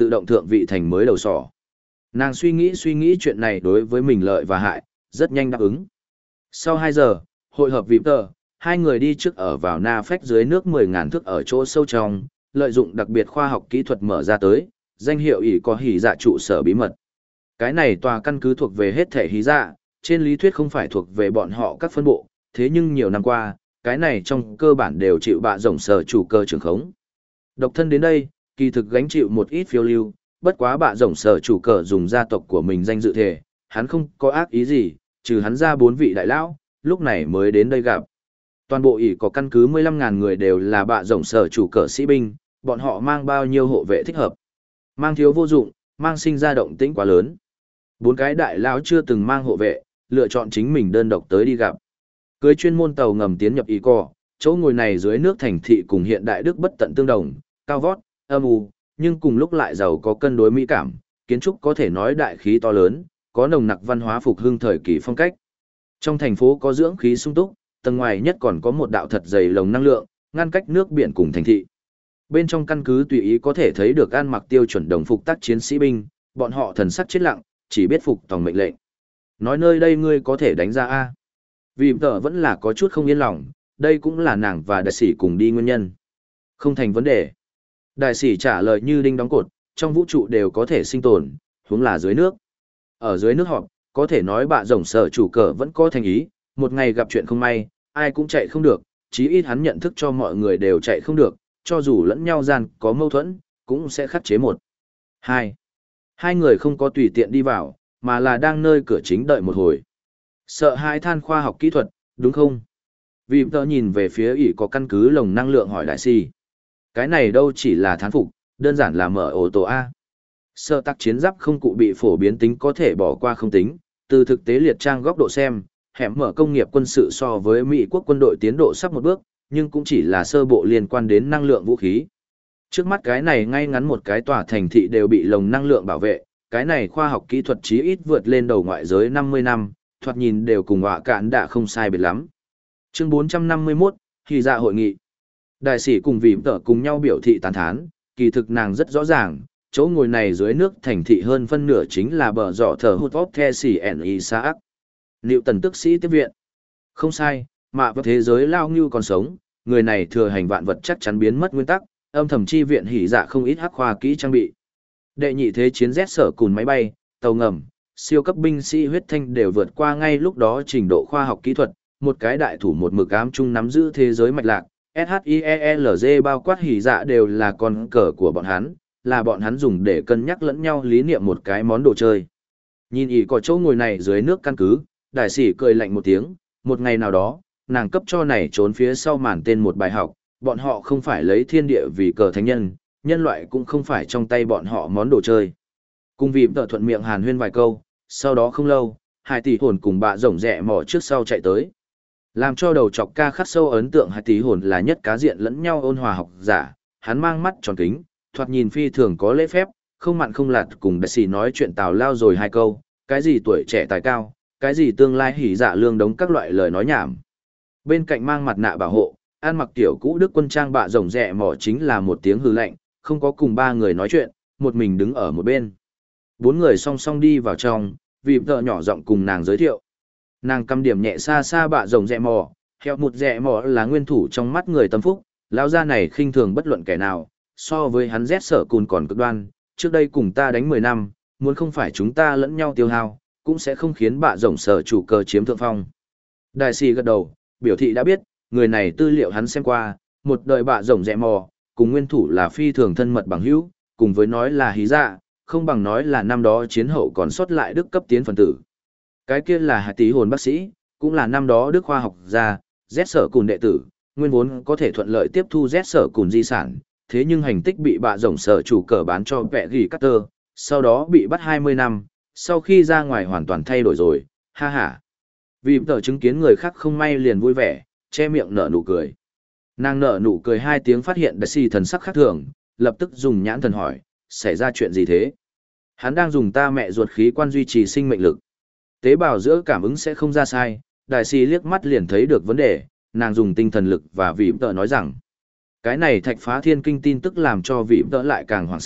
tự động thượng vị thành mới đầu sỏ. Nàng suy nghĩ suy nghĩ chuyện này đối với mình lợi và hại, rất nhanh đáp ứng. Sau hai giờ, hội hợp vịp tờ, hai người đi trước ở vào na phách dưới nước mười ngàn thước ở chỗ sâu trong, lợi dụng đặc biệt khoa học kỹ thuật mở ra tới, danh hiệu ỷ có hỉ dạ trụ sở bí mật. Cái này tòa căn cứ thuộc về hết thể hí dạ, trên lý thuyết không phải thuộc về bọn họ các phân bộ, thế nhưng nhiều năm qua, cái này trong cơ bản đều chịu bạ rồng sở chủ cơ trưởng khống. Độc thân đến đây, kỳ thực gánh chịu một ít phiêu lưu, bất quá bạ rồng sở chủ cờ dùng gia tộc của mình danh dự thể, hắn không có ác ý gì, trừ hắn ra bốn vị đại lão, lúc này mới đến đây gặp. Toàn bộ ỷ có căn cứ mười lăm ngàn người đều là bạ rồng sở chủ cờ sĩ binh, bọn họ mang bao nhiêu hộ vệ thích hợp. Mang thiếu vô dụng, mang sinh ra động tĩnh quá lớn. Bốn cái đại lão chưa từng mang hộ vệ, lựa chọn chính mình đơn độc tới đi gặp. Cưới chuyên môn tàu ngầm tiến nhập ỷ co, chỗ ngồi này dưới nước thành thị cùng hiện đại Đức bất tận tương đồng, cao vót, âm u, nhưng cùng lúc lại giàu có cân đối mỹ cảm, kiến trúc có thể nói đại khí to lớn, có nồng nặc văn hóa phục hưng thời kỳ phong cách. Trong thành phố có dưỡng khí sung túc, tầng ngoài nhất còn có một đạo thật dày lồng năng lượng, ngăn cách nước biển cùng thành thị. Bên trong căn cứ tùy ý có thể thấy được ăn mặc tiêu chuẩn đồng phục tác chiến sĩ binh, bọn họ thần sắc chết lặng, chỉ biết phục tòng mệnh lệnh. Nói nơi đây ngươi có thể đánh ra A. Vì tờ vẫn là có chút không yên lòng, đây cũng là nàng và đại sĩ cùng đi nguyên nhân. Không thành vấn đề. Đại sĩ trả lời như đinh đóng cột, trong vũ trụ đều có thể sinh tồn, huống là dưới nước. Ở dưới nước họp, có thể nói bạ rồng sở chủ cờ vẫn có thành ý, một ngày gặp chuyện không may, ai cũng chạy không được, chí ít hắn nhận thức cho mọi người đều chạy không được, cho dù lẫn nhau gian có mâu thuẫn, cũng sẽ khắc chế một. Hai. Hai người không có tùy tiện đi vào, mà là đang nơi cửa chính đợi một hồi. Sợ hãi than khoa học kỹ thuật, đúng không? Vì tớ nhìn về phía ỷ có căn cứ lồng năng lượng hỏi đại si. Cái này đâu chỉ là thán phục, đơn giản là mở ô tô A. Sơ tắc chiến giáp không cụ bị phổ biến tính có thể bỏ qua không tính, từ thực tế liệt trang góc độ xem, hẻm mở công nghiệp quân sự so với Mỹ quốc quân đội tiến độ sắp một bước, nhưng cũng chỉ là sơ bộ liên quan đến năng lượng vũ khí. Trước mắt cái này ngay ngắn một cái tòa thành thị đều bị lồng năng lượng bảo vệ, cái này khoa học kỹ thuật chí ít vượt lên đầu ngoại giới năm mươi năm, thoạt nhìn đều cùng họa cạn đã không sai biệt lắm. Chương bốn trăm năm mươi mốt, khi ra hội nghị. Đại sĩ cùng vì tở cùng nhau biểu thị tán thán, kỳ thực nàng rất rõ ràng, chỗ ngồi này dưới nước thành thị hơn phân nửa chính là bờ dọ thờ hút vóc the xỉ ẻn y xã. Liệu tần tức sĩ tiếp viện. Không sai, mà vào thế giới lao ngưu còn sống, người này thừa hành vạn vật chắc chắn biến mất nguyên tắc, âm thầm chi viện hỉ dạ không ít hắc khoa kỹ trang bị. Đệ nhị thế chiến Z sở cùn máy bay, tàu ngầm, siêu cấp binh sĩ huyết thanh đều vượt qua ngay lúc đó trình độ khoa học kỹ thuật, một cái đại thủ một mực ám chung nắm giữ thế giới mạch lạc, ét hát i e lờ giê bao quát hỉ dạ đều là con cờ của bọn hắn, là bọn hắn dùng để cân nhắc lẫn nhau lý niệm một cái món đồ chơi. Nhìn ý có chỗ ngồi này dưới nước căn cứ, đại sĩ cười lạnh một tiếng, một ngày nào đó, nàng cấp cho này trốn phía sau màn tên một bài học, bọn họ không phải lấy thiên địa vì cờ thánh nhân, nhân loại cũng không phải trong tay bọn họ món đồ chơi. Cùng vì tợ thuận miệng hàn huyên vài câu, sau đó không lâu, hai tỷ hồn cùng bạ rồng rẹ mò trước sau chạy tới. Làm cho đầu chọc ca khắc sâu ấn tượng hai tỷ hồn là nhất cá diện lẫn nhau ôn hòa học giả, hắn mang mắt tròn kính, thoạt nhìn phi thường có lễ phép, không mặn không lạt cùng đại sĩ nói chuyện tào lao rồi hai câu, cái gì tuổi trẻ tài cao, cái gì tương lai hỉ dạ lương đống các loại lời nói nhảm. Bên cạnh mang mặt nạ bảo hộ, ăn mặc tiểu cũ đức quân trang bạ rồng rẹ mò chính là một tiếng hư lạnh, không có cùng ba người nói chuyện, một mình đứng ở một bên. Bốn người song song đi vào trong, vì vợ nhỏ giọng cùng nàng giới thiệu. Nàng cầm điểm nhẹ xa xa bạ rồng rẹ mò, theo một rẹ mò là nguyên thủ trong mắt người tâm phúc, lão gia này khinh thường bất luận kẻ nào, so với hắn rét sở cùn còn cực đoan, trước đây cùng ta đánh mười năm, muốn không phải chúng ta lẫn nhau tiêu hao, cũng sẽ không khiến bạ rồng sở chủ cờ chiếm thượng phong. Đại sĩ gật đầu, biểu thị đã biết, người này tư liệu hắn xem qua, một đời bạ rồng rẹ mò, cùng nguyên thủ là phi thường thân mật bằng hữu, cùng với nói là hí dạ, không bằng nói là năm đó chiến hậu còn sót lại đức cấp tiến phần tử. Cái kia là hai tí hồn bác sĩ, cũng là năm đó đức khoa học gia, Z sở cùn đệ tử, nguyên vốn có thể thuận lợi tiếp thu Z sở cùn di sản, thế nhưng hành tích bị bạ rồng sở chủ cờ bán cho vẹ ghi Carter, sau đó bị bắt hai mươi năm, sau khi ra ngoài hoàn toàn thay đổi rồi, ha ha. Vì tờ chứng kiến người khác không may liền vui vẻ, che miệng nở nụ cười. Nàng nở nụ cười hai tiếng phát hiện đại sĩ thần sắc khác thường, lập tức dùng nhãn thần hỏi, xảy ra chuyện gì thế? Hắn đang dùng ta mẹ ruột khí quan duy trì sinh mệnh lực. Tế bào giữa cảm ứng sẽ không ra sai, đại sĩ liếc mắt liền thấy được vấn đề, nàng dùng tinh thần lực và vị tợ nói rằng. Cái này thạch phá thiên kinh tin tức làm cho vị tợ lại càng hoảng sợ,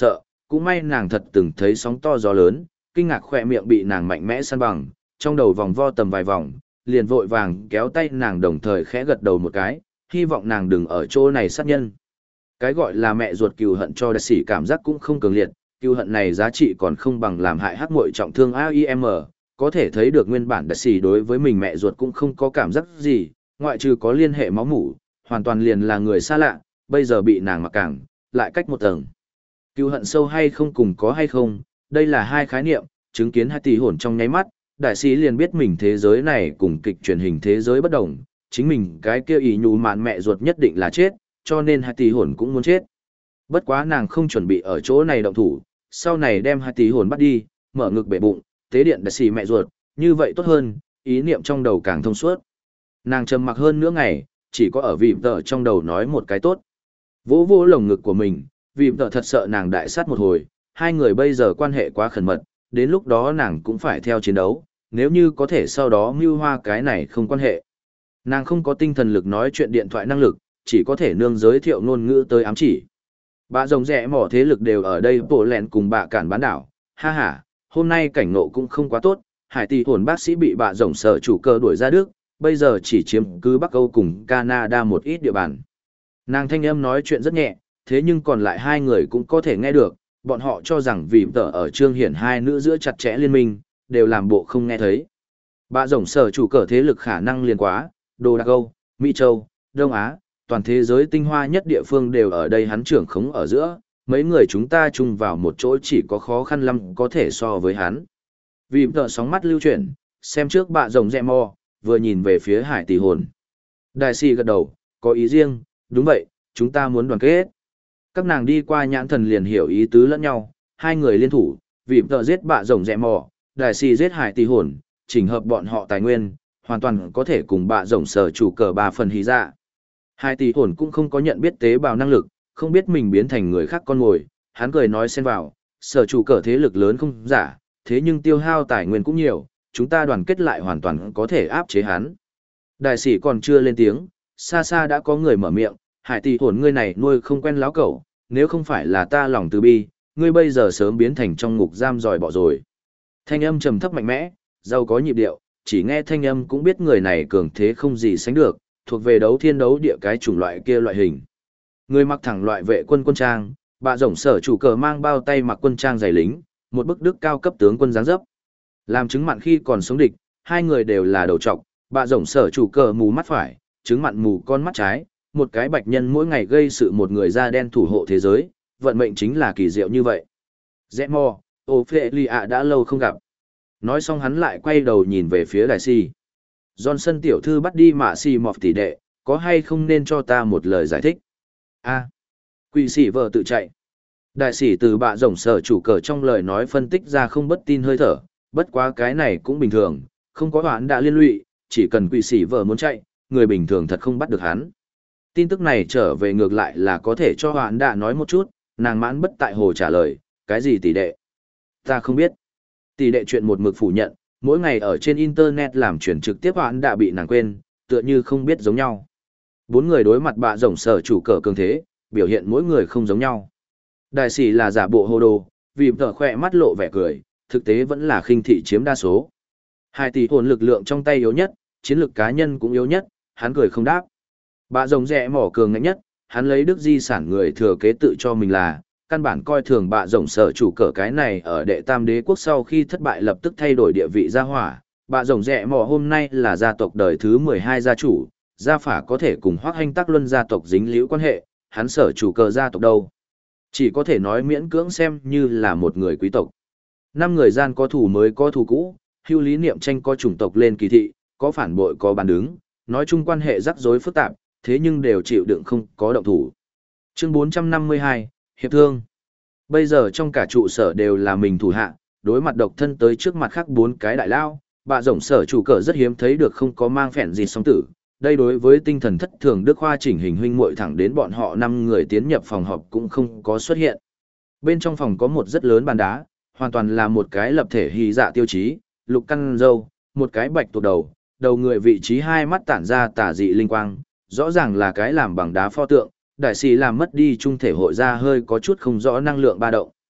cũng may nàng thật từng thấy sóng to gió lớn, kinh ngạc khỏe miệng bị nàng mạnh mẽ săn bằng, trong đầu vòng vo tầm vài vòng, liền vội vàng kéo tay nàng đồng thời khẽ gật đầu một cái, hy vọng nàng đừng ở chỗ này sát nhân. Cái gọi là mẹ ruột cừu hận cho đại sĩ cảm giác cũng không cường liệt, cừu hận này giá trị còn không bằng làm hại hắc muội trọng thương a i em, có thể thấy được nguyên bản đại sĩ đối với mình mẹ ruột cũng không có cảm giác gì, ngoại trừ có liên hệ máu mủ, hoàn toàn liền là người xa lạ, bây giờ bị nàng mặc cảng, lại cách một tầng. Cừu hận sâu hay không cùng có hay không, đây là hai khái niệm, chứng kiến hai tỷ hồn trong nháy mắt, đại sĩ liền biết mình thế giới này cùng kịch truyền hình thế giới bất đồng, chính mình cái kia ý nhù mạn mẹ ruột nhất định là chết, cho nên hai tỷ hồn cũng muốn chết. Bất quá nàng không chuẩn bị ở chỗ này động thủ, sau này đem hai tỷ hồn bắt đi, mở ngực bể bụng, tế điện đại sĩ mẹ ruột, như vậy tốt hơn, ý niệm trong đầu càng thông suốt. Nàng trầm mặc hơn nửa ngày, chỉ có ở vịm tờ trong đầu nói một cái tốt. Vỗ vỗ lồng ngực của mình, vịm tờ thật sợ nàng đại sát một hồi, hai người bây giờ quan hệ quá khẩn mật, đến lúc đó nàng cũng phải theo chiến đấu, nếu như có thể sau đó mưu hoa cái này không quan hệ. Nàng không có tinh thần lực nói chuyện điện thoại năng lực, chỉ có thể nương giới thiệu ngôn ngữ tới ám chỉ. Bà rồng rẽ mỏ thế lực đều ở đây bộ lẹn cùng bà cản bán đảo, ha ha, hôm nay cảnh nộ cũng không quá tốt, hải tỷ hồn bác sĩ bị bà rồng sở chủ cơ đuổi ra Đức, bây giờ chỉ chiếm cứ Bắc Âu cùng Canada một ít địa bàn. Nàng thanh âm nói chuyện rất nhẹ, thế nhưng còn lại hai người cũng có thể nghe được, bọn họ cho rằng vì tờ ở trương hiển hai nữ giữa chặt chẽ liên minh, đều làm bộ không nghe thấy. Bà rồng sở chủ cờ thế lực khả năng liền quá, Đồ Đạc Âu, Mỹ Châu, Đông Á, toàn thế giới tinh hoa nhất địa phương đều ở đây hắn trưởng khống ở giữa, mấy người chúng ta chung vào một chỗ chỉ có khó khăn lắm có thể so với hắn. Vì tờ sóng mắt lưu chuyển, xem trước bà rồng rẹ mò, vừa nhìn về phía hải tỷ hồn. Đại sĩ gật đầu, có ý riêng, đúng vậy, chúng ta muốn đoàn kết. Các nàng đi qua nhãn thần liền hiểu ý tứ lẫn nhau, hai người liên thủ, vì tờ giết bạ rồng rẹ mò, đại sĩ giết hải tỷ hồn, chỉnh hợp bọn họ tài nguyên, hoàn toàn có thể cùng bạ rồng sở chủ cờ ba phần hí dạ. Hải tỷ hồn cũng không có nhận biết tế bào năng lực, không biết mình biến thành người khác con ngồi, hắn cười nói xen vào, sở chủ cờ thế lực lớn không giả, thế nhưng tiêu hao tài nguyên cũng nhiều, chúng ta đoàn kết lại hoàn toàn có thể áp chế hắn. Đại sĩ còn chưa lên tiếng, xa xa đã có người mở miệng, hải tỷ hồn ngươi này nuôi không quen láo cẩu, nếu không phải là ta lòng từ bi, ngươi bây giờ sớm biến thành trong ngục giam dòi bỏ rồi. Thanh âm trầm thấp mạnh mẽ, giàu có nhịp điệu, chỉ nghe thanh âm cũng biết người này cường thế không gì sánh được, thuộc về đấu thiên đấu địa cái chủng loại kia loại hình. Người mặc thẳng loại vệ quân quân trang, bạ rồng sở chủ cờ mang bao tay mặc quân trang dày lính, một bức đức cao cấp tướng quân dáng dấp. Làm chứng mặn khi còn sống địch, hai người đều là đầu trọc, bạ rồng sở chủ cờ mù mắt phải, chứng mặn mù con mắt trái, một cái bạch nhân mỗi ngày gây sự một người da đen thủ hộ thế giới, vận mệnh chính là kỳ diệu như vậy. Rẽ mò, Ophelia đã lâu không gặp. Nói xong hắn lại quay đầu nhìn về phía đại si. Johnson tiểu thư bắt đi mạ si mọt tỷ đệ, có hay không nên cho ta một lời giải thích? A. Quỷ sĩ vợ tự chạy. Đại sĩ từ bạ rồng sở chủ cờ trong lời nói phân tích ra không bất tin hơi thở, bất quá cái này cũng bình thường, không có hoãn đã liên lụy, chỉ cần quỷ sĩ vợ muốn chạy, người bình thường thật không bắt được hắn. Tin tức này trở về ngược lại là có thể cho hoãn đã nói một chút, nàng mãn bất tại hồ trả lời, cái gì tỷ đệ? Ta không biết. Tỷ đệ chuyện một mực phủ nhận, mỗi ngày ở trên internet làm chuyển trực tiếp hoãn đã bị nàng quên, tựa như không biết giống nhau. Bốn người đối mặt bạ rồng sở chủ cờ cường thế, biểu hiện mỗi người không giống nhau. Đại sĩ là giả bộ hồ đồ, vì tờ khỏe mắt lộ vẻ cười, thực tế vẫn là khinh thị chiếm đa số. Hai tỷ hồn lực lượng trong tay yếu nhất, chiến lược cá nhân cũng yếu nhất, hắn cười không đáp. Bạ rồng rẽ mỏ cường ngạnh nhất, hắn lấy đức di sản người thừa kế tự cho mình là, căn bản coi thường bạ rồng sở chủ cờ cái này ở đệ tam đế quốc sau khi thất bại lập tức thay đổi địa vị gia hỏa. Bạ rồng rẽ mỏ hôm nay là gia tộc đời thứ mười hai gia chủ, gia phả có thể cùng Hoắc Hành Tắc Luân gia tộc dính liễu quan hệ, hắn sở chủ cờ gia tộc đâu. Chỉ có thể nói miễn cưỡng xem như là một người quý tộc. Năm người gian có thù mới có thù cũ, hưu lý niệm tranh có chủng tộc lên kỳ thị, có phản bội có bàn đứng, nói chung quan hệ rắc rối phức tạp, thế nhưng đều chịu đựng không có động thủ. Chương bốn trăm năm mươi hai, Hiệp thương. Bây giờ trong cả trụ sở đều là mình thủ hạ, đối mặt độc thân tới trước mặt khác bốn cái đại lao, bạ rồng sở chủ cờ rất hiếm thấy được không có mang phèn gì song tử. Đây đối với tinh thần thất thường Đức Hoa chỉnh hình huynh muội thẳng đến bọn họ năm người tiến nhập phòng họp cũng không có xuất hiện. Bên trong phòng có một rất lớn bàn đá, hoàn toàn là một cái lập thể hy dạ tiêu chí, lục căn râu, một cái bạch tuộc đầu, đầu người vị trí hai mắt tản ra tả dị linh quang, rõ ràng là cái làm bằng đá pho tượng, đại sĩ làm mất đi trung thể hội ra hơi có chút không rõ năng lượng ba động.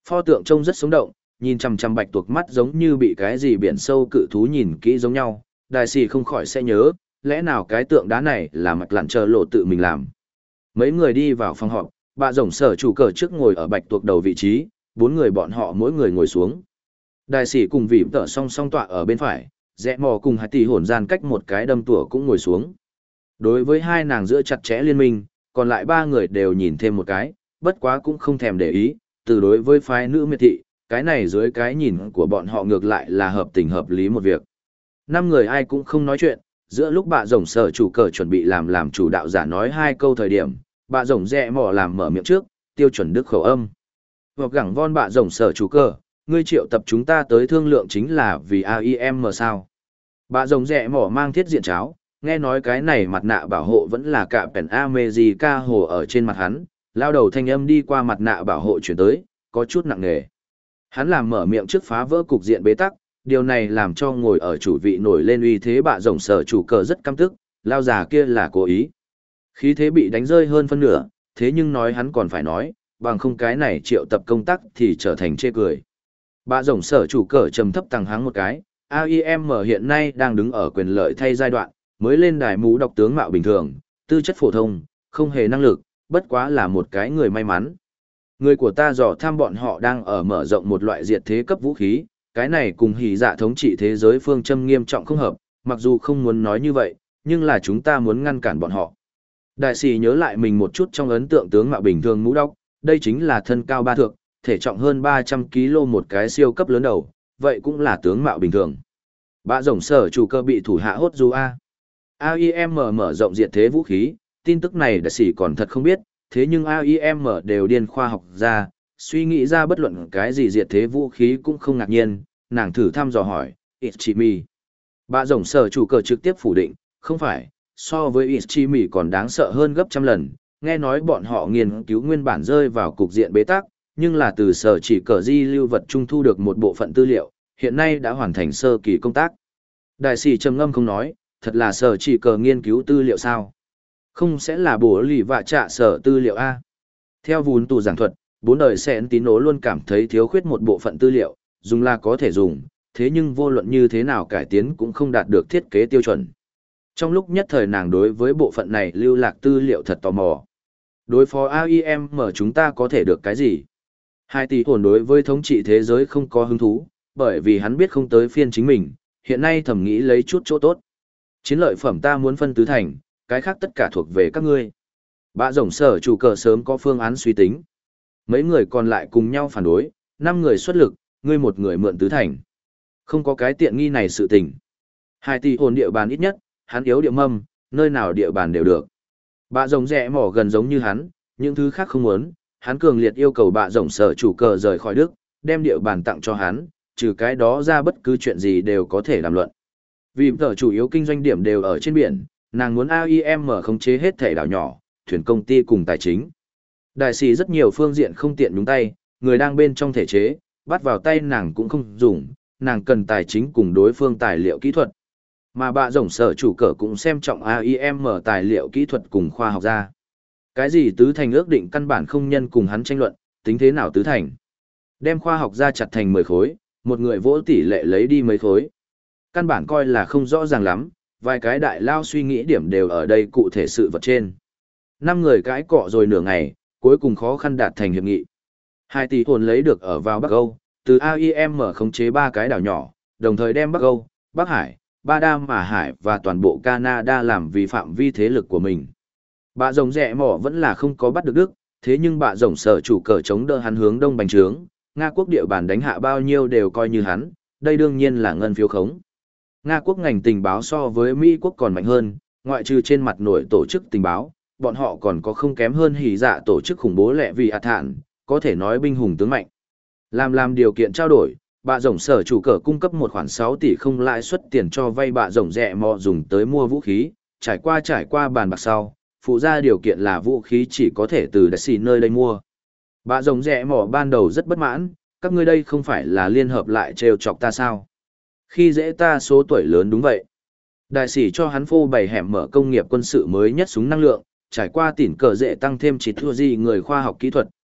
Pho tượng trông rất sống động, nhìn chằm chằm bạch tuộc mắt giống như bị cái gì biển sâu cự thú nhìn kỹ giống nhau, đại sĩ không khỏi sẽ nhớ, lẽ nào cái tượng đá này là mặt lặn chờ lộ tự mình làm. Mấy người đi vào phòng họp, bà rồng sở chủ cờ trước ngồi ở bạch tuộc đầu vị trí, bốn người bọn họ mỗi người ngồi xuống. Đại sĩ cùng vị tợ song song tọa ở bên phải, rẽ mò cùng hai tỷ hồn gian cách một cái đâm tủa cũng ngồi xuống. Đối với hai nàng giữa chặt chẽ liên minh, còn lại ba người đều nhìn thêm một cái, bất quá cũng không thèm để ý, từ đối với phái nữ miệt thị, cái này dưới cái nhìn của bọn họ ngược lại là hợp tình hợp lý một việc. Năm người ai cũng không nói chuyện, giữa lúc bà rồng sở chủ cờ chuẩn bị làm làm chủ đạo giả nói hai câu thời điểm, bà rồng rẽ mò làm mở miệng trước, tiêu chuẩn đức khẩu âm. Hoặc gẳng von bà rồng sở chủ cờ, ngươi triệu tập chúng ta tới thương lượng chính là vì a i em sao. Bà rồng rẽ mò mang thiết diện cháo, nghe nói cái này mặt nạ bảo hộ vẫn là cả pèn America hồ ở trên mặt hắn, lao đầu thanh âm đi qua mặt nạ bảo hộ chuyển tới, có chút nặng nề. Hắn làm mở miệng trước phá vỡ cục diện bế tắc, điều này làm cho ngồi ở chủ vị nổi lên uy thế bạ rồng sở chủ cờ rất căm tức, lao già kia là cố ý. Khí thế bị đánh rơi hơn phân nửa, thế nhưng nói hắn còn phải nói, bằng không cái này triệu tập công tác thì trở thành chê cười. Bạ rồng sở chủ cờ trầm thấp tăng háng một cái, a i em hiện nay đang đứng ở quyền lợi thay giai đoạn, mới lên đài mũ đọc tướng mạo bình thường, tư chất phổ thông, không hề năng lực, bất quá là một cái người may mắn. Người của ta dò tham bọn họ đang ở mở rộng một loại diệt thế cấp vũ khí, cái này cùng hỉ dạ thống trị thế giới phương châm nghiêm trọng không hợp, mặc dù không muốn nói như vậy, nhưng là chúng ta muốn ngăn cản bọn họ. Đại sĩ nhớ lại mình một chút trong ấn tượng tướng mạo bình thường mũ đốc, đây chính là thân cao ba thước, thể trọng hơn ba trăm ki lô gam một cái siêu cấp lớn đầu, vậy cũng là tướng mạo bình thường. Bạ rồng sở chủ cơ bị thủ hạ hốt du A. a i em mở rộng diệt thế vũ khí, tin tức này đại sĩ còn thật không biết, thế nhưng a i em đều điên khoa học ra, suy nghĩ ra bất luận cái gì diệt thế vũ khí cũng không ngạc nhiên, nàng thử thăm dò hỏi, Ichimi. Bạ rồng sở chủ cờ trực tiếp phủ định, không phải, so với Ichimi còn đáng sợ hơn gấp trăm lần, nghe nói bọn họ nghiên cứu nguyên bản rơi vào cục diện bế tắc, nhưng là từ sở chỉ cờ di lưu vật trung thu được một bộ phận tư liệu, hiện nay đã hoàn thành sơ kỳ công tác. Đại sĩ trầm ngâm không nói, thật là sở chỉ cờ nghiên cứu tư liệu sao? Không sẽ là bổ lì vạ trạ sở tư liệu A. Theo vùn tù giảng thuật, bốn đời Sẹn tín nổ luôn cảm thấy thiếu khuyết một bộ phận tư liệu, dùng là có thể dùng, thế nhưng vô luận như thế nào cải tiến cũng không đạt được thiết kế tiêu chuẩn. Trong lúc nhất thời nàng đối với bộ phận này lưu lạc tư liệu thật tò mò. Đối phó a i em mở chúng ta có thể được cái gì? Hai tỷ hồn đối với thống trị thế giới không có hứng thú, bởi vì hắn biết không tới phiên chính mình, hiện nay thầm nghĩ lấy chút chỗ tốt. Chiến lợi phẩm ta muốn phân tứ thành, cái khác tất cả thuộc về các ngươi. Bạ rồng sở chủ cờ sớm có phương án suy tính. Mấy người còn lại cùng nhau phản đối, năm người xuất lực, ngươi một người mượn tứ thành. Không có cái tiện nghi này sự tình. Hai tỷ hồn địa bàn ít nhất, hắn yếu địa mâm, nơi nào địa bàn đều được. Bạ rồng rẽ mỏ gần giống như hắn, những thứ khác không muốn, hắn cường liệt yêu cầu bạ rồng sở chủ cờ rời khỏi Đức, đem địa bàn tặng cho hắn, trừ cái đó ra bất cứ chuyện gì đều có thể làm luận. Vì tờ chủ yếu kinh doanh điểm đều ở trên biển, nàng muốn a i em khống chế hết thể đảo nhỏ, thuyền công ty cùng tài chính. Đại sĩ rất nhiều phương diện không tiện nhúng tay, người đang bên trong thể chế, bắt vào tay nàng cũng không dùng, nàng cần tài chính cùng đối phương tài liệu kỹ thuật. Mà bạ rồng sở chủ cờ cũng xem trọng a i em tài liệu kỹ thuật cùng khoa học gia. Cái gì tứ thành ước định căn bản không nhân cùng hắn tranh luận, tính thế nào tứ thành. Đem khoa học gia chặt thành mười khối, một người vỗ tỷ lệ lấy đi mấy khối. Căn bản coi là không rõ ràng lắm, vài cái đại lao suy nghĩ điểm đều ở đây cụ thể sự vật trên. Năm người cãi cọ rồi nửa ngày, cuối cùng khó khăn đạt thành hiệp nghị. Hai tỷ hồn lấy được ở vào Bắc Âu, từ a i em khống chế ba cái đảo nhỏ, đồng thời đem Bắc Âu, Bắc Hải, Ba Đam Mà Hải và toàn bộ Canada làm vi phạm vi thế lực của mình. Bạ rồng rẽ mỏ vẫn là không có bắt được Đức, thế nhưng bạ rồng sở chủ cờ chống đỡ hắn hướng đông bành trướng, Nga quốc địa bàn đánh hạ bao nhiêu đều coi như hắn, đây đương nhiên là ngân phiếu khống. Nga quốc ngành tình báo so với Mỹ quốc còn mạnh hơn, ngoại trừ trên mặt nổi tổ chức tình báo, bọn họ còn có không kém hơn hỉ dạ tổ chức khủng bố lẹ vì ạt thản, có thể nói binh hùng tướng mạnh. Làm làm điều kiện trao đổi, bạ rồng sở chủ cờ cung cấp một khoản sáu tỷ không lãi suất tiền cho vay bạ rồng rẽ mò dùng tới mua vũ khí, trải qua trải qua bàn bạc sau, phụ ra điều kiện là vũ khí chỉ có thể từ đại sĩ nơi đây mua. Bạ rồng rẽ mò ban đầu rất bất mãn, các ngươi đây không phải là liên hợp lại trêu chọc ta sao? Khi dễ ta số tuổi lớn đúng vậy. Đại sĩ cho hắn phô bày hẻm mở công nghiệp quân sự mới nhất súng năng lượng, trải qua tỉn cờ dễ tăng thêm chỉ thua gì người khoa học kỹ thuật,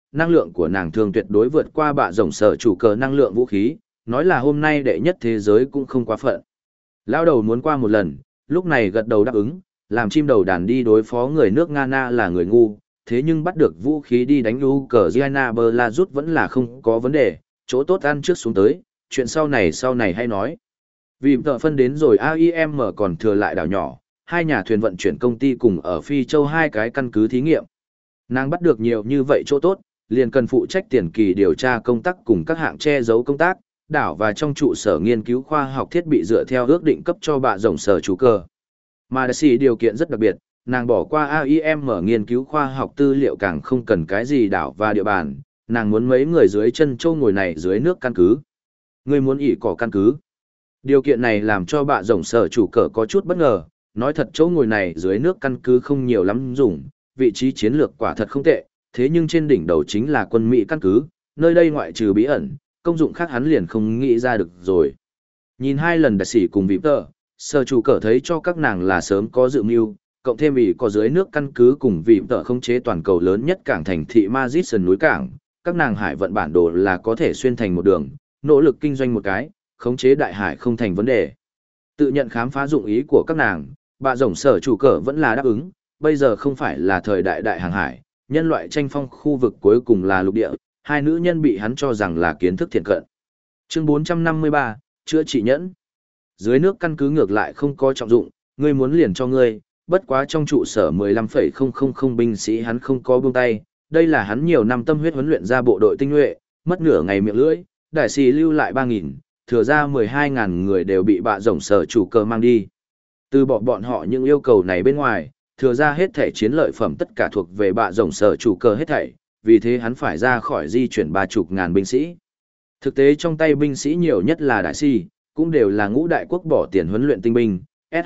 năng lượng của nàng thường tuyệt đối vượt qua bạ rồng sở chủ cờ năng lượng vũ khí, nói là hôm nay đệ nhất thế giới cũng không quá phận. Lao đầu muốn qua một lần, lúc này gật đầu đáp ứng, làm chim đầu đàn đi đối phó người nước Ghana là người ngu, thế nhưng bắt được vũ khí đi đánh Ukraine Belarus vẫn là không có vấn đề, chỗ tốt ăn trước xuống tới, chuyện sau này sau này hay nói. Vì tợ phân đến rồi a i em còn thừa lại đảo nhỏ, hai nhà thuyền vận chuyển công ty cùng ở Phi Châu hai cái căn cứ thí nghiệm. Nàng bắt được nhiều như vậy chỗ tốt, liền cần phụ trách tiền kỳ điều tra công tác cùng các hạng che giấu công tác, đảo và trong trụ sở nghiên cứu khoa học thiết bị dựa theo ước định cấp cho bạ rồng sở chủ cơ. Mà đại sĩ điều kiện rất đặc biệt, nàng bỏ qua a i em nghiên cứu khoa học tư liệu càng không cần cái gì đảo và địa bàn, nàng muốn mấy người dưới chân châu ngồi này dưới nước căn cứ. Người muốn ỉ cỏ căn cứ. Điều kiện này làm cho bạ rồng sở chủ cờ có chút bất ngờ, nói thật chỗ ngồi này dưới nước căn cứ không nhiều lắm dùng, vị trí chiến lược quả thật không tệ, thế nhưng trên đỉnh đầu chính là quân Mỹ căn cứ, nơi đây ngoại trừ bí ẩn, công dụng khác hắn liền không nghĩ ra được rồi. Nhìn hai lần đại sĩ cùng vịp tờ, sở chủ cờ thấy cho các nàng là sớm có dự mưu, cộng thêm vì có dưới nước căn cứ cùng vịp tờ khống chế toàn cầu lớn nhất cảng thành thị Madison núi cảng, các nàng hải vận bản đồ là có thể xuyên thành một đường, nỗ lực kinh doanh một cái, khống chế đại hải không thành vấn đề. Tự nhận khám phá dụng ý của các nàng, bạ rồng sở chủ cờ vẫn là đáp ứng, bây giờ không phải là thời đại đại hàng hải, nhân loại tranh phong khu vực cuối cùng là lục địa, hai nữ nhân bị hắn cho rằng là kiến thức thiện cận. Chương bốn trăm năm mươi ba, chữa trị nhẫn. Dưới nước căn cứ ngược lại không có trọng dụng, ngươi muốn liền cho ngươi, bất quá trong trụ sở mười lăm phẩy không không không binh sĩ hắn không có buông tay, đây là hắn nhiều năm tâm huyết huấn luyện ra bộ đội tinh nhuệ, mất nửa ngày miệng lưỡi, đại sĩ lưu lại ba nghìn, thừa ra mười hai nghìn người đều bị bạ rồng sở chủ cơ mang đi. Từ bỏ bọn họ những yêu cầu này bên ngoài, thừa ra hết thể chiến lợi phẩm tất cả thuộc về bạ rồng sở chủ cơ hết thảy, vì thế hắn phải ra khỏi di chuyển ba chục ngàn binh sĩ. Thực tế trong tay binh sĩ nhiều nhất là đại sĩ, cũng đều là ngũ đại quốc bỏ tiền huấn luyện tinh binh.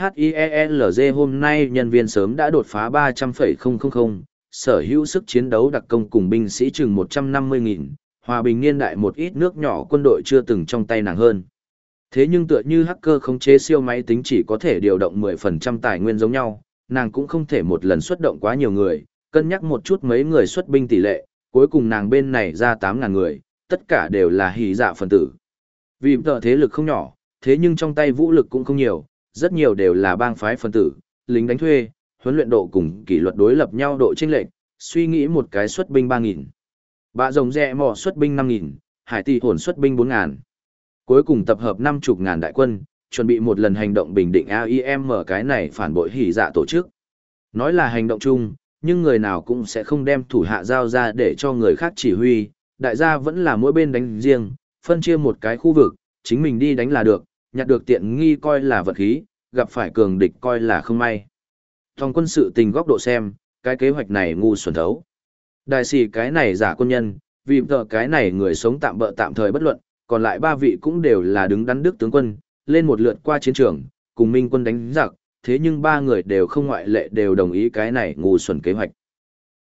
SHIELZ hôm nay nhân viên sớm đã đột phá ba trăm phẩy không không không, sở hữu sức chiến đấu đặc công cùng binh sĩ chừng một trăm năm mươi nghìn, hòa bình niên đại một ít nước nhỏ quân đội chưa từng trong tay nàng hơn. Thế nhưng tựa như hacker khống chế siêu máy tính chỉ có thể điều động mười phần trăm tài nguyên giống nhau, nàng cũng không thể một lần xuất động quá nhiều người, cân nhắc một chút mấy người xuất binh tỷ lệ, cuối cùng nàng bên này ra tám nghìn người, tất cả đều là hỉ dạ phần tử. Vì tờ thế lực không nhỏ, thế nhưng trong tay vũ lực cũng không nhiều, rất nhiều đều là bang phái phần tử, lính đánh thuê, huấn luyện độ cùng kỷ luật đối lập nhau độ chênh lệch, suy nghĩ một cái xuất binh ba nghìn. Bạ rồng rẹ mò xuất binh năm nghìn, hải tỷ hồn xuất binh bốn nghìn. Cuối cùng tập hợp năm mươi ngàn đại quân, chuẩn bị một lần hành động bình định a i em cái này phản bội hỉ dạ tổ chức. Nói là hành động chung, nhưng người nào cũng sẽ không đem thủ hạ giao ra để cho người khác chỉ huy, đại gia vẫn là mỗi bên đánh riêng, phân chia một cái khu vực, chính mình đi đánh là được, nhặt được tiện nghi coi là vật khí, gặp phải cường địch coi là không may. Trong quân sự tình góc độ xem, cái kế hoạch này ngu xuẩn thấu. Đại sĩ cái này giả quân nhân, vì tờ cái này người sống tạm bợ tạm thời bất luận, còn lại ba vị cũng đều là đứng đắn đức tướng quân, lên một lượt qua chiến trường, cùng minh quân đánh giặc, thế nhưng ba người đều không ngoại lệ đều đồng ý cái này ngu xuẩn kế hoạch.